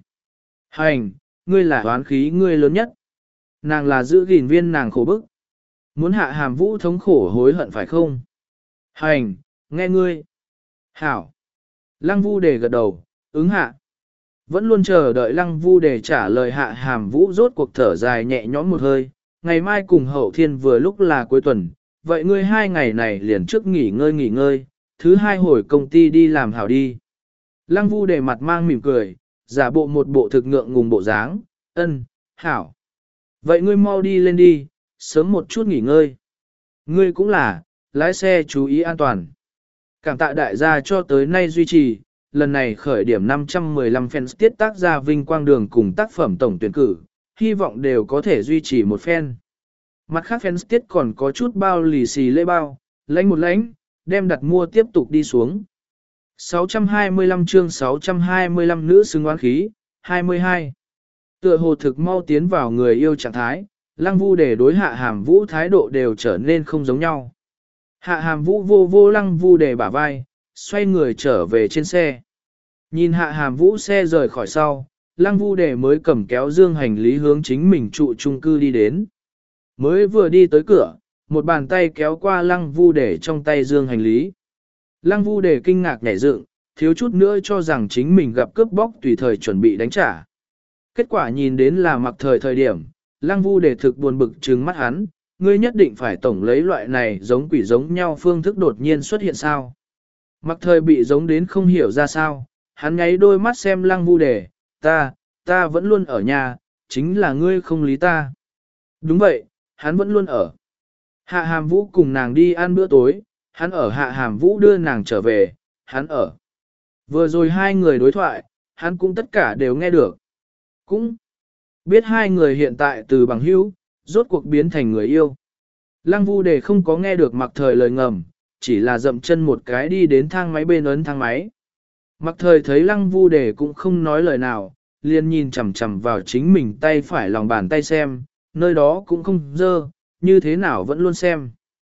Hành, ngươi là oán khí ngươi lớn nhất. Nàng là giữ gìn viên nàng khổ bức. Muốn Hạ Hàm Vũ thống khổ hối hận phải không? Hành, nghe ngươi. Hảo. Lăng Vu Đề gật đầu, ứng hạ. Vẫn luôn chờ đợi Lăng Vu Đề trả lời Hạ Hàm Vũ rốt cuộc thở dài nhẹ nhõm một hơi. Ngày mai cùng Hậu Thiên vừa lúc là cuối tuần, vậy ngươi hai ngày này liền trước nghỉ ngơi nghỉ ngơi, thứ hai hồi công ty đi làm hảo đi. Lăng Vu Đề mặt mang mỉm cười, giả bộ một bộ thực ngượng ngùng bộ dáng, ân, hảo. Vậy ngươi mau đi lên đi, sớm một chút nghỉ ngơi. Ngươi cũng là, lái xe chú ý an toàn. Cảm tạ đại gia cho tới nay duy trì, lần này khởi điểm năm trăm mười lăm fans tiết tác ra vinh quang đường cùng tác phẩm tổng tuyển cử, hy vọng đều có thể duy trì một fan. Mặt khác fans tiết còn có chút bao lì xì lễ bao, lãnh một lãnh, đem đặt mua tiếp tục đi xuống. sáu trăm hai mươi lăm chương sáu trăm hai mươi lăm nữ xứng oán khí, hai mươi hai. Tựa hồ thực mau tiến vào người yêu trạng thái, Lăng Vu Đề đối Hạ Hàm Vũ thái độ đều trở nên không giống nhau. Hạ Hàm Vũ vô vô Lăng Vu Đề bả vai, xoay người trở về trên xe. Nhìn Hạ Hàm Vũ xe rời khỏi sau, Lăng Vu Đề mới cầm kéo dương hành lý hướng chính mình trụ chung cư đi đến. Mới vừa đi tới cửa, một bàn tay kéo qua Lăng Vu Đề trong tay dương hành lý. Lăng Vu Đề kinh ngạc nhảy dựng, thiếu chút nữa cho rằng chính mình gặp cướp bóc tùy thời chuẩn bị đánh trả. Kết quả nhìn đến là Mặc Thời thời điểm, Lăng Vu Đề thực buồn bực trừng mắt hắn, ngươi nhất định phải tổng lấy loại này giống quỷ giống nhau phương thức đột nhiên xuất hiện sao. Mặc Thời bị giống đến không hiểu ra sao, hắn nháy đôi mắt xem Lăng Vu Đề, ta, ta vẫn luôn ở nhà, chính là ngươi không lý ta. Đúng vậy, hắn vẫn luôn ở. Hạ Hàm Vũ cùng nàng đi ăn bữa tối, hắn ở Hạ Hàm Vũ đưa nàng trở về, hắn ở. Vừa rồi hai người đối thoại, hắn cũng tất cả đều nghe được. Cũng biết hai người hiện tại từ bằng hữu, rốt cuộc biến thành người yêu. Lăng Vu Đề không có nghe được Mặc Thời lời ngầm, chỉ là dậm chân một cái đi đến thang máy bên ấn thang máy. Mặc Thời thấy Lăng Vu Đề cũng không nói lời nào, liền nhìn chằm chằm vào chính mình tay phải lòng bàn tay xem, nơi đó cũng không dơ, như thế nào vẫn luôn xem.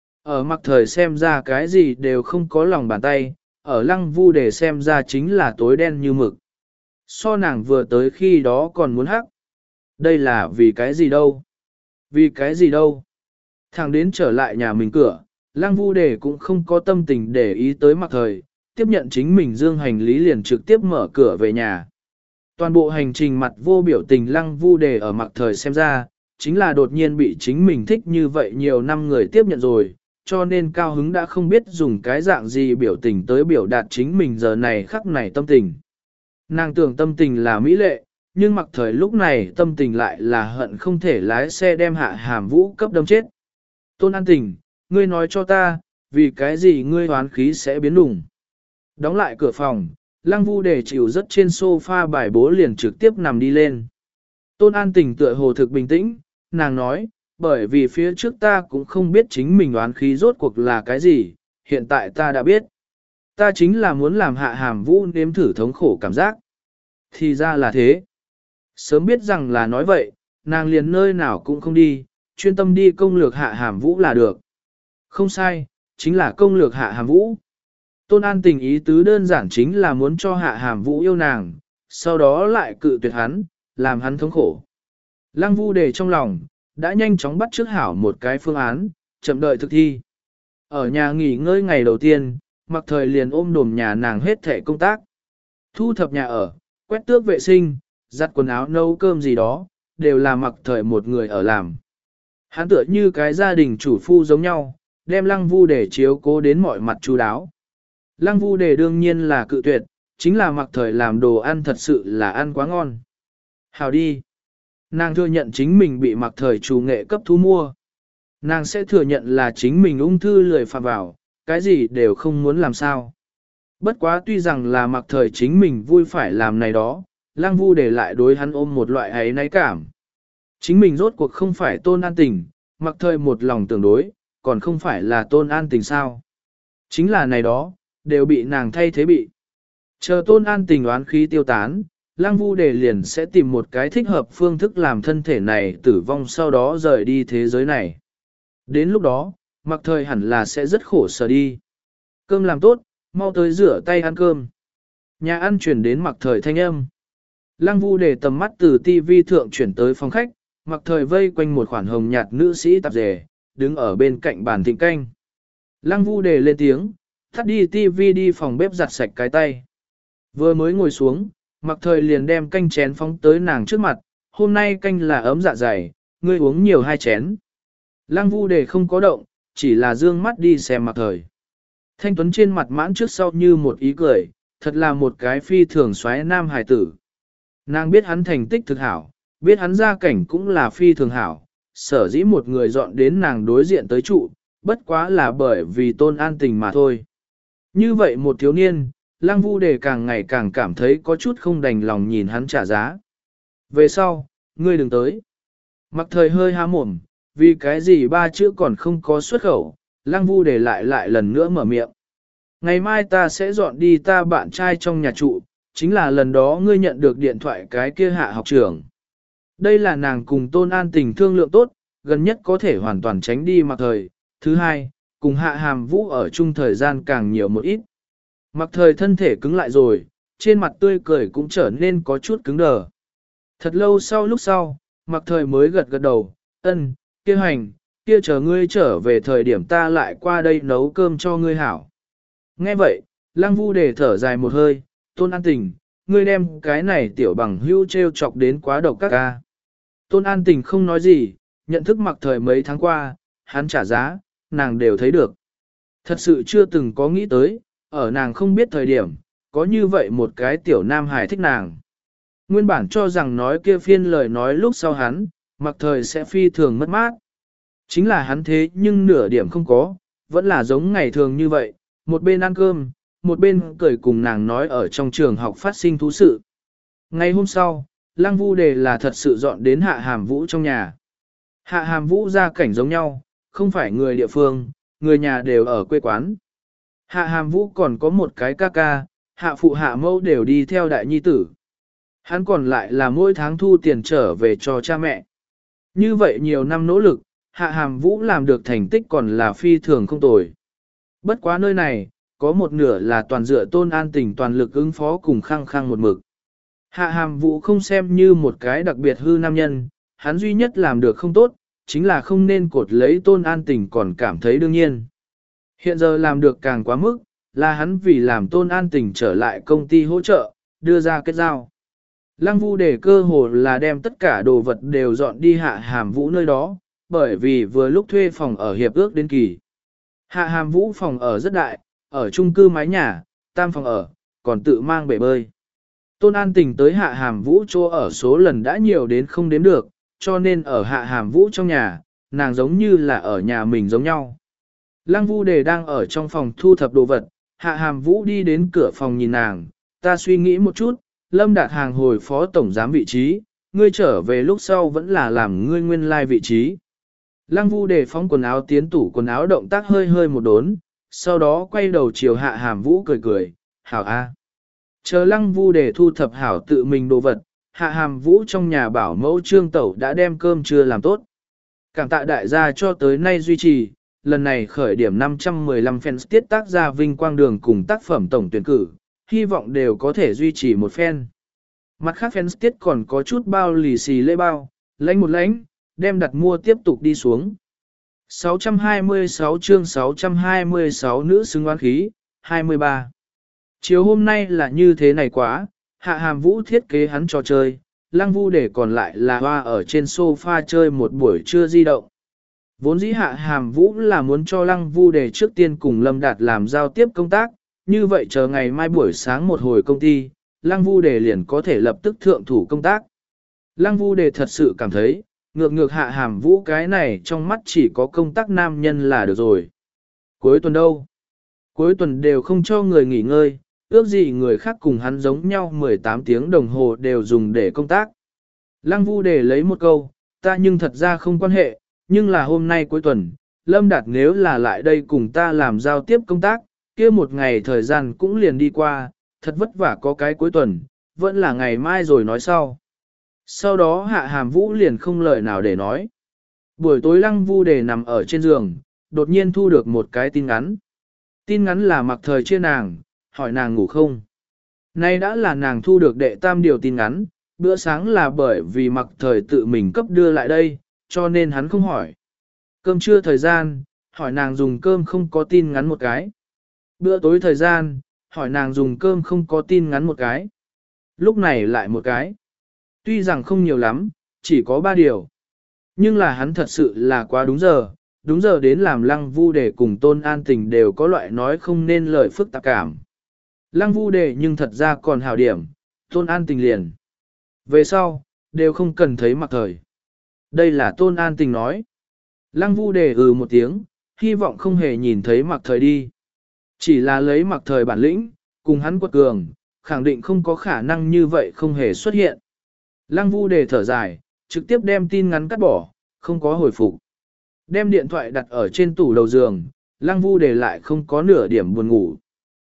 Ở Mặc Thời xem ra cái gì đều không có lòng bàn tay, ở Lăng Vu Đề xem ra chính là tối đen như mực. So nàng vừa tới khi đó còn muốn hắc. Đây là vì cái gì đâu? Vì cái gì đâu? Thằng đến trở lại nhà mình cửa, Lăng Vu Đề cũng không có tâm tình để ý tới Mặc Thời, tiếp nhận chính mình dương hành lý liền trực tiếp mở cửa về nhà. Toàn bộ hành trình mặt vô biểu tình Lăng Vu Đề ở Mặc Thời xem ra, chính là đột nhiên bị chính mình thích như vậy nhiều năm người tiếp nhận rồi, cho nên cao hứng đã không biết dùng cái dạng gì biểu tình tới biểu đạt chính mình giờ này khắc này tâm tình. Nàng tưởng tâm tình là mỹ lệ, nhưng Mặc Thời lúc này tâm tình lại là hận không thể lái xe đem Hạ Hàm Vũ cấp đâm chết. Tôn An Tình, ngươi nói cho ta, vì cái gì ngươi hoán khí sẽ biến đủng. Đóng lại cửa phòng, Lăng Vu Đề chịu rất trên sofa bài bố liền trực tiếp nằm đi lên. Tôn An Tình tựa hồ thực bình tĩnh, nàng nói, bởi vì phía trước ta cũng không biết chính mình oán khí rốt cuộc là cái gì, hiện tại ta đã biết. Ta chính là muốn làm Hạ Hàm Vũ nếm thử thống khổ cảm giác. Thì ra là thế. Sớm biết rằng là nói vậy, nàng liền nơi nào cũng không đi, chuyên tâm đi công lược Hạ Hàm Vũ là được. Không sai, chính là công lược Hạ Hàm Vũ. Tôn An Tình ý tứ đơn giản chính là muốn cho Hạ Hàm Vũ yêu nàng, sau đó lại cự tuyệt hắn, làm hắn thống khổ. Lăng Vu Đề trong lòng, đã nhanh chóng bắt trước hảo một cái phương án, chậm đợi thực thi. Ở nhà nghỉ ngơi ngày đầu tiên, Mặc Thời liền ôm đồm nhà nàng hết thể công tác. Thu thập nhà ở, quét tước vệ sinh, giặt quần áo nấu cơm gì đó, đều là Mặc Thời một người ở làm. Hắn tựa như cái gia đình chủ phu giống nhau, đem Lăng Vu Đề chiếu cố đến mọi mặt chu đáo. Lăng Vu Đề đương nhiên là cự tuyệt, chính là Mặc Thời làm đồ ăn thật sự là ăn quá ngon. Hào đi. Nàng thừa nhận chính mình bị Mặc Thời chủ nghệ cấp thu mua. Nàng sẽ thừa nhận là chính mình ung thư lười phạm vào, cái gì đều không muốn làm sao. Bất quá tuy rằng là Mặc Thời chính mình vui phải làm này đó, Lăng Vu Đề lại đối hắn ôm một loại ấy náy cảm. Chính mình rốt cuộc không phải Tôn An Tình, Mặc Thời một lòng tưởng đối, còn không phải là Tôn An Tình sao. Chính là này đó, đều bị nàng thay thế bị. Chờ Tôn An Tình oán khí tiêu tán, Lăng Vu Đề liền sẽ tìm một cái thích hợp phương thức làm thân thể này tử vong sau đó rời đi thế giới này. Đến lúc đó, Mặc Thời hẳn là sẽ rất khổ sở đi. Cơm làm tốt, mau tới rửa tay ăn cơm. Nhà ăn chuyển đến Mặc Thời thanh âm. Lăng Vu Đề tầm mắt từ tivi thượng chuyển tới phòng khách, Mặc Thời vây quanh một khoản hồng nhạt nữ sĩ tạp dề, đứng ở bên cạnh bàn thịnh canh. Lăng Vu Đề lên tiếng, tắt đi tivi đi phòng bếp giặt sạch cái tay. Vừa mới ngồi xuống, Mặc Thời liền đem canh chén phóng tới nàng trước mặt, hôm nay canh là ấm dạ dày, ngươi uống nhiều hai chén. Lăng Vu Đề không có động, chỉ là dương mắt đi xem Mặc Thời. Thanh tuấn trên mặt mãn trước sau như một ý cười, thật là một cái phi thường xoáy nam hài tử. Nàng biết hắn thành tích thực hảo, biết hắn gia cảnh cũng là phi thường hảo, sở dĩ một người dọn đến nàng đối diện tới trụ, bất quá là bởi vì Tôn An Tình mà thôi. Như vậy một thiếu niên, Lăng Vu Đề càng ngày càng cảm thấy có chút không đành lòng nhìn hắn trả giá. Về sau, ngươi đừng tới. Mặc Thời hơi há mồm, vì cái gì ba chữ còn không có xuất khẩu, Lăng Vu Đề lại lại lần nữa mở miệng. Ngày mai ta sẽ dọn đi ta bạn trai trong nhà trụ, chính là lần đó ngươi nhận được điện thoại cái kia Hạ học trưởng. Đây là nàng cùng Tôn An Tình thương lượng tốt, gần nhất có thể hoàn toàn tránh đi Mặc Thời. Thứ hai, cùng Hạ Hàm Vũ ở chung thời gian càng nhiều một ít. Mặc Thời thân thể cứng lại rồi, trên mặt tươi cười cũng trở nên có chút cứng đờ. Thật lâu sau lúc sau, Mặc Thời mới gật gật đầu, ân, kia hành, kia chờ ngươi trở về thời điểm ta lại qua đây nấu cơm cho ngươi hảo. Nghe vậy, Lăng Vu Đề thở dài một hơi, Tôn An Tình, ngươi đem cái này tiểu bằng hưu treo chọc đến quá độc các ca. Tôn An Tình không nói gì, nhận thức Mặc Thời mấy tháng qua, hắn trả giá, nàng đều thấy được. Thật sự chưa từng có nghĩ tới, ở nàng không biết thời điểm, có như vậy một cái tiểu nam hài thích nàng. Nguyên bản cho rằng nói kia phiên lời nói lúc sau hắn, Mặc Thời sẽ phi thường mất mát. Chính là hắn thế nhưng nửa điểm không có, vẫn là giống ngày thường như vậy, một bên ăn cơm, một bên cười cùng nàng nói ở trong trường học phát sinh thú sự. Ngày hôm sau, Lăng Vu Đề là thật sự dọn đến Hạ Hàm Vũ trong nhà. Hạ Hàm Vũ gia cảnh giống nhau, không phải người địa phương, người nhà đều ở quê quán. Hạ Hàm Vũ còn có một cái ca ca, hạ phụ hạ mẫu đều đi theo đại nhi tử. Hắn còn lại là mỗi tháng thu tiền trở về cho cha mẹ. Như vậy nhiều năm nỗ lực, Hạ Hàm Vũ làm được thành tích còn là phi thường không tồi. Bất quá nơi này, có một nửa là toàn dựa Tôn An Tình toàn lực ứng phó cùng khăng khăng một mực. Hạ Hàm Vũ không xem như một cái đặc biệt hư nam nhân, hắn duy nhất làm được không tốt, chính là không nên cột lấy Tôn An Tình còn cảm thấy đương nhiên. Hiện giờ làm được càng quá mức, là hắn vì làm Tôn An Tình trở lại công ty hỗ trợ, đưa ra kết giao. Lăng Vu để cơ hồ là đem tất cả đồ vật đều dọn đi Hạ Hàm Vũ nơi đó, bởi vì vừa lúc thuê phòng ở hiệp ước đến kỳ. Hạ Hàm Vũ phòng ở rất đại, ở chung cư mái nhà, tam phòng ở, còn tự mang bể bơi. Tôn An Tình tới Hạ Hàm Vũ chỗ ở số lần đã nhiều đến không đếm được, cho nên ở Hạ Hàm Vũ trong nhà, nàng giống như là ở nhà mình giống nhau. Lăng Vu Đề đang ở trong phòng thu thập đồ vật, Hạ Hàm Vũ đi đến cửa phòng nhìn nàng, ta suy nghĩ một chút, Lâm Đạt Hàng hồi phó tổng giám vị trí, ngươi trở về lúc sau vẫn là làm ngươi nguyên lai vị trí. Lăng Vu Đề phóng quần áo tiến tủ quần áo động tác hơi hơi một đốn, sau đó quay đầu chiều Hạ Hàm Vũ cười cười, hảo a. Chờ Lăng Vu Đề thu thập hảo tự mình đồ vật, Hạ Hàm Vũ trong nhà bảo mẫu Trương Tẩu đã đem cơm trưa làm tốt. Cảm tạ đại gia cho tới nay duy trì, lần này khởi điểm năm trăm mười lăm fans tiết tác ra vinh quang đường cùng tác phẩm tổng tuyển cử, hy vọng đều có thể duy trì một fan. Mặt khác fans tiết còn có chút bao lì xì lễ bao, lãnh một lãnh, đem đặt mua tiếp tục đi xuống. sáu trăm hai mươi sáu chương sáu trăm hai mươi sáu nữ xứng oán khí, hai mươi ba. Chiều hôm nay là như thế này quá, Hạ Hàm Vũ thiết kế hắn trò chơi, Lăng Vu để còn lại là hoa ở trên sofa chơi một buổi trưa di động. Vốn dĩ Hạ Hàm Vũ là muốn cho Lăng Vu để trước tiên cùng Lâm Đạt làm giao tiếp công tác, như vậy chờ ngày mai buổi sáng một hồi công ty, Lăng Vu để liền có thể lập tức thượng thủ công tác. Lăng Vu để thật sự cảm thấy, ngược ngược Hạ Hàm Vũ cái này trong mắt chỉ có công tác nam nhân là được rồi. Cuối tuần đâu? Cuối tuần đều không cho người nghỉ ngơi, ước gì người khác cùng hắn giống nhau mười tám tiếng đồng hồ đều dùng để công tác. Lăng Vu để lấy một câu, ta nhưng thật ra không quan hệ, nhưng là hôm nay cuối tuần, Lâm Đạt nếu là lại đây cùng ta làm giao tiếp công tác, kia một ngày thời gian cũng liền đi qua, thật vất vả có cái cuối tuần, vẫn là ngày mai rồi nói sau. Sau đó Hạ Hàm Vũ liền không lời nào để nói. Buổi tối Lăng Vu để nằm ở trên giường, đột nhiên thu được một cái tin ngắn. Tin ngắn là Mặc Thời chia nàng, hỏi nàng ngủ không. Nay đã là nàng thu được đệ tam điều tin ngắn, bữa sáng là bởi vì Mặc Thời tự mình cấp đưa lại đây, cho nên hắn không hỏi. Cơm trưa thời gian, hỏi nàng dùng cơm không có tin ngắn một cái. Bữa tối thời gian, hỏi nàng dùng cơm không có tin ngắn một cái. Lúc này lại một cái. Tuy rằng không nhiều lắm, chỉ có ba điều. Nhưng là hắn thật sự là quá đúng giờ, đúng giờ đến làm Lăng Vu Đề cùng Tôn An Tình đều có loại nói không nên lời phức tạp cảm. Lăng Vu Đề nhưng thật ra còn hảo điểm, Tôn An Tình liền. Về sau, đều không cần thấy Mặc Thời. Đây là Tôn An Tình nói. Lăng Vu Đề ừ một tiếng, hy vọng không hề nhìn thấy Mặc Thời đi. Chỉ là lấy Mặc Thời bản lĩnh, cùng hắn quật cường, khẳng định không có khả năng như vậy không hề xuất hiện. Lăng Vu Đề thở dài, trực tiếp đem tin ngắn cắt bỏ, không có hồi phục. Đem điện thoại đặt ở trên tủ đầu giường, Lăng Vu Đề lại không có nửa điểm buồn ngủ.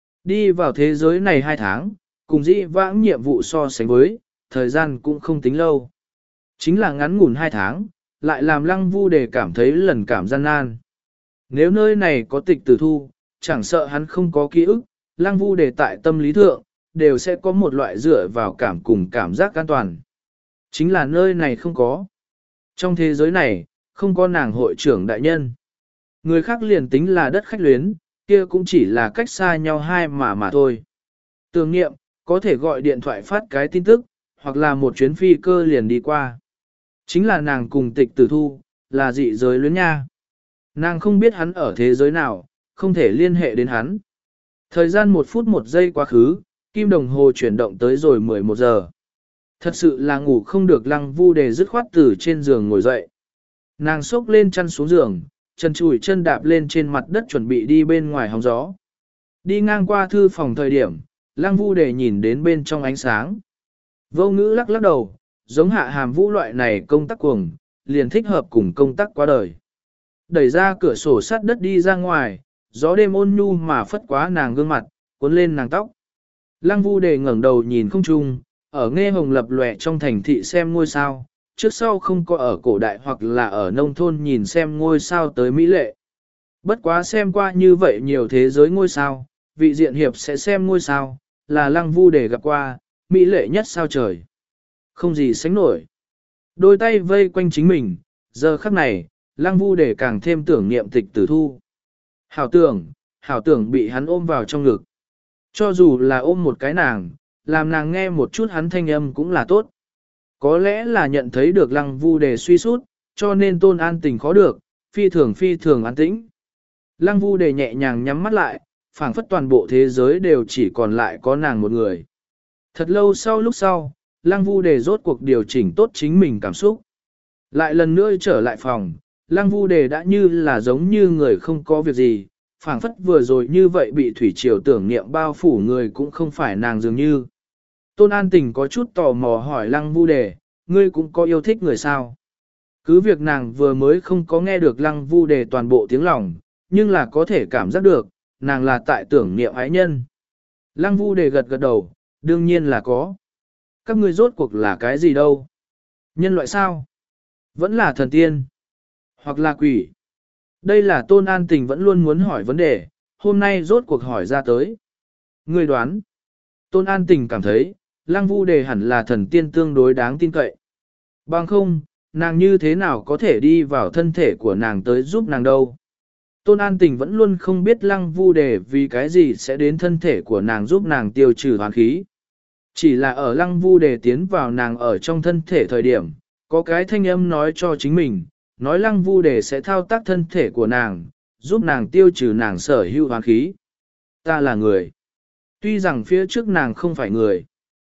Đi vào thế giới này hai tháng, cùng dĩ vãng nhiệm vụ so sánh với, thời gian cũng không tính lâu. Chính là ngắn ngủn hai tháng, lại làm Lăng Vu Đề cảm thấy lần cảm gian nan. Nếu nơi này có tịch tử thu, chẳng sợ hắn không có ký ức, Lăng Vu Đề tại tâm lý thượng, đều sẽ có một loại dựa vào cảm cùng cảm giác an toàn. Chính là nơi này không có. Trong thế giới này, không có nàng hội trưởng đại nhân. Người khác liền tính là đất khách luyến, kia cũng chỉ là cách xa nhau hai mà mà thôi. Tưởng nghiệm, có thể gọi điện thoại phát cái tin tức, hoặc là một chuyến phi cơ liền đi qua. Chính là nàng cùng tịch tử thu, là dị giới luyến nha. Nàng không biết hắn ở thế giới nào, không thể liên hệ đến hắn. Thời gian một phút một giây quá khứ, kim đồng hồ chuyển động tới rồi mười một giờ. Thật sự là ngủ không được Lăng Vu Đề dứt khoát từ trên giường ngồi dậy. Nàng xốc lên chăn xuống giường, chân chùi chân đạp lên trên mặt đất chuẩn bị đi bên ngoài hóng gió. Đi ngang qua thư phòng thời điểm, Lăng Vu Đề nhìn đến bên trong ánh sáng. Vô ngữ lắc lắc đầu, giống Hạ Hàm Vũ loại này công tác cuồng, liền thích hợp cùng công tác qua đời. Đẩy ra cửa sổ sát đất đi ra ngoài, gió đêm ôn nhu mà phất quá nàng gương mặt, cuốn lên nàng tóc. Lăng Vu Đề ngẩng đầu nhìn không trung, ở nghe hồng lập lòe trong thành thị xem ngôi sao, trước sau không có ở cổ đại hoặc là ở nông thôn nhìn xem ngôi sao tới mỹ lệ. Bất quá xem qua như vậy nhiều thế giới ngôi sao, vị diện hiệp sẽ xem ngôi sao, là Lăng Vu Đề gặp qua, mỹ lệ nhất sao trời. Không gì sánh nổi. Đôi tay vây quanh chính mình, giờ khắc này, Lăng Vu Đề càng thêm tưởng niệm tịch tử thu. Hảo tưởng, hảo tưởng bị hắn ôm vào trong ngực. Cho dù là ôm một cái nàng, làm nàng nghe một chút hắn thanh âm cũng là tốt. Có lẽ là nhận thấy được lăng vu đề suy sút, cho nên tôn an tình khó được, phi thường phi thường an tĩnh. Lăng vu đề nhẹ nhàng nhắm mắt lại, phảng phất toàn bộ thế giới đều chỉ còn lại có nàng một người. Thật lâu sau lúc sau, lăng vu đề rốt cuộc điều chỉnh tốt chính mình cảm xúc. Lại lần nữa trở lại phòng, lăng vu đề đã như là giống như người không có việc gì, phảng phất vừa rồi như vậy bị thủy triều tưởng niệm bao phủ người cũng không phải nàng dường như. Tôn An Tình có chút tò mò hỏi lăng vu đề, ngươi cũng có yêu thích người sao? Cứ việc nàng vừa mới không có nghe được lăng vu đề toàn bộ tiếng lòng, nhưng là có thể cảm giác được, nàng là tại tưởng niệm ái nhân. Lăng vu đề gật gật đầu, đương nhiên là có. Các ngươi rốt cuộc là cái gì đâu? Nhân loại sao? Vẫn là thần tiên? Hoặc là quỷ? Đây là Tôn An Tình vẫn luôn muốn hỏi vấn đề, hôm nay rốt cuộc hỏi ra tới. Ngươi đoán? Tôn An Tình cảm thấy, lăng vu đề hẳn là thần tiên tương đối đáng tin cậy. Bằng không, nàng như thế nào có thể đi vào thân thể của nàng tới giúp nàng đâu? Tôn An Tình vẫn luôn không biết lăng vu đề vì cái gì sẽ đến thân thể của nàng giúp nàng tiêu trừ hoàn khí. Chỉ là ở lăng vu đề tiến vào nàng ở trong thân thể thời điểm, có cái thanh âm nói cho chính mình, nói lăng vu đề sẽ thao tác thân thể của nàng, giúp nàng tiêu trừ nàng sở hữu hoàn khí. Ta là người. Tuy rằng phía trước nàng không phải người.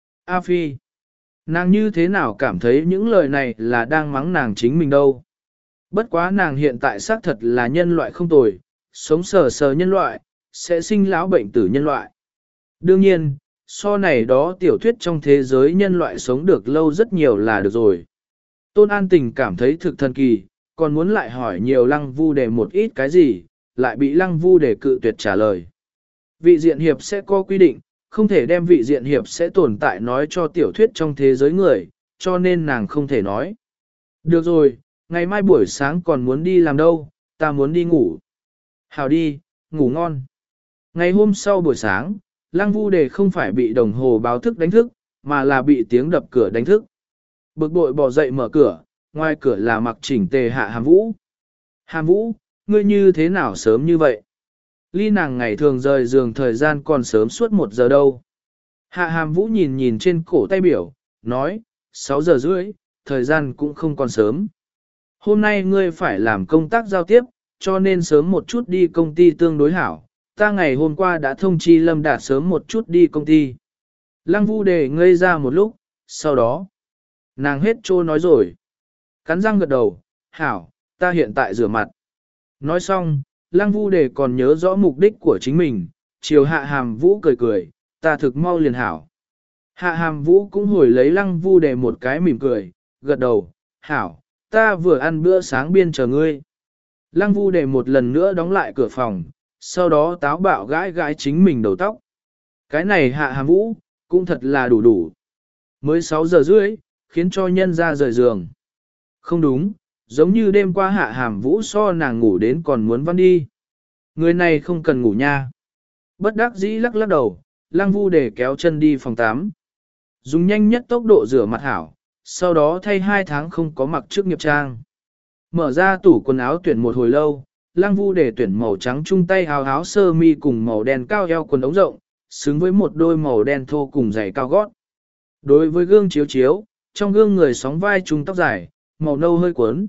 A Phi. Nàng như thế nào cảm thấy những lời này là đang mắng nàng chính mình đâu. Bất quá nàng hiện tại xác thật là nhân loại không tồi, sống sờ sờ nhân loại, sẽ sinh lão bệnh tử nhân loại. Đương nhiên, so này đó tiểu thuyết trong thế giới nhân loại sống được lâu rất nhiều là được rồi. Tôn An Tình cảm thấy thực thần kỳ, còn muốn lại hỏi nhiều lăng vu đề một ít cái gì, lại bị lăng vu đề cự tuyệt trả lời. Vị diện hiệp sẽ có quy định, không thể đem vị diện hiệp sẽ tồn tại nói cho tiểu thuyết trong thế giới người, cho nên nàng không thể nói. Được rồi, ngày mai buổi sáng còn muốn đi làm đâu, ta muốn đi ngủ. Hào đi, ngủ ngon. Ngày hôm sau buổi sáng, lăng vu đề không phải bị đồng hồ báo thức đánh thức, mà là bị tiếng đập cửa đánh thức. Bực bội bỏ dậy mở cửa, ngoài cửa là mặc chỉnh tề Hạ Hàm Vũ. Hàm Vũ, ngươi như thế nào sớm như vậy? Ly nàng ngày thường rời giường thời gian còn sớm suốt một giờ đâu. Hạ Hàm Vũ nhìn nhìn trên cổ tay biểu, nói, sáu giờ rưỡi, thời gian cũng không còn sớm. Hôm nay ngươi phải làm công tác giao tiếp, cho nên sớm một chút đi công ty tương đối hảo. Ta ngày hôm qua đã thông chi Lâm Đạt sớm một chút đi công ty. Lăng Vu đề ngây ra một lúc, sau đó, nàng hết trô nói rồi. Cắn răng gật đầu, hảo, ta hiện tại rửa mặt. Nói xong, Lăng Vu đề còn nhớ rõ mục đích của chính mình, chiều Hạ Hàm Vũ cười cười, ta thực mau liền hảo. Hạ Hàm Vũ cũng hồi lấy Lăng Vu đề một cái mỉm cười, gật đầu, hảo, ta vừa ăn bữa sáng biên chờ ngươi. Lăng Vu đề một lần nữa đóng lại cửa phòng, sau đó táo bạo gãi gãi chính mình đầu tóc. Cái này Hạ Hàm Vũ, cũng thật là đủ đủ. Mới sáu giờ rưỡi, khiến cho nhân ra rời giường. Không đúng, giống như đêm qua Hạ Hàm Vũ so nàng ngủ đến còn muốn văn đi. Người này không cần ngủ nha. Bất đắc dĩ lắc lắc đầu, Lăng Vu để kéo chân đi phòng tắm. Dùng nhanh nhất tốc độ rửa mặt hảo, sau đó thay hai tháng không có mặc trước nghiệp trang. Mở ra tủ quần áo tuyển một hồi lâu, Lăng Vu để tuyển màu trắng chung tay áo áo sơ mi cùng màu đen cao eo quần ống rộng, xứng với một đôi màu đen thô cùng giày cao gót. Đối với gương chiếu chiếu, trong gương người sóng vai trung tóc dài, màu nâu hơi cuốn.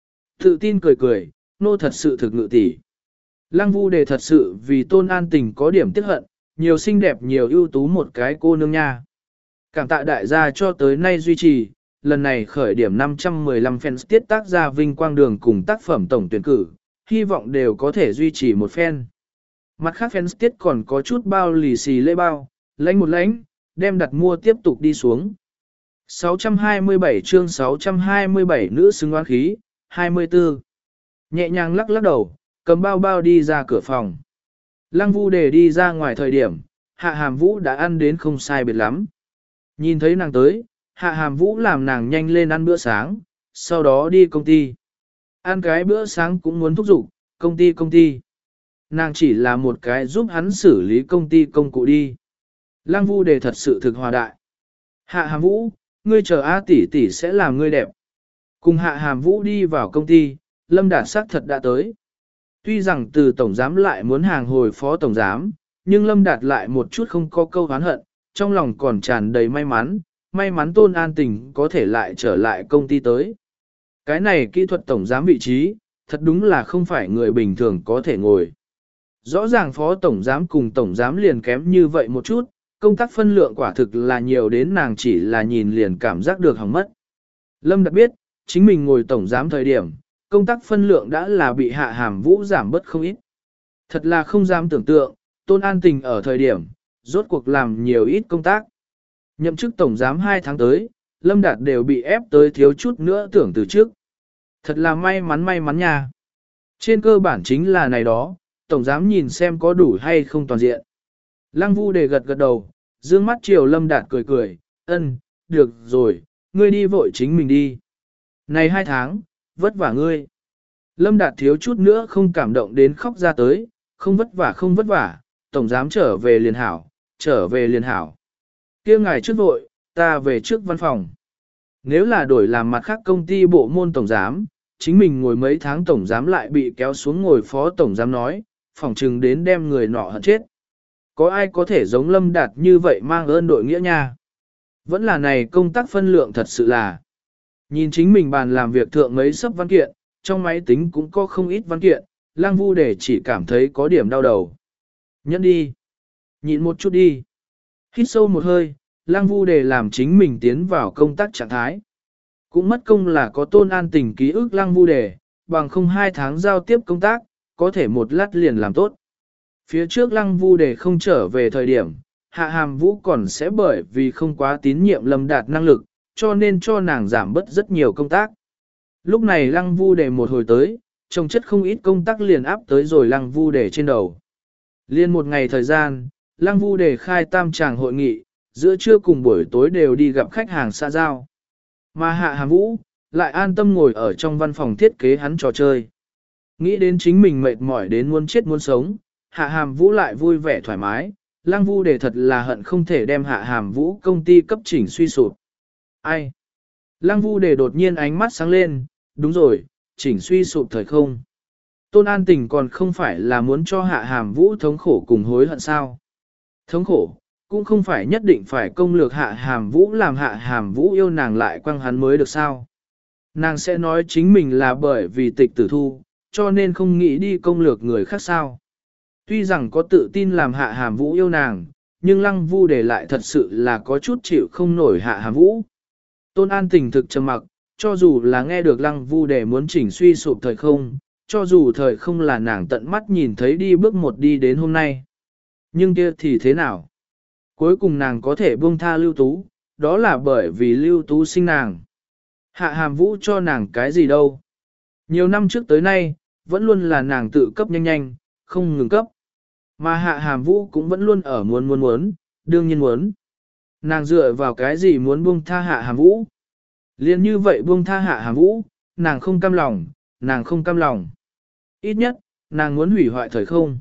Tự tin cười cười, nô thật sự thực ngự tỷ. Lăng Vu đề thật sự vì Tôn An Tình có điểm tiếc hận, nhiều xinh đẹp nhiều ưu tú một cái cô nương nha. Cảm tạ đại gia cho tới nay duy trì, lần này khởi điểm năm trăm mười lăm fans tiết tác ra vinh quang đường cùng tác phẩm tổng tuyển cử, hy vọng đều có thể duy trì một fan. Mặt khác fans tiết còn có chút bao lì xì lễ bao, lãnh một lãnh, đem đặt mua tiếp tục đi xuống. sáu trăm hai mươi bảy chương sáu trăm hai mươi bảy nữ xứng oán khí, hai mươi tư. Nhẹ nhàng lắc lắc đầu, cầm bao bao đi ra cửa phòng. Lăng Vu để đi ra ngoài thời điểm, Hạ Hàm Vũ đã ăn đến không sai biệt lắm. Nhìn thấy nàng tới, Hạ Hàm Vũ làm nàng nhanh lên ăn bữa sáng, sau đó đi công ty. Ăn cái bữa sáng cũng muốn thúc giục, công ty công ty. Nàng chỉ là một cái giúp hắn xử lý công ty công cụ đi. Lăng Vu đề thật sự thực hòa đại. Hạ Hàm Vũ, ngươi chờ A tỷ tỷ sẽ làm ngươi đẹp. Cùng Hạ Hàm Vũ đi vào công ty, Lâm Đạt sắc thật đã tới. Tuy rằng từ tổng giám lại muốn hàng hồi phó tổng giám, nhưng Lâm Đạt lại một chút không có câu oán hận, trong lòng còn tràn đầy may mắn, may mắn Tôn An Tình có thể lại trở lại công ty tới. Cái này kỹ thuật tổng giám vị trí, thật đúng là không phải người bình thường có thể ngồi. Rõ ràng phó tổng giám cùng tổng giám liền kém như vậy một chút, công tác phân lượng quả thực là nhiều đến nàng chỉ là nhìn liền cảm giác được hỏng mất. Lâm Đạt biết, chính mình ngồi tổng giám thời điểm, công tác phân lượng đã là bị Hạ Hàm Vũ giảm bớt không ít. Thật là không dám tưởng tượng, Tôn An Tình ở thời điểm, rốt cuộc làm nhiều ít công tác. Nhậm chức tổng giám hai tháng tới, Lâm Đạt đều bị ép tới thiếu chút nữa tưởng từ trước. Thật là may mắn may mắn nha. Trên cơ bản chính là này đó, tổng giám nhìn xem có đủ hay không toàn diện. Lăng Vu Đề gật gật đầu, dương mắt chiều Lâm Đạt cười cười, ân, được rồi, ngươi đi vội chính mình đi. Này hai tháng, vất vả ngươi. Lâm Đạt thiếu chút nữa không cảm động đến khóc ra tới, không vất vả không vất vả, tổng giám trở về liền hảo, trở về liền hảo. Kia ngài trước vội, ta về trước văn phòng. Nếu là đổi làm mặt khác công ty bộ môn tổng giám, chính mình ngồi mấy tháng tổng giám lại bị kéo xuống ngồi phó tổng giám nói, phòng trừng đến đem người nọ hận chết. Có ai có thể giống Lâm Đạt như vậy mang ơn đội nghĩa nha? Vẫn là này công tác phân lượng thật sự là. Nhìn chính mình bàn làm việc thượng mấy sấp văn kiện, trong máy tính cũng có không ít văn kiện, Lang Vu Đề chỉ cảm thấy có điểm đau đầu. Nhẫn đi. Nhịn một chút đi. Hít sâu một hơi, Lang Vu Đề làm chính mình tiến vào công tác trạng thái. Cũng mất công là có Tôn An Tình ký ức Lang Vu Đề, bằng không hai tháng giao tiếp công tác, có thể một lát liền làm tốt. Phía trước Lăng Vu Đề không trở về thời điểm, Hạ Hàm Vũ còn sẽ bởi vì không quá tín nhiệm Lâm Đạt năng lực, cho nên cho nàng giảm bớt rất nhiều công tác. Lúc này Lăng Vu Đề một hồi tới, trông chất không ít công tác liền áp tới rồi Lăng Vu Đề trên đầu. Liên một ngày thời gian, Lăng Vu Đề khai tam tràng hội nghị, giữa trưa cùng buổi tối đều đi gặp khách hàng xã giao. Mà Hạ Hàm Vũ, lại an tâm ngồi ở trong văn phòng thiết kế hắn trò chơi. Nghĩ đến chính mình mệt mỏi đến muốn chết muốn sống, Hạ Hàm Vũ lại vui vẻ thoải mái, Lăng Vu Đề thật là hận không thể đem Hạ Hàm Vũ công ty cấp chỉnh suy sụp. Ai? Lăng Vu Đề đột nhiên ánh mắt sáng lên, đúng rồi, chỉnh suy sụp thời không. Tôn An Tình còn không phải là muốn cho Hạ Hàm Vũ thống khổ cùng hối hận sao. Thống khổ, cũng không phải nhất định phải công lược Hạ Hàm Vũ làm Hạ Hàm Vũ yêu nàng lại quăng hắn mới được sao. Nàng sẽ nói chính mình là bởi vì tịch tử thu, cho nên không nghĩ đi công lược người khác sao. Tuy rằng có tự tin làm Hạ Hàm Vũ yêu nàng, nhưng Lăng Vu Đề lại thật sự là có chút chịu không nổi Hạ Hàm Vũ. Tôn An Tình thực trầm mặc, cho dù là nghe được Lăng Vu Đề muốn chỉnh suy sụp thời không, cho dù thời không là nàng tận mắt nhìn thấy đi bước một đi đến hôm nay. Nhưng kia thì thế nào? Cuối cùng nàng có thể buông tha Lưu Tú, đó là bởi vì Lưu Tú sinh nàng. Hạ Hàm Vũ cho nàng cái gì đâu? Nhiều năm trước tới nay, vẫn luôn là nàng tự cấp nhanh nhanh, không ngừng cấp. Mà Hạ Hàm Vũ cũng vẫn luôn ở muốn muốn muốn, đương nhiên muốn. Nàng dựa vào cái gì muốn buông tha Hạ Hàm Vũ? Liên như vậy buông tha Hạ Hàm Vũ, nàng không cam lòng, nàng không cam lòng. Ít nhất, nàng muốn hủy hoại thời không.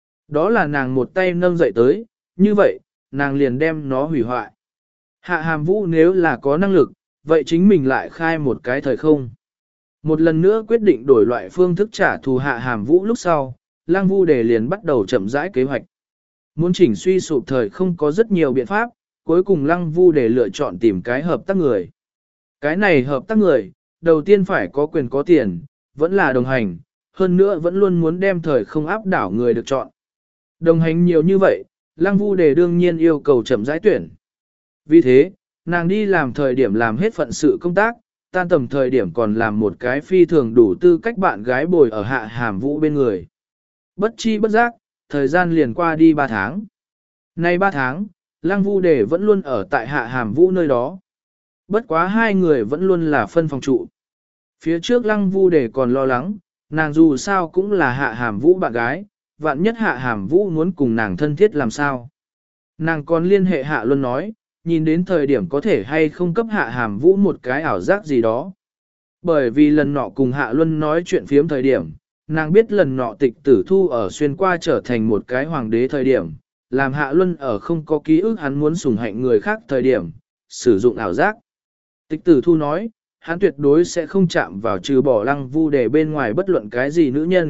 Đó là nàng một tay nâng dậy tới, như vậy, nàng liền đem nó hủy hoại. Hạ Hàm Vũ nếu là có năng lực, vậy chính mình lại khai một cái thời không. Một lần nữa quyết định đổi loại phương thức trả thù Hạ Hàm Vũ lúc sau, Lăng Vu Đề liền bắt đầu chậm rãi kế hoạch. Muốn chỉnh suy sụp thời không có rất nhiều biện pháp, cuối cùng Lăng Vu Đề lựa chọn tìm cái hợp tác người. Cái này hợp tác người, đầu tiên phải có quyền có tiền, vẫn là đồng hành, hơn nữa vẫn luôn muốn đem thời không áp đảo người được chọn. Đồng hành nhiều như vậy, Lăng Vu Đề đương nhiên yêu cầu chậm rãi tuyển. Vì thế, nàng đi làm thời điểm làm hết phận sự công tác, tan tầm thời điểm còn làm một cái phi thường đủ tư cách bạn gái bồi ở Hạ Hàm Vũ bên người. Bất chi bất giác, thời gian liền qua đi ba tháng. Nay ba tháng, Lăng Vu Đề vẫn luôn ở tại Hạ Hàm Vũ nơi đó. Bất quá hai người vẫn luôn là phân phòng trụ. Phía trước Lăng Vu Đề còn lo lắng, nàng dù sao cũng là Hạ Hàm Vũ bạn gái, vạn nhất Hạ Hàm Vũ muốn cùng nàng thân thiết làm sao. Nàng còn liên hệ Hạ Luân nói, nhìn đến thời điểm có thể hay không cấp Hạ Hàm Vũ một cái ảo giác gì đó. Bởi vì lần nọ cùng Hạ Luân nói chuyện phiếm thời điểm, nàng biết lần nọ tịch tử thu ở xuyên qua trở thành một cái hoàng đế thời điểm, làm Hạ Luân ở không có ký ức hắn muốn sủng hạnh người khác thời điểm, sử dụng ảo giác. Tịch tử thu nói, hắn tuyệt đối sẽ không chạm vào trừ bỏ Lăng Vu Đề bên ngoài bất luận cái gì nữ nhân,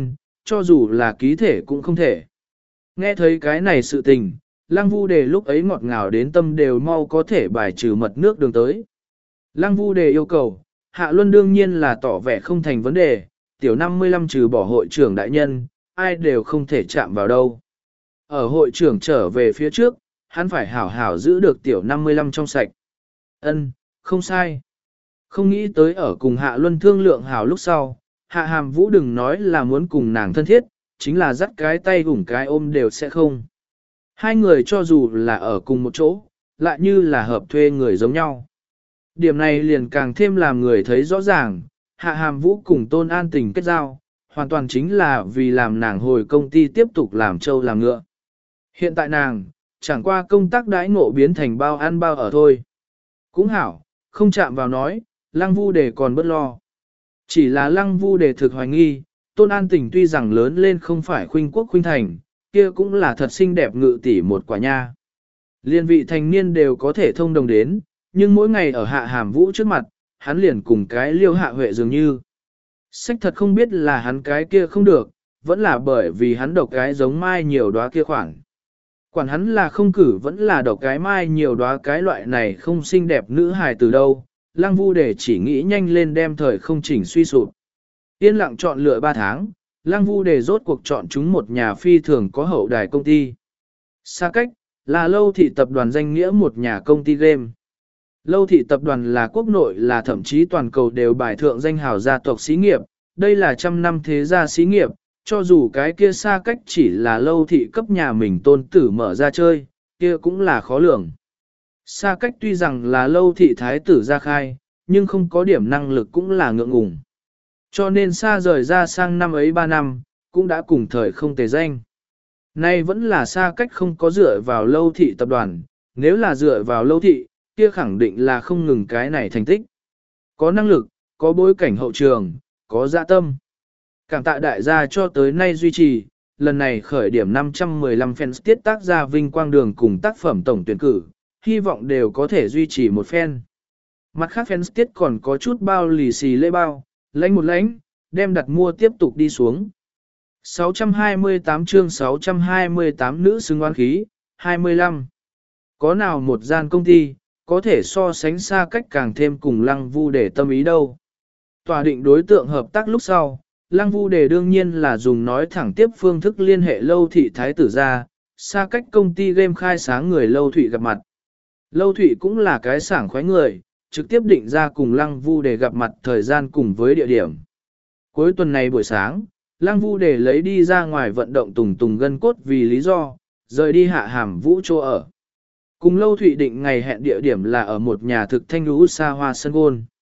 cho dù là ký thể cũng không thể. Nghe thấy cái này sự tình, Lăng Vu Đề lúc ấy ngọt ngào đến tâm đều mau có thể bài trừ mật nước đường tới. Lăng Vu Đề yêu cầu, Hạ Luân đương nhiên là tỏ vẻ không thành vấn đề, tiểu năm mươi lăm trừ bỏ hội trưởng đại nhân, ai đều không thể chạm vào đâu. Ở hội trưởng trở về phía trước, hắn phải hảo hảo giữ được tiểu năm mươi lăm trong sạch. Ân, không sai. Không nghĩ tới ở cùng Hạ Luân thương lượng hảo lúc sau, Hạ Hàm Vũ đừng nói là muốn cùng nàng thân thiết, chính là dắt cái tay gủng cái ôm đều sẽ không. Hai người cho dù là ở cùng một chỗ, lại như là hợp thuê người giống nhau. Điểm này liền càng thêm làm người thấy rõ ràng, Hạ Hàm Vũ cùng Tôn An Tình kết giao, hoàn toàn chính là vì làm nàng hồi công ty tiếp tục làm trâu làm ngựa. Hiện tại nàng, chẳng qua công tác đãi ngộ biến thành bao ăn bao ở thôi. Cũng hảo, không chạm vào nói, Lăng Vu Đề còn bất lo. Chỉ là Lăng Vu Đề thực hoài nghi, Tôn An Tình tuy rằng lớn lên không phải khuynh quốc khuynh thành, kia cũng là thật xinh đẹp ngự tỷ một quả nha. Liên vị thành niên đều có thể thông đồng đến, nhưng mỗi ngày ở Hạ Hàm Vũ trước mặt, hắn liền cùng cái Liêu Hạ Huệ dường như. Sách thật không biết là hắn cái kia không được, vẫn là bởi vì hắn độc cái giống mai nhiều đóa kia khoảng. Quản hắn là không cử vẫn là độc cái mai nhiều đóa cái loại này không xinh đẹp nữ hài từ đâu, Lăng Vu Đề chỉ nghĩ nhanh lên đem thời không chỉnh suy sụp. Yên lặng chọn lựa ba tháng, Lăng Vu Đề rốt cuộc chọn chúng một nhà phi thường có hậu đài công ty. Xa cách, là Lâu Thị tập đoàn danh nghĩa một nhà công ty game. Lâu Thị tập đoàn là quốc nội là thậm chí toàn cầu đều bài thượng danh hào gia tộc xí nghiệp, đây là trăm năm thế gia xí nghiệp, cho dù cái kia xa cách chỉ là Lâu Thị cấp nhà mình tôn tử mở ra chơi, kia cũng là khó lường. Xa cách tuy rằng là Lâu Thị thái tử ra khai, nhưng không có điểm năng lực cũng là ngượng ngùng. Cho nên xa rời ra sang năm ấy ba năm, cũng đã cùng thời không tề danh. Nay vẫn là xa cách không có dựa vào Lâu Thị tập đoàn, nếu là dựa vào Lâu Thị, kia khẳng định là không ngừng cái này thành tích. Có năng lực, có bối cảnh hậu trường, có dạ tâm. Cảm tạ đại gia cho tới nay duy trì, lần này khởi điểm năm trăm mười lăm fans tiết tác ra vinh quang đường cùng tác phẩm tổng tuyển cử, hy vọng đều có thể duy trì một fan. Mặt khác fans tiết còn có chút bao lì xì lễ bao, lãnh một lãnh, đem đặt mua tiếp tục đi xuống. sáu trăm hai mươi tám chương sáu trăm hai mươi tám nữ xứng oán khí, hai mươi lăm. Có nào một gian công ty, có thể so sánh xa cách càng thêm cùng Lăng Vu Đề tâm ý đâu. Tòa định đối tượng hợp tác lúc sau, Lăng Vu Đề đương nhiên là dùng nói thẳng tiếp phương thức liên hệ Lâu Thị thái tử ra, xa cách công ty game khai sáng người Lâu Thụy gặp mặt. Lâu Thụy cũng là cái sảng khoái người, trực tiếp định ra cùng Lăng Vu Đề gặp mặt thời gian cùng với địa điểm. Cuối tuần này buổi sáng, Lăng Vu Đề lấy đi ra ngoài vận động tùng tùng gân cốt vì lý do, rời đi Hạ Hàm Vũ chỗ ở. Cùng Lâu Thụy định ngày hẹn địa điểm là ở một nhà thực thanh lũ xa hoa sân gôn.